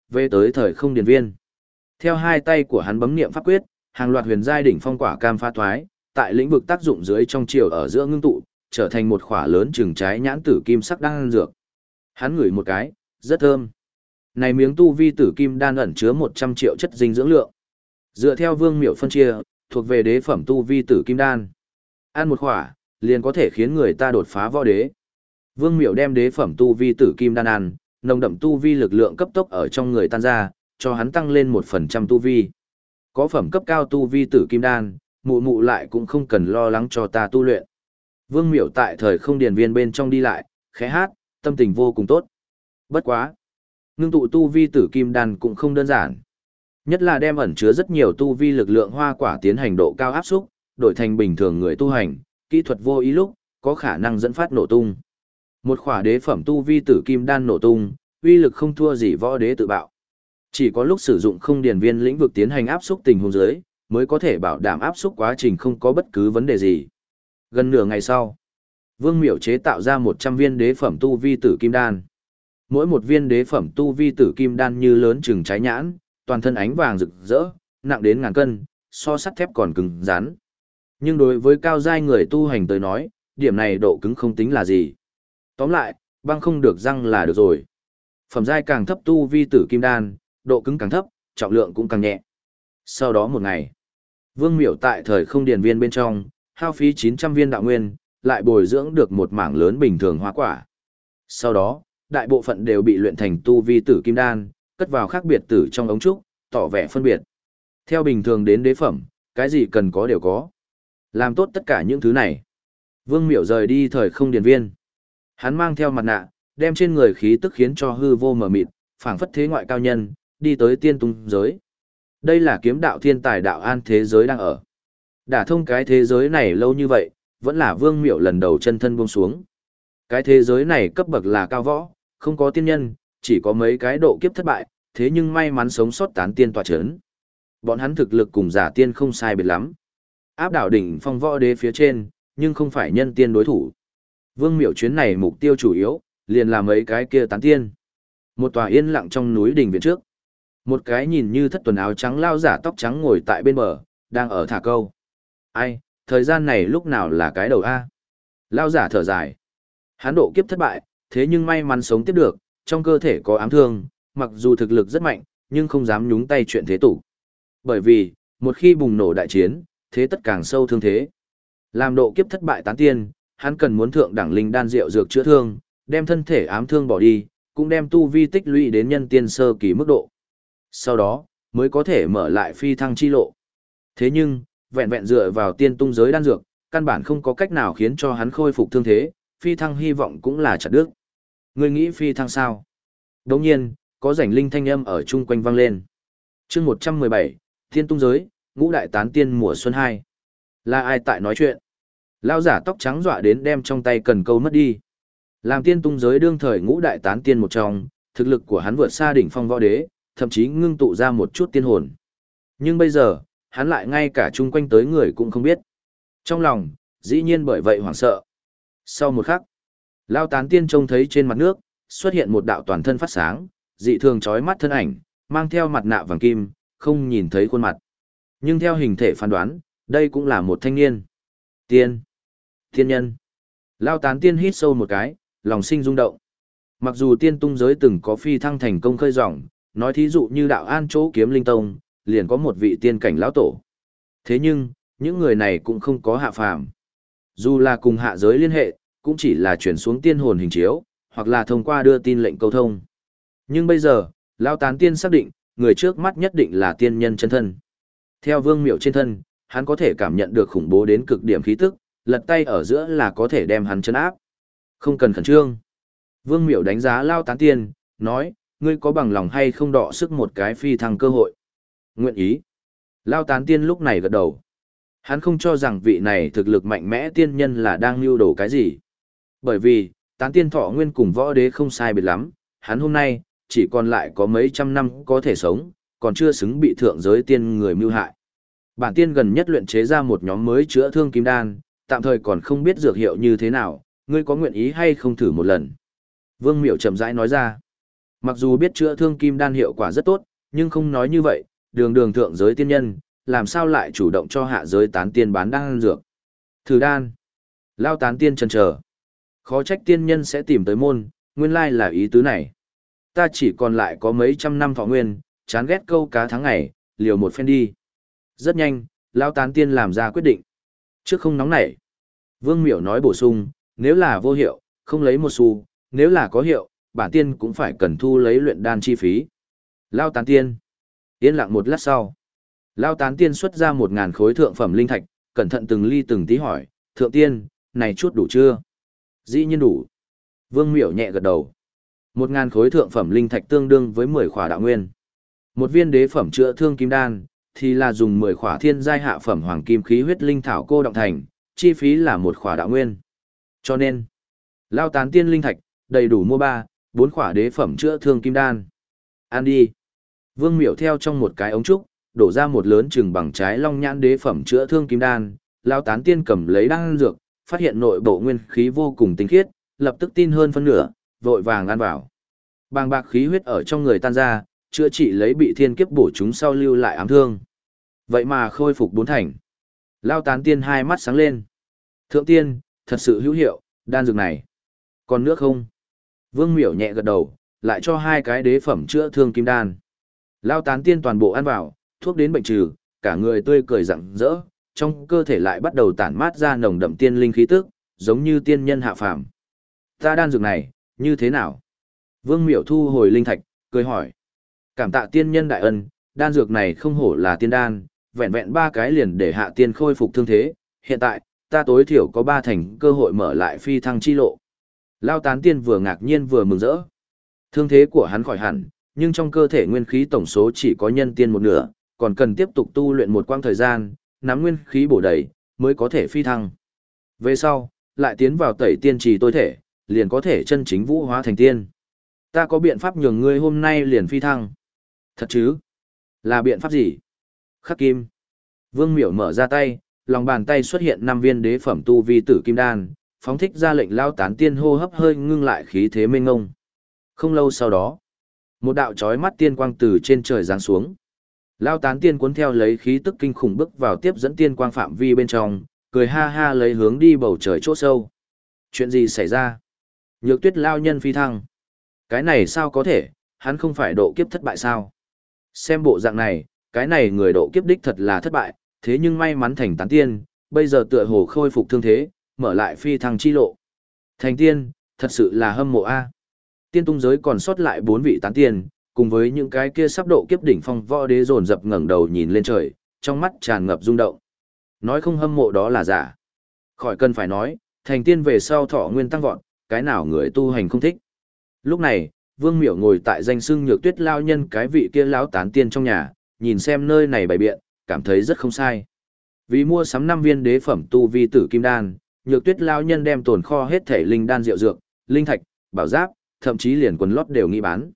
về tới thời không điền viên. Theo hai tay của hắn bấm niệm pháp quyết, hàng loạt huyền giai đỉnh phong quả cam pha thoái, tại lĩnh vực tác dụng dưới trong chiều ở giữa ngưng tụ, trở thành một khỏa lớn chừng trái nhãn tử kim sắc đan dược. Hắn ngửi một cái, rất thơm. Này miếng tu vi tử kim đan ẩn chứa 100 triệu chất dinh dưỡng lượng. Dựa theo Vương Miểu phân chia, thuộc về đế phẩm tu vi tử kim đan. Ăn một khỏa, liền có thể khiến người ta đột phá võ đế. Vương Miểu đem đế phẩm tu vi tử kim đan ăn, nồng đậm tu vi lực lượng cấp tốc ở trong người tan ra, cho hắn tăng lên 1% tu vi. Có phẩm cấp cao tu vi tử kim đan, mụ mụ lại cũng không cần lo lắng cho ta tu luyện. Vương Miểu tại thời không điền viên bên trong đi lại, khẽ hát, tâm tình vô cùng tốt. Bất quá, ngưng tụ tu vi tử kim đan cũng không đơn giản. Nhất là đem ẩn chứa rất nhiều tu vi lực lượng hoa quả tiến hành độ cao áp xúc, đổi thành bình thường người tu hành, kỹ thuật vô ý lúc, có khả năng dẫn phát nổ tung. Một khỏa đế phẩm tu vi tử kim đan nổ tung, uy lực không thua gì võ đế tự bạo. Chỉ có lúc sử dụng không điền viên lĩnh vực tiến hành áp xúc tình huống dưới, mới có thể bảo đảm áp xúc quá trình không có bất cứ vấn đề gì. Gần nửa ngày sau, Vương Miểu chế tạo ra 100 viên đế phẩm tu vi tử kim đan. Mỗi một viên đế phẩm tu vi tử kim đan như lớn chừng trái nhãn, toàn thân ánh vàng rực rỡ, nặng đến ngàn cân, so sắt thép còn cứng rắn. Nhưng đối với cao giai người tu hành tới nói, điểm này độ cứng không tính là gì. Tóm lại, băng không được răng là được rồi. Phẩm giai càng thấp tu vi tử kim đan, độ cứng càng thấp, trọng lượng cũng càng nhẹ. Sau đó một ngày, Vương Miểu tại thời không điền viên bên trong, hao phí 900 viên đạo nguyên, lại bồi dưỡng được một mảng lớn bình thường hoa quả. Sau đó, đại bộ phận đều bị luyện thành tu vi tử kim đan, cất vào khác biệt tử trong ống trúc, tỏ vẻ phân biệt. Theo bình thường đến đế phẩm, cái gì cần có đều có. Làm tốt tất cả những thứ này. Vương Miểu rời đi thời không điền viên. Hắn mang theo mặt nạ, đem trên người khí tức khiến cho hư vô mờ mịt, phảng phất thế ngoại cao nhân, đi tới tiên tung giới. Đây là kiếm đạo thiên tài đạo an thế giới đang ở. Đả thông cái thế giới này lâu như vậy, vẫn là Vương Miểu lần đầu chân thân buông xuống. Cái thế giới này cấp bậc là cao võ, không có tiên nhân, chỉ có mấy cái độ kiếp thất bại, thế nhưng may mắn sống sót tán tiên tọa chấn. Bọn hắn thực lực cùng giả tiên không sai biệt lắm. Áp đảo đỉnh phong võ đế phía trên, nhưng không phải nhân tiên đối thủ. Vương Miểu chuyến này mục tiêu chủ yếu, liền là mấy cái kia tán tiên. Một tòa yên lặng trong núi đỉnh viện trước. Một cái nhìn như thất tuần áo trắng lao giả tóc trắng ngồi tại bên bờ, đang ở thả câu. Ai, thời gian này lúc nào là cái đầu A. Lao giả thở dài. Hắn độ kiếp thất bại, thế nhưng may mắn sống tiếp được, trong cơ thể có ám thương, mặc dù thực lực rất mạnh, nhưng không dám nhúng tay chuyện thế tục. Bởi vì, một khi bùng nổ đại chiến, thế tất càng sâu thương thế. Làm độ kiếp thất bại tán tiên, hắn cần muốn thượng đẳng linh đan rượu dược chữa thương, đem thân thể ám thương bỏ đi, cũng đem tu vi tích lũy đến nhân tiên sơ kỳ mức độ. Sau đó, mới có thể mở lại phi thăng chi lộ. Thế nhưng, vẹn vẹn dựa vào tiên tung giới đan dược, căn bản không có cách nào khiến cho hắn khôi phục thương thế, phi thăng hy vọng cũng là chặt đứt. Ngươi nghĩ phi thăng sao? Đồng nhiên, có rảnh linh thanh âm ở chung quanh vang lên. Chương 117, Tiên tung giới, ngũ đại tán tiên mùa xuân 2. Là ai tại nói chuyện? Lao giả tóc trắng dọa đến đem trong tay cần câu mất đi. Làm tiên tung giới đương thời ngũ đại tán tiên một trong, thực lực của hắn vượt xa đỉnh phong võ đế, thậm chí ngưng tụ ra một chút tiên hồn. Nhưng bây giờ, hắn lại ngay cả chung quanh tới người cũng không biết. Trong lòng, dĩ nhiên bởi vậy hoảng sợ. Sau một khắc, Lao tán tiên trông thấy trên mặt nước, xuất hiện một đạo toàn thân phát sáng, dị thường chói mắt thân ảnh, mang theo mặt nạ vàng kim, không nhìn thấy khuôn mặt. Nhưng theo hình thể phán đoán, đây cũng là một thanh niên. Tiên nhân. Lao tán tiên hít sâu một cái, lòng sinh rung động. Mặc dù tiên tung giới từng có phi thăng thành công khơi ròng, nói thí dụ như đạo an chỗ kiếm linh tông, liền có một vị tiên cảnh lão tổ. Thế nhưng, những người này cũng không có hạ phàm. Dù là cùng hạ giới liên hệ, cũng chỉ là chuyển xuống tiên hồn hình chiếu, hoặc là thông qua đưa tin lệnh câu thông. Nhưng bây giờ, Lao tán tiên xác định, người trước mắt nhất định là tiên nhân chân thân. Theo Vương Miểu trên thân, hắn có thể cảm nhận được khủng bố đến cực điểm khí tức, lật tay ở giữa là có thể đem hắn chấn áp. Không cần khẩn trương. Vương Miểu đánh giá Lao tán tiên, nói, ngươi có bằng lòng hay không đọ sức một cái phi thăng cơ hội? Nguyện ý. Lao tán tiên lúc này gật đầu. Hắn không cho rằng vị này thực lực mạnh mẽ tiên nhân là đang lưu đồ cái gì. Bởi vì, tán tiên thọ nguyên cùng võ đế không sai biệt lắm, hắn hôm nay, chỉ còn lại có mấy trăm năm có thể sống, còn chưa xứng bị thượng giới tiên người mưu hại. Bản tiên gần nhất luyện chế ra một nhóm mới chữa thương kim đan, tạm thời còn không biết dược hiệu như thế nào, ngươi có nguyện ý hay không thử một lần? Vương Miểu chậm rãi nói ra. Mặc dù biết chữa thương kim đan hiệu quả rất tốt, nhưng không nói như vậy, đường đường thượng giới tiên nhân, làm sao lại chủ động cho hạ giới tán tiên bán đan dược. Thử đan. Lao tán tiên chần chờ. Khó trách tiên nhân sẽ tìm tới môn, nguyên lai là ý tứ này. Ta chỉ còn lại có mấy trăm năm thọ nguyên, chán ghét câu cá tháng ngày, liều một phen đi. Rất nhanh, Lao tán tiên làm ra quyết định. Trước không nóng nảy. Vương Miểu nói bổ sung, nếu là vô hiệu, không lấy một xu, nếu là có hiệu, bản tiên cũng phải cần thu lấy luyện đan chi phí. Lao tán tiên. Yên lặng một lát sau. Lao tán tiên xuất ra 1.000 khối thượng phẩm linh thạch, cẩn thận từng ly từng tí hỏi, thượng tiên, này chút đủ chưa? Dĩ nhiên đủ. Vương Miểu nhẹ gật đầu. 1.000 khối thượng phẩm linh thạch tương đương với 10 khỏa đạo nguyên. Một viên đế phẩm chữa thương kim đan, thì là dùng 10 khỏa thiên giai hạ phẩm hoàng kim khí huyết linh thảo cô động thành, chi phí là 1 khỏa đạo nguyên. Cho nên, Lao tán tiên linh thạch, đầy đủ mua 4 khỏa đế phẩm chữa thương kim đan. Ăn đi. Vương Miểu theo trong một cái ống trúc, đổ ra một lớn chừng bằng trái long nhãn đế phẩm chữa thương kim đan. Lao tán tiên cầm lấy đan dược, phát hiện nội bộ nguyên khí vô cùng tinh khiết, lập tức tin hơn phân nửa, vội vàng ăn vào. Bàng bạc khí huyết ở trong người tan ra, chữa trị lấy bị thiên kiếp bổ chúng sau lưu lại ám thương. Vậy mà khôi phục 4 thành. Lao tán tiên hai mắt sáng lên. Thượng tiên, thật sự hữu hiệu, đan dược này. Còn nước không? Vương Miểu nhẹ gật đầu, lại cho 2 cái đế phẩm chữa thương kim đan. Lao tán tiên toàn bộ ăn vào, thuốc đến bệnh trừ, cả người tươi cười rạng rỡ, trong cơ thể lại bắt đầu tản mát ra nồng đậm tiên linh khí tức, giống như tiên nhân hạ phàm. Ta đan dược này, như thế nào? Vương Miểu thu hồi linh thạch, cười hỏi. Cảm tạ tiên nhân đại ân, đan dược này không hổ là tiên đan, vẹn vẹn 3 cái liền để hạ tiên khôi phục thương thế, hiện tại, ta tối thiểu có 3 thành cơ hội mở lại phi thăng chi lộ. Lao tán tiên vừa ngạc nhiên vừa mừng rỡ. Thương thế của hắn khỏi hẳn, nhưng trong cơ thể nguyên khí tổng số chỉ có nhân tiên một nửa, còn cần tiếp tục tu luyện một quãng thời gian, nắm nguyên khí bổ đầy, mới có thể phi thăng. Về sau, lại tiến vào tẩy tiên trì tối thể, liền có thể chân chính vũ hóa thành tiên. Ta có biện pháp nhường ngươi hôm nay liền phi thăng. Thật chứ? Là biện pháp gì? Khắc kim. Vương Miểu mở ra tay, lòng bàn tay xuất hiện 5 viên đế phẩm tu vi tử kim đan, phóng thích ra lệnh Lao tán tiên hô hấp hơi ngưng lại khí thế mênh ngông. Không lâu sau đó, một đạo chói mắt tiên quang từ trên trời giáng xuống. Lao tán tiên cuốn theo lấy khí tức kinh khủng bước vào tiếp dẫn tiên quang phạm vi bên trong, cười ha ha lấy hướng đi bầu trời chỗ sâu. Chuyện gì xảy ra? Nhược Tuyết lao nhân phi thăng. Cái này sao có thể, hắn không phải độ kiếp thất bại sao? Xem bộ dạng này, cái này người độ kiếp đích thật là thất bại, thế nhưng may mắn thành tán tiên, bây giờ tựa hồ khôi phục thương thế, mở lại phi thăng chi lộ. Thành tiên, thật sự là hâm mộ a. Tiên tung giới còn sót lại 4 vị tán tiên, cùng với những cái kia sắp độ kiếp đỉnh phong võ đế dồn dập ngẩng đầu nhìn lên trời, trong mắt tràn ngập rung động. Nói không hâm mộ đó là giả. Khỏi cần phải nói, thành tiên về sau thọ nguyên tăng vọt, cái nào người tu hành không thích. Lúc này, Vương Miểu ngồi tại danh xưng Nhược Tuyết lao nhân cái vị kia lão tán tiên trong nhà, nhìn xem nơi này bày biện, cảm thấy rất không sai. Vì mua sắm 5 viên đế phẩm tu vi tử kim đan, Nhược Tuyết lao nhân đem tồn kho hết thể linh đan rượu dược, linh thạch, bảo giáp, thậm chí liền quần lót đều nghi bán.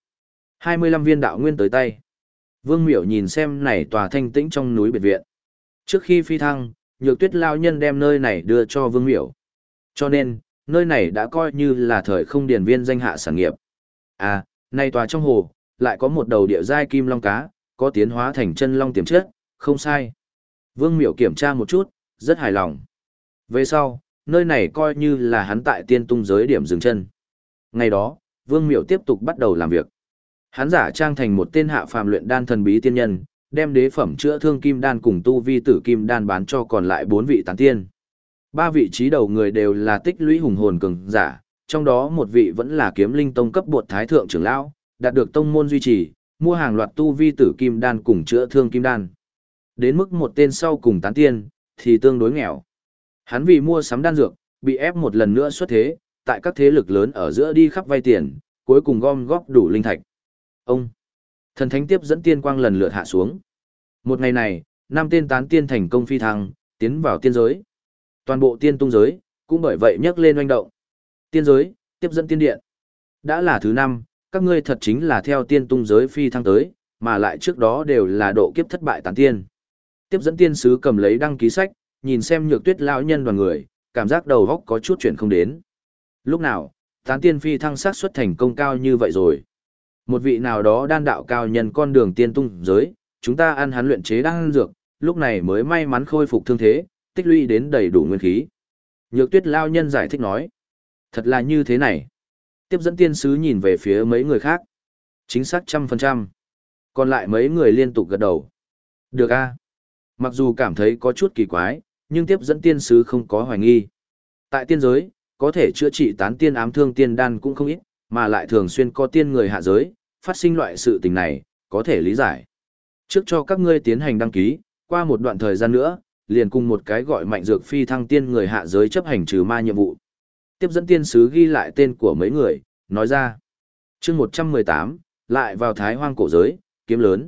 25 viên đạo nguyên tới tay. Vương Miểu nhìn xem này tòa thanh tĩnh trong núi biệt viện. Trước khi phi thăng, Nhược Tuyết lao nhân đem nơi này đưa cho Vương Miểu. Cho nên, nơi này đã coi như là thời không điền viên danh hạ sản nghiệp. À, này tòa trong hồ, lại có một đầu địa giai kim long cá, có tiến hóa thành chân long tiềm chất, không sai. Vương Miểu kiểm tra một chút, rất hài lòng. Về sau, nơi này coi như là hắn tại tiên tung giới điểm dừng chân. Ngày đó, Vương Miểu tiếp tục bắt đầu làm việc. Hắn giả trang thành một tên hạ phàm luyện đan thần bí tiên nhân, đem đế phẩm chữa thương kim đan cùng tu vi tử kim đan bán cho còn lại 4 vị tán tiên. 3 vị trí đầu người đều là tích lũy hùng hồn cường giả, trong đó một vị vẫn là kiếm linh tông cấp bột thái thượng trưởng lão, đạt được tông môn duy trì, mua hàng loạt tu vi tử kim đan cùng chữa thương kim đan. Đến mức một tên sau cùng tán tiên, thì tương đối nghèo. Hắn vì mua sắm đan dược, bị ép một lần nữa xuất thế, tại các thế lực lớn ở giữa đi khắp vay tiền, cuối cùng gom góp đủ linh thạch. Ông, thần thánh tiếp dẫn tiên quang lần lượt hạ xuống. Một ngày này, 5 tên tán tiên thành công phi thăng, tiến vào tiên giới. Toàn bộ tiên tung giới, cũng bởi vậy nhấc lên oanh động. Tiên giới, tiếp dẫn tiên điện. Đã là thứ 5, các ngươi thật chính là theo tiên tung giới phi thăng tới, mà lại trước đó đều là độ kiếp thất bại tán tiên. Tiếp dẫn tiên sứ cầm lấy đăng ký sách, nhìn xem Nhược Tuyết lão nhân đoàn người, cảm giác đầu óc có chút chuyện không đến. Lúc nào, tán tiên phi thăng xác suất thành công cao như vậy rồi. Một vị nào đó đan đạo cao nhân con đường tiên tung giới, chúng ta ăn hắn luyện chế đan dược, lúc này mới may mắn khôi phục thương thế, tích lũy đến đầy đủ nguyên khí. Nhược Tuyết lao nhân giải thích nói. Thật là như thế này. Tiếp dẫn tiên sứ nhìn về phía mấy người khác. Chính xác 100%. Còn lại mấy người liên tục gật đầu. Được a. Mặc dù cảm thấy có chút kỳ quái, nhưng tiếp dẫn tiên sứ không có hoài nghi. Tại tiên giới, có thể chữa trị tán tiên ám thương tiên đan cũng không ít, mà lại thường xuyên có tiên người hạ giới, phát sinh loại sự tình này, có thể lý giải. Trước cho các ngươi tiến hành đăng ký, qua một đoạn thời gian nữa, liền cùng một cái gọi mạnh dược phi thăng tiên người hạ giới chấp hành trừ ma nhiệm vụ. Tiếp dẫn tiên sứ ghi lại tên của mấy người, nói ra. Chương 118, lại vào Thái Hoang cổ giới, kiếm lớn.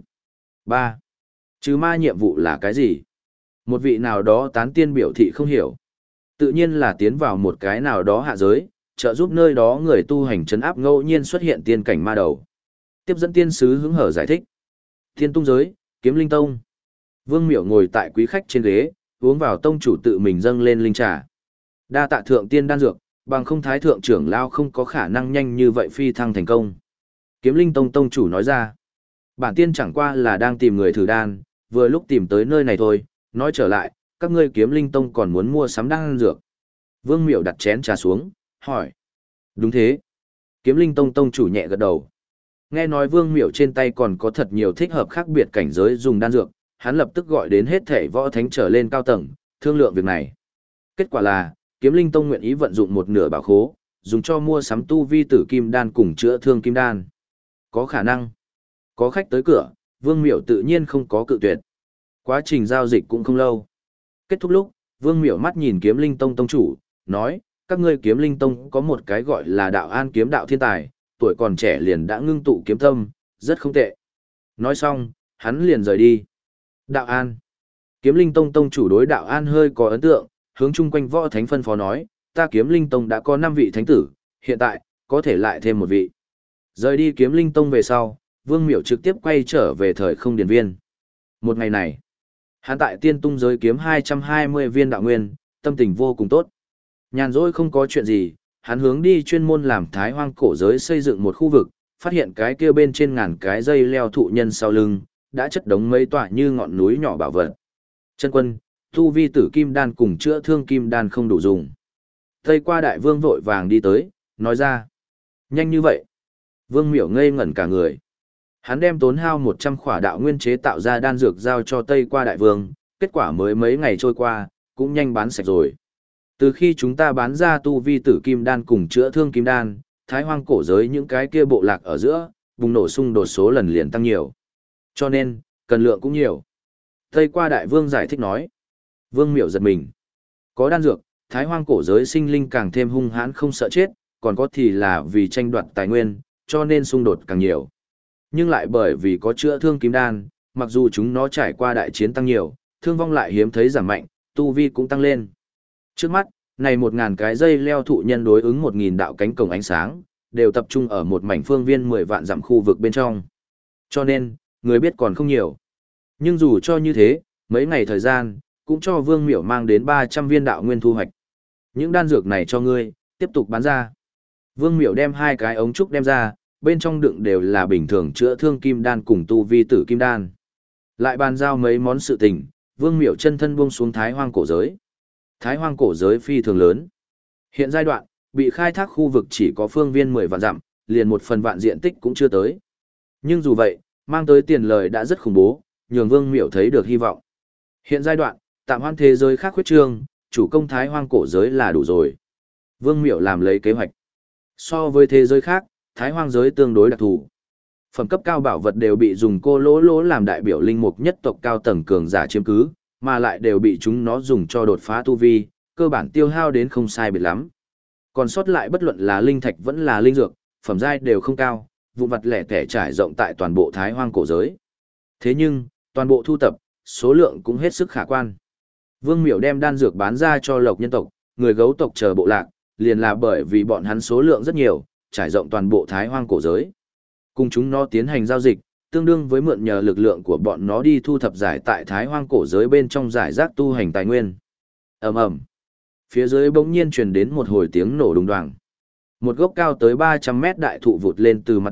3. Trừ ma nhiệm vụ là cái gì? Một vị nào đó tán tiên biểu thị không hiểu. Tự nhiên là tiến vào một cái nào đó hạ giới, trợ giúp nơi đó người tu hành trấn áp ngẫu nhiên xuất hiện tiên cảnh ma đầu. Tiếp dẫn tiên sứ hứng hở giải thích. Thiên tung giới, kiếm linh tông. Vương Miểu ngồi tại quý khách trên ghế, uống vào tông chủ tự mình dâng lên linh trà. Đa tạ thượng tiên đan dược, bằng không thái thượng trưởng lao không có khả năng nhanh như vậy phi thăng thành công. Kiếm linh tông tông chủ nói ra. Bản tiên chẳng qua là đang tìm người thử đan, vừa lúc tìm tới nơi này thôi, nói trở lại, các ngươi kiếm linh tông còn muốn mua sắm đan dược. Vương Miểu đặt chén trà xuống, hỏi. Đúng thế. Kiếm linh tông tông chủ nhẹ gật đầu. Nghe nói Vương Miểu trên tay còn có thật nhiều thích hợp khác biệt cảnh giới dùng đan dược, hắn lập tức gọi đến hết thể võ thánh trở lên cao tầng, thương lượng việc này. Kết quả là, Kiếm Linh Tông nguyện ý vận dụng một nửa bảo khố, dùng cho mua sắm tu vi tử kim đan cùng chữa thương kim đan. Có khả năng. Có khách tới cửa, Vương Miểu tự nhiên không có cự tuyệt. Quá trình giao dịch cũng không lâu. Kết thúc lúc, Vương Miểu mắt nhìn Kiếm Linh Tông tông chủ, nói, các ngươi Kiếm Linh Tông có một cái gọi là đạo an kiếm đạo thiên tài, tuổi còn trẻ liền đã ngưng tụ kiếm tâm, rất không tệ. Nói xong, hắn liền rời đi. Đạo An. Kiếm Linh Tông tông chủ đối Đạo An hơi có ấn tượng, hướng chung quanh võ thánh phân phó nói, ta Kiếm Linh Tông đã có 5 vị thánh tử, hiện tại, có thể lại thêm một vị. Rời đi Kiếm Linh Tông về sau, Vương Miểu trực tiếp quay trở về thời không điển viên. Một ngày này, hắn tại tiên tung giới kiếm 220 viên đạo nguyên, tâm tình vô cùng tốt. Nhàn rỗi không có chuyện gì, hắn hướng đi chuyên môn làm Thái Hoang cổ giới xây dựng một khu vực, phát hiện cái kia bên trên ngàn cái dây leo thụ nhân sau lưng, đã chất đống mấy tỏa như ngọn núi nhỏ bảo vật. Chân quân, tu vi tử kim đan cùng chữa thương kim đan không đủ dùng. Tây qua đại vương vội vàng đi tới, nói ra. Nhanh như vậy. Vương Miểu ngây ngẩn cả người. Hắn đem tốn hao 100 khỏa đạo nguyên chế tạo ra đan dược giao cho Tây qua đại vương, kết quả mới mấy ngày trôi qua, cũng nhanh bán sạch rồi. Từ khi chúng ta bán ra tu vi tử kim đan cùng chữa thương kim đan, Thái Hoang cổ giới những cái kia bộ lạc ở giữa, bùng nổ xung đột số lần liền tăng nhiều. Cho nên, cần lượng cũng nhiều. Tây qua đại vương giải thích nói. Vương Miểu giật mình. Có đan dược, Thái Hoang cổ giới sinh linh càng thêm hung hãn không sợ chết, còn có thì là vì tranh đoạt tài nguyên, cho nên xung đột càng nhiều. Nhưng lại bởi vì có chữa thương kim đan, mặc dù chúng nó trải qua đại chiến tăng nhiều, thương vong lại hiếm thấy giảm mạnh, tu vi cũng tăng lên. Trước mắt, này 1000 cái dây leo thụ nhân đối ứng 1000 đạo cánh cổng ánh sáng, đều tập trung ở một mảnh phương viên 10 vạn dặm khu vực bên trong. Cho nên, người biết còn không nhiều. Nhưng dù cho như thế, mấy ngày thời gian, cũng cho Vương Miểu mang đến 300 viên đạo nguyên thu hoạch. Những đan dược này cho ngươi, tiếp tục bán ra. Vương Miểu đem 2 cái ống trúc đem ra, bên trong đựng đều là bình thường chữa thương kim đan cùng tu vi tử kim đan. Lại bàn giao mấy món sự tình, Vương Miểu chân thân buông xuống Thái Hoang cổ giới. Thái Hoang cổ giới phi thường lớn. Hiện giai đoạn, bị khai thác khu vực chỉ có phương viên 10 vạn dặm, liền 1/1000 diện tích cũng chưa tới. Nhưng dù vậy, mang tới tiền lời đã rất khủng bố, nhường Vương Miểu thấy được hy vọng. Hiện giai đoạn, tạm hoãn thế giới khác khuyết trương, chủ công Thái Hoang cổ giới là đủ rồi. Vương Miểu làm lấy kế hoạch. So với thế giới khác, Thái Hoang giới tương đối đặc thù. Phẩm cấp cao bảo vật đều bị dùng cô lỗ lỗ làm đại biểu linh mục nhất tộc cao tầng cường giả chiếm cứ, mà lại đều bị chúng nó dùng cho đột phá tu vi, cơ bản tiêu hao đến không sai biệt lắm. Còn sót lại bất luận là linh thạch vẫn là linh dược, phẩm giai đều không cao, vụ vặt lẻ tẻ trải rộng tại toàn bộ Thái Hoang cổ giới. Thế nhưng, toàn bộ thu tập, số lượng cũng hết sức khả quan. Vương Miểu đem đan dược bán ra cho Lộc nhân tộc, người gấu tộc chờ bộ lạc, liền là bởi vì bọn hắn số lượng rất nhiều, trải rộng toàn bộ Thái Hoang cổ giới. Cùng chúng nó tiến hành giao dịch, tương đương với mượn nhờ lực lượng của bọn nó đi thu thập giải tại Thái Hoang cổ giới bên trong giải rác tu hành tài nguyên. Ầm ầm. Phía dưới bỗng nhiên truyền đến một hồi tiếng nổ đùng đoàng. Một gốc cao tới 300 mét đại thụ vụt lên từ mặt đất,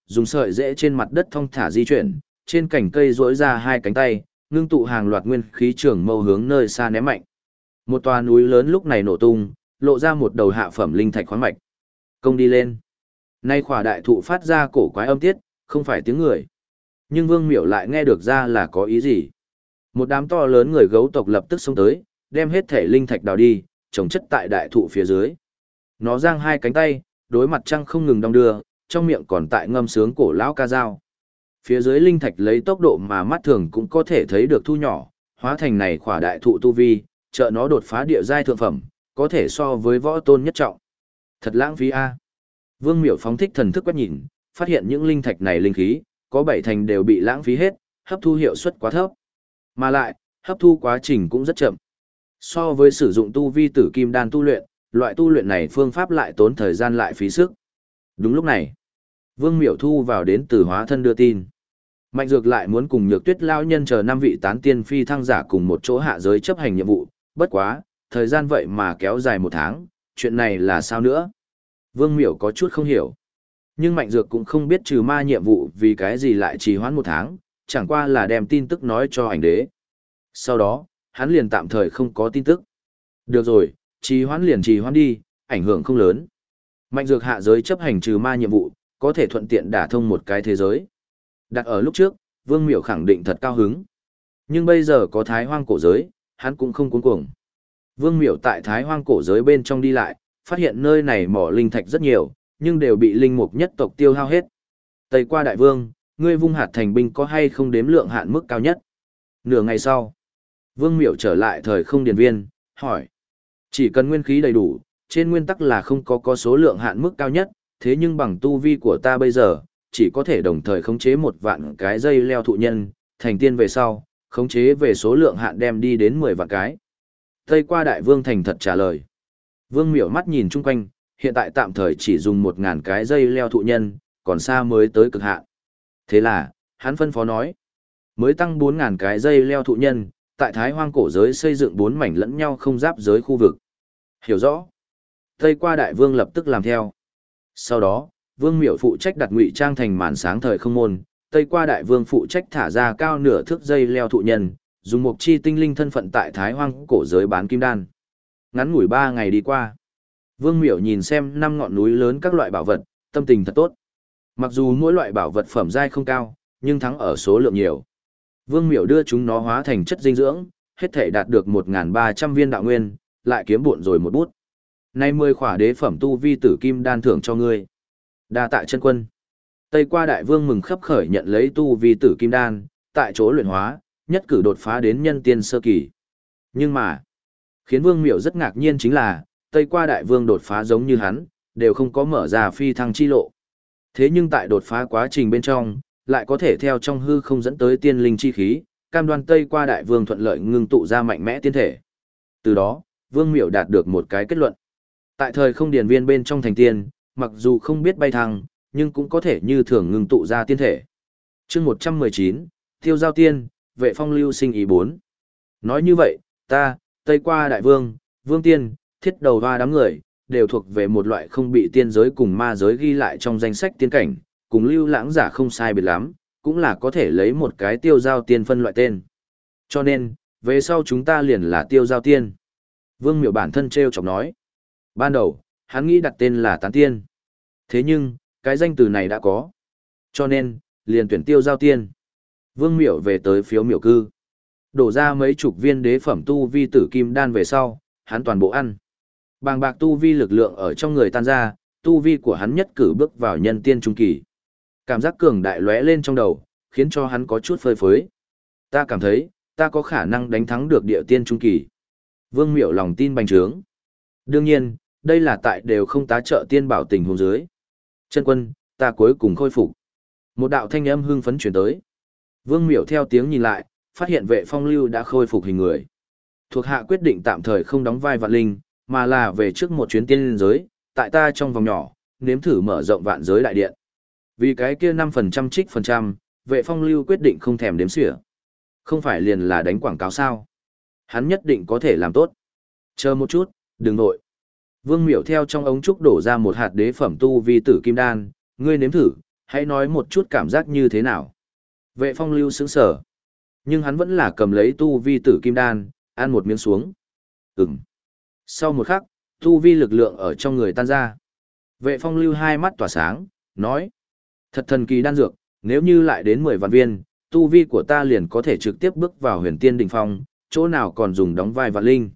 dùng sợi rễ trên mặt đất thong thả di chuyển, trên cành cây duỗi ra hai cánh tay, ngưng tụ hàng loạt nguyên khí trường mâu hướng nơi xa ném mạnh. Một tòa núi lớn lúc này nổ tung, lộ ra một đầu hạ phẩm linh thạch khoáng mạch. Công đi lên. Nay khỏa đại thụ phát ra cổ quái âm tiết, không phải tiếng người. Nhưng Vương Miểu lại nghe được ra là có ý gì. Một đám to lớn người gấu tộc lập tức xông tới, đem hết thể linh thạch đào đi, trồng chất tại đại thụ phía dưới. Nó giang hai cánh tay, đối mặt trăng không ngừng đong đưa, trong miệng còn tại ngâm sướng cổ lão ca dao. Phía dưới linh thạch lấy tốc độ mà mắt thường cũng có thể thấy được thu nhỏ, hóa thành này khỏa đại thụ tu vi, trợ nó đột phá địa giai thượng phẩm, có thể so với võ tôn nhất trọng. Thật lãng phí a. Vương Miểu phóng thích thần thức quét nhìn, phát hiện những linh thạch này linh khí, có 7 thành đều bị lãng phí hết, hấp thu hiệu suất quá thấp. Mà lại, hấp thu quá trình cũng rất chậm. So với sử dụng tu vi tử kim đan tu luyện, loại tu luyện này phương pháp lại tốn thời gian lại phí sức. Đúng lúc này, Vương Miểu thu vào đến từ hóa thân đưa tin. Mạnh Dược lại muốn cùng Nhược Tuyết lão nhân chờ 5 vị tán tiên phi thăng giả cùng một chỗ hạ giới chấp hành nhiệm vụ, bất quá, thời gian vậy mà kéo dài 1 tháng, chuyện này là sao nữa? Vương Miểu có chút không hiểu. Nhưng Mạnh Dược cũng không biết trừ ma nhiệm vụ vì cái gì lại trì hoãn 1 tháng, chẳng qua là đem tin tức nói cho ảnh đế. Sau đó, hắn liền tạm thời không có tin tức. Được rồi, trì hoãn liền trì hoãn đi, ảnh hưởng không lớn. Mạnh Dược hạ giới chấp hành trừ ma nhiệm vụ, có thể thuận tiện đả thông một cái thế giới. Đặt ở lúc trước, Vương Miểu khẳng định thật cao hứng. Nhưng bây giờ có Thái Hoang cổ giới, hắn cũng không cuống cuồng. Vương Miểu tại Thái Hoang cổ giới bên trong đi lại, phát hiện nơi này mỏ linh thạch rất nhiều, nhưng đều bị linh mục nhất tộc tiêu hao hết. Tây qua đại vương, ngươi vung hạt thành binh có hay không đếm lượng hạn mức cao nhất? Nửa ngày sau, Vương Miểu trở lại thời không điền viên, hỏi. Chỉ cần nguyên khí đầy đủ, trên nguyên tắc là không có số lượng hạn mức cao nhất, thế nhưng bằng tu vi của ta bây giờ, chỉ có thể đồng thời khống chế 1 vạn cái dây leo thụ nhân, thành tiên về sau, khống chế về số lượng hạn đem đi đến 10 vạn cái. Tây qua đại vương thành thật trả lời. Vương Miểu mắt nhìn chung quanh, hiện tại tạm thời chỉ dùng 1000 cái dây leo thụ nhân, còn xa mới tới cực hạn. Thế là, hắn phân phó nói, mới tăng 4000 cái dây leo thụ nhân, tại Thái Hoang cổ giới xây dựng 4 mảnh lẫn nhau không giáp giới khu vực. Hiểu rõ. Tây qua đại vương lập tức làm theo. Sau đó, Vương Miểu phụ trách đặt ngụy trang thành màn sáng thời không môn, Tây qua đại vương phụ trách thả ra cao nửa thước dây leo thụ nhân, dùng một chi tinh linh thân phận tại Thái Hoang cổ giới bán kim đan. Ngắn ngủi 3 ngày đi qua. Vương Miểu nhìn xem 5 ngọn núi lớn các loại bảo vật, tâm tình thật tốt. Mặc dù mỗi loại bảo vật phẩm giai không cao, nhưng thắng ở số lượng nhiều. Vương Miểu đưa chúng nó hóa thành chất dinh dưỡng, hết thể đạt được 1300 viên đạo nguyên, lại kiếm bộn rồi một bút. Nay 10 khỏa đế phẩm tu vi tử kim đan thưởng cho ngươi. Đa tạ chân quân. Tây qua đại vương mừng khấp khởi nhận lấy tu vi tử kim đan, tại chỗ luyện hóa, nhất cử đột phá đến nhân tiên sơ kỳ. Nhưng mà, khiến Vương Miểu rất ngạc nhiên chính là, Tây qua đại vương đột phá giống như hắn, đều không có mở ra phi thăng chi lộ. Thế nhưng tại đột phá quá trình bên trong, lại có thể theo trong hư không dẫn tới tiên linh chi khí, cam đoan Tây qua đại vương thuận lợi ngưng tụ ra mạnh mẽ tiên thể. Từ đó, Vương Miểu đạt được một cái kết luận. Tại thời không điển viên bên trong thành tiên, mặc dù không biết bay thăng, nhưng cũng có thể như thường ngưng tụ ra tiên thể. Chương 119, Tiêu Giao Tiên, Vệ Phong lưu sinh ý 4. Nói như vậy, ta, Tây qua đại vương, vương tiên, thiết đầu hoa đám người, đều thuộc về một loại không bị tiên giới cùng ma giới ghi lại trong danh sách tiên cảnh, cùng lưu lãng giả không sai biệt lắm, cũng là có thể lấy một cái tiêu giao tiên phân loại tên. Cho nên, về sau chúng ta liền là tiêu giao tiên. Vương Miểu bản thân treo chọc nói. Ban đầu, hắn nghĩ đặt tên là tán tiên. Thế nhưng, cái danh từ này đã có. Cho nên, liền tuyển tiêu giao tiên. Vương Miểu về tới phiếu miểu cư. Đổ ra mấy chục viên đế phẩm tu vi tử kim đan về sau, hắn toàn bộ ăn. Bàng bạc tu vi lực lượng ở trong người tan ra, tu vi của hắn nhất cử bước vào nhân tiên trung kỳ. Cảm giác cường đại lóe lên trong đầu, khiến cho hắn có chút phơi phới. Ta cảm thấy, ta có khả năng đánh thắng được địa tiên trung kỳ. Vương Miểu lòng tin bành trướng. Đương nhiên, đây là tại đều không tá trợ tiên bảo tình huống dưới. Chân quân, ta cuối cùng khôi phục. Một đạo thanh âm hưng phấn chuyển tới. Vương Miểu theo tiếng nhìn lại, phát hiện Vệ Phong lưu đã khôi phục hình người. Thuộc hạ quyết định tạm thời không đóng vai vạn linh, mà là về trước một chuyến tiên giới, tại ta trong vòng nhỏ, nếm thử mở rộng vạn giới đại điện. Vì cái kia 5% trích phần trăm, Vệ Phong lưu quyết định không thèm đếm xỉa. Không phải liền là đánh quảng cáo sao. Hắn nhất định có thể làm tốt. Chờ một chút, đừng nội. Vương Miểu theo trong ống trúc đổ ra một hạt đế phẩm tu vi tử kim đan, ngươi nếm thử, hãy nói một chút cảm giác như thế nào. Vệ phong lưu sững sở. Nhưng hắn vẫn là cầm lấy tu vi tử kim đan, ăn một miếng xuống. Ừm. Sau một khắc, tu vi lực lượng ở trong người tan ra. Vệ phong lưu hai mắt tỏa sáng, nói. Thật thần kỳ đan dược, nếu như lại đến 10 vạn viên, tu vi của ta liền có thể trực tiếp bước vào huyền tiên đỉnh phong, chỗ nào còn dùng đóng vai vạn linh.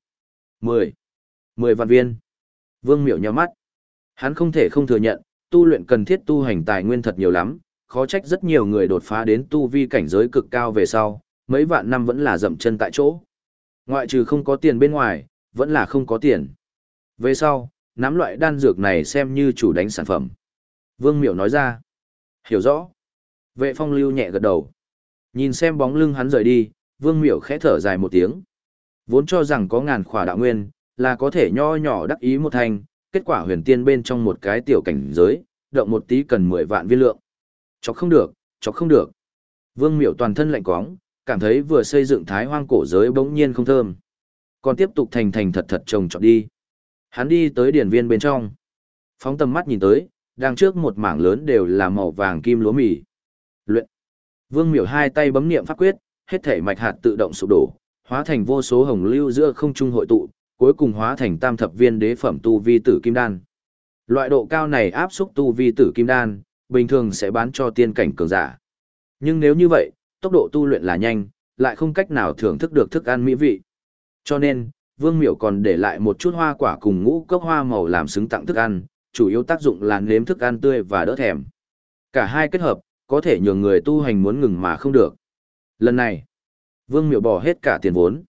10 vạn viên. Vương Miểu nhíu mắt. Hắn không thể không thừa nhận, tu luyện cần thiết tu hành tài nguyên thật nhiều lắm, khó trách rất nhiều người đột phá đến tu vi cảnh giới cực cao về sau, mấy vạn năm vẫn là dậm chân tại chỗ. Ngoại trừ không có tiền bên ngoài, vẫn là không có tiền. Về sau, nắm loại đan dược này xem như chủ đánh sản phẩm. Vương Miểu nói ra. Hiểu rõ. Vệ phong lưu nhẹ gật đầu. Nhìn xem bóng lưng hắn rời đi, Vương Miểu khẽ thở dài một tiếng. Vốn cho rằng có ngàn khỏa đạo nguyên, là có thể nho nhỏ đắc ý một thành, kết quả huyền tiên bên trong một cái tiểu cảnh giới, động một tí cần 10 vạn viên lượng. Chọc không được, chọc không được. Vương Miểu toàn thân lạnh quóng, cảm thấy vừa xây dựng thái hoang cổ giới bỗng nhiên không thơm. Còn tiếp tục thành thành thật thật trồng trọt đi. Hắn đi tới điển viên bên trong. Phóng tầm mắt nhìn tới, đằng trước một mảng lớn đều là màu vàng kim lúa mì. Luyện. Vương Miểu hai tay bấm niệm pháp quyết, hết thể mạch hạt tự động sụp đổ, hóa thành vô số hồng lưu giữa không trung hội tụ, cuối cùng hóa thành tam thập viên đế phẩm tu vi tử kim đan. Loại độ cao này áp xúc tu vi tử kim đan, bình thường sẽ bán cho tiên cảnh cường giả. Nhưng nếu như vậy, tốc độ tu luyện là nhanh, lại không cách nào thưởng thức được thức ăn mỹ vị. Cho nên, Vương Miểu còn để lại một chút hoa quả cùng ngũ cốc hoa màu làm xứng tặng thức ăn, chủ yếu tác dụng là nếm thức ăn tươi và đỡ thèm. Cả hai kết hợp, có thể nhường người tu hành muốn ngừng mà không được. Lần này, Vương Miểu bỏ hết cả tiền vốn.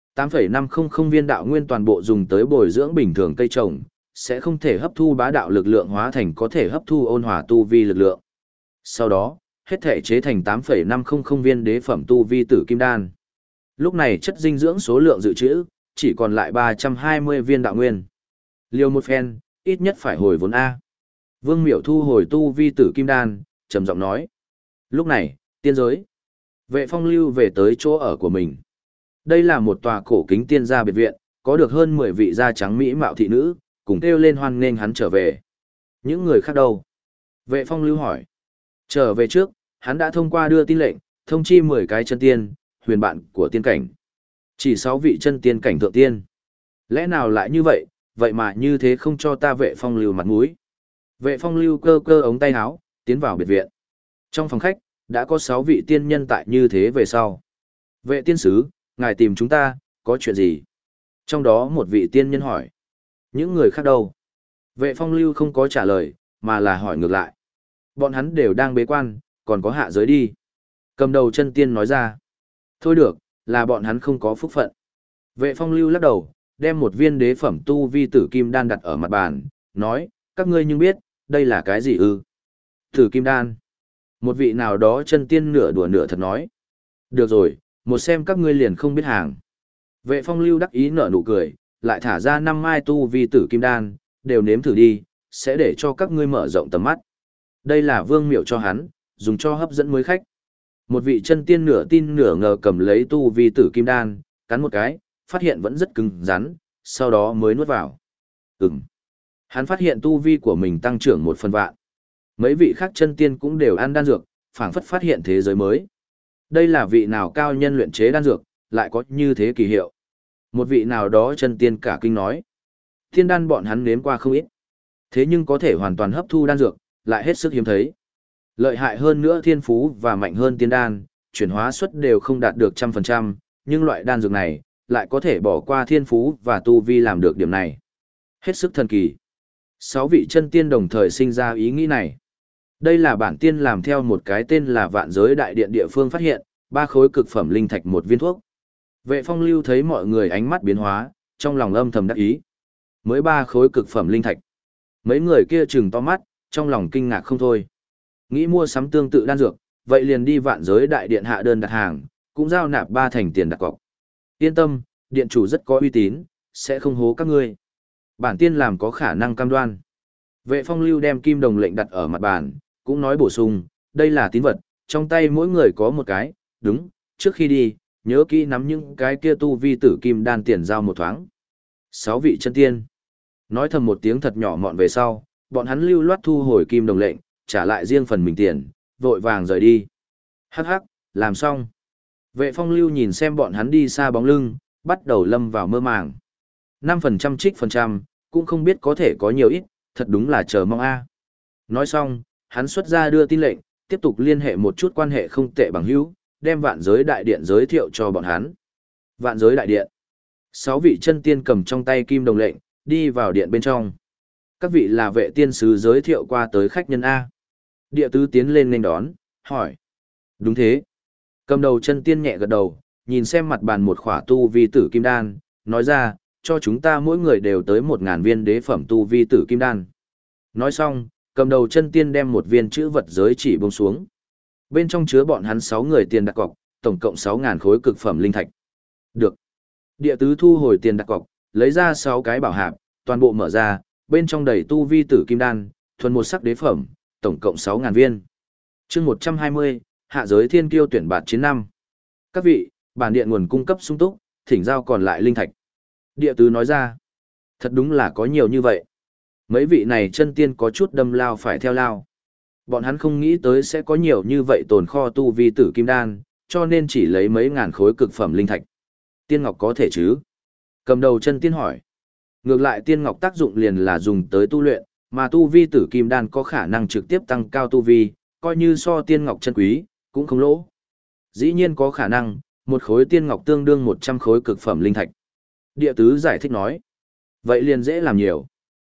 8,500 viên đạo nguyên toàn bộ dùng tới bồi dưỡng bình thường cây trồng, sẽ không thể hấp thu bá đạo lực lượng hóa thành có thể hấp thu ôn hòa tu vi lực lượng. Sau đó, hết thể chế thành 8,500 viên đế phẩm tu vi tử kim đan. Lúc này chất dinh dưỡng số lượng dự trữ, chỉ còn lại 320 viên đạo nguyên. Liều một phen, ít nhất phải hồi vốn A. Vương Miểu thu hồi tu vi tử kim đan, trầm giọng nói. Lúc này, tiên giới. Vệ phong lưu về tới chỗ ở của mình. Đây là một tòa cổ kính tiên gia biệt viện, có được hơn 10 vị da trắng mỹ mạo thị nữ, cùng kêu lên hoan nghênh hắn trở về. Những người khác đâu? Vệ phong lưu hỏi. Trở về trước, hắn đã thông qua đưa tin lệnh, thông chi 10 cái chân tiên, huyền bạn của tiên cảnh. Chỉ 6 vị chân tiên cảnh thượng tiên. Lẽ nào lại như vậy, vậy mà như thế không cho ta vệ phong lưu mặt mũi. Vệ phong lưu cơ cơ ống tay áo, tiến vào biệt viện. Trong phòng khách, đã có 6 vị tiên nhân tại như thế về sau. Vệ tiên sứ, ngài tìm chúng ta, có chuyện gì? Trong đó một vị tiên nhân hỏi. Những người khác đâu? Vệ phong lưu không có trả lời, mà là hỏi ngược lại. Bọn hắn đều đang bế quan, còn có hạ giới đi. Cầm đầu chân tiên nói ra. Thôi được, là bọn hắn không có phúc phận. Vệ phong lưu lắc đầu, đem một viên đế phẩm tu vi tử kim đan đặt ở mặt bàn, nói, các ngươi nhưng biết, đây là cái gì ư? Tử kim đan. Một vị nào đó chân tiên nửa đùa nửa thật nói. Được rồi, một xem các ngươi liền không biết hàng. Vệ phong lưu đắc ý nở nụ cười, lại thả ra 5 mai tu vi tử kim đan, đều nếm thử đi, sẽ để cho các ngươi mở rộng tầm mắt. Đây là Vương Miểu cho hắn, dùng cho hấp dẫn mới khách. Một vị chân tiên nửa tin nửa ngờ cầm lấy tu vi tử kim đan, cắn một cái, phát hiện vẫn rất cứng rắn, sau đó mới nuốt vào. Hắn phát hiện tu vi của mình tăng trưởng 1 phần vạn. Mấy vị khác chân tiên cũng đều ăn đan dược, phảng phất phát hiện thế giới mới. Đây là vị nào cao nhân luyện chế đan dược, lại có như thế kỳ hiệu. Một vị nào đó chân tiên cả kinh nói. Thiên đan bọn hắn nếm qua không ít. Thế nhưng có thể hoàn toàn hấp thu đan dược, lại hết sức hiếm thấy. Lợi hại hơn nữa thiên phú và mạnh hơn tiên đan, chuyển hóa suất đều không đạt được 100%, nhưng loại đan dược này, lại có thể bỏ qua thiên phú và tu vi làm được điểm này. Hết sức thần kỳ. 6 vị chân tiên đồng thời sinh ra ý nghĩ này. Đây là bản tiên làm theo một cái tên là Vạn Giới Đại Điện địa phương phát hiện, 3 khối cực phẩm linh thạch một viên thuốc. Vệ phong lưu thấy mọi người ánh mắt biến hóa, trong lòng âm thầm đắc ý. Mới 3 khối cực phẩm linh thạch. Mấy người kia trừng to mắt, trong lòng kinh ngạc không thôi. Nghĩ mua sắm tương tự đan dược, vậy liền đi Vạn Giới Đại Điện hạ đơn đặt hàng, cũng giao nạp 3 thành tiền đặt cọc. Yên tâm, điện chủ rất có uy tín, sẽ không hố các ngươi. Bản tiên làm có khả năng cam đoan. Vệ phong lưu đem kim đồng lệnh đặt ở mặt bàn, cũng nói bổ sung, đây là tín vật, trong tay mỗi người có một cái, đúng, trước khi đi, nhớ kỹ nắm những cái kia tu vi tử kim đan tiền giao một thoáng. 6 vị chân tiên. Nói thầm một tiếng thật nhỏ mọn về sau, bọn hắn lưu loát thu hồi kim đồng lệnh, trả lại riêng phần mình tiền, vội vàng rời đi. Hắc hắc, làm xong. Vệ phong lưu nhìn xem bọn hắn đi xa bóng lưng, bắt đầu lâm vào mơ màng. 5% trích phần trăm, cũng không biết có thể có nhiều ít, thật đúng là chờ mong a. Nói xong, hắn xuất ra đưa tin lệnh, tiếp tục liên hệ một chút quan hệ không tệ bằng hữu, đem vạn giới đại điện giới thiệu cho bọn hắn. Vạn giới đại điện. 6 vị chân tiên cầm trong tay kim đồng lệnh, đi vào điện bên trong. Các vị là vệ tiên sứ giới thiệu qua tới khách nhân A. Địa tứ tiến lên nên đón, hỏi. Đúng thế. Cầm đầu chân tiên nhẹ gật đầu, nhìn xem mặt bàn một khỏa tu vi tử kim đan, nói ra, cho chúng ta mỗi người đều tới 1.000 viên đế phẩm tu vi tử kim đan. Nói xong, cầm đầu chân tiên đem một viên chữ vật giới chỉ buông xuống. Bên trong chứa bọn hắn 6 người tiền đặt cọc, tổng cộng 6.000 khối cực phẩm linh thạch. Được. Địa tứ thu hồi tiền đặt cọc, lấy ra 6 cái bảo hạp, toàn bộ mở ra, bên trong đầy tu vi tử kim đan, thuần một sắc đế phẩm, tổng cộng 6.000 viên. Chương 120, hạ giới thiên kiêu tuyển bạt chiến năm. Các vị, bản điện nguồn cung cấp sung túc, thỉnh giao còn lại linh thạch. Địa tứ nói ra, thật đúng là có nhiều như vậy. Mấy vị này chân tiên có chút đâm lao phải theo lao. Bọn hắn không nghĩ tới sẽ có nhiều như vậy tồn kho tu vi tử kim đan, cho nên chỉ lấy mấy ngàn khối cực phẩm linh thạch. Tiên ngọc có thể chứ? Cầm đầu chân tiên hỏi. Ngược lại tiên ngọc tác dụng liền là dùng tới tu luyện, mà tu vi tử kim đan có khả năng trực tiếp tăng cao tu vi, coi như so tiên ngọc chân quý, cũng không lỗ. Dĩ nhiên có khả năng, một khối tiên ngọc tương đương 100 khối cực phẩm linh thạch. Địa tứ giải thích nói. Vậy liền dễ làm nhiều.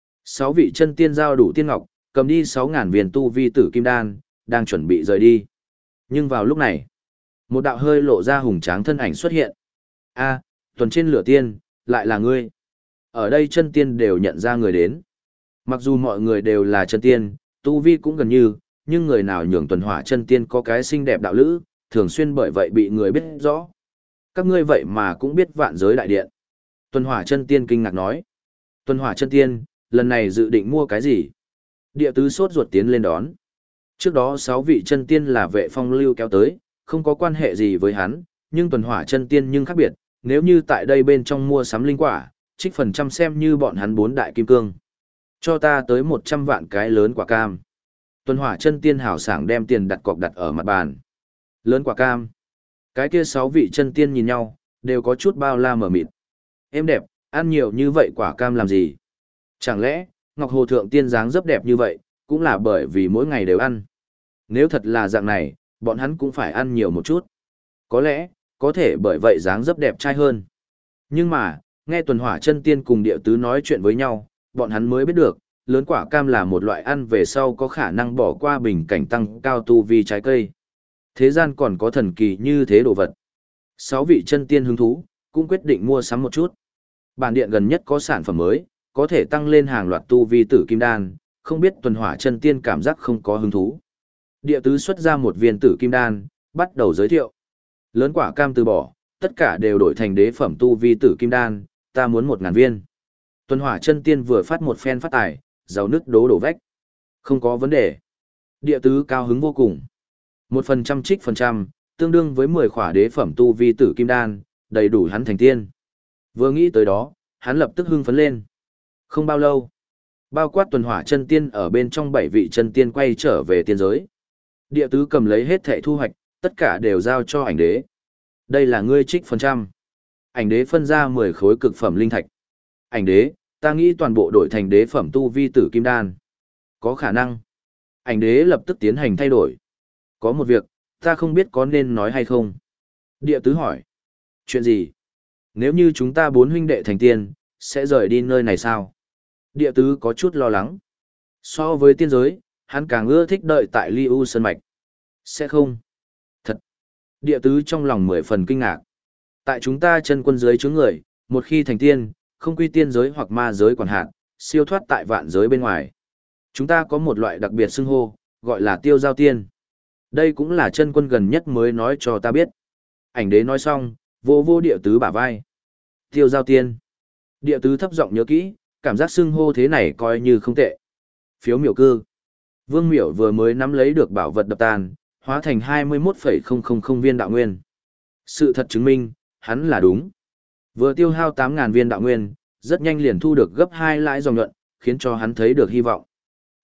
6 vị chân tiên giao đủ tiên ngọc, cầm đi 6.000 viên tu vi tử kim đan, đang chuẩn bị rời đi. Nhưng vào lúc này, một đạo hơi lộ ra hùng tráng thân ảnh xuất hiện. A, tuần trên lửa tiên, lại là ngươi. Ở đây chân tiên đều nhận ra người đến. Mặc dù mọi người đều là chân tiên, tu vi cũng gần như, nhưng người nào nhường tuần hỏa chân tiên có cái xinh đẹp đạo lữ, thường xuyên bởi vậy bị người biết rõ. Các ngươi vậy mà cũng biết vạn giới đại điện. Tuần hỏa chân tiên kinh ngạc nói. Tuần hỏa chân tiên, lần này dự định mua cái gì? Địa tứ sốt ruột tiến lên đón. Trước đó 6 vị chân tiên là vệ phong lưu kéo tới, không có quan hệ gì với hắn, nhưng tuần hỏa chân tiên nhưng khác biệt, nếu như tại đây bên trong mua sắm linh quả, trích phần trăm xem như bọn hắn 4 đại kim cương. Cho ta tới 100 vạn cái lớn quả cam. Tuần hỏa chân tiên hào sảng đem tiền đặt cọc đặt ở mặt bàn. Lớn quả cam. Cái kia 6 vị chân tiên nhìn nhau, đều có chút bao la mở mịt. Em đẹp, ăn nhiều như vậy quả cam làm gì? Chẳng lẽ, Ngọc Hồ Thượng Tiên dáng dấp đẹp như vậy, cũng là bởi vì mỗi ngày đều ăn. Nếu thật là dạng này, bọn hắn cũng phải ăn nhiều một chút. Có lẽ, có thể bởi vậy dáng dấp đẹp trai hơn. Nhưng mà, nghe tuần hỏa chân tiên cùng địa tứ nói chuyện với nhau, bọn hắn mới biết được, lớn quả cam là một loại ăn về sau có khả năng bỏ qua bình cảnh tăng cao tu vi trái cây. Thế gian còn có thần kỳ như thế đồ vật. 6 vị chân tiên hứng thú, cũng quyết định mua sắm một chút. Bản điện gần nhất có sản phẩm mới, có thể tăng lên hàng loạt tu vi tử kim đan, không biết tuần hỏa chân tiên cảm giác không có hứng thú. Địa tứ xuất ra một viên tử kim đan, bắt đầu giới thiệu. Lớn quả cam từ bỏ, tất cả đều đổi thành đế phẩm tu vi tử kim đan, ta muốn 1.000 viên. Tuần hỏa chân tiên vừa phát một phen phát tài, giàu nứt đổ vách. Không có vấn đề. Địa tứ cao hứng vô cùng. 1% trích phần trăm, tương đương với 10 khỏa đế phẩm tu vi tử kim đan, đầy đủ hắn thành tiên. Vừa nghĩ tới đó, hắn lập tức hưng phấn lên. Không bao lâu, bao quát tuần hỏa chân tiên ở bên trong 7 vị chân tiên quay trở về tiên giới. Địa tứ cầm lấy hết thảy thu hoạch, tất cả đều giao cho ảnh đế. Đây là ngươi trích phần trăm. Ảnh đế phân ra 10 khối cực phẩm linh thạch. Ảnh đế, ta nghĩ toàn bộ đổi thành đế phẩm tu vi tử kim đan. Có khả năng. Ảnh đế lập tức tiến hành thay đổi. Có một việc, ta không biết có nên nói hay không. Địa tứ hỏi. Chuyện gì? Nếu như chúng ta 4 huynh đệ thành tiên, sẽ rời đi nơi này sao? Địa tứ có chút lo lắng. So với tiên giới, hắn càng ưa thích đợi tại Ly U Sơn Mạch. Sẽ không. Thật. Địa tứ trong lòng 10 phần kinh ngạc. Tại chúng ta chân quân giới chướng người, một khi thành tiên, không quy tiên giới hoặc ma giới quản hạt, siêu thoát tại vạn giới bên ngoài. Chúng ta có một loại đặc biệt xưng hô, gọi là tiêu giao tiên. Đây cũng là chân quân gần nhất mới nói cho ta biết. Ảnh đế nói xong, vô vô địa tứ bả vai. Tiêu giao tiên. Địa tứ thấp giọng nhớ kỹ, cảm giác xưng hô thế này coi như không tệ. Phiếu miểu cư. Vương miểu vừa mới nắm lấy được bảo vật đập tàn, hóa thành 21,000 viên đạo nguyên. Sự thật chứng minh, hắn là đúng. Vừa tiêu hao 8.000 viên đạo nguyên, rất nhanh liền thu được gấp 2 lãi dòng nhuận, khiến cho hắn thấy được hy vọng.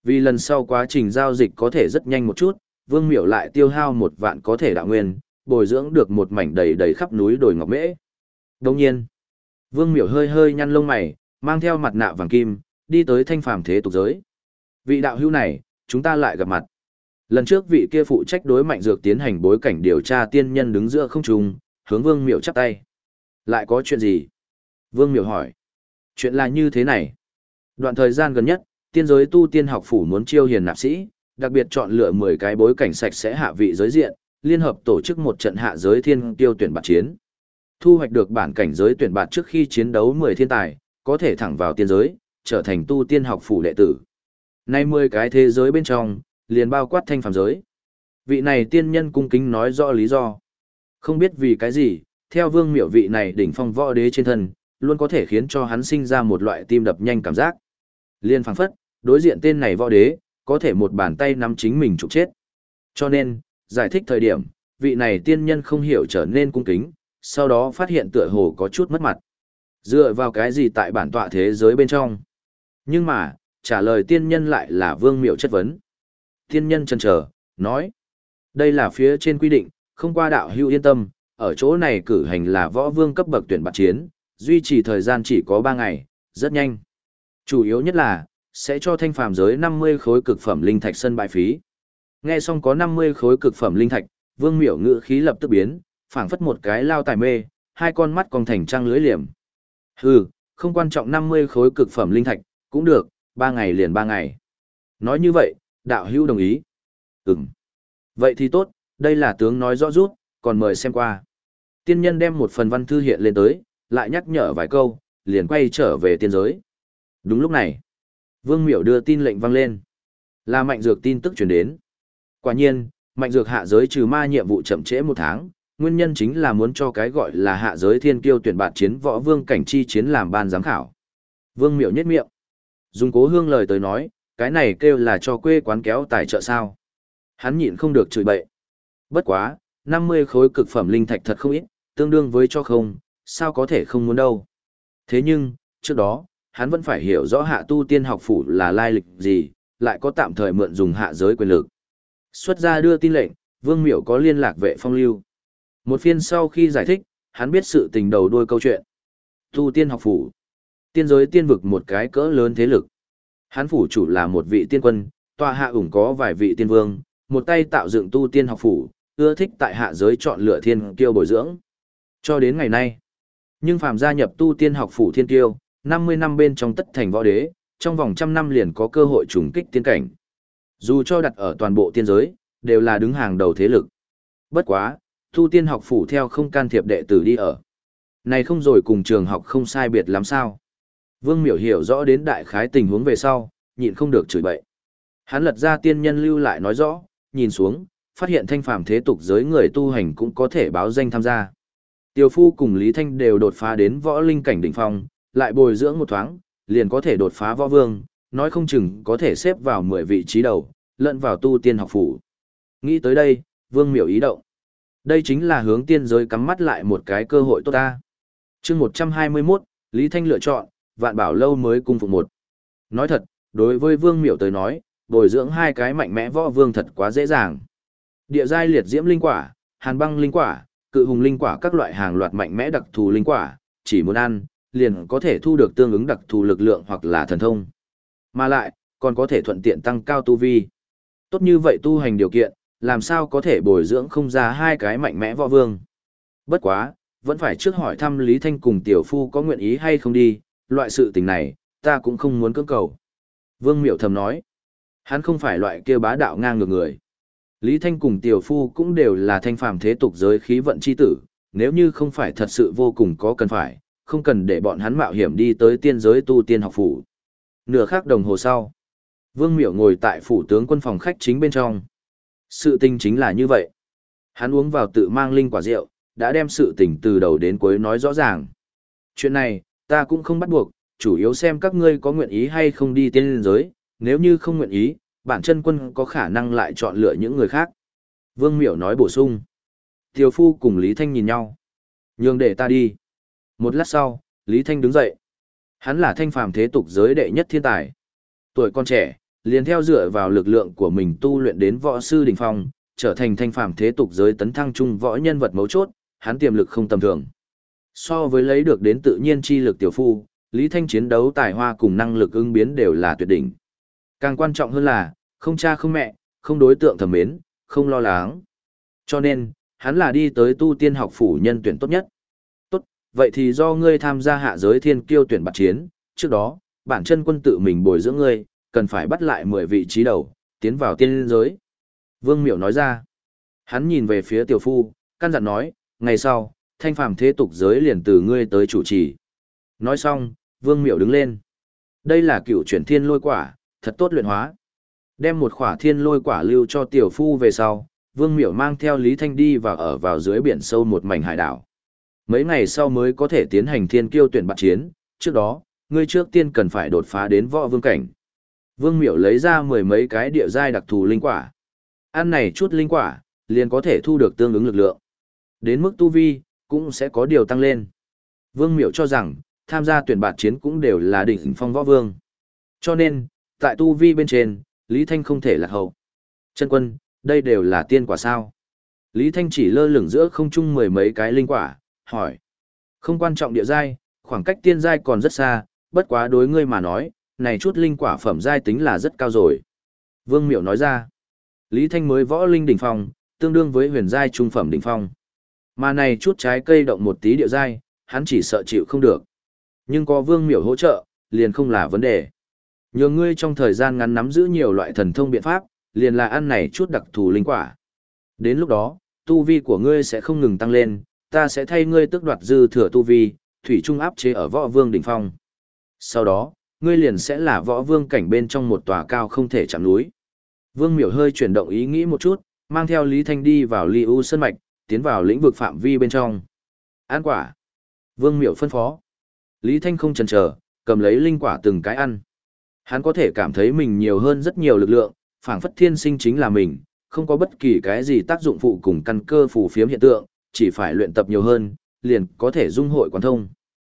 Vì lần sau quá trình giao dịch có thể rất nhanh một chút, Vương Miểu lại tiêu hao 1 vạn có thể đạo nguyên, bồi dưỡng được một mảnh đầy đầy khắp núi đồi ngọc mễ. Đồng nhiên, Vương Miểu hơi hơi nhăn lông mày, mang theo mặt nạ vàng kim, đi tới thanh phàm thế tục giới. Vị đạo hữu này, chúng ta lại gặp mặt. Lần trước vị kia phụ trách đối mạnh dược tiến hành bối cảnh điều tra tiên nhân đứng giữa không trung, hướng Vương Miểu chắp tay. Lại có chuyện gì? Vương Miểu hỏi. Chuyện là như thế này. Đoạn thời gian gần nhất, tiên giới tu tiên học phủ muốn chiêu hiền nạp sĩ, đặc biệt chọn lựa 10 cái bối cảnh sạch sẽ hạ vị giới diện, liên hợp tổ chức một trận hạ giới thiên tiêu tuyển bạt chiến. Thu hoạch được bản cảnh giới tuyển bạt trước khi chiến đấu 10 thiên tài, có thể thẳng vào tiên giới, trở thành tu tiên học phủ đệ tử. Nay 10 cái thế giới bên trong, liền bao quát thanh phàm giới. Vị này tiên nhân cung kính nói rõ lý do. Không biết vì cái gì, theo Vương Miểu vị này đỉnh phong võ đế trên thân, luôn có thể khiến cho hắn sinh ra một loại tim đập nhanh cảm giác. Liên phảng phất, đối diện tên này võ đế, có thể một bàn tay nắm chính mình trục chết. Cho nên, giải thích thời điểm, vị này tiên nhân không hiểu trở nên cung kính, sau đó phát hiện tựa hồ có chút mất mặt. Dựa vào cái gì tại bản tọa thế giới bên trong? Nhưng mà, trả lời tiên nhân lại là Vương Miểu chất vấn. Tiên nhân chần chờ, nói. Đây là phía trên quy định, không qua đạo hữu yên tâm, ở chỗ này cử hành là võ vương cấp bậc tuyển bạt chiến, duy trì thời gian chỉ có 3 ngày, rất nhanh. Chủ yếu nhất là, sẽ cho thanh phàm giới 50 khối cực phẩm linh thạch sân bãi phí. Nghe xong có 50 khối cực phẩm linh thạch, Vương Miểu ngữ khí lập tức biến, phảng phất một cái lao tài mê, hai con mắt còn thành trăng lưới liềm. Hừ, không quan trọng 50 khối cực phẩm linh thạch, cũng được, 3 ngày liền 3 ngày. Nói như vậy, đạo hữu đồng ý. Ừm. Vậy thì tốt, đây là tướng nói rõ rút, còn mời xem qua. Tiên nhân đem một phần văn thư hiện lên tới, lại nhắc nhở vài câu, liền quay trở về tiên giới. Đúng lúc này, Vương Miểu đưa tin lệnh vang lên. Là Mạnh Dược tin tức truyền đến. Quả nhiên, Mạnh Dược hạ giới trừ ma nhiệm vụ chậm trễ 1 tháng, nguyên nhân chính là muốn cho cái gọi là hạ giới thiên kiêu tuyển bạt chiến võ vương cảnh chi chiến làm ban giám khảo. Vương Miểu nhếch miệng. Dùng Cố Hương lời tới nói, cái này kêu là cho quê quán kéo tài trợ sao. Hắn nhịn không được chửi bậy. Bất quá, 50 khối cực phẩm linh thạch thật không ít, tương đương với cho không, sao có thể không muốn đâu. Thế nhưng, trước đó, hắn vẫn phải hiểu rõ hạ tu tiên học phủ là lai lịch gì, lại có tạm thời mượn dùng hạ giới quyền lực. Xuất ra đưa tin lệnh, Vương Miểu có liên lạc vệ phong lưu. Một phiên sau khi giải thích, hắn biết sự tình đầu đuôi câu chuyện. Tu tiên học phủ, tiên giới tiên vực một cái cỡ lớn thế lực. Hắn phủ chủ là một vị tiên quân, tọa hạ ủng có vài vị tiên vương, một tay tạo dựng tu tiên học phủ, ưa thích tại hạ giới chọn lựa thiên kiêu bồi dưỡng. Cho đến ngày nay, nhưng phàm gia nhập tu tiên học phủ thiên kiêu, 50 năm bên trong tất thành võ đế, trong vòng 100 năm liền có cơ hội trùng kích tiên cảnh. Dù cho đặt ở toàn bộ tiên giới, đều là đứng hàng đầu thế lực. Bất quá, tu tiên học phủ theo không can thiệp đệ tử đi ở. Này không rồi cùng trường học không sai biệt lắm sao. Vương Miểu hiểu rõ đến đại khái tình huống về sau, nhịn không được chửi bậy. Hắn lật ra tiên nhân lưu lại nói rõ, nhìn xuống, phát hiện thanh phàm thế tục giới người tu hành cũng có thể báo danh tham gia. Tiêu Phu cùng Lý Thanh đều đột phá đến võ linh cảnh đỉnh phong, lại bồi dưỡng một thoáng, liền có thể đột phá võ vương, nói không chừng có thể xếp vào 10 vị trí đầu, lẫn vào tu tiên học phủ. Nghĩ tới đây, Vương Miểu ý động. Đây chính là hướng tiên giới cắm mắt lại một cái cơ hội tốt ta. Chương 121, Lý Thanh lựa chọn, Vạn Bảo lâu mới cung phục một. Nói thật, đối với Vương Miểu tới nói, bồi dưỡng 2 cái mạnh mẽ võ vương thật quá dễ dàng. Địa giai liệt diễm linh quả, hàn băng linh quả, cự hùng linh quả các loại hàng loạt mạnh mẽ đặc thù linh quả, chỉ muốn ăn, liền có thể thu được tương ứng đặc thù lực lượng hoặc là thần thông. Mà lại, còn có thể thuận tiện tăng cao tu vi. Tốt như vậy tu hành điều kiện, làm sao có thể bồi dưỡng không ra 2 cái mạnh mẽ võ vương. Bất quá, vẫn phải trước hỏi thăm Lý Thanh cùng Tiểu Phu có nguyện ý hay không đi, loại sự tình này, ta cũng không muốn cưỡng cầu. Vương Miểu thầm nói, hắn không phải loại kia bá đạo ngang ngược người. Lý Thanh cùng Tiểu Phu cũng đều là thanh phàm thế tục giới khí vận chi tử, nếu như không phải thật sự vô cùng có cần phải, không cần để bọn hắn mạo hiểm đi tới tiên giới tu tiên học phủ. Nửa khắc đồng hồ sau, Vương Miểu ngồi tại phủ tướng quân phòng khách chính bên trong. Sự tình chính là như vậy. Hắn uống vào tự mang linh quả rượu, đã đem sự tình từ đầu đến cuối nói rõ ràng. Chuyện này, ta cũng không bắt buộc, chủ yếu xem các ngươi có nguyện ý hay không đi tiên giới, nếu như không nguyện ý, bản chân quân có khả năng lại chọn lựa những người khác. Vương Miểu nói bổ sung. Tiểu Phu cùng Lý Thanh nhìn nhau. Nhường để ta đi. Một lát sau, Lý Thanh đứng dậy. Hắn là thanh phàm thế tục giới đệ nhất thiên tài. Tuổi còn trẻ, liền theo dựa vào lực lượng của mình tu luyện đến võ sư đỉnh phong, trở thành thanh phàm thế tục giới tấn thăng trung võ nhân vật mấu chốt, hắn tiềm lực không tầm thường. So với lấy được đến tự nhiên chi lực tiểu phu, Lý Thanh chiến đấu tài hoa cùng năng lực ứng biến đều là tuyệt đỉnh. Càng quan trọng hơn là, không cha không mẹ, không đối tượng thầm mến, không lo lắng. Cho nên, hắn là đi tới tu tiên học phủ nhân tuyển tốt nhất. Tốt, vậy thì do ngươi tham gia hạ giới thiên kiêu tuyển bạt chiến, trước đó, bản chân quân tự mình bồi dưỡng ngươi, cần phải bắt lại 10 vị trí đầu, tiến vào tiên giới. Vương Miểu nói ra. Hắn nhìn về phía tiểu phu, căn dặn nói, ngày sau, thanh phàm thế tục giới liền từ ngươi tới chủ trì. Nói xong, Vương Miểu đứng lên. Đây là cựu chuyển thiên lôi quả, thật tốt luyện hóa. Đem một khỏa thiên lôi quả lưu cho tiểu phu về sau, Vương Miểu mang theo Lý Thanh đi và ở vào dưới biển sâu một mảnh hải đảo. Mấy ngày sau mới có thể tiến hành thiên kiêu tuyển bạt chiến, trước đó, ngươi trước tiên cần phải đột phá đến võ vương cảnh. Vương Miểu lấy ra 10 mấy cái địa giai đặc thù linh quả. Ăn này chút linh quả, liền có thể thu được tương ứng lực lượng. Đến mức tu vi, cũng sẽ có điều tăng lên. Vương Miểu cho rằng, tham gia tuyển bạt chiến cũng đều là đỉnh phong võ vương. Cho nên, tại tu vi bên trên, Lý Thanh không thể lạc hậu. Chân quân, đây đều là tiên quả sao? Lý Thanh chỉ lơ lửng giữa không trung 10 mấy cái linh quả, hỏi. Không quan trọng địa giai, khoảng cách tiên giai còn rất xa, bất quá đối ngươi mà nói, này chút linh quả phẩm giai tính là rất cao rồi. Vương Miểu nói ra. Lý Thanh mới võ linh đỉnh phong, tương đương với huyền giai trung phẩm đỉnh phong. Mà này chút trái cây động một tí địa giai, hắn chỉ sợ chịu không được. Nhưng có Vương Miểu hỗ trợ, liền không là vấn đề. Nhờ ngươi trong thời gian ngắn nắm giữ nhiều loại thần thông biện pháp, liền là ăn này chút đặc thù linh quả. Đến lúc đó, tu vi của ngươi sẽ không ngừng tăng lên, ta sẽ thay ngươi tước đoạt dư thừa tu vi, thủy trung áp chế ở võ vương đỉnh phong. Sau đó, ngươi liền sẽ là võ vương cảnh bên trong một tòa cao không thể chạm núi. Vương Miểu hơi chuyển động ý nghĩ một chút, mang theo Lý Thanh đi vào Ly U Sơn Mạch, tiến vào lĩnh vực phạm vi bên trong. Ăn quả. Vương Miểu phân phó. Lý Thanh không chần chờ, cầm lấy linh quả từng cái ăn. Hắn có thể cảm thấy mình nhiều hơn rất nhiều lực lượng, phảng phất thiên sinh chính là mình, không có bất kỳ cái gì tác dụng phụ cùng căn cơ phù phiếm hiện tượng, chỉ phải luyện tập nhiều hơn, liền có thể dung hội quán thông.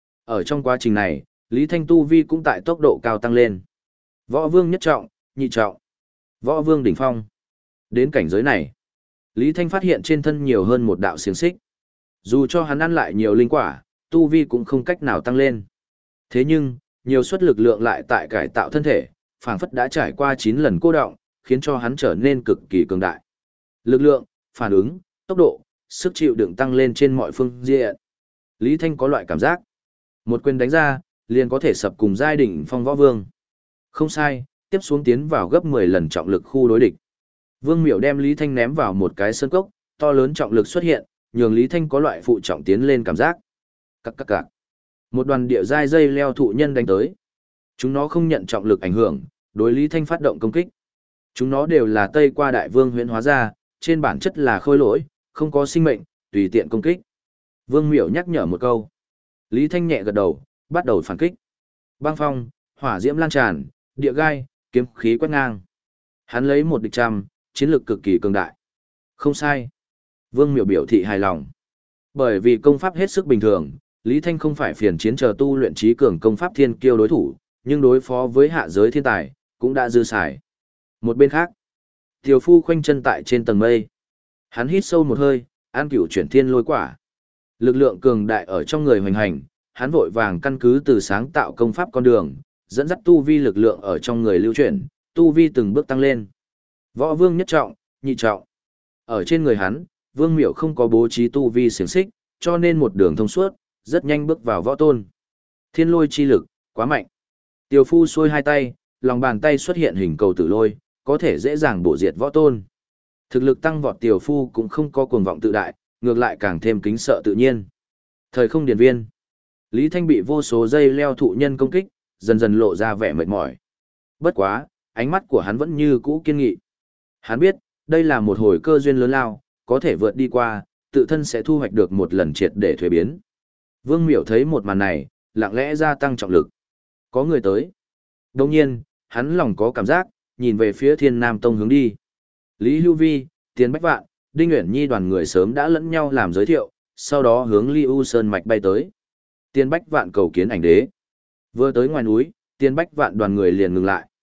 Ở trong quá trình này, Lý Thanh tu vi cũng tại tốc độ cao tăng lên. Võ vương nhất trọng, nhị trọng, võ vương đỉnh phong. Đến cảnh giới này, Lý Thanh phát hiện trên thân nhiều hơn một đạo xiềng xích. Dù cho hắn ăn lại nhiều linh quả, tu vi cũng không cách nào tăng lên. Thế nhưng, nhiều suất lực lượng lại tại cải tạo thân thể, phảng phất đã trải qua 9 lần cô động, khiến cho hắn trở nên cực kỳ cường đại. Lực lượng, phản ứng, tốc độ, sức chịu đựng tăng lên trên mọi phương diện. Lý Thanh có loại cảm giác, một quyền đánh ra, liền có thể sập cùng giai đỉnh phong võ vương. Không sai, tiếp xuống tiến vào gấp 10 lần trọng lực khu đối địch. Vương Miểu đem Lý Thanh ném vào một cái sơn cốc, to lớn trọng lực xuất hiện, nhường Lý Thanh có loại phụ trọng tiến lên cảm giác. Cặc. Một đoàn địa giai dây leo thụ nhân đánh tới. Chúng nó không nhận trọng lực ảnh hưởng, đối Lý Thanh phát động công kích. Chúng nó đều là Tây qua đại vương huyễn hóa ra, trên bản chất là khôi lỗi, không có sinh mệnh, tùy tiện công kích. Vương Miểu nhắc nhở một câu. Lý Thanh nhẹ gật đầu, bắt đầu phản kích. Băng phong, hỏa diễm lan tràn, địa gai, kiếm khí quét ngang. Hắn lấy 1 địch trăm, chiến lược cực kỳ cường đại. Không sai. Vương Miểu biểu thị hài lòng. Bởi vì công pháp hết sức bình thường, Lý Thanh không phải phiền chiến chờ tu luyện trí cường công pháp thiên kiêu đối thủ, nhưng đối phó với hạ giới thiên tài, cũng đã dư xài. Một bên khác, Tiểu Phu khoanh chân tại trên tầng mây. Hắn hít sâu một hơi, an cửu chuyển thiên lôi quả. Lực lượng cường đại ở trong người hoành hành, hắn vội vàng căn cứ từ sáng tạo công pháp con đường, dẫn dắt tu vi lực lượng ở trong người lưu chuyển, tu vi từng bước tăng lên. Võ vương nhất trọng, nhị trọng. Ở trên người hắn, Vương Miểu không có bố trí tu vi xiềng xích, cho nên một đường thông suốt, rất nhanh bước vào võ tôn. Thiên lôi chi lực, quá mạnh. Tiểu Phu xuôi hai tay, lòng bàn tay xuất hiện hình cầu tử lôi, có thể dễ dàng bổ diệt võ tôn. Thực lực tăng vọt Tiểu Phu cũng không có cuồng vọng tự đại, ngược lại càng thêm kính sợ tự nhiên. Thời không điển viên. Lý Thanh bị vô số dây leo thụ nhân công kích, dần dần lộ ra vẻ mệt mỏi. Bất quá, ánh mắt của hắn vẫn như cũ kiên nghị. Hắn biết, đây là một hồi cơ duyên lớn lao, có thể vượt đi qua, tự thân sẽ thu hoạch được một lần triệt để thuế biến. Vương Miểu thấy một màn này, lặng lẽ gia tăng trọng lực. Có người tới. Đồng nhiên, hắn lòng có cảm giác, nhìn về phía Thiên Nam Tông hướng đi. Lý Hưu Vi, Tiền Bách Vạn, Đinh Uyển Nhi đoàn người sớm đã lẫn nhau làm giới thiệu, sau đó hướng Ly U Sơn Mạch bay tới. Tiền Bách Vạn cầu kiến ảnh đế. Vừa tới ngoài núi, Tiền Bách Vạn đoàn người liền ngừng lại.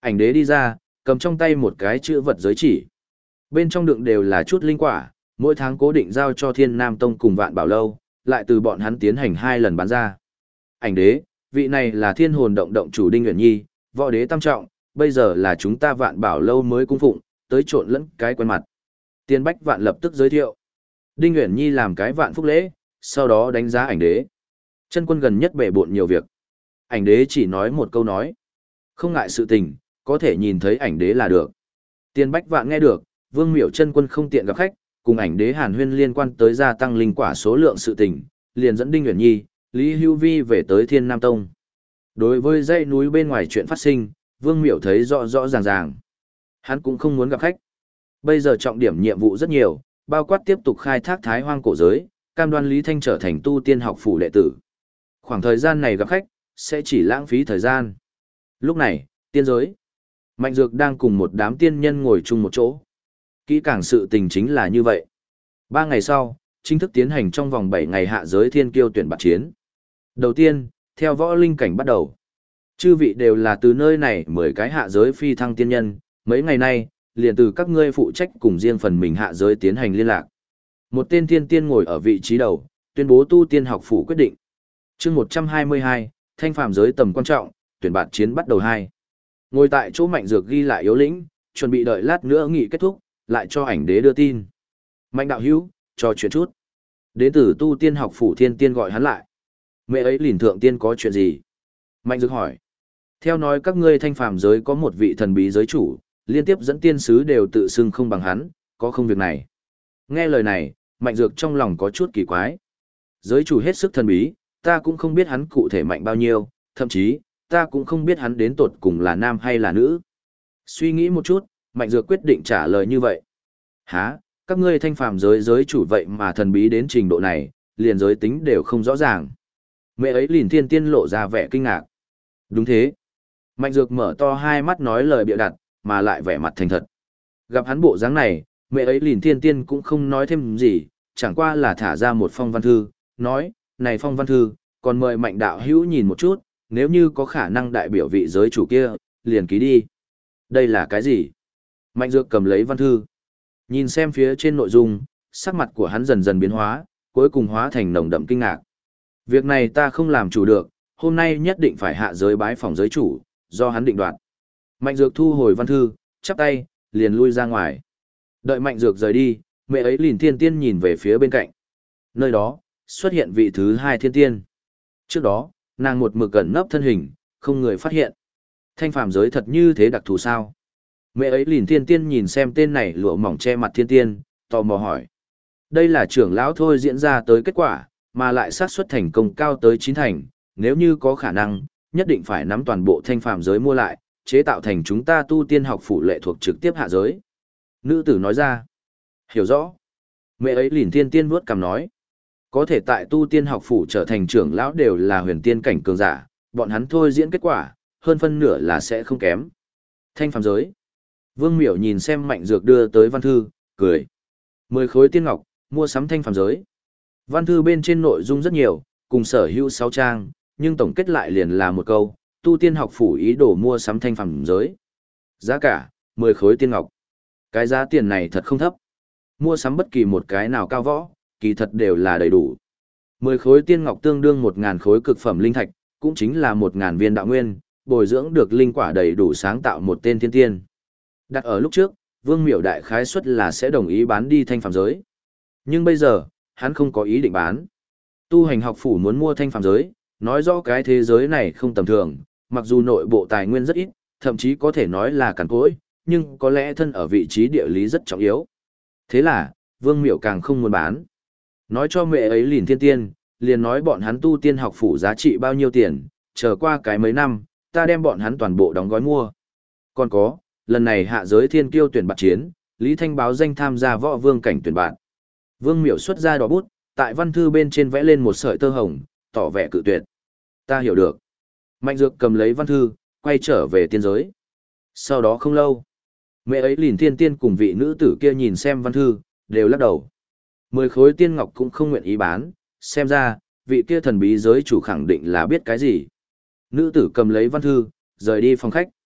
Ảnh đế đi ra, cầm trong tay một cái chữ vật giới chỉ. Bên trong đựng đều là chút linh quả, mỗi tháng cố định giao cho Thiên Nam Tông cùng Vạn Bảo Lâu, lại từ bọn hắn tiến hành 2 lần bán ra. Ảnh đế, vị này là Thiên Hồn động động chủ Đinh Uyển Nhi, võ đế tam trọng, bây giờ là chúng ta Vạn Bảo Lâu mới cung phụng, tới trộn lẫn cái quen mặt. Tiên Bách Vạn lập tức giới thiệu. Đinh Uyển Nhi làm cái vạn phúc lễ, sau đó đánh giá ảnh đế. Chân quân gần nhất bể bộn nhiều việc. Ảnh đế chỉ nói một câu nói. Không ngại sự tình, có thể nhìn thấy ảnh đế là được. Tiên Bách Vạn nghe được, Vương Miểu chân quân không tiện gặp khách, cùng ảnh đế Hàn Huyên liên quan tới gia tăng linh quả số lượng sự tình, liền dẫn Đinh Uyển Nhi, Lý Hưu Vi về tới Thiên Nam Tông. Đối với dãy núi bên ngoài chuyện phát sinh, Vương Miểu thấy rõ rõ ràng ràng. Hắn cũng không muốn gặp khách. Bây giờ trọng điểm nhiệm vụ rất nhiều, bao quát tiếp tục khai thác Thái Hoang cổ giới, cam đoan Lý Thanh trở thành tu tiên học phủ đệ tử. Khoảng thời gian này gặp khách, sẽ chỉ lãng phí thời gian. Lúc này, tiên giới. Mạnh Dược đang cùng một đám tiên nhân ngồi chung một chỗ. Kỹ càng sự tình chính là như vậy. 3 ngày sau, chính thức tiến hành trong vòng 7 ngày hạ giới thiên kiêu tuyển bạt chiến. Đầu tiên, theo võ linh cảnh bắt đầu. Chư vị đều là từ nơi này 10 cái hạ giới phi thăng tiên nhân, mấy ngày nay, liền từ các ngươi phụ trách cùng riêng phần mình hạ giới tiến hành liên lạc. Một tên tiên tiên ngồi ở vị trí đầu, tuyên bố tu tiên học phủ quyết định. Chương 122, thanh phàm giới tầm quan trọng, tuyển bạt chiến bắt đầu 2. Ngồi tại chỗ Mạnh Dược ghi lại yếu lĩnh, chuẩn bị đợi lát nữa nghị kết thúc, lại cho ảnh đế đưa tin. Mạnh đạo hữu, cho chuyện chút. Đến từ tu tiên học phủ thiên tiên gọi hắn lại. Mẹ ấy lìn thượng tiên có chuyện gì? Mạnh Dược hỏi. Theo nói các ngươi thanh phàm giới có một vị thần bí giới chủ, liên tiếp dẫn tiên sứ đều tự xưng không bằng hắn, có không việc này. Nghe lời này, Mạnh Dược trong lòng có chút kỳ quái. Giới chủ hết sức thần bí, ta cũng không biết hắn cụ thể mạnh bao nhiêu, thậm chí, ta cũng không biết hắn đến tột cùng là nam hay là nữ. Suy nghĩ một chút, Mạnh Dược quyết định trả lời như vậy. Hả, các ngươi thanh phàm giới giới chủ vậy mà thần bí đến trình độ này, liền giới tính đều không rõ ràng. Mẹ ấy liền thiên tiên lộ ra vẻ kinh ngạc. Đúng thế. Mạnh Dược mở to hai mắt nói lời bịa đặt, mà lại vẻ mặt thành thật. Gặp hắn bộ dáng này, mẹ ấy liền thiên tiên cũng không nói thêm gì, chẳng qua là thả ra một phong văn thư, nói, này phong văn thư, còn mời Mạnh đạo hữu nhìn một chút, nếu như có khả năng đại biểu vị giới chủ kia, liền ký đi. Đây là cái gì? Mạnh Dược cầm lấy văn thư. Nhìn xem phía trên nội dung, sắc mặt của hắn dần dần biến hóa, cuối cùng hóa thành nồng đậm kinh ngạc. Việc này ta không làm chủ được, hôm nay nhất định phải hạ giới bái phòng giới chủ, do hắn định đoạt. Mạnh Dược thu hồi văn thư, chắp tay, liền lui ra ngoài. Đợi Mạnh Dược rời đi, mẹ ấy liền thiên tiên nhìn về phía bên cạnh. Nơi đó, xuất hiện vị thứ 2 thiên tiên. Trước đó, nàng một mực cẩn nấp thân hình, không người phát hiện. Thanh phàm giới thật như thế đặc thù sao? Mẹ ấy liền thiên tiên nhìn xem tên này lụa mỏng che mặt thiên tiên, tò mò hỏi. Đây là trưởng lão thôi diễn ra tới kết quả, mà lại xác suất thành công cao tới 9 thành, nếu như có khả năng, nhất định phải nắm toàn bộ thanh phàm giới mua lại, chế tạo thành chúng ta tu tiên học phủ lệ thuộc trực tiếp hạ giới. Nữ tử nói ra. Hiểu rõ. Mẹ ấy liền thiên tiên vuốt cằm nói. Có thể tại tu tiên học phủ trở thành trưởng lão đều là huyền tiên cảnh cường giả, bọn hắn thôi diễn kết quả, hơn phân nửa là sẽ không kém. Thanh phàm giới. Vương Miểu nhìn xem Mạnh Dược đưa tới văn thư, cười. 10 khối tiên ngọc, mua sắm thanh phàm giới. Văn thư bên trên nội dung rất nhiều, cùng sở hữu 6 trang, nhưng tổng kết lại liền là một câu, tu tiên học phủ ý đồ mua sắm thanh phàm giới. Giá cả, 10 khối tiên ngọc. Cái giá tiền này thật không thấp. Mua sắm bất kỳ một cái nào cao võ, kỳ thật đều là đầy đủ. 10 khối tiên ngọc tương đương 1.000 khối cực phẩm linh thạch, cũng chính là 1.000 viên đạo nguyên, bồi dưỡng được linh quả đầy đủ sáng tạo một tên thiên tiên. Đặt ở lúc trước, Vương Miểu đại khái suất là sẽ đồng ý bán đi thanh phàm giới. Nhưng bây giờ, hắn không có ý định bán. Tu hành học phủ muốn mua thanh phàm giới, nói rõ cái thế giới này không tầm thường, mặc dù nội bộ tài nguyên rất ít, thậm chí có thể nói là cằn cỗi, nhưng có lẽ thân ở vị trí địa lý rất trọng yếu. Thế là, Vương Miểu càng không muốn bán. Nói cho mẹ ấy liền thiên tiên, liền nói bọn hắn tu tiên học phủ giá trị bao nhiêu tiền, chờ qua cái mấy năm, ta đem bọn hắn toàn bộ đóng gói mua. Còn có, lần này hạ giới thiên kiêu tuyển bạt chiến, Lý Thanh báo danh tham gia võ vương cảnh tuyển bạt. Vương Miểu xuất ra đỏ bút, tại văn thư bên trên vẽ lên một sợi tơ hồng, tỏ vẻ cự tuyệt. Ta hiểu được. Mạnh Dược cầm lấy văn thư, quay trở về tiên giới. Sau đó không lâu, mẹ ấy liền thiên tiên cùng vị nữ tử kia nhìn xem văn thư, đều lắc đầu. 10 khối tiên ngọc cũng không nguyện ý bán, xem ra, vị kia thần bí giới chủ khẳng định là biết cái gì. Nữ tử cầm lấy văn thư, rời đi phòng khách.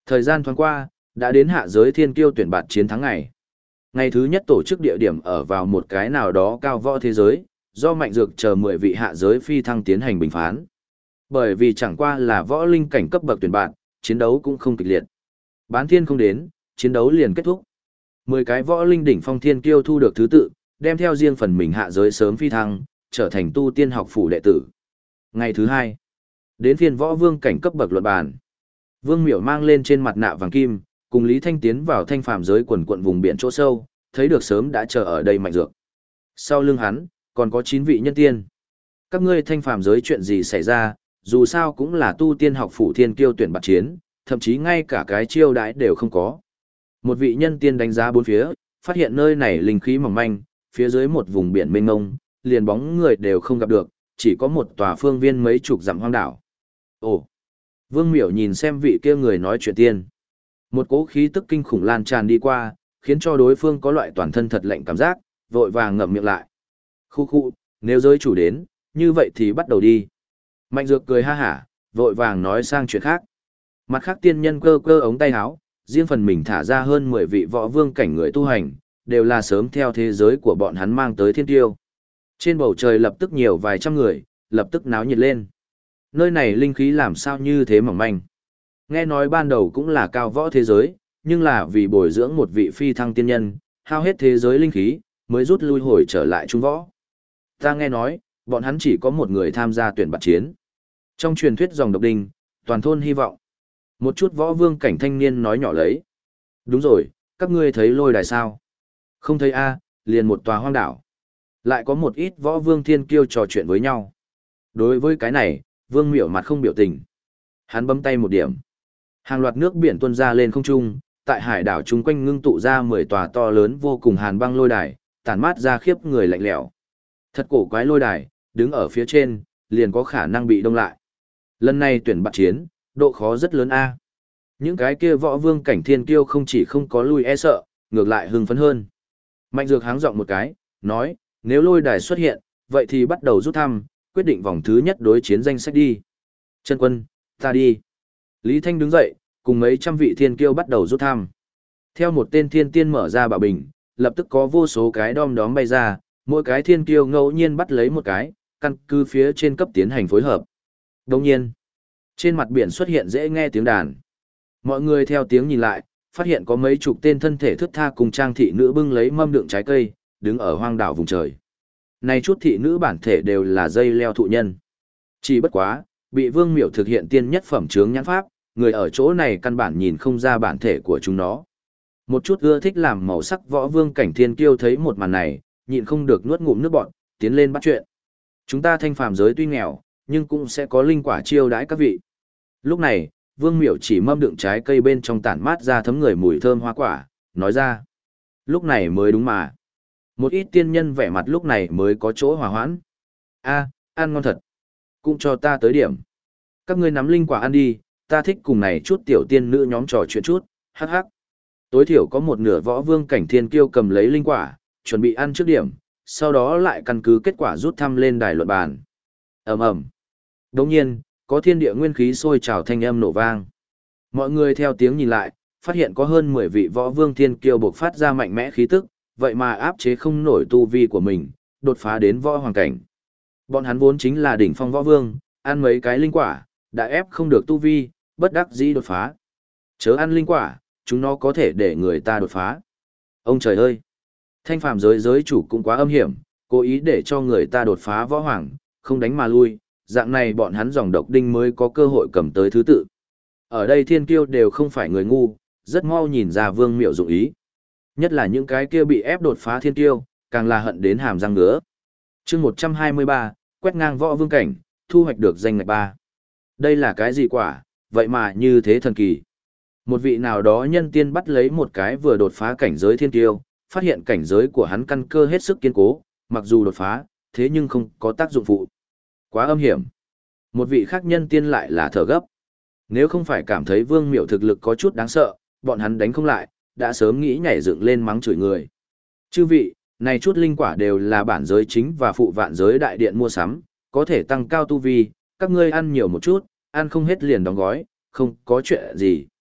Thời gian thoáng qua, đã đến hạ giới thiên kiêu tuyển bạt chiến thắng ngày. Ngày thứ nhất tổ chức địa điểm ở vào một cái nào đó cao võ thế giới, do Mạnh Dược chờ 10 vị hạ giới phi thăng tiến hành bình phán. Bởi vì chẳng qua là võ linh cảnh cấp bậc tuyển bạt, chiến đấu cũng không kịch liệt. Bán thiên không đến, chiến đấu liền kết thúc. 10 cái võ linh đỉnh phong thiên kiêu thu được thứ tự, đem theo riêng phần mình hạ giới sớm phi thăng, trở thành tu tiên học phủ đệ tử. Ngày thứ hai, đến phiên võ vương cảnh cấp bậc luận bàn. Vương Miểu mang lên trên mặt nạ vàng kim, cùng Lý Thanh tiến vào thanh phàm giới quần quận vùng biển chỗ sâu, thấy được sớm đã chờ ở đây Mạnh Dược. Sau lưng hắn, còn có 9 vị nhân tiên. Các ngươi thanh phàm giới chuyện gì xảy ra, dù sao cũng là tu tiên học phủ thiên kiêu tuyển bạt chiến, thậm chí ngay cả cái chiêu đãi đều không có. Một vị nhân tiên đánh giá bốn phía, phát hiện nơi này linh khí mỏng manh, phía dưới một vùng biển mênh mông, liền bóng người đều không gặp được, chỉ có một tòa phương viên mấy chục dặm hoang đảo. Ồ! Vương Miểu nhìn xem vị kia người nói chuyện tiên. Một cỗ khí tức kinh khủng lan tràn đi qua, khiến cho đối phương có loại toàn thân thật lạnh cảm giác, vội vàng ngậm miệng lại. Khu khu, nếu giới chủ đến, như vậy thì bắt đầu đi. Mạnh Dược cười ha hả, vội vàng nói sang chuyện khác. Mặt khác tiên nhân cơ cơ ống tay áo, riêng phần mình thả ra hơn 10 vị võ vương cảnh người tu hành, đều là sớm theo thế giới của bọn hắn mang tới thiên tiêu. Trên bầu trời lập tức nhiều vài trăm người, lập tức náo nhiệt lên. Nơi này linh khí làm sao như thế mỏng manh. Nghe nói ban đầu cũng là cao võ thế giới, nhưng là vì bồi dưỡng một vị phi thăng tiên nhân, hao hết thế giới linh khí, mới rút lui hồi trở lại trung võ. Ta nghe nói, bọn hắn chỉ có một người tham gia tuyển bạt chiến. Trong truyền thuyết dòng độc đinh, toàn thôn hy vọng. Một chút võ vương cảnh thanh niên nói nhỏ lấy. Đúng rồi, các ngươi thấy lôi đài sao? Không thấy a, liền một tòa hoang đảo. Lại có một ít võ vương thiên kiêu trò chuyện với nhau. Đối với cái này, Vương Miểu mặt không biểu tình. Hắn bấm tay một điểm. Hàng loạt nước biển tuôn ra lên không trung, tại hải đảo chung quanh ngưng tụ ra 10 tòa to lớn vô cùng hàn băng lôi đài, tản mát ra khiếp người lạnh lẽo. Thật cổ quái lôi đài, đứng ở phía trên, liền có khả năng bị đông lại. Lần này tuyển bạt chiến, độ khó rất lớn a. Những cái kia võ vương cảnh thiên kiêu không chỉ không có lui e sợ, ngược lại hưng phấn hơn. Mạnh Dược háng giọng một cái, nói, nếu lôi đài xuất hiện, vậy thì bắt đầu rút thăm, quyết định vòng thứ nhất đối chiến danh sách đi. Chân quân, ta đi. Lý Thanh đứng dậy, cùng mấy trăm vị thiên kiêu bắt đầu rút thăm. Theo một tên thiên tiên mở ra bảo bình, lập tức có vô số cái đom đóm bay ra, mỗi cái thiên kiêu ngẫu nhiên bắt lấy một cái, căn cứ phía trên cấp tiến hành phối hợp. Đồng nhiên, trên mặt biển xuất hiện dễ nghe tiếng đàn. Mọi người theo tiếng nhìn lại, phát hiện có mấy chục tên thân thể thướt tha cùng trang thị nữ bưng lấy mâm đựng trái cây, đứng ở hoang đảo vùng trời. Này chút thị nữ bản thể đều là dây leo thụ nhân. Chỉ bất quá, bị Vương Miểu thực hiện tiên nhất phẩm chướng nhãn pháp, người ở chỗ này căn bản nhìn không ra bản thể của chúng nó. Một chút ưa thích làm màu sắc võ vương cảnh thiên kiêu thấy một màn này, nhịn không được nuốt ngụm nước bọt, tiến lên bắt chuyện. Chúng ta thanh phàm giới tuy nghèo, nhưng cũng sẽ có linh quả chiêu đãi các vị. Lúc này, Vương Miểu chỉ mâm đựng trái cây bên trong tản mát ra thấm người mùi thơm hoa quả, nói ra. Lúc này mới đúng mà. Một ít tiên nhân vẻ mặt lúc này mới có chỗ hòa hoãn. A, ăn ngon thật. Cũng cho ta tới điểm. Các ngươi nắm linh quả ăn đi, ta thích cùng này chút tiểu tiên nữ nhóm trò chuyện chút, hắc hắc. Tối thiểu có một nửa võ vương cảnh thiên kiêu cầm lấy linh quả, chuẩn bị ăn trước điểm, sau đó lại căn cứ kết quả rút thăm lên đài luận bàn. Ầm ầm. Đồng nhiên, có thiên địa nguyên khí sôi trào thanh âm nổ vang. Mọi người theo tiếng nhìn lại, phát hiện có hơn 10 vị võ vương thiên kiêu bộc phát ra mạnh mẽ khí tức, vậy mà áp chế không nổi tu vi của mình, đột phá đến võ hoàng cảnh. Bọn hắn vốn chính là đỉnh phong võ vương, ăn mấy cái linh quả, đã ép không được tu vi, bất đắc dĩ đột phá. Chớ ăn linh quả, chúng nó có thể để người ta đột phá. Ông trời ơi! Thanh phàm giới giới chủ cũng quá âm hiểm, cố ý để cho người ta đột phá võ hoàng, không đánh mà lui, dạng này bọn hắn dòng độc đinh mới có cơ hội cầm tới thứ tự. Ở đây thiên kiêu đều không phải người ngu, rất mau nhìn ra Vương Miểu dụng ý. Nhất là những cái kia bị ép đột phá thiên kiêu, càng là hận đến hàm răng ngứa. Chương 123, quét ngang võ vương cảnh, thu hoạch được danh ngạch 3. Đây là cái gì quả, vậy mà như thế thần kỳ. Một vị nào đó nhân tiên bắt lấy một cái vừa đột phá cảnh giới thiên kiêu, phát hiện cảnh giới của hắn căn cơ hết sức kiên cố, mặc dù đột phá, thế nhưng không có tác dụng phụ. Quá âm hiểm. Một vị khác nhân tiên lại là thở gấp. Nếu không phải cảm thấy Vương Miểu thực lực có chút đáng sợ, bọn hắn đánh không lại, đã sớm nghĩ nhảy dựng lên mắng chửi người. Chư vị, này chút linh quả đều là bản giới chính và phụ vạn giới đại điện mua sắm, có thể tăng cao tu vi, các ngươi ăn nhiều một chút, ăn không hết liền đóng gói, không có chuyện gì.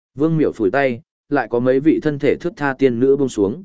Vương Miểu phủi tay, lại có mấy vị thân thể thướt tha tiên nữ buông xuống.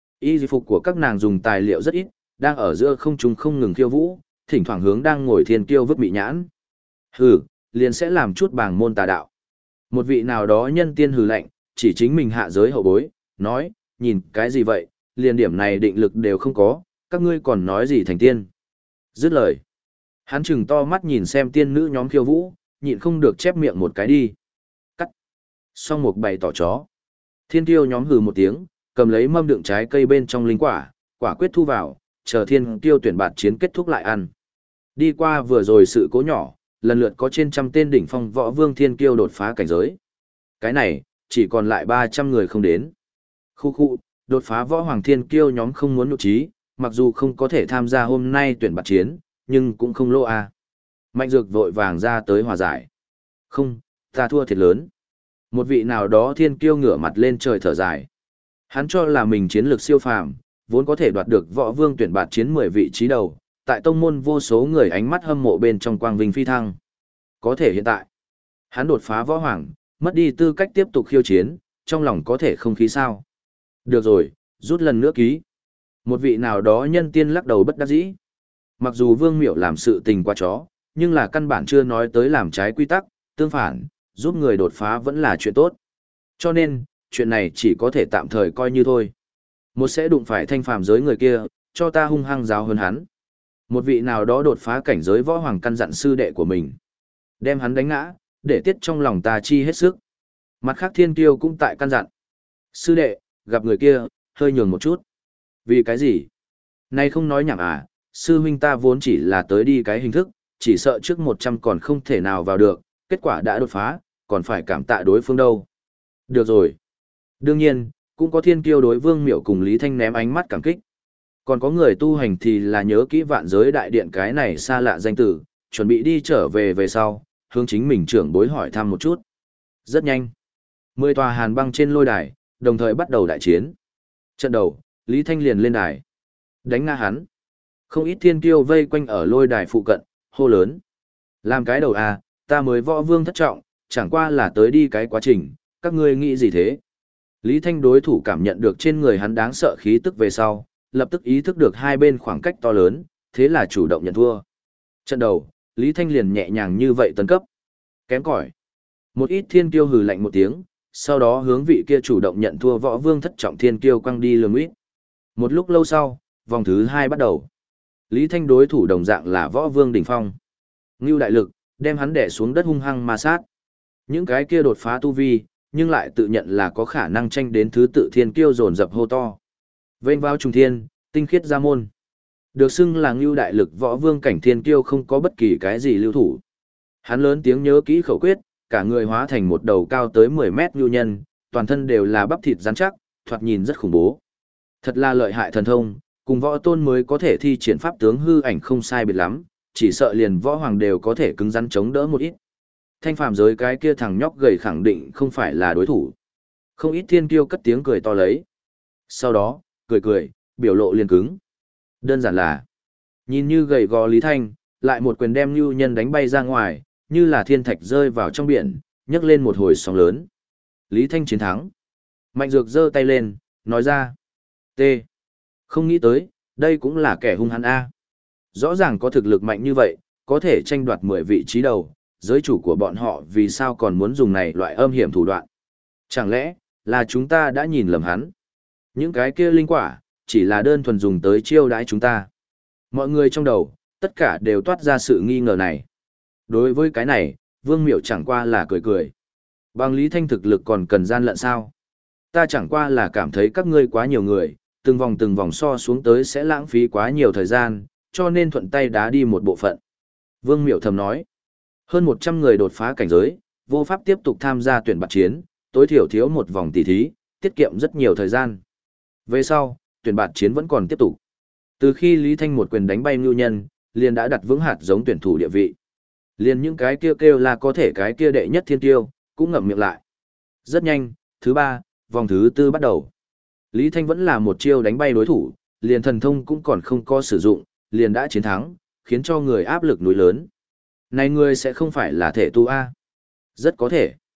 Y phục của các nàng dùng tài liệu rất ít, đang ở giữa không trung không ngừng khiêu vũ, thỉnh thoảng hướng đang ngồi thiên kiêu vứt mị nhãn. Hừ, liền sẽ làm chút bảng môn tà đạo. Một vị nào đó nhân tiên hừ lạnh, chỉ chính mình hạ giới hậu bối, nói, nhìn cái gì vậy, liền điểm này định lực đều không có, các ngươi còn nói gì thành tiên. Dứt lời. Hắn chừng to mắt nhìn xem tiên nữ nhóm khiêu vũ, nhịn không được chép miệng một cái đi. Cắt. Xong một bày tỏ chó. Thiên kiêu nhóm hừ một tiếng, cầm lấy mâm đựng trái cây bên trong linh quả, quả quyết thu vào, chờ thiên kiêu tuyển bạt chiến kết thúc lại ăn. Đi qua vừa rồi sự cố nhỏ, lần lượt có trên trăm tên đỉnh phong võ vương thiên kiêu đột phá cảnh giới. Cái này, chỉ còn lại 300 người không đến. Khu, đột phá võ hoàng thiên kiêu nhóm không muốn nhục trí, mặc dù không có thể tham gia hôm nay tuyển bạt chiến, nhưng cũng không lỗ a. Mạnh Dược vội vàng ra tới hòa giải. Không, ta thua thiệt lớn. Một vị nào đó thiên kiêu ngửa mặt lên trời thở dài. Hắn cho là mình chiến lược siêu phàm, vốn có thể đoạt được võ vương tuyển bạt chiến 10 vị trí đầu, tại tông môn vô số người ánh mắt hâm mộ bên trong quang vinh phi thăng. Có thể hiện tại, hắn đột phá võ hoàng, mất đi tư cách tiếp tục khiêu chiến, trong lòng có thể không khí sao. Được rồi, rút lần nữa ký. Một vị nào đó nhân tiên lắc đầu bất đắc dĩ. Mặc dù Vương Miểu làm sự tình qua chó, nhưng là căn bản chưa nói tới làm trái quy tắc, tương phản, giúp người đột phá vẫn là chuyện tốt. Cho nên, chuyện này chỉ có thể tạm thời coi như thôi. Một sẽ đụng phải thanh phàm giới người kia, cho ta hung hăng giáo hơn hắn. Một vị nào đó đột phá cảnh giới võ hoàng căn dặn sư đệ của mình. Đem hắn đánh ngã, để tiết trong lòng ta chi hết sức. Mặt khác thiên kiêu cũng tại căn dặn. Sư đệ, gặp người kia, hơi nhường một chút. Vì cái gì? Nay không nói nhảm à, sư huynh ta vốn chỉ là tới đi cái hình thức, chỉ sợ trước 100 còn không thể nào vào được, kết quả đã đột phá, còn phải cảm tạ đối phương đâu. Được rồi. Đương nhiên, cũng có thiên kiêu đối Vương Miểu cùng Lý Thanh ném ánh mắt cảm kích. Còn có người tu hành thì là nhớ kỹ vạn giới đại điện cái này xa lạ danh tử, chuẩn bị đi trở về sau, hướng chính mình trưởng bối hỏi thăm một chút. Rất nhanh. 10 tòa hàn băng trên lôi đài, đồng thời bắt đầu đại chiến. Trận đầu, Lý Thanh liền lên đài. Đánh ngã hắn. Không ít thiên kiêu vây quanh ở lôi đài phụ cận, hô lớn. Làm cái đầu à, ta mới võ vương thất trọng, chẳng qua là tới đi cái quá trình, các ngươi nghĩ gì thế? Lý Thanh đối thủ cảm nhận được trên người hắn đáng sợ khí tức về sau, lập tức ý thức được hai bên khoảng cách to lớn, thế là chủ động nhận thua. Trận đầu, Lý Thanh liền nhẹ nhàng như vậy tấn cấp. Kém cỏi. Một ít thiên kiêu hừ lạnh một tiếng, sau đó hướng vị kia chủ động nhận thua võ vương thất trọng thiên kiêu quăng đi lường ít. Một lúc lâu sau, vòng thứ 2 bắt đầu. Lý Thanh đối thủ đồng dạng là võ vương đỉnh phong. Ngưu đại lực, đem hắn đè xuống đất hung hăng ma sát. Những cái kia đột phá tu vi, nhưng lại tự nhận là có khả năng tranh đến thứ tự thiên kiêu dồn dập hô to. Vênh vào trùng thiên, tinh khiết ra môn. Được xưng là Ngưu đại lực võ vương cảnh thiên kiêu không có bất kỳ cái gì lưu thủ. Hắn lớn tiếng nhớ kỹ khẩu quyết, cả người hóa thành một đầu cao tới 10 mét ngưu nhân, toàn thân đều là bắp thịt rắn chắc, thoạt nhìn rất khủng bố. Thật là lợi hại thần thông, cùng võ tôn mới có thể thi triển pháp tướng hư ảnh không sai biệt lắm, chỉ sợ liền võ hoàng đều có thể cứng rắn chống đỡ một ít. Thanh phàm giới cái kia thằng nhóc gầy khẳng định không phải là đối thủ. Không ít thiên kiêu cất tiếng cười to lấy. Sau đó, cười, biểu lộ liền cứng. Đơn giản là, nhìn như gầy gò Lý Thanh, lại một quyền đem nhu nhân đánh bay ra ngoài, như là thiên thạch rơi vào trong biển, nhấc lên một hồi sóng lớn. Lý Thanh chiến thắng. Mạnh Dược giơ tay lên, nói ra. T. Không nghĩ tới, đây cũng là kẻ hung hăng A. Rõ ràng có thực lực mạnh như vậy, có thể tranh đoạt 10 vị trí đầu, giới chủ của bọn họ vì sao còn muốn dùng này loại âm hiểm thủ đoạn. Chẳng lẽ, là chúng ta đã nhìn lầm hắn? Những cái kia linh quả, chỉ là đơn thuần dùng tới chiêu đãi chúng ta. Mọi người trong đầu, tất cả đều toát ra sự nghi ngờ này. Đối với cái này, Vương Miểu chẳng qua là cười. Bằng Lý Thanh thực lực còn cần gian lận sao? Ta chẳng qua là cảm thấy các ngươi quá nhiều người, từng vòng so xuống tới sẽ lãng phí quá nhiều thời gian, cho nên thuận tay đá đi một bộ phận. Vương Miểu thầm nói, hơn 100 người đột phá cảnh giới, vô pháp tiếp tục tham gia tuyển bạt chiến, tối thiểu thiếu một vòng tỷ thí, tiết kiệm rất nhiều thời gian. Về sau, tuyển bạt chiến vẫn còn tiếp tục. Từ khi Lý Thanh một quyền đánh bay ngưu nhân, liền đã đặt vững hạt giống tuyển thủ địa vị. Liền những cái kia kêu là có thể cái kia đệ nhất thiên tiêu, cũng ngậm miệng lại. Rất nhanh, thứ 3, vòng thứ 4 bắt đầu. Lý Thanh vẫn là một chiêu đánh bay đối thủ, liền thần thông cũng còn không có sử dụng, liền đã chiến thắng, khiến cho người áp lực núi lớn. Này người sẽ không phải là thể tu A. Rất có thể.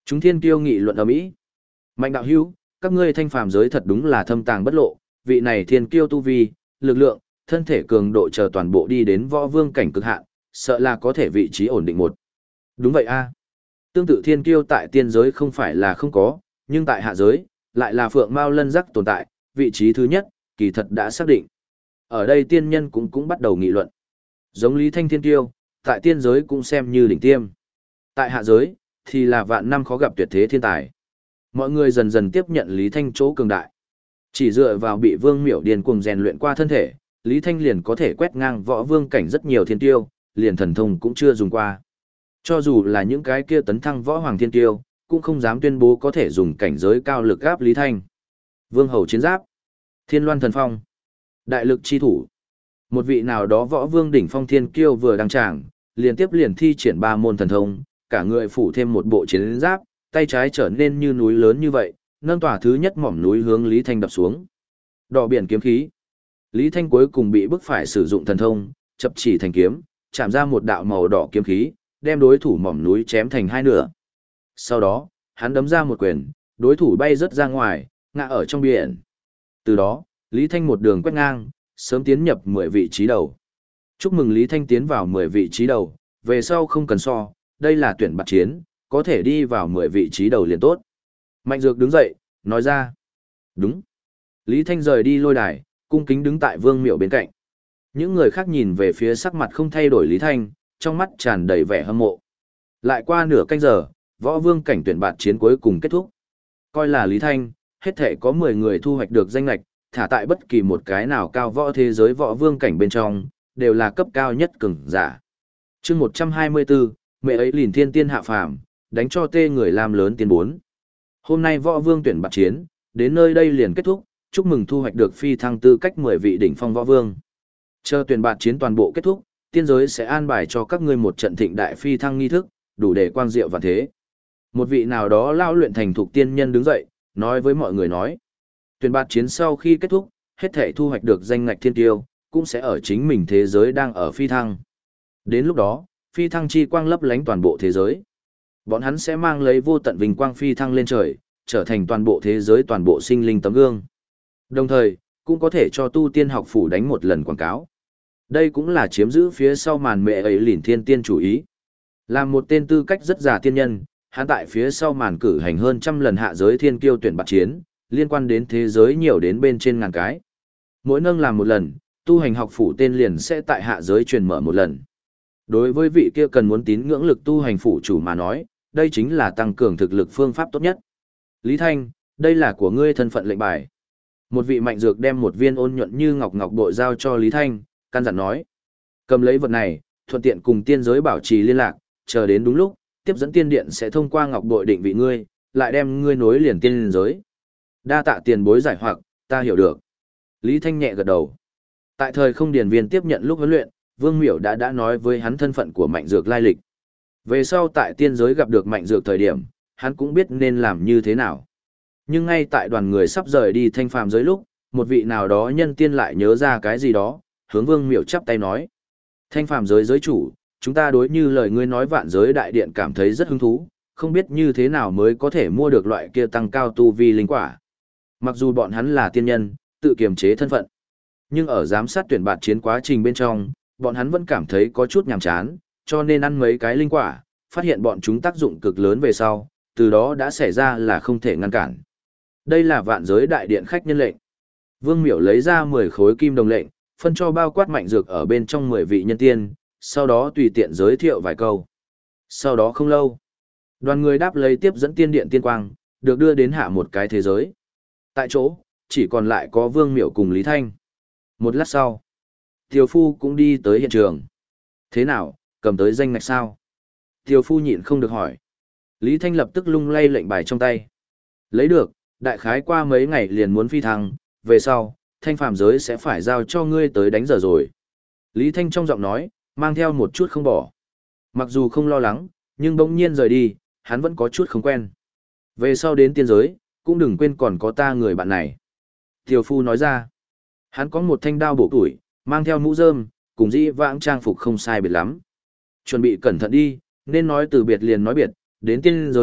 Chúng thiên kiêu nghị luận ầm ĩ. Mạnh đạo hữu, các ngươi thanh phàm giới thật đúng là thâm tàng bất lộ, vị này thiên kiêu tu vi, lực lượng, thân thể cường độ chờ toàn bộ đi đến võ vương cảnh cực hạn, sợ là có thể vị trí ổn định một. Đúng vậy a. Tương tự thiên kiêu tại tiên giới không phải là không có, nhưng tại hạ giới, lại là phượng mao lân rắc tồn tại, vị trí thứ nhất, kỳ thật đã xác định. Ở đây tiên nhân cũng bắt đầu nghị luận. Giống Lý Thanh thiên kiêu, tại tiên giới cũng xem như đỉnh tiêm. Tại hạ giới, thì là vạn năm khó gặp tuyệt thế thiên tài. Mọi người dần dần tiếp nhận Lý Thanh chỗ cường đại. Chỉ dựa vào bị Vương Miểu điên cuồng rèn luyện qua thân thể, Lý Thanh liền có thể quét ngang võ vương cảnh rất nhiều thiên tiêu, liền thần thông cũng chưa dùng qua. Cho dù là những cái kia tấn thăng võ hoàng thiên tiêu, cũng không dám tuyên bố có thể dùng cảnh giới cao lực áp Lý Thanh. Vương Hầu chiến giáp, Thiên Loan thần phong, Đại lực chi thủ. Một vị nào đó võ vương đỉnh phong thiên kiêu vừa đăng tràng, liền tiếp liền thi triển 3 môn thần thông, cả người phủ thêm một bộ chiến giáp, tay trái trở nên như núi lớn như vậy, nâng tòa thứ nhất mỏm núi hướng Lý Thanh đập xuống. Đỏ biển kiếm khí. Lý Thanh cuối cùng bị bức phải sử dụng thần thông, chập chỉ thành kiếm, chạm ra một đạo màu đỏ kiếm khí, đem đối thủ mỏm núi chém thành hai nửa. Sau đó, hắn đấm ra một quyền, đối thủ bay rớt ra ngoài, ngã ở trong biển. Từ đó, Lý Thanh một đường quét ngang, sớm tiến nhập 10 vị trí đầu. Chúc mừng Lý Thanh tiến vào 10 vị trí đầu, về sau không cần so, đây là tuyển bạt chiến, có thể đi vào 10 vị trí đầu liền tốt. Mạnh Dược đứng dậy, nói ra. Đúng. Lý Thanh rời đi lôi đài, cung kính đứng tại Vương Miểu bên cạnh. Những người khác nhìn về phía sắc mặt không thay đổi Lý Thanh, trong mắt tràn đầy vẻ hâm mộ. Lại qua nửa canh giờ, võ vương cảnh tuyển bạt chiến cuối cùng kết thúc. Coi là Lý Thanh, hết thể có 10 người thu hoạch được danh lạch, thả tại bất kỳ một cái nào cao võ thế giới võ vương cảnh bên trong, đều là cấp cao nhất cường giả. Chương 124, mẹ ấy liền thiên tiên hạ phàm, đánh cho tê người làm lớn tiên 4. Hôm nay võ vương tuyển bạt chiến, đến nơi đây liền kết thúc, chúc mừng thu hoạch được phi thăng tư cách 10 vị đỉnh phong võ vương. Chờ tuyển bạt chiến toàn bộ kết thúc, tiên giới sẽ an bài cho các ngươi một trận thịnh đại phi thăng nghi thức, đủ để quang diệu vạn thế. Một vị nào đó lao luyện thành thục tiên nhân đứng dậy, nói với mọi người nói. Tuyển bạt chiến sau khi kết thúc, hết thể thu hoạch được danh ngạch thiên tiêu, cũng sẽ ở chính mình thế giới đang ở phi thăng. Đến lúc đó, phi thăng chi quang lấp lánh toàn bộ thế giới. Bọn hắn sẽ mang lấy vô tận vinh quang phi thăng lên trời, trở thành toàn bộ thế giới toàn bộ sinh linh tấm gương. Đồng thời, cũng có thể cho tu tiên học phủ đánh một lần quảng cáo. Đây cũng là chiếm giữ phía sau màn mẹ ấy lìn thiên tiên chủ ý. Làm một tên tư cách rất già tiên nhân, hắn tại phía sau màn cử hành hơn trăm lần hạ giới thiên kiêu tuyển bạt chiến, liên quan đến thế giới nhiều đến bên trên ngàn cái. Mỗi nâng làm một lần, tu hành học phủ tên liền sẽ tại hạ giới truyền mở một lần. Đối với vị kia cần muốn tín ngưỡng lực tu hành phủ chủ mà nói, đây chính là tăng cường thực lực phương pháp tốt nhất. Lý Thanh, đây là của ngươi thân phận lệnh bài. Một vị mạnh dược đem một viên ôn nhuận như ngọc ngọc bội giao cho Lý Thanh, căn dặn nói. Cầm lấy vật này, thuận tiện cùng tiên giới bảo trì liên lạc, chờ đến đúng lúc, tiếp dẫn tiên điện sẽ thông qua ngọc bội định vị ngươi, lại đem ngươi nối liền tiên giới. Đa tạ tiền bối giải hoặc, ta hiểu được. Lý Thanh nhẹ gật đầu. Tại thời không điển viên tiếp nhận lúc huấn luyện, Vương Miểu đã nói với hắn thân phận của mạnh dược lai lịch. Về sau tại tiên giới gặp được mạnh dược thời điểm, hắn cũng biết nên làm như thế nào. Nhưng ngay tại đoàn người sắp rời đi thanh phàm giới lúc, một vị nào đó nhân tiên lại nhớ ra cái gì đó, hướng Vương Miểu chắp tay nói. Thanh phàm giới giới chủ, chúng ta đối như lời ngươi nói vạn giới đại điện cảm thấy rất hứng thú, không biết như thế nào mới có thể mua được loại kia tăng cao tu vi linh quả. Mặc dù bọn hắn là tiên nhân, tự kiềm chế thân phận, nhưng ở giám sát tuyển bạt chiến quá trình bên trong, bọn hắn vẫn cảm thấy có chút nhàm chán, cho nên ăn mấy cái linh quả, phát hiện bọn chúng tác dụng cực lớn về sau, từ đó đã xảy ra là không thể ngăn cản. Đây là vạn giới đại điện khách nhân lệnh. Vương Miểu lấy ra 10 khối kim đồng lệnh, phân cho bao quát mạnh dược ở bên trong 10 vị nhân tiên, sau đó tùy tiện giới thiệu vài câu. Sau đó không lâu, đoàn người đáp lấy tiếp dẫn tiên điện tiên quang, được đưa đến hạ một cái thế giới. Tại chỗ, chỉ còn lại có Vương Miểu cùng Lý Thanh. Một lát sau, Tiều Phu cũng đi tới hiện trường. Thế nào, cầm tới danh ngạch sao? Tiều Phu nhịn không được hỏi. Lý Thanh lập tức lung lay lệnh bài trong tay. Lấy được, đại khái qua mấy ngày liền muốn phi thăng, về sau, thanh phàm giới sẽ phải giao cho ngươi tới đánh giờ rồi. Lý Thanh trong giọng nói, mang theo một chút không bỏ. Mặc dù không lo lắng, nhưng bỗng nhiên rời đi, hắn vẫn có chút không quen. Về sau đến tiên giới, cũng đừng quên còn có ta người bạn này. Tiều Phu nói ra, hắn có một thanh đao bổ tuổi, mang theo mũ rơm, cùng dĩ vãng trang phục không sai biệt lắm. Chuẩn bị cẩn thận đi, nên nói từ biệt liền nói biệt, đến tiên giới,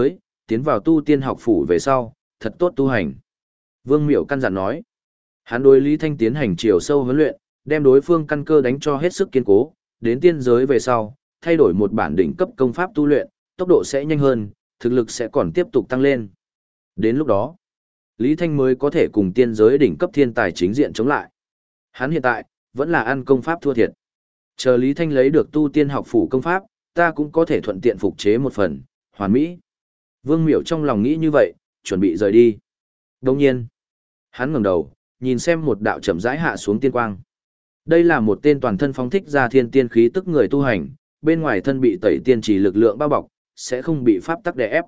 tiến vào tu tiên học phủ về sau, thật tốt tu hành. Vương Miểu căn dặn nói. Hắn đối Lý Thanh tiến hành chiều sâu huấn luyện, đem đối phương căn cơ đánh cho hết sức kiên cố, đến tiên giới về sau, thay đổi một bản đỉnh cấp công pháp tu luyện, tốc độ sẽ nhanh hơn, thực lực sẽ còn tiếp tục tăng lên. Đến lúc đó, Lý Thanh mới có thể cùng tiên giới đỉnh cấp thiên tài chính diện chống lại. Hắn hiện tại, vẫn là ăn công pháp thua thiệt. Chờ Lý Thanh lấy được tu tiên học phủ công pháp, ta cũng có thể thuận tiện phục chế một phần, hoàn mỹ. Vương Miểu trong lòng nghĩ như vậy, chuẩn bị rời đi. Đồng nhiên, hắn ngẩng đầu, nhìn xem một đạo chậm rãi hạ xuống tiên quang. Đây là một tên toàn thân phóng thích ra thiên tiên khí tức người tu hành, bên ngoài thân bị tẩy tiên chỉ lực lượng bao bọc, sẽ không bị pháp tắc đè ép.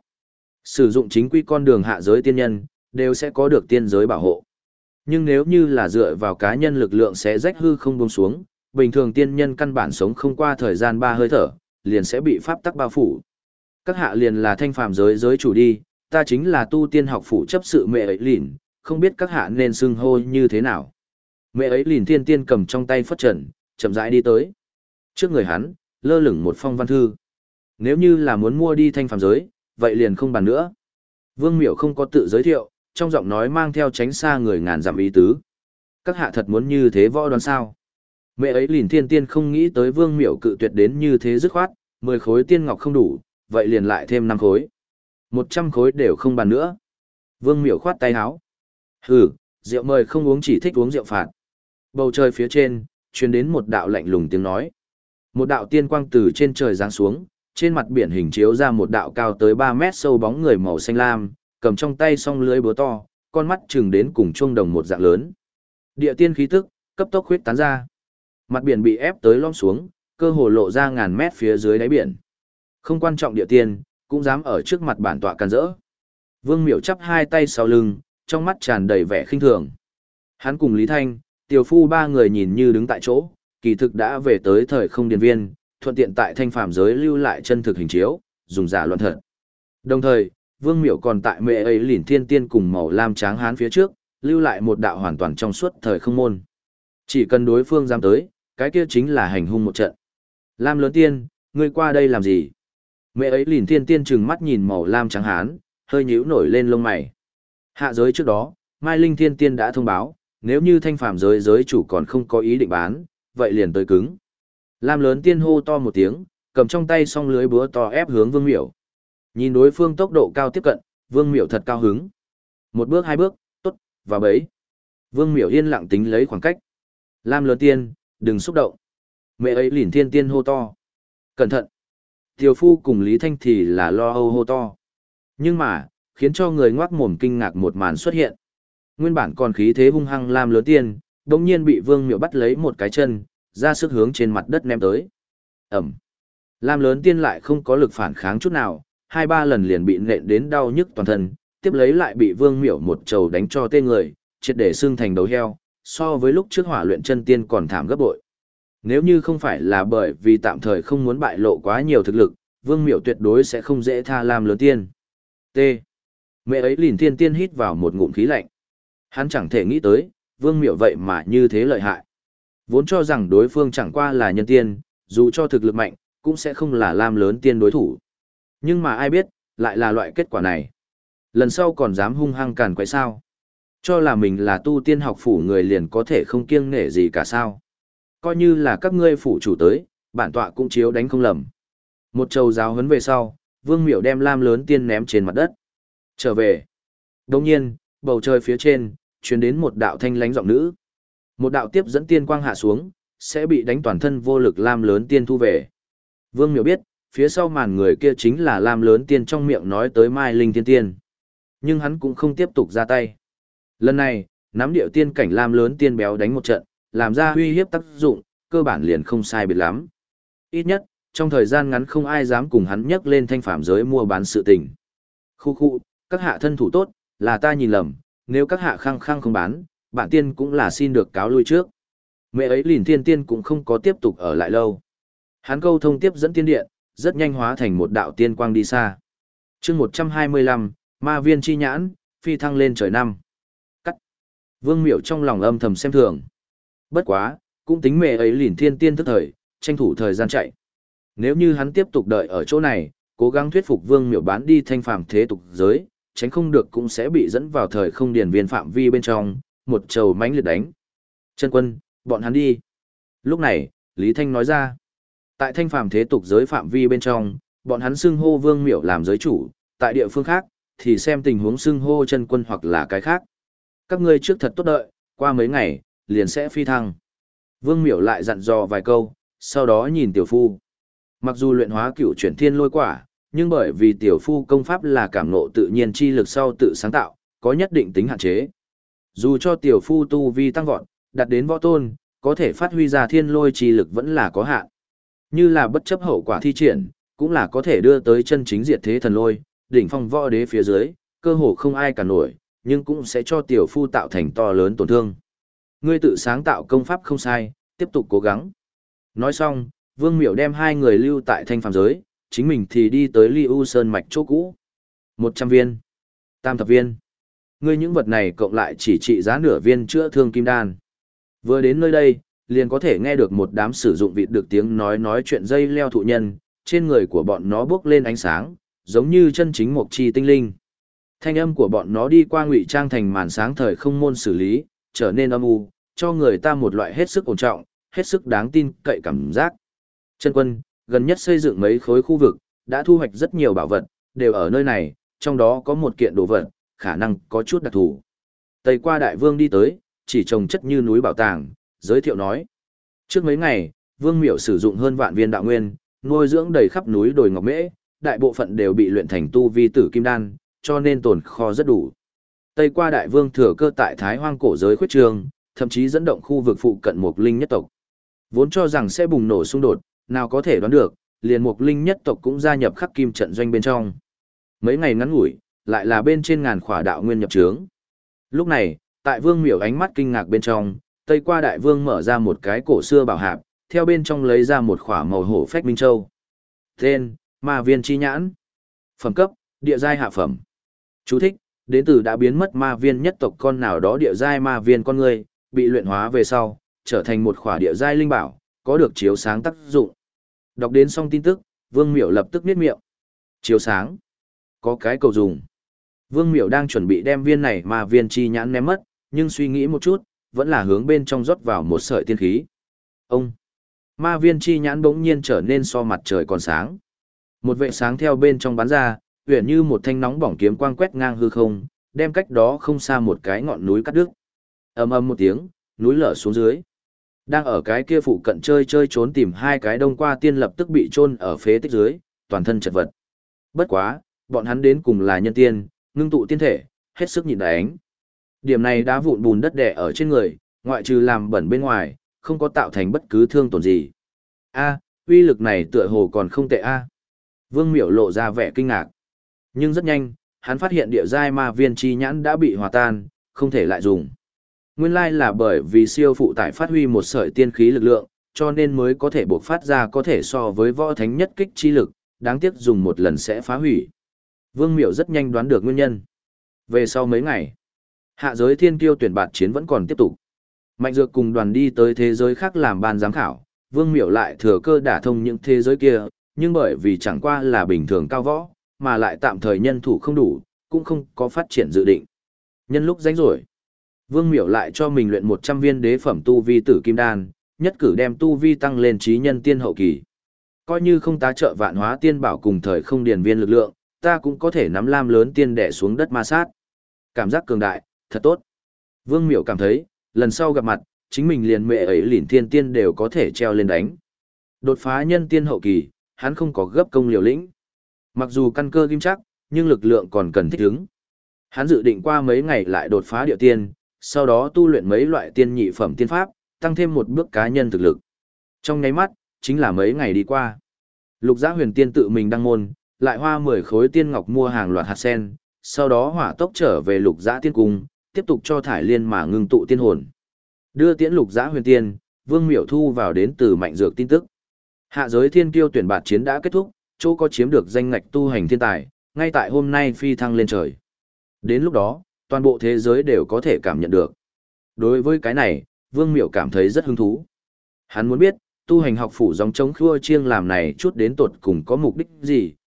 Sử dụng chính quy con đường hạ giới tiên nhân, đều sẽ có được tiên giới bảo hộ. Nhưng nếu như là dựa vào cá nhân lực lượng sẽ rách hư không buông xuống, bình thường tiên nhân căn bản sống không qua thời gian 3 hơi thở, liền sẽ bị pháp tắc bao phủ. Các hạ liền là thanh phàm giới chủ đi, ta chính là tu tiên học phủ chấp sự mẹ ấy lìn, không biết các hạ nên xưng hô như thế nào. Mẹ ấy lìn thiên tiên cầm trong tay phất trần, chậm rãi đi tới. Trước người hắn, lơ lửng một phong văn thư. Nếu như là muốn mua đi thanh phàm giới, vậy liền không bàn nữa. Vương Miểu không có tự giới thiệu, trong giọng nói mang theo tránh xa người ngàn dặm ý tứ. Các hạ thật muốn như thế võ đoán sao? Mẹ ấy lìn thiên tiên không nghĩ tới Vương Miểu cự tuyệt đến như thế dứt khoát, 10 khối tiên ngọc không đủ, vậy liền lại thêm 5 khối. 100 khối đều không bàn nữa. Vương Miểu khoát tay áo. Hừ, rượu mời không uống chỉ thích uống rượu phạt. Bầu trời phía trên, truyền đến một đạo lạnh lùng tiếng nói. Một đạo tiên quang từ trên trời giáng xuống, trên mặt biển hình chiếu ra một đạo cao tới 3 mét sâu bóng người màu xanh lam, cầm trong tay song lưới búa to, con mắt chừng đến cùng chuông đồng một dạng lớn. Địa tiên khí tức, cấp tốc huyết tán ra. Mặt biển bị ép tới lõm xuống, cơ hồ lộ ra ngàn mét phía dưới đáy biển. Không quan trọng địa tiên, cũng dám ở trước mặt bản tọa can rỡ. Vương Miểu chắp hai tay sau lưng, trong mắt tràn đầy vẻ khinh thường. Hắn cùng Lý Thanh, Tiểu Phu ba người nhìn như đứng tại chỗ, kỳ thực đã về tới thời không điền viên, thuận tiện tại thanh phàm giới lưu lại chân thực hình chiếu, dùng giả luận thật. Đồng thời, Vương Miểu còn tại mẹ ấy lìn thiên tiên cùng màu lam tráng hán phía trước, lưu lại một đạo hoàn toàn trong suốt thời không môn. Chỉ cần đối phương dám tới, cái kia chính là hành hung một trận. Lam lớn tiên, ngươi qua đây làm gì? Mẹ ấy lìn thiên tiên trừng mắt nhìn màu lam trắng hán, hơi nhíu nổi lên lông mày. Hạ giới trước đó, Mai Linh thiên tiên đã thông báo, nếu như thanh phàm giới chủ còn không có ý định bán, vậy liền tới cứng. Lam lớn tiên hô to một tiếng, cầm trong tay song lưới búa to ép hướng Vương Miểu. Nhìn đối phương tốc độ cao tiếp cận, Vương Miểu thật cao hứng. Một bước hai bước, tốt, vào bấy. Vương Miểu yên lặng tính lấy khoảng cách. Lam lớn tiên, đừng xúc động. Mẹ ấy lìn thiên tiên hô to. Cẩn thận. Tiểu Phu cùng Lý Thanh thì là lo âu hô to. Nhưng mà, khiến cho người ngoác mồm kinh ngạc một màn xuất hiện. Nguyên bản còn khí thế hung hăng Lam lớn tiên, đột nhiên bị Vương Miểu bắt lấy một cái chân, ra sức hướng trên mặt đất ném tới. Ẩm. Lam lớn tiên lại không có lực phản kháng chút nào, 2-3 lần liền bị nện đến đau nhức toàn thân, tiếp lấy lại bị Vương Miểu một trầu đánh cho tê người, triệt để xương thành đầu heo, so với lúc trước hỏa luyện chân tiên còn thảm gấp bội. Nếu như không phải là bởi vì tạm thời không muốn bại lộ quá nhiều thực lực, Vương Miểu tuyệt đối sẽ không dễ tha Lam lớn tiên. T. Mẹ ấy lìn thiên tiên hít vào một ngụm khí lạnh. Hắn chẳng thể nghĩ tới, Vương Miểu vậy mà như thế lợi hại. Vốn cho rằng đối phương chẳng qua là nhân tiên, dù cho thực lực mạnh, cũng sẽ không là Lam lớn tiên đối thủ. Nhưng mà ai biết, lại là loại kết quả này. Lần sau còn dám hung hăng càn quấy sao. Cho là mình là tu tiên học phủ người liền có thể không kiêng nể gì cả sao. Coi như là các ngươi phủ chủ tới, bản tọa cũng chiếu đánh không lầm. Một trầu giáo huấn về sau, Vương Miểu đem Lam lớn tiên ném trên mặt đất. Trở về. Đồng nhiên, bầu trời phía trên, truyền đến một đạo thanh lánh giọng nữ. Một đạo tiếp dẫn tiên quang hạ xuống, sẽ bị đánh toàn thân vô lực Lam lớn tiên thu về. Vương Miểu biết, phía sau màn người kia chính là Lam lớn tiên trong miệng nói tới Mai Linh tiên tiên. Nhưng hắn cũng không tiếp tục ra tay. Lần này, nắm điệu tiên cảnh Lam lớn tiên béo đánh một trận, làm ra uy hiếp tác dụng, cơ bản liền không sai biệt lắm. Ít nhất, trong thời gian ngắn không ai dám cùng hắn nhắc lên thanh phạm giới mua bán sự tình. Khu, các hạ thân thủ tốt, là ta nhìn lầm, nếu các hạ khăng khăng không bán, bản tiên cũng là xin được cáo lui trước. Mẹ ấy lìn tiên tiên cũng không có tiếp tục ở lại lâu. Hắn câu thông tiếp dẫn tiên điện, rất nhanh hóa thành một đạo tiên quang đi xa. chương 125, ma viên chi nhãn, phi thăng lên trời năm. Cắt. Vương Miểu trong lòng âm thầm xem thường. Bất quá, cũng tính mẹ ấy lìn thiên tiên thức thời, tranh thủ thời gian chạy. Nếu như hắn tiếp tục đợi ở chỗ này, cố gắng thuyết phục Vương Miểu bán đi thanh phàm thế tục giới, tránh không được cũng sẽ bị dẫn vào thời không điền viên phạm vi bên trong, một trầu mãnh liệt đánh. Chân quân, bọn hắn đi. Lúc này, Lý Thanh nói ra, tại thanh phàm thế tục giới phạm vi bên trong, bọn hắn xưng hô Vương Miểu làm giới chủ, tại địa phương khác, thì xem tình huống xưng hô chân quân hoặc là cái khác. Các ngươi trước thật tốt đợi, qua mấy ngày, liền sẽ phi thăng. Vương Miểu lại dặn dò vài câu, sau đó nhìn tiểu phu. Mặc dù luyện hóa cửu chuyển thiên lôi quả, nhưng bởi vì tiểu phu công pháp là cảm ngộ tự nhiên chi lực sau tự sáng tạo, có nhất định tính hạn chế. Dù cho tiểu phu tu vi tăng vọt, đạt đến võ tôn, có thể phát huy ra thiên lôi chi lực vẫn là có hạn. Như là bất chấp hậu quả thi triển, cũng là có thể đưa tới chân chính diệt thế thần lôi, đỉnh phong võ đế phía dưới, cơ hồ không ai cả nổi, nhưng cũng sẽ cho tiểu phu tạo thành to lớn tổn thương. Ngươi tự sáng tạo công pháp không sai, tiếp tục cố gắng. Nói xong, Vương Miểu đem hai người lưu tại thanh phàm giới, chính mình thì đi tới Ly U Sơn mạch chỗ cũ. 100 viên, tam thập viên. Ngươi những vật này cộng lại chỉ trị giá nửa viên chữa thương kim đan. Vừa đến nơi đây, liền có thể nghe được một đám sử dụng vịt được tiếng nói chuyện dây leo thụ nhân, trên người của bọn nó bốc lên ánh sáng, giống như chân chính một chi tinh linh. Thanh âm của bọn nó đi qua ngụy trang thành màn sáng thời không môn xử lý, trở nên âm u, cho người ta một loại hết sức ổn trọng, hết sức đáng tin cậy cảm giác. Chân quân, gần nhất xây dựng mấy khối khu vực, đã thu hoạch rất nhiều bảo vật, đều ở nơi này, trong đó có một kiện đồ vật, khả năng có chút đặc thù. Tây qua đại vương đi tới, chỉ trồng chất như núi bảo tàng, giới thiệu nói. Trước mấy ngày, Vương Miểu sử dụng hơn vạn viên đạo nguyên, nuôi dưỡng đầy khắp núi đồi ngọc mễ, đại bộ phận đều bị luyện thành tu vi tử kim đan, cho nên tồn kho rất đủ. Tây qua đại vương thừa cơ tại Thái Hoang cổ giới khuyết trường, thậm chí dẫn động khu vực phụ cận Mộc Linh nhất tộc. Vốn cho rằng sẽ bùng nổ xung đột, nào có thể đoán được, liền Mộc Linh nhất tộc cũng gia nhập khắc kim trận doanh bên trong. Mấy ngày ngắn ngủi, lại là bên trên ngàn khỏa đạo nguyên nhập trướng. Lúc này, tại Vương Miểu ánh mắt kinh ngạc bên trong, Tây qua đại vương mở ra một cái cổ xưa bảo hạp, theo bên trong lấy ra một khỏa màu hổ phách minh châu. Tên, Ma viên chi nhãn. Phẩm cấp, địa giai hạ phẩm. Chú thích, đến từ đã biến mất ma viên nhất tộc con nào đó địa giai ma viên con người, bị luyện hóa về sau, trở thành một khỏa địa giai linh bảo, có được chiếu sáng tác dụng. Đọc đến xong tin tức, Vương Miểu lập tức niết miệng. Chiếu sáng. Có cái cầu dùng. Vương Miểu đang chuẩn bị đem viên này ma viên chi nhãn ném mất, nhưng suy nghĩ một chút, vẫn là hướng bên trong rót vào một sợi tiên khí. Ông. Ma viên chi nhãn bỗng nhiên trở nên so mặt trời còn sáng. Một vệ sáng theo bên trong bắn ra, uyển như một thanh nóng bỏng kiếm quang quét ngang hư không, đem cách đó không xa một cái ngọn núi cắt đứt. Ầm ầm một tiếng, núi lở xuống dưới. Đang ở cái kia phụ cận chơi trốn tìm hai cái đông qua tiên lập tức bị chôn ở phế tích dưới, toàn thân chật vật. Bất quá, bọn hắn đến cùng là nhân tiên, ngưng tụ tiên thể, hết sức nhịn đánh. Điểm này đá vụn bùn đất đè ở trên người, ngoại trừ làm bẩn bên ngoài, không có tạo thành bất cứ thương tổn gì. A, uy lực này tựa hồ còn không tệ a. Vương Miểu lộ ra vẻ kinh ngạc. Nhưng rất nhanh, hắn phát hiện địa giai ma viên chi nhãn đã bị hòa tan, không thể lại dùng. Nguyên lai là bởi vì siêu phụ tải phát huy một sợi tiên khí lực lượng, cho nên mới có thể bộc phát ra có thể so với võ thánh nhất kích chi lực, đáng tiếc dùng một lần sẽ phá hủy. Vương Miểu rất nhanh đoán được nguyên nhân. Về sau mấy ngày, hạ giới thiên kiêu tuyển bạt chiến vẫn còn tiếp tục. Mạnh Dược cùng đoàn đi tới thế giới khác làm ban giám khảo, Vương Miểu lại thừa cơ đả thông những thế giới kia, nhưng bởi vì chẳng qua là bình thường cao võ, mà lại tạm thời nhân thủ không đủ, cũng không có phát triển dự định. Nhân lúc rảnh rỗi, Vương Miểu lại cho mình luyện 100 viên đế phẩm tu vi tử kim đan, nhất cử đem tu vi tăng lên trí nhân tiên hậu kỳ. Coi như không tá trợ vạn hóa tiên bảo cùng thời không điền viên lực lượng, ta cũng có thể nắm lam lớn tiên đẻ xuống đất ma sát. Cảm giác cường đại, thật tốt. Vương Miểu cảm thấy, lần sau gặp mặt, chính mình liền mẹ ấy lỉn thiên tiên đều có thể treo lên đánh. Đột phá nhân tiên hậu kỳ, hắn không có gấp công liều lĩnh. Mặc dù căn cơ kim chắc, nhưng lực lượng còn cần thích ứng. Hắn dự định qua mấy ngày lại đột phá địa tiên, sau đó tu luyện mấy loại tiên nhị phẩm tiên pháp, tăng thêm một bước cá nhân thực lực. Trong nháy mắt, chính là mấy ngày đi qua. Lục Giá Huyền Tiên tự mình đăng môn, lại hoa 10 khối tiên ngọc mua hàng loạt hạt sen, sau đó hỏa tốc trở về Lục Giá Tiên Cung, tiếp tục cho thải liên mà ngưng tụ tiên hồn. Đưa tiễn Lục Giá Huyền Tiên, Vương Miểu thu vào đến từ Mạnh Dược tin tức. Hạ giới thiên kiêu tuyển bạt chiến đã kết thúc, chỗ có chiếm được danh ngạch tu hành thiên tài, ngay tại hôm nay phi thăng lên trời. Đến lúc đó, toàn bộ thế giới đều có thể cảm nhận được. Đối với cái này, Vương Miểu cảm thấy rất hứng thú. Hắn muốn biết, tu hành học phủ dòng chống khua chiêng làm này chút đến tột cùng có mục đích gì,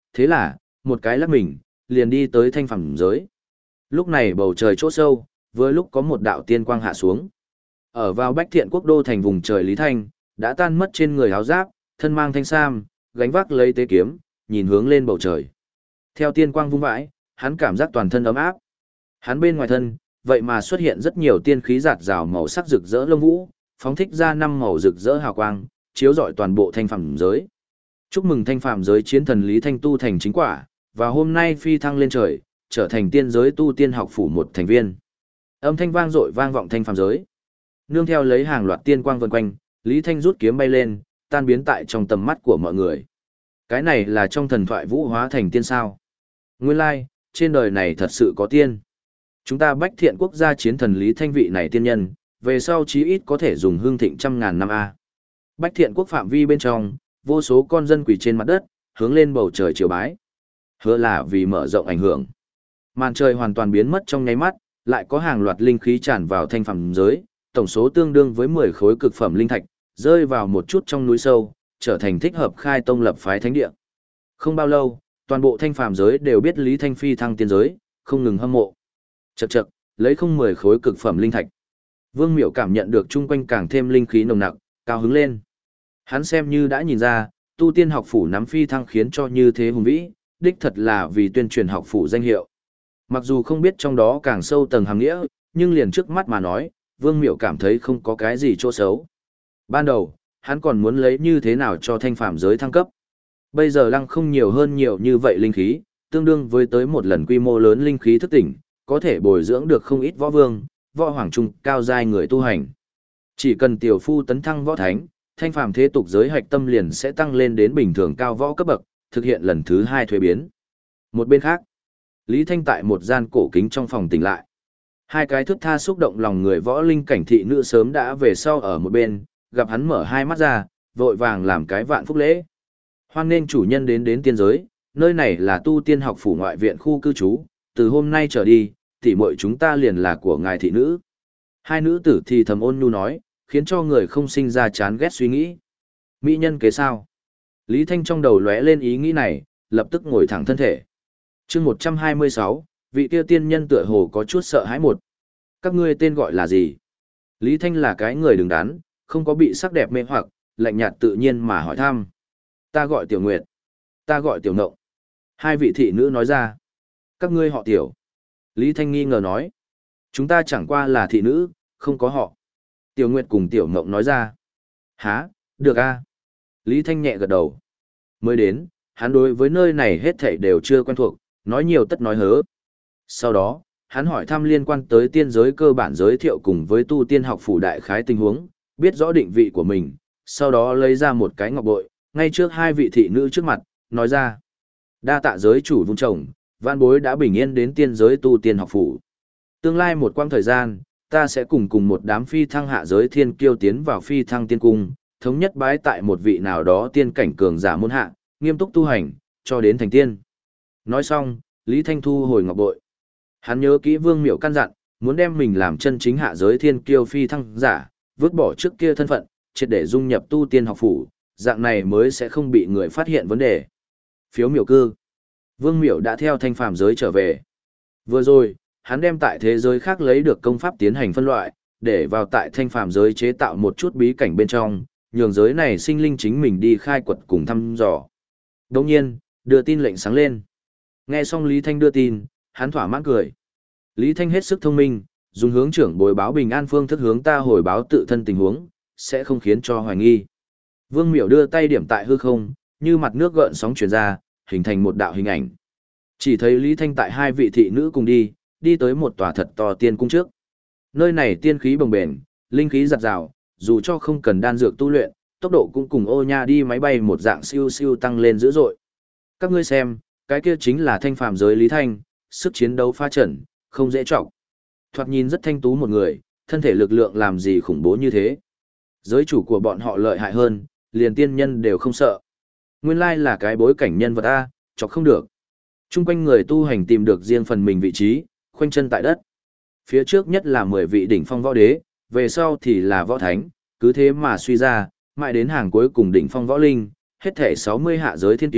thế là, một cái lắc mình, liền đi tới thanh phàm giới. Lúc này bầu trời chỗ sâu, vừa lúc có một đạo tiên quang hạ xuống. Ở vào Bách Thiện Quốc đô thành vùng trời Lý Thanh, đã tan mất trên người áo giáp, thân mang thanh sam, gánh vác lấy tế kiếm, nhìn hướng lên bầu trời. Theo tiên quang vung vãi, hắn cảm giác toàn thân ấm áp. Hắn bên ngoài thân, vậy mà xuất hiện rất nhiều tiên khí rạt rào màu sắc rực rỡ lông vũ, phóng thích ra 5 màu rực rỡ hào quang, chiếu rọi toàn bộ thanh phàm giới. Chúc mừng thanh phàm giới chiến thần Lý Thanh tu thành chính quả, và hôm nay phi thăng lên trời, trở thành tiên giới tu tiên học phủ một thành viên. Âm thanh vang dội vang vọng thanh phàm giới. Nương theo lấy hàng loạt tiên quang vần quanh, Lý Thanh rút kiếm bay lên, tan biến tại trong tầm mắt của mọi người. Cái này là trong thần thoại vũ hóa thành tiên sao? Nguyên lai, trên đời này thật sự có tiên. Chúng ta Bách Thiện Quốc gia chiến thần Lý Thanh vị này tiên nhân, về sau chí ít có thể dùng hương thịnh trăm ngàn năm a. Bách Thiện Quốc phạm vi bên trong, vô số con dân quỳ trên mặt đất, hướng lên bầu trời triều bái. Hứa là vì mở rộng ảnh hưởng. Màn trời hoàn toàn biến mất trong nháy mắt, lại có hàng loạt linh khí tràn vào thanh phàm giới, tổng số tương đương với 10 khối cực phẩm linh thạch, rơi vào một chút trong núi sâu, trở thành thích hợp khai tông lập phái thánh địa. Không bao lâu, toàn bộ thanh phàm giới đều biết Lý Thanh phi thăng tiên giới, không ngừng hâm mộ. Chậc chậc, lấy không 10 khối cực phẩm linh thạch. Vương Miểu cảm nhận được chung quanh càng thêm linh khí nồng nặc, cao hứng lên. Hắn xem như đã nhìn ra, tu tiên học phủ nắm phi thăng khiến cho như thế hùng vĩ, đích thật là vì tuyên truyền học phủ danh hiệu. Mặc dù không biết trong đó càng sâu tầng hàm nghĩa, nhưng liền trước mắt mà nói, Vương Miểu cảm thấy không có cái gì chỗ xấu. Ban đầu, hắn còn muốn lấy như thế nào cho thanh phàm giới thăng cấp. Bây giờ lăng không nhiều hơn nhiều như vậy linh khí, tương đương với tới một lần quy mô lớn linh khí thức tỉnh, có thể bồi dưỡng được không ít võ vương, võ hoàng trung cao giai người tu hành. Chỉ cần tiểu phu tấn thăng võ thánh, thanh phàm thế tục giới hạch tâm liền sẽ tăng lên đến bình thường cao võ cấp bậc, thực hiện lần thứ 2 thuế biến. Một bên khác, Lý Thanh tại một gian cổ kính trong phòng tỉnh lại. Hai cái thước tha xúc động lòng người võ linh cảnh thị nữ sớm đã về sau ở một bên, gặp hắn mở hai mắt ra, vội vàng làm cái vạn phúc lễ. Hoan nghênh chủ nhân đến tiên giới, nơi này là tu tiên học phủ ngoại viện khu cư trú, từ hôm nay trở đi, tỷ muội chúng ta liền là của ngài thị nữ. Hai nữ tử thì thầm ôn nhu nói, khiến cho người không sinh ra chán ghét suy nghĩ. Mỹ nhân kế sao? Lý Thanh trong đầu lóe lên ý nghĩ này, lập tức ngồi thẳng thân thể. Chương 126, vị kia tiên nhân tựa hồ có chút sợ hãi một. Các ngươi tên gọi là gì? Lý Thanh là cái người đứng đắn, không có bị sắc đẹp mê hoặc, lạnh nhạt tự nhiên mà hỏi thăm. Ta gọi Tiểu Nguyệt. Ta gọi Tiểu Ngộng. Hai vị thị nữ nói ra. Các ngươi họ Tiểu. Lý Thanh nghi ngờ nói. Chúng ta chẳng qua là thị nữ, không có họ. Tiểu Nguyệt cùng Tiểu Ngộng nói ra. Hả, được a. Lý Thanh nhẹ gật đầu. Mới đến, hắn đối với nơi này hết thảy đều chưa quen thuộc, nói nhiều tất nói hớ. Sau đó, hắn hỏi thăm liên quan tới tiên giới cơ bản giới thiệu cùng với tu tiên học phủ đại khái tình huống, biết rõ định vị của mình, sau đó lấy ra một cái ngọc bội, ngay trước hai vị thị nữ trước mặt, nói ra. Đa tạ giới chủ vung trồng, vạn bối đã bình yên đến tiên giới tu tiên học phủ. Tương lai một quãng thời gian, ta sẽ cùng một đám phi thăng hạ giới thiên kiêu tiến vào phi thăng tiên cung, thống nhất bái tại một vị nào đó tiên cảnh cường giả môn hạ, nghiêm túc tu hành, cho đến thành tiên. Nói xong, Lý Thanh thu hồi ngọc bội. Hắn nhớ kỹ Vương Miểu căn dặn, muốn đem mình làm chân chính hạ giới thiên kiêu phi thăng giả, vứt bỏ trước kia thân phận, triệt để dung nhập tu tiên học phủ, dạng này mới sẽ không bị người phát hiện vấn đề. Phiếu miểu cư. Vương Miểu đã theo thanh phàm giới trở về. Vừa rồi, hắn đem tại thế giới khác lấy được công pháp tiến hành phân loại, để vào tại thanh phàm giới chế tạo một chút bí cảnh bên trong, nhường giới này sinh linh chính mình đi khai quật cùng thăm dò. Đồng nhiên, đưa tin lệnh sáng lên. Nghe xong Lý Thanh đưa tin, hắn thỏa mãn cười. Lý Thanh hết sức thông minh, dùng hướng trưởng bồi báo bình an phương thức hướng ta hồi báo tự thân tình huống, sẽ không khiến cho hoài nghi. Vương Miểu đưa tay điểm tại hư không, như mặt nước gợn sóng truyền ra, hình thành một đạo hình ảnh. Chỉ thấy Lý Thanh tại hai vị thị nữ cùng đi tới một tòa thật to tiên cung trước. Nơi này tiên khí bồng bềnh, linh khí giặt rào, dù cho không cần đan dược tu luyện, tốc độ cũng cùng ô nha đi máy bay một dạng siêu siêu tăng lên dữ dội. Các ngươi xem, cái kia chính là thanh phàm giới Lý Thanh, sức chiến đấu pha trần, không dễ trọng. Thoạt nhìn rất thanh tú một người, thân thể lực lượng làm gì khủng bố như thế. Giới chủ của bọn họ lợi hại hơn, liền tiên nhân đều không sợ. Nguyên lai là cái bối cảnh nhân vật A, chọc không được. Trung quanh người tu hành tìm được riêng phần mình vị trí, khoanh chân tại đất. Phía trước nhất là 10 vị đỉnh phong võ đế, về sau thì là võ thánh, cứ thế mà suy ra, mãi đến hàng cuối cùng đỉnh phong võ linh, hết thể 60 hạ giới thiên tiêu,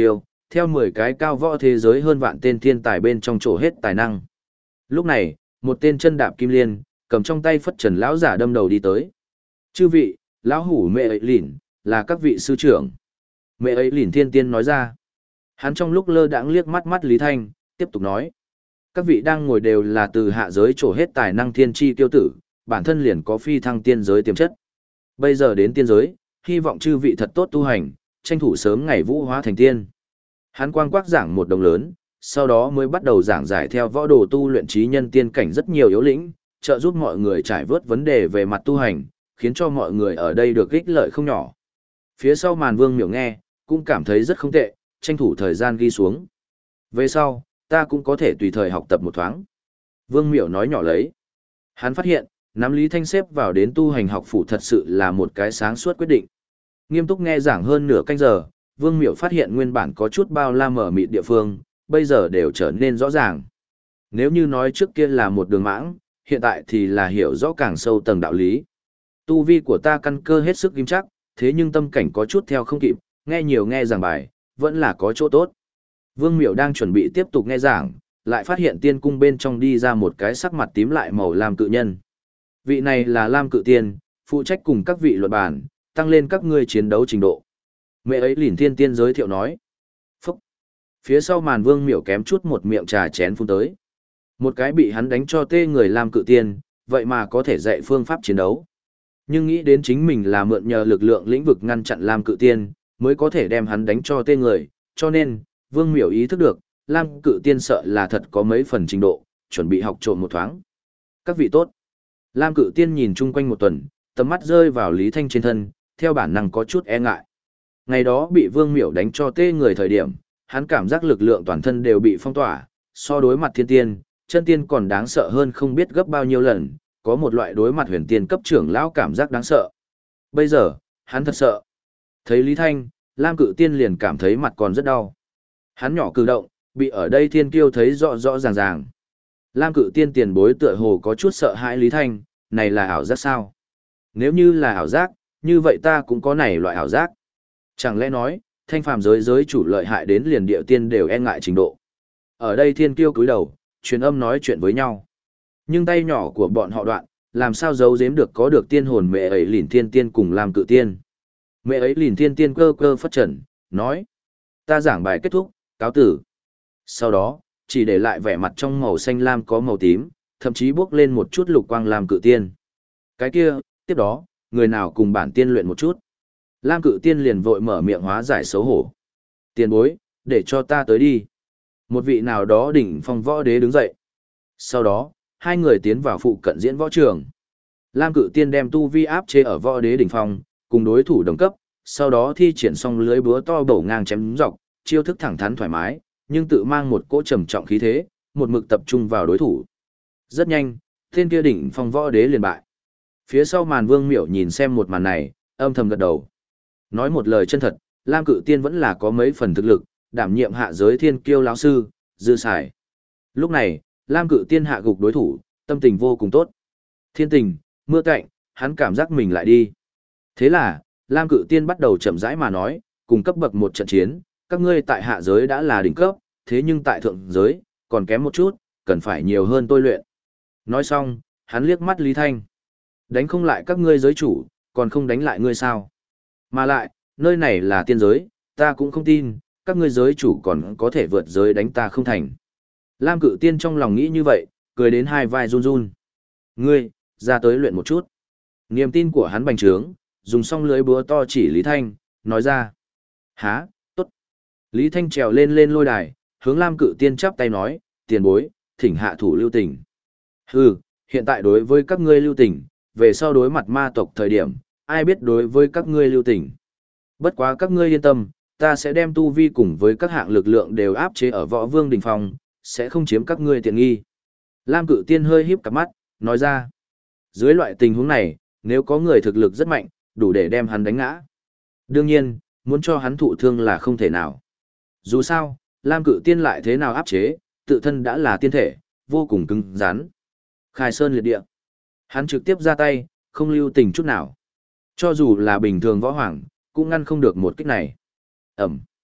theo 10 cái cao võ thế giới hơn vạn tên thiên tài bên trong chỗ hết tài năng. Lúc này, một tên chân đạp kim liên, cầm trong tay phất trần lão giả đâm đầu đi tới. Chư vị, lão hủ mẹ ấy lỉn, là các vị sư trưởng. Mẹ ấy lỉn thiên tiên nói ra. Hắn trong lúc lơ đãng liếc mắt mắt Lý Thanh, tiếp tục nói. Các vị đang ngồi đều là từ hạ giới trổ hết tài năng thiên chi tiêu tử, bản thân liền có phi thăng tiên giới tiềm chất. Bây giờ đến tiên giới, hy vọng chư vị thật tốt tu hành, tranh thủ sớm ngày vũ hóa thành tiên. Hắn quang quắc giảng một đồng lớn, sau đó mới bắt đầu giảng giải theo võ đồ tu luyện trí nhân tiên cảnh rất nhiều yếu lĩnh, trợ giúp mọi người trải vớt vấn đề về mặt tu hành, khiến cho mọi người ở đây được ích lợi không nhỏ. Phía sau màn Vương Miểu nghe, cũng cảm thấy rất không tệ, tranh thủ thời gian ghi xuống. Về sau, ta cũng có thể tùy thời học tập một thoáng. Vương Miểu nói nhỏ lấy. Hắn phát hiện, nắm Lý Thanh xếp vào đến tu hành học phủ thật sự là một cái sáng suốt quyết định. Nghiêm túc nghe giảng hơn nửa canh giờ, Vương Miểu phát hiện nguyên bản có chút bao la mở mịt địa phương, bây giờ đều trở nên rõ ràng. Nếu như nói trước kia là một đường mãng, hiện tại thì là hiểu rõ càng sâu tầng đạo lý. Tu vi của ta căn cơ hết sức kim chắc, thế nhưng tâm cảnh có chút theo không kịp, nghe nhiều nghe giảng bài, vẫn là có chỗ tốt. Vương Miểu đang chuẩn bị tiếp tục nghe giảng, lại phát hiện tiên cung bên trong đi ra một cái sắc mặt tím lại màu lam cự nhân. Vị này là Lam Cự Tiên, phụ trách cùng các vị luận bàn, tăng lên các ngươi chiến đấu trình độ. Mẹ ấy lìn thiên tiên giới thiệu nói. Phúc! Phía sau màn Vương Miểu kém chút một miệng trà chén phun tới. Một cái bị hắn đánh cho tê người Lam Cự Tiên, vậy mà có thể dạy phương pháp chiến đấu. Nhưng nghĩ đến chính mình là mượn nhờ lực lượng lĩnh vực ngăn chặn Lam Cự Tiên, mới có thể đem hắn đánh cho tê người, cho nên, Vương Miểu ý thức được, Lam Cự Tiên sợ là thật có mấy phần trình độ, chuẩn bị học trộm một thoáng. Các vị tốt! Lam Cự Tiên nhìn chung quanh một tuần, tầm mắt rơi vào Lý Thanh trên thân, theo bản năng có chút e ngại. Ngày đó bị Vương Miểu đánh cho tê người thời điểm, hắn cảm giác lực lượng toàn thân đều bị phong tỏa, so đối mặt thiên tiên, chân tiên còn đáng sợ hơn không biết gấp bao nhiêu lần, có một loại đối mặt huyền tiên cấp trưởng lão cảm giác đáng sợ. Bây giờ, hắn thật sợ. Thấy Lý Thanh, Lam Cự Tiên liền cảm thấy mặt còn rất đau. Hắn nhỏ cử động, bị ở đây thiên kiêu thấy rõ rõ ràng ràng. Lam Cự Tiên tiền bối tựa hồ có chút sợ hãi Lý Thanh, này là ảo giác sao? Nếu như là ảo giác, như vậy ta cũng có này loại ảo giác. Chẳng lẽ nói, thanh phàm giới chủ lợi hại đến liền địa tiên đều e ngại trình độ. Ở đây thiên kiêu cúi đầu, truyền âm nói chuyện với nhau. Nhưng tay nhỏ của bọn họ đoạn, làm sao giấu giếm được có được tiên hồn mẹ ấy lìn thiên tiên cùng Lam Cự Tiên. Mẹ ấy lìn thiên tiên cơ cơ phất trần, nói. Ta giảng bài kết thúc, cáo tử. Sau đó, chỉ để lại vẻ mặt trong màu xanh lam có màu tím, thậm chí bước lên một chút lục quang Lam Cự Tiên. Cái kia, tiếp đó, người nào cùng bản tiên luyện một chút. Lam Cự Tiên liền vội mở miệng hóa giải xấu hổ. Tiền bối, để cho ta tới đi. Một vị nào đó đỉnh phong võ đế đứng dậy. Sau đó, hai người tiến vào phụ cận diễn võ trường. Lam Cự Tiên đem tu vi áp chế ở võ đế đỉnh phong, cùng đối thủ đồng cấp, sau đó thi triển xong lưới búa to bổ ngang chém dọc, chiêu thức thẳng thắn thoải mái, nhưng tự mang một cỗ trầm trọng khí thế, một mực tập trung vào đối thủ. Rất nhanh, tên kia đỉnh phong võ đế liền bại. Phía sau màn Vương Miểu nhìn xem một màn này, âm thầm gật đầu. Nói một lời chân thật, Lam Cự Tiên vẫn là có mấy phần thực lực, đảm nhiệm hạ giới thiên kiêu lão sư, dư xài. Lúc này, Lam Cự Tiên hạ gục đối thủ, tâm tình vô cùng tốt. Thiên tình, mưa cạnh, hắn cảm giác mình lại đi. Thế là, Lam Cự Tiên bắt đầu chậm rãi mà nói, cùng cấp bậc một trận chiến, các ngươi tại hạ giới đã là đỉnh cấp, thế nhưng tại thượng giới, còn kém một chút, cần phải nhiều hơn tôi luyện. Nói xong, hắn liếc mắt Lý Thanh. Đánh không lại các ngươi giới chủ, còn không đánh lại ngươi sao? Mà lại, nơi này là tiên giới, ta cũng không tin, các ngươi giới chủ còn có thể vượt giới đánh ta không thành. Lam Cự Tiên trong lòng nghĩ như vậy, cười đến hai vai run run. Ngươi, ra tới luyện một chút. Niềm tin của hắn bành trướng, dùng xong lưới búa to chỉ Lý Thanh, nói ra. Hả, tốt. Lý Thanh trèo lên lên lôi đài, hướng Lam Cự Tiên chắp tay nói, tiền bối, thỉnh hạ thủ lưu tình. Hừ, hiện tại đối với các ngươi lưu tình, về sau đối mặt ma tộc thời điểm, ai biết đối với các ngươi lưu tình. Bất quá các ngươi yên tâm, ta sẽ đem tu vi cùng với các hạng lực lượng đều áp chế ở võ vương đỉnh phong, sẽ không chiếm các ngươi tiện nghi. Lam Cự Tiên hơi híp cặp mắt, nói ra. Dưới loại tình huống này, nếu có người thực lực rất mạnh, đủ để đem hắn đánh ngã. Đương nhiên, muốn cho hắn thụ thương là không thể nào. Dù sao, Lam Cự Tiên lại thế nào áp chế, tự thân đã là tiên thể, vô cùng cứng rắn. Khai sơn liệt địa. Hắn trực tiếp ra tay, không lưu tình chút nào. Cho dù là bình thường võ hoàng, cũng ngăn không được một kích này. Ẩm.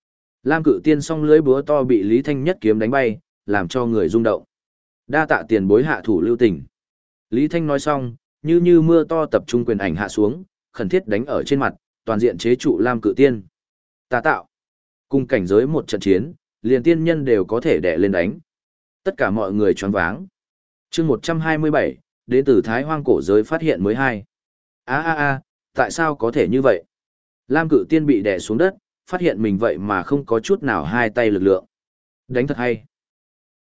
Lam Cự Tiên song lưỡi búa to bị Lý Thanh nhất kiếm đánh bay, làm cho người rung động. Đa tạ tiền bối hạ thủ lưu tình. Lý Thanh nói xong, như mưa to tập trung quyền ảnh hạ xuống, khẩn thiết đánh ở trên mặt, toàn diện chế trụ Lam Cự Tiên. Tà tạo. Cùng cảnh giới một trận chiến, liền tiên nhân đều có thể đè lên đánh. Tất cả mọi người choáng váng. Chương 127, đến từ Thái Hoang cổ giới phát hiện mới hai. Tại sao có thể như vậy? Lam Cự Tiên bị đè xuống đất, phát hiện mình vậy mà không có chút nào hai tay lực lượng. Đánh thật hay.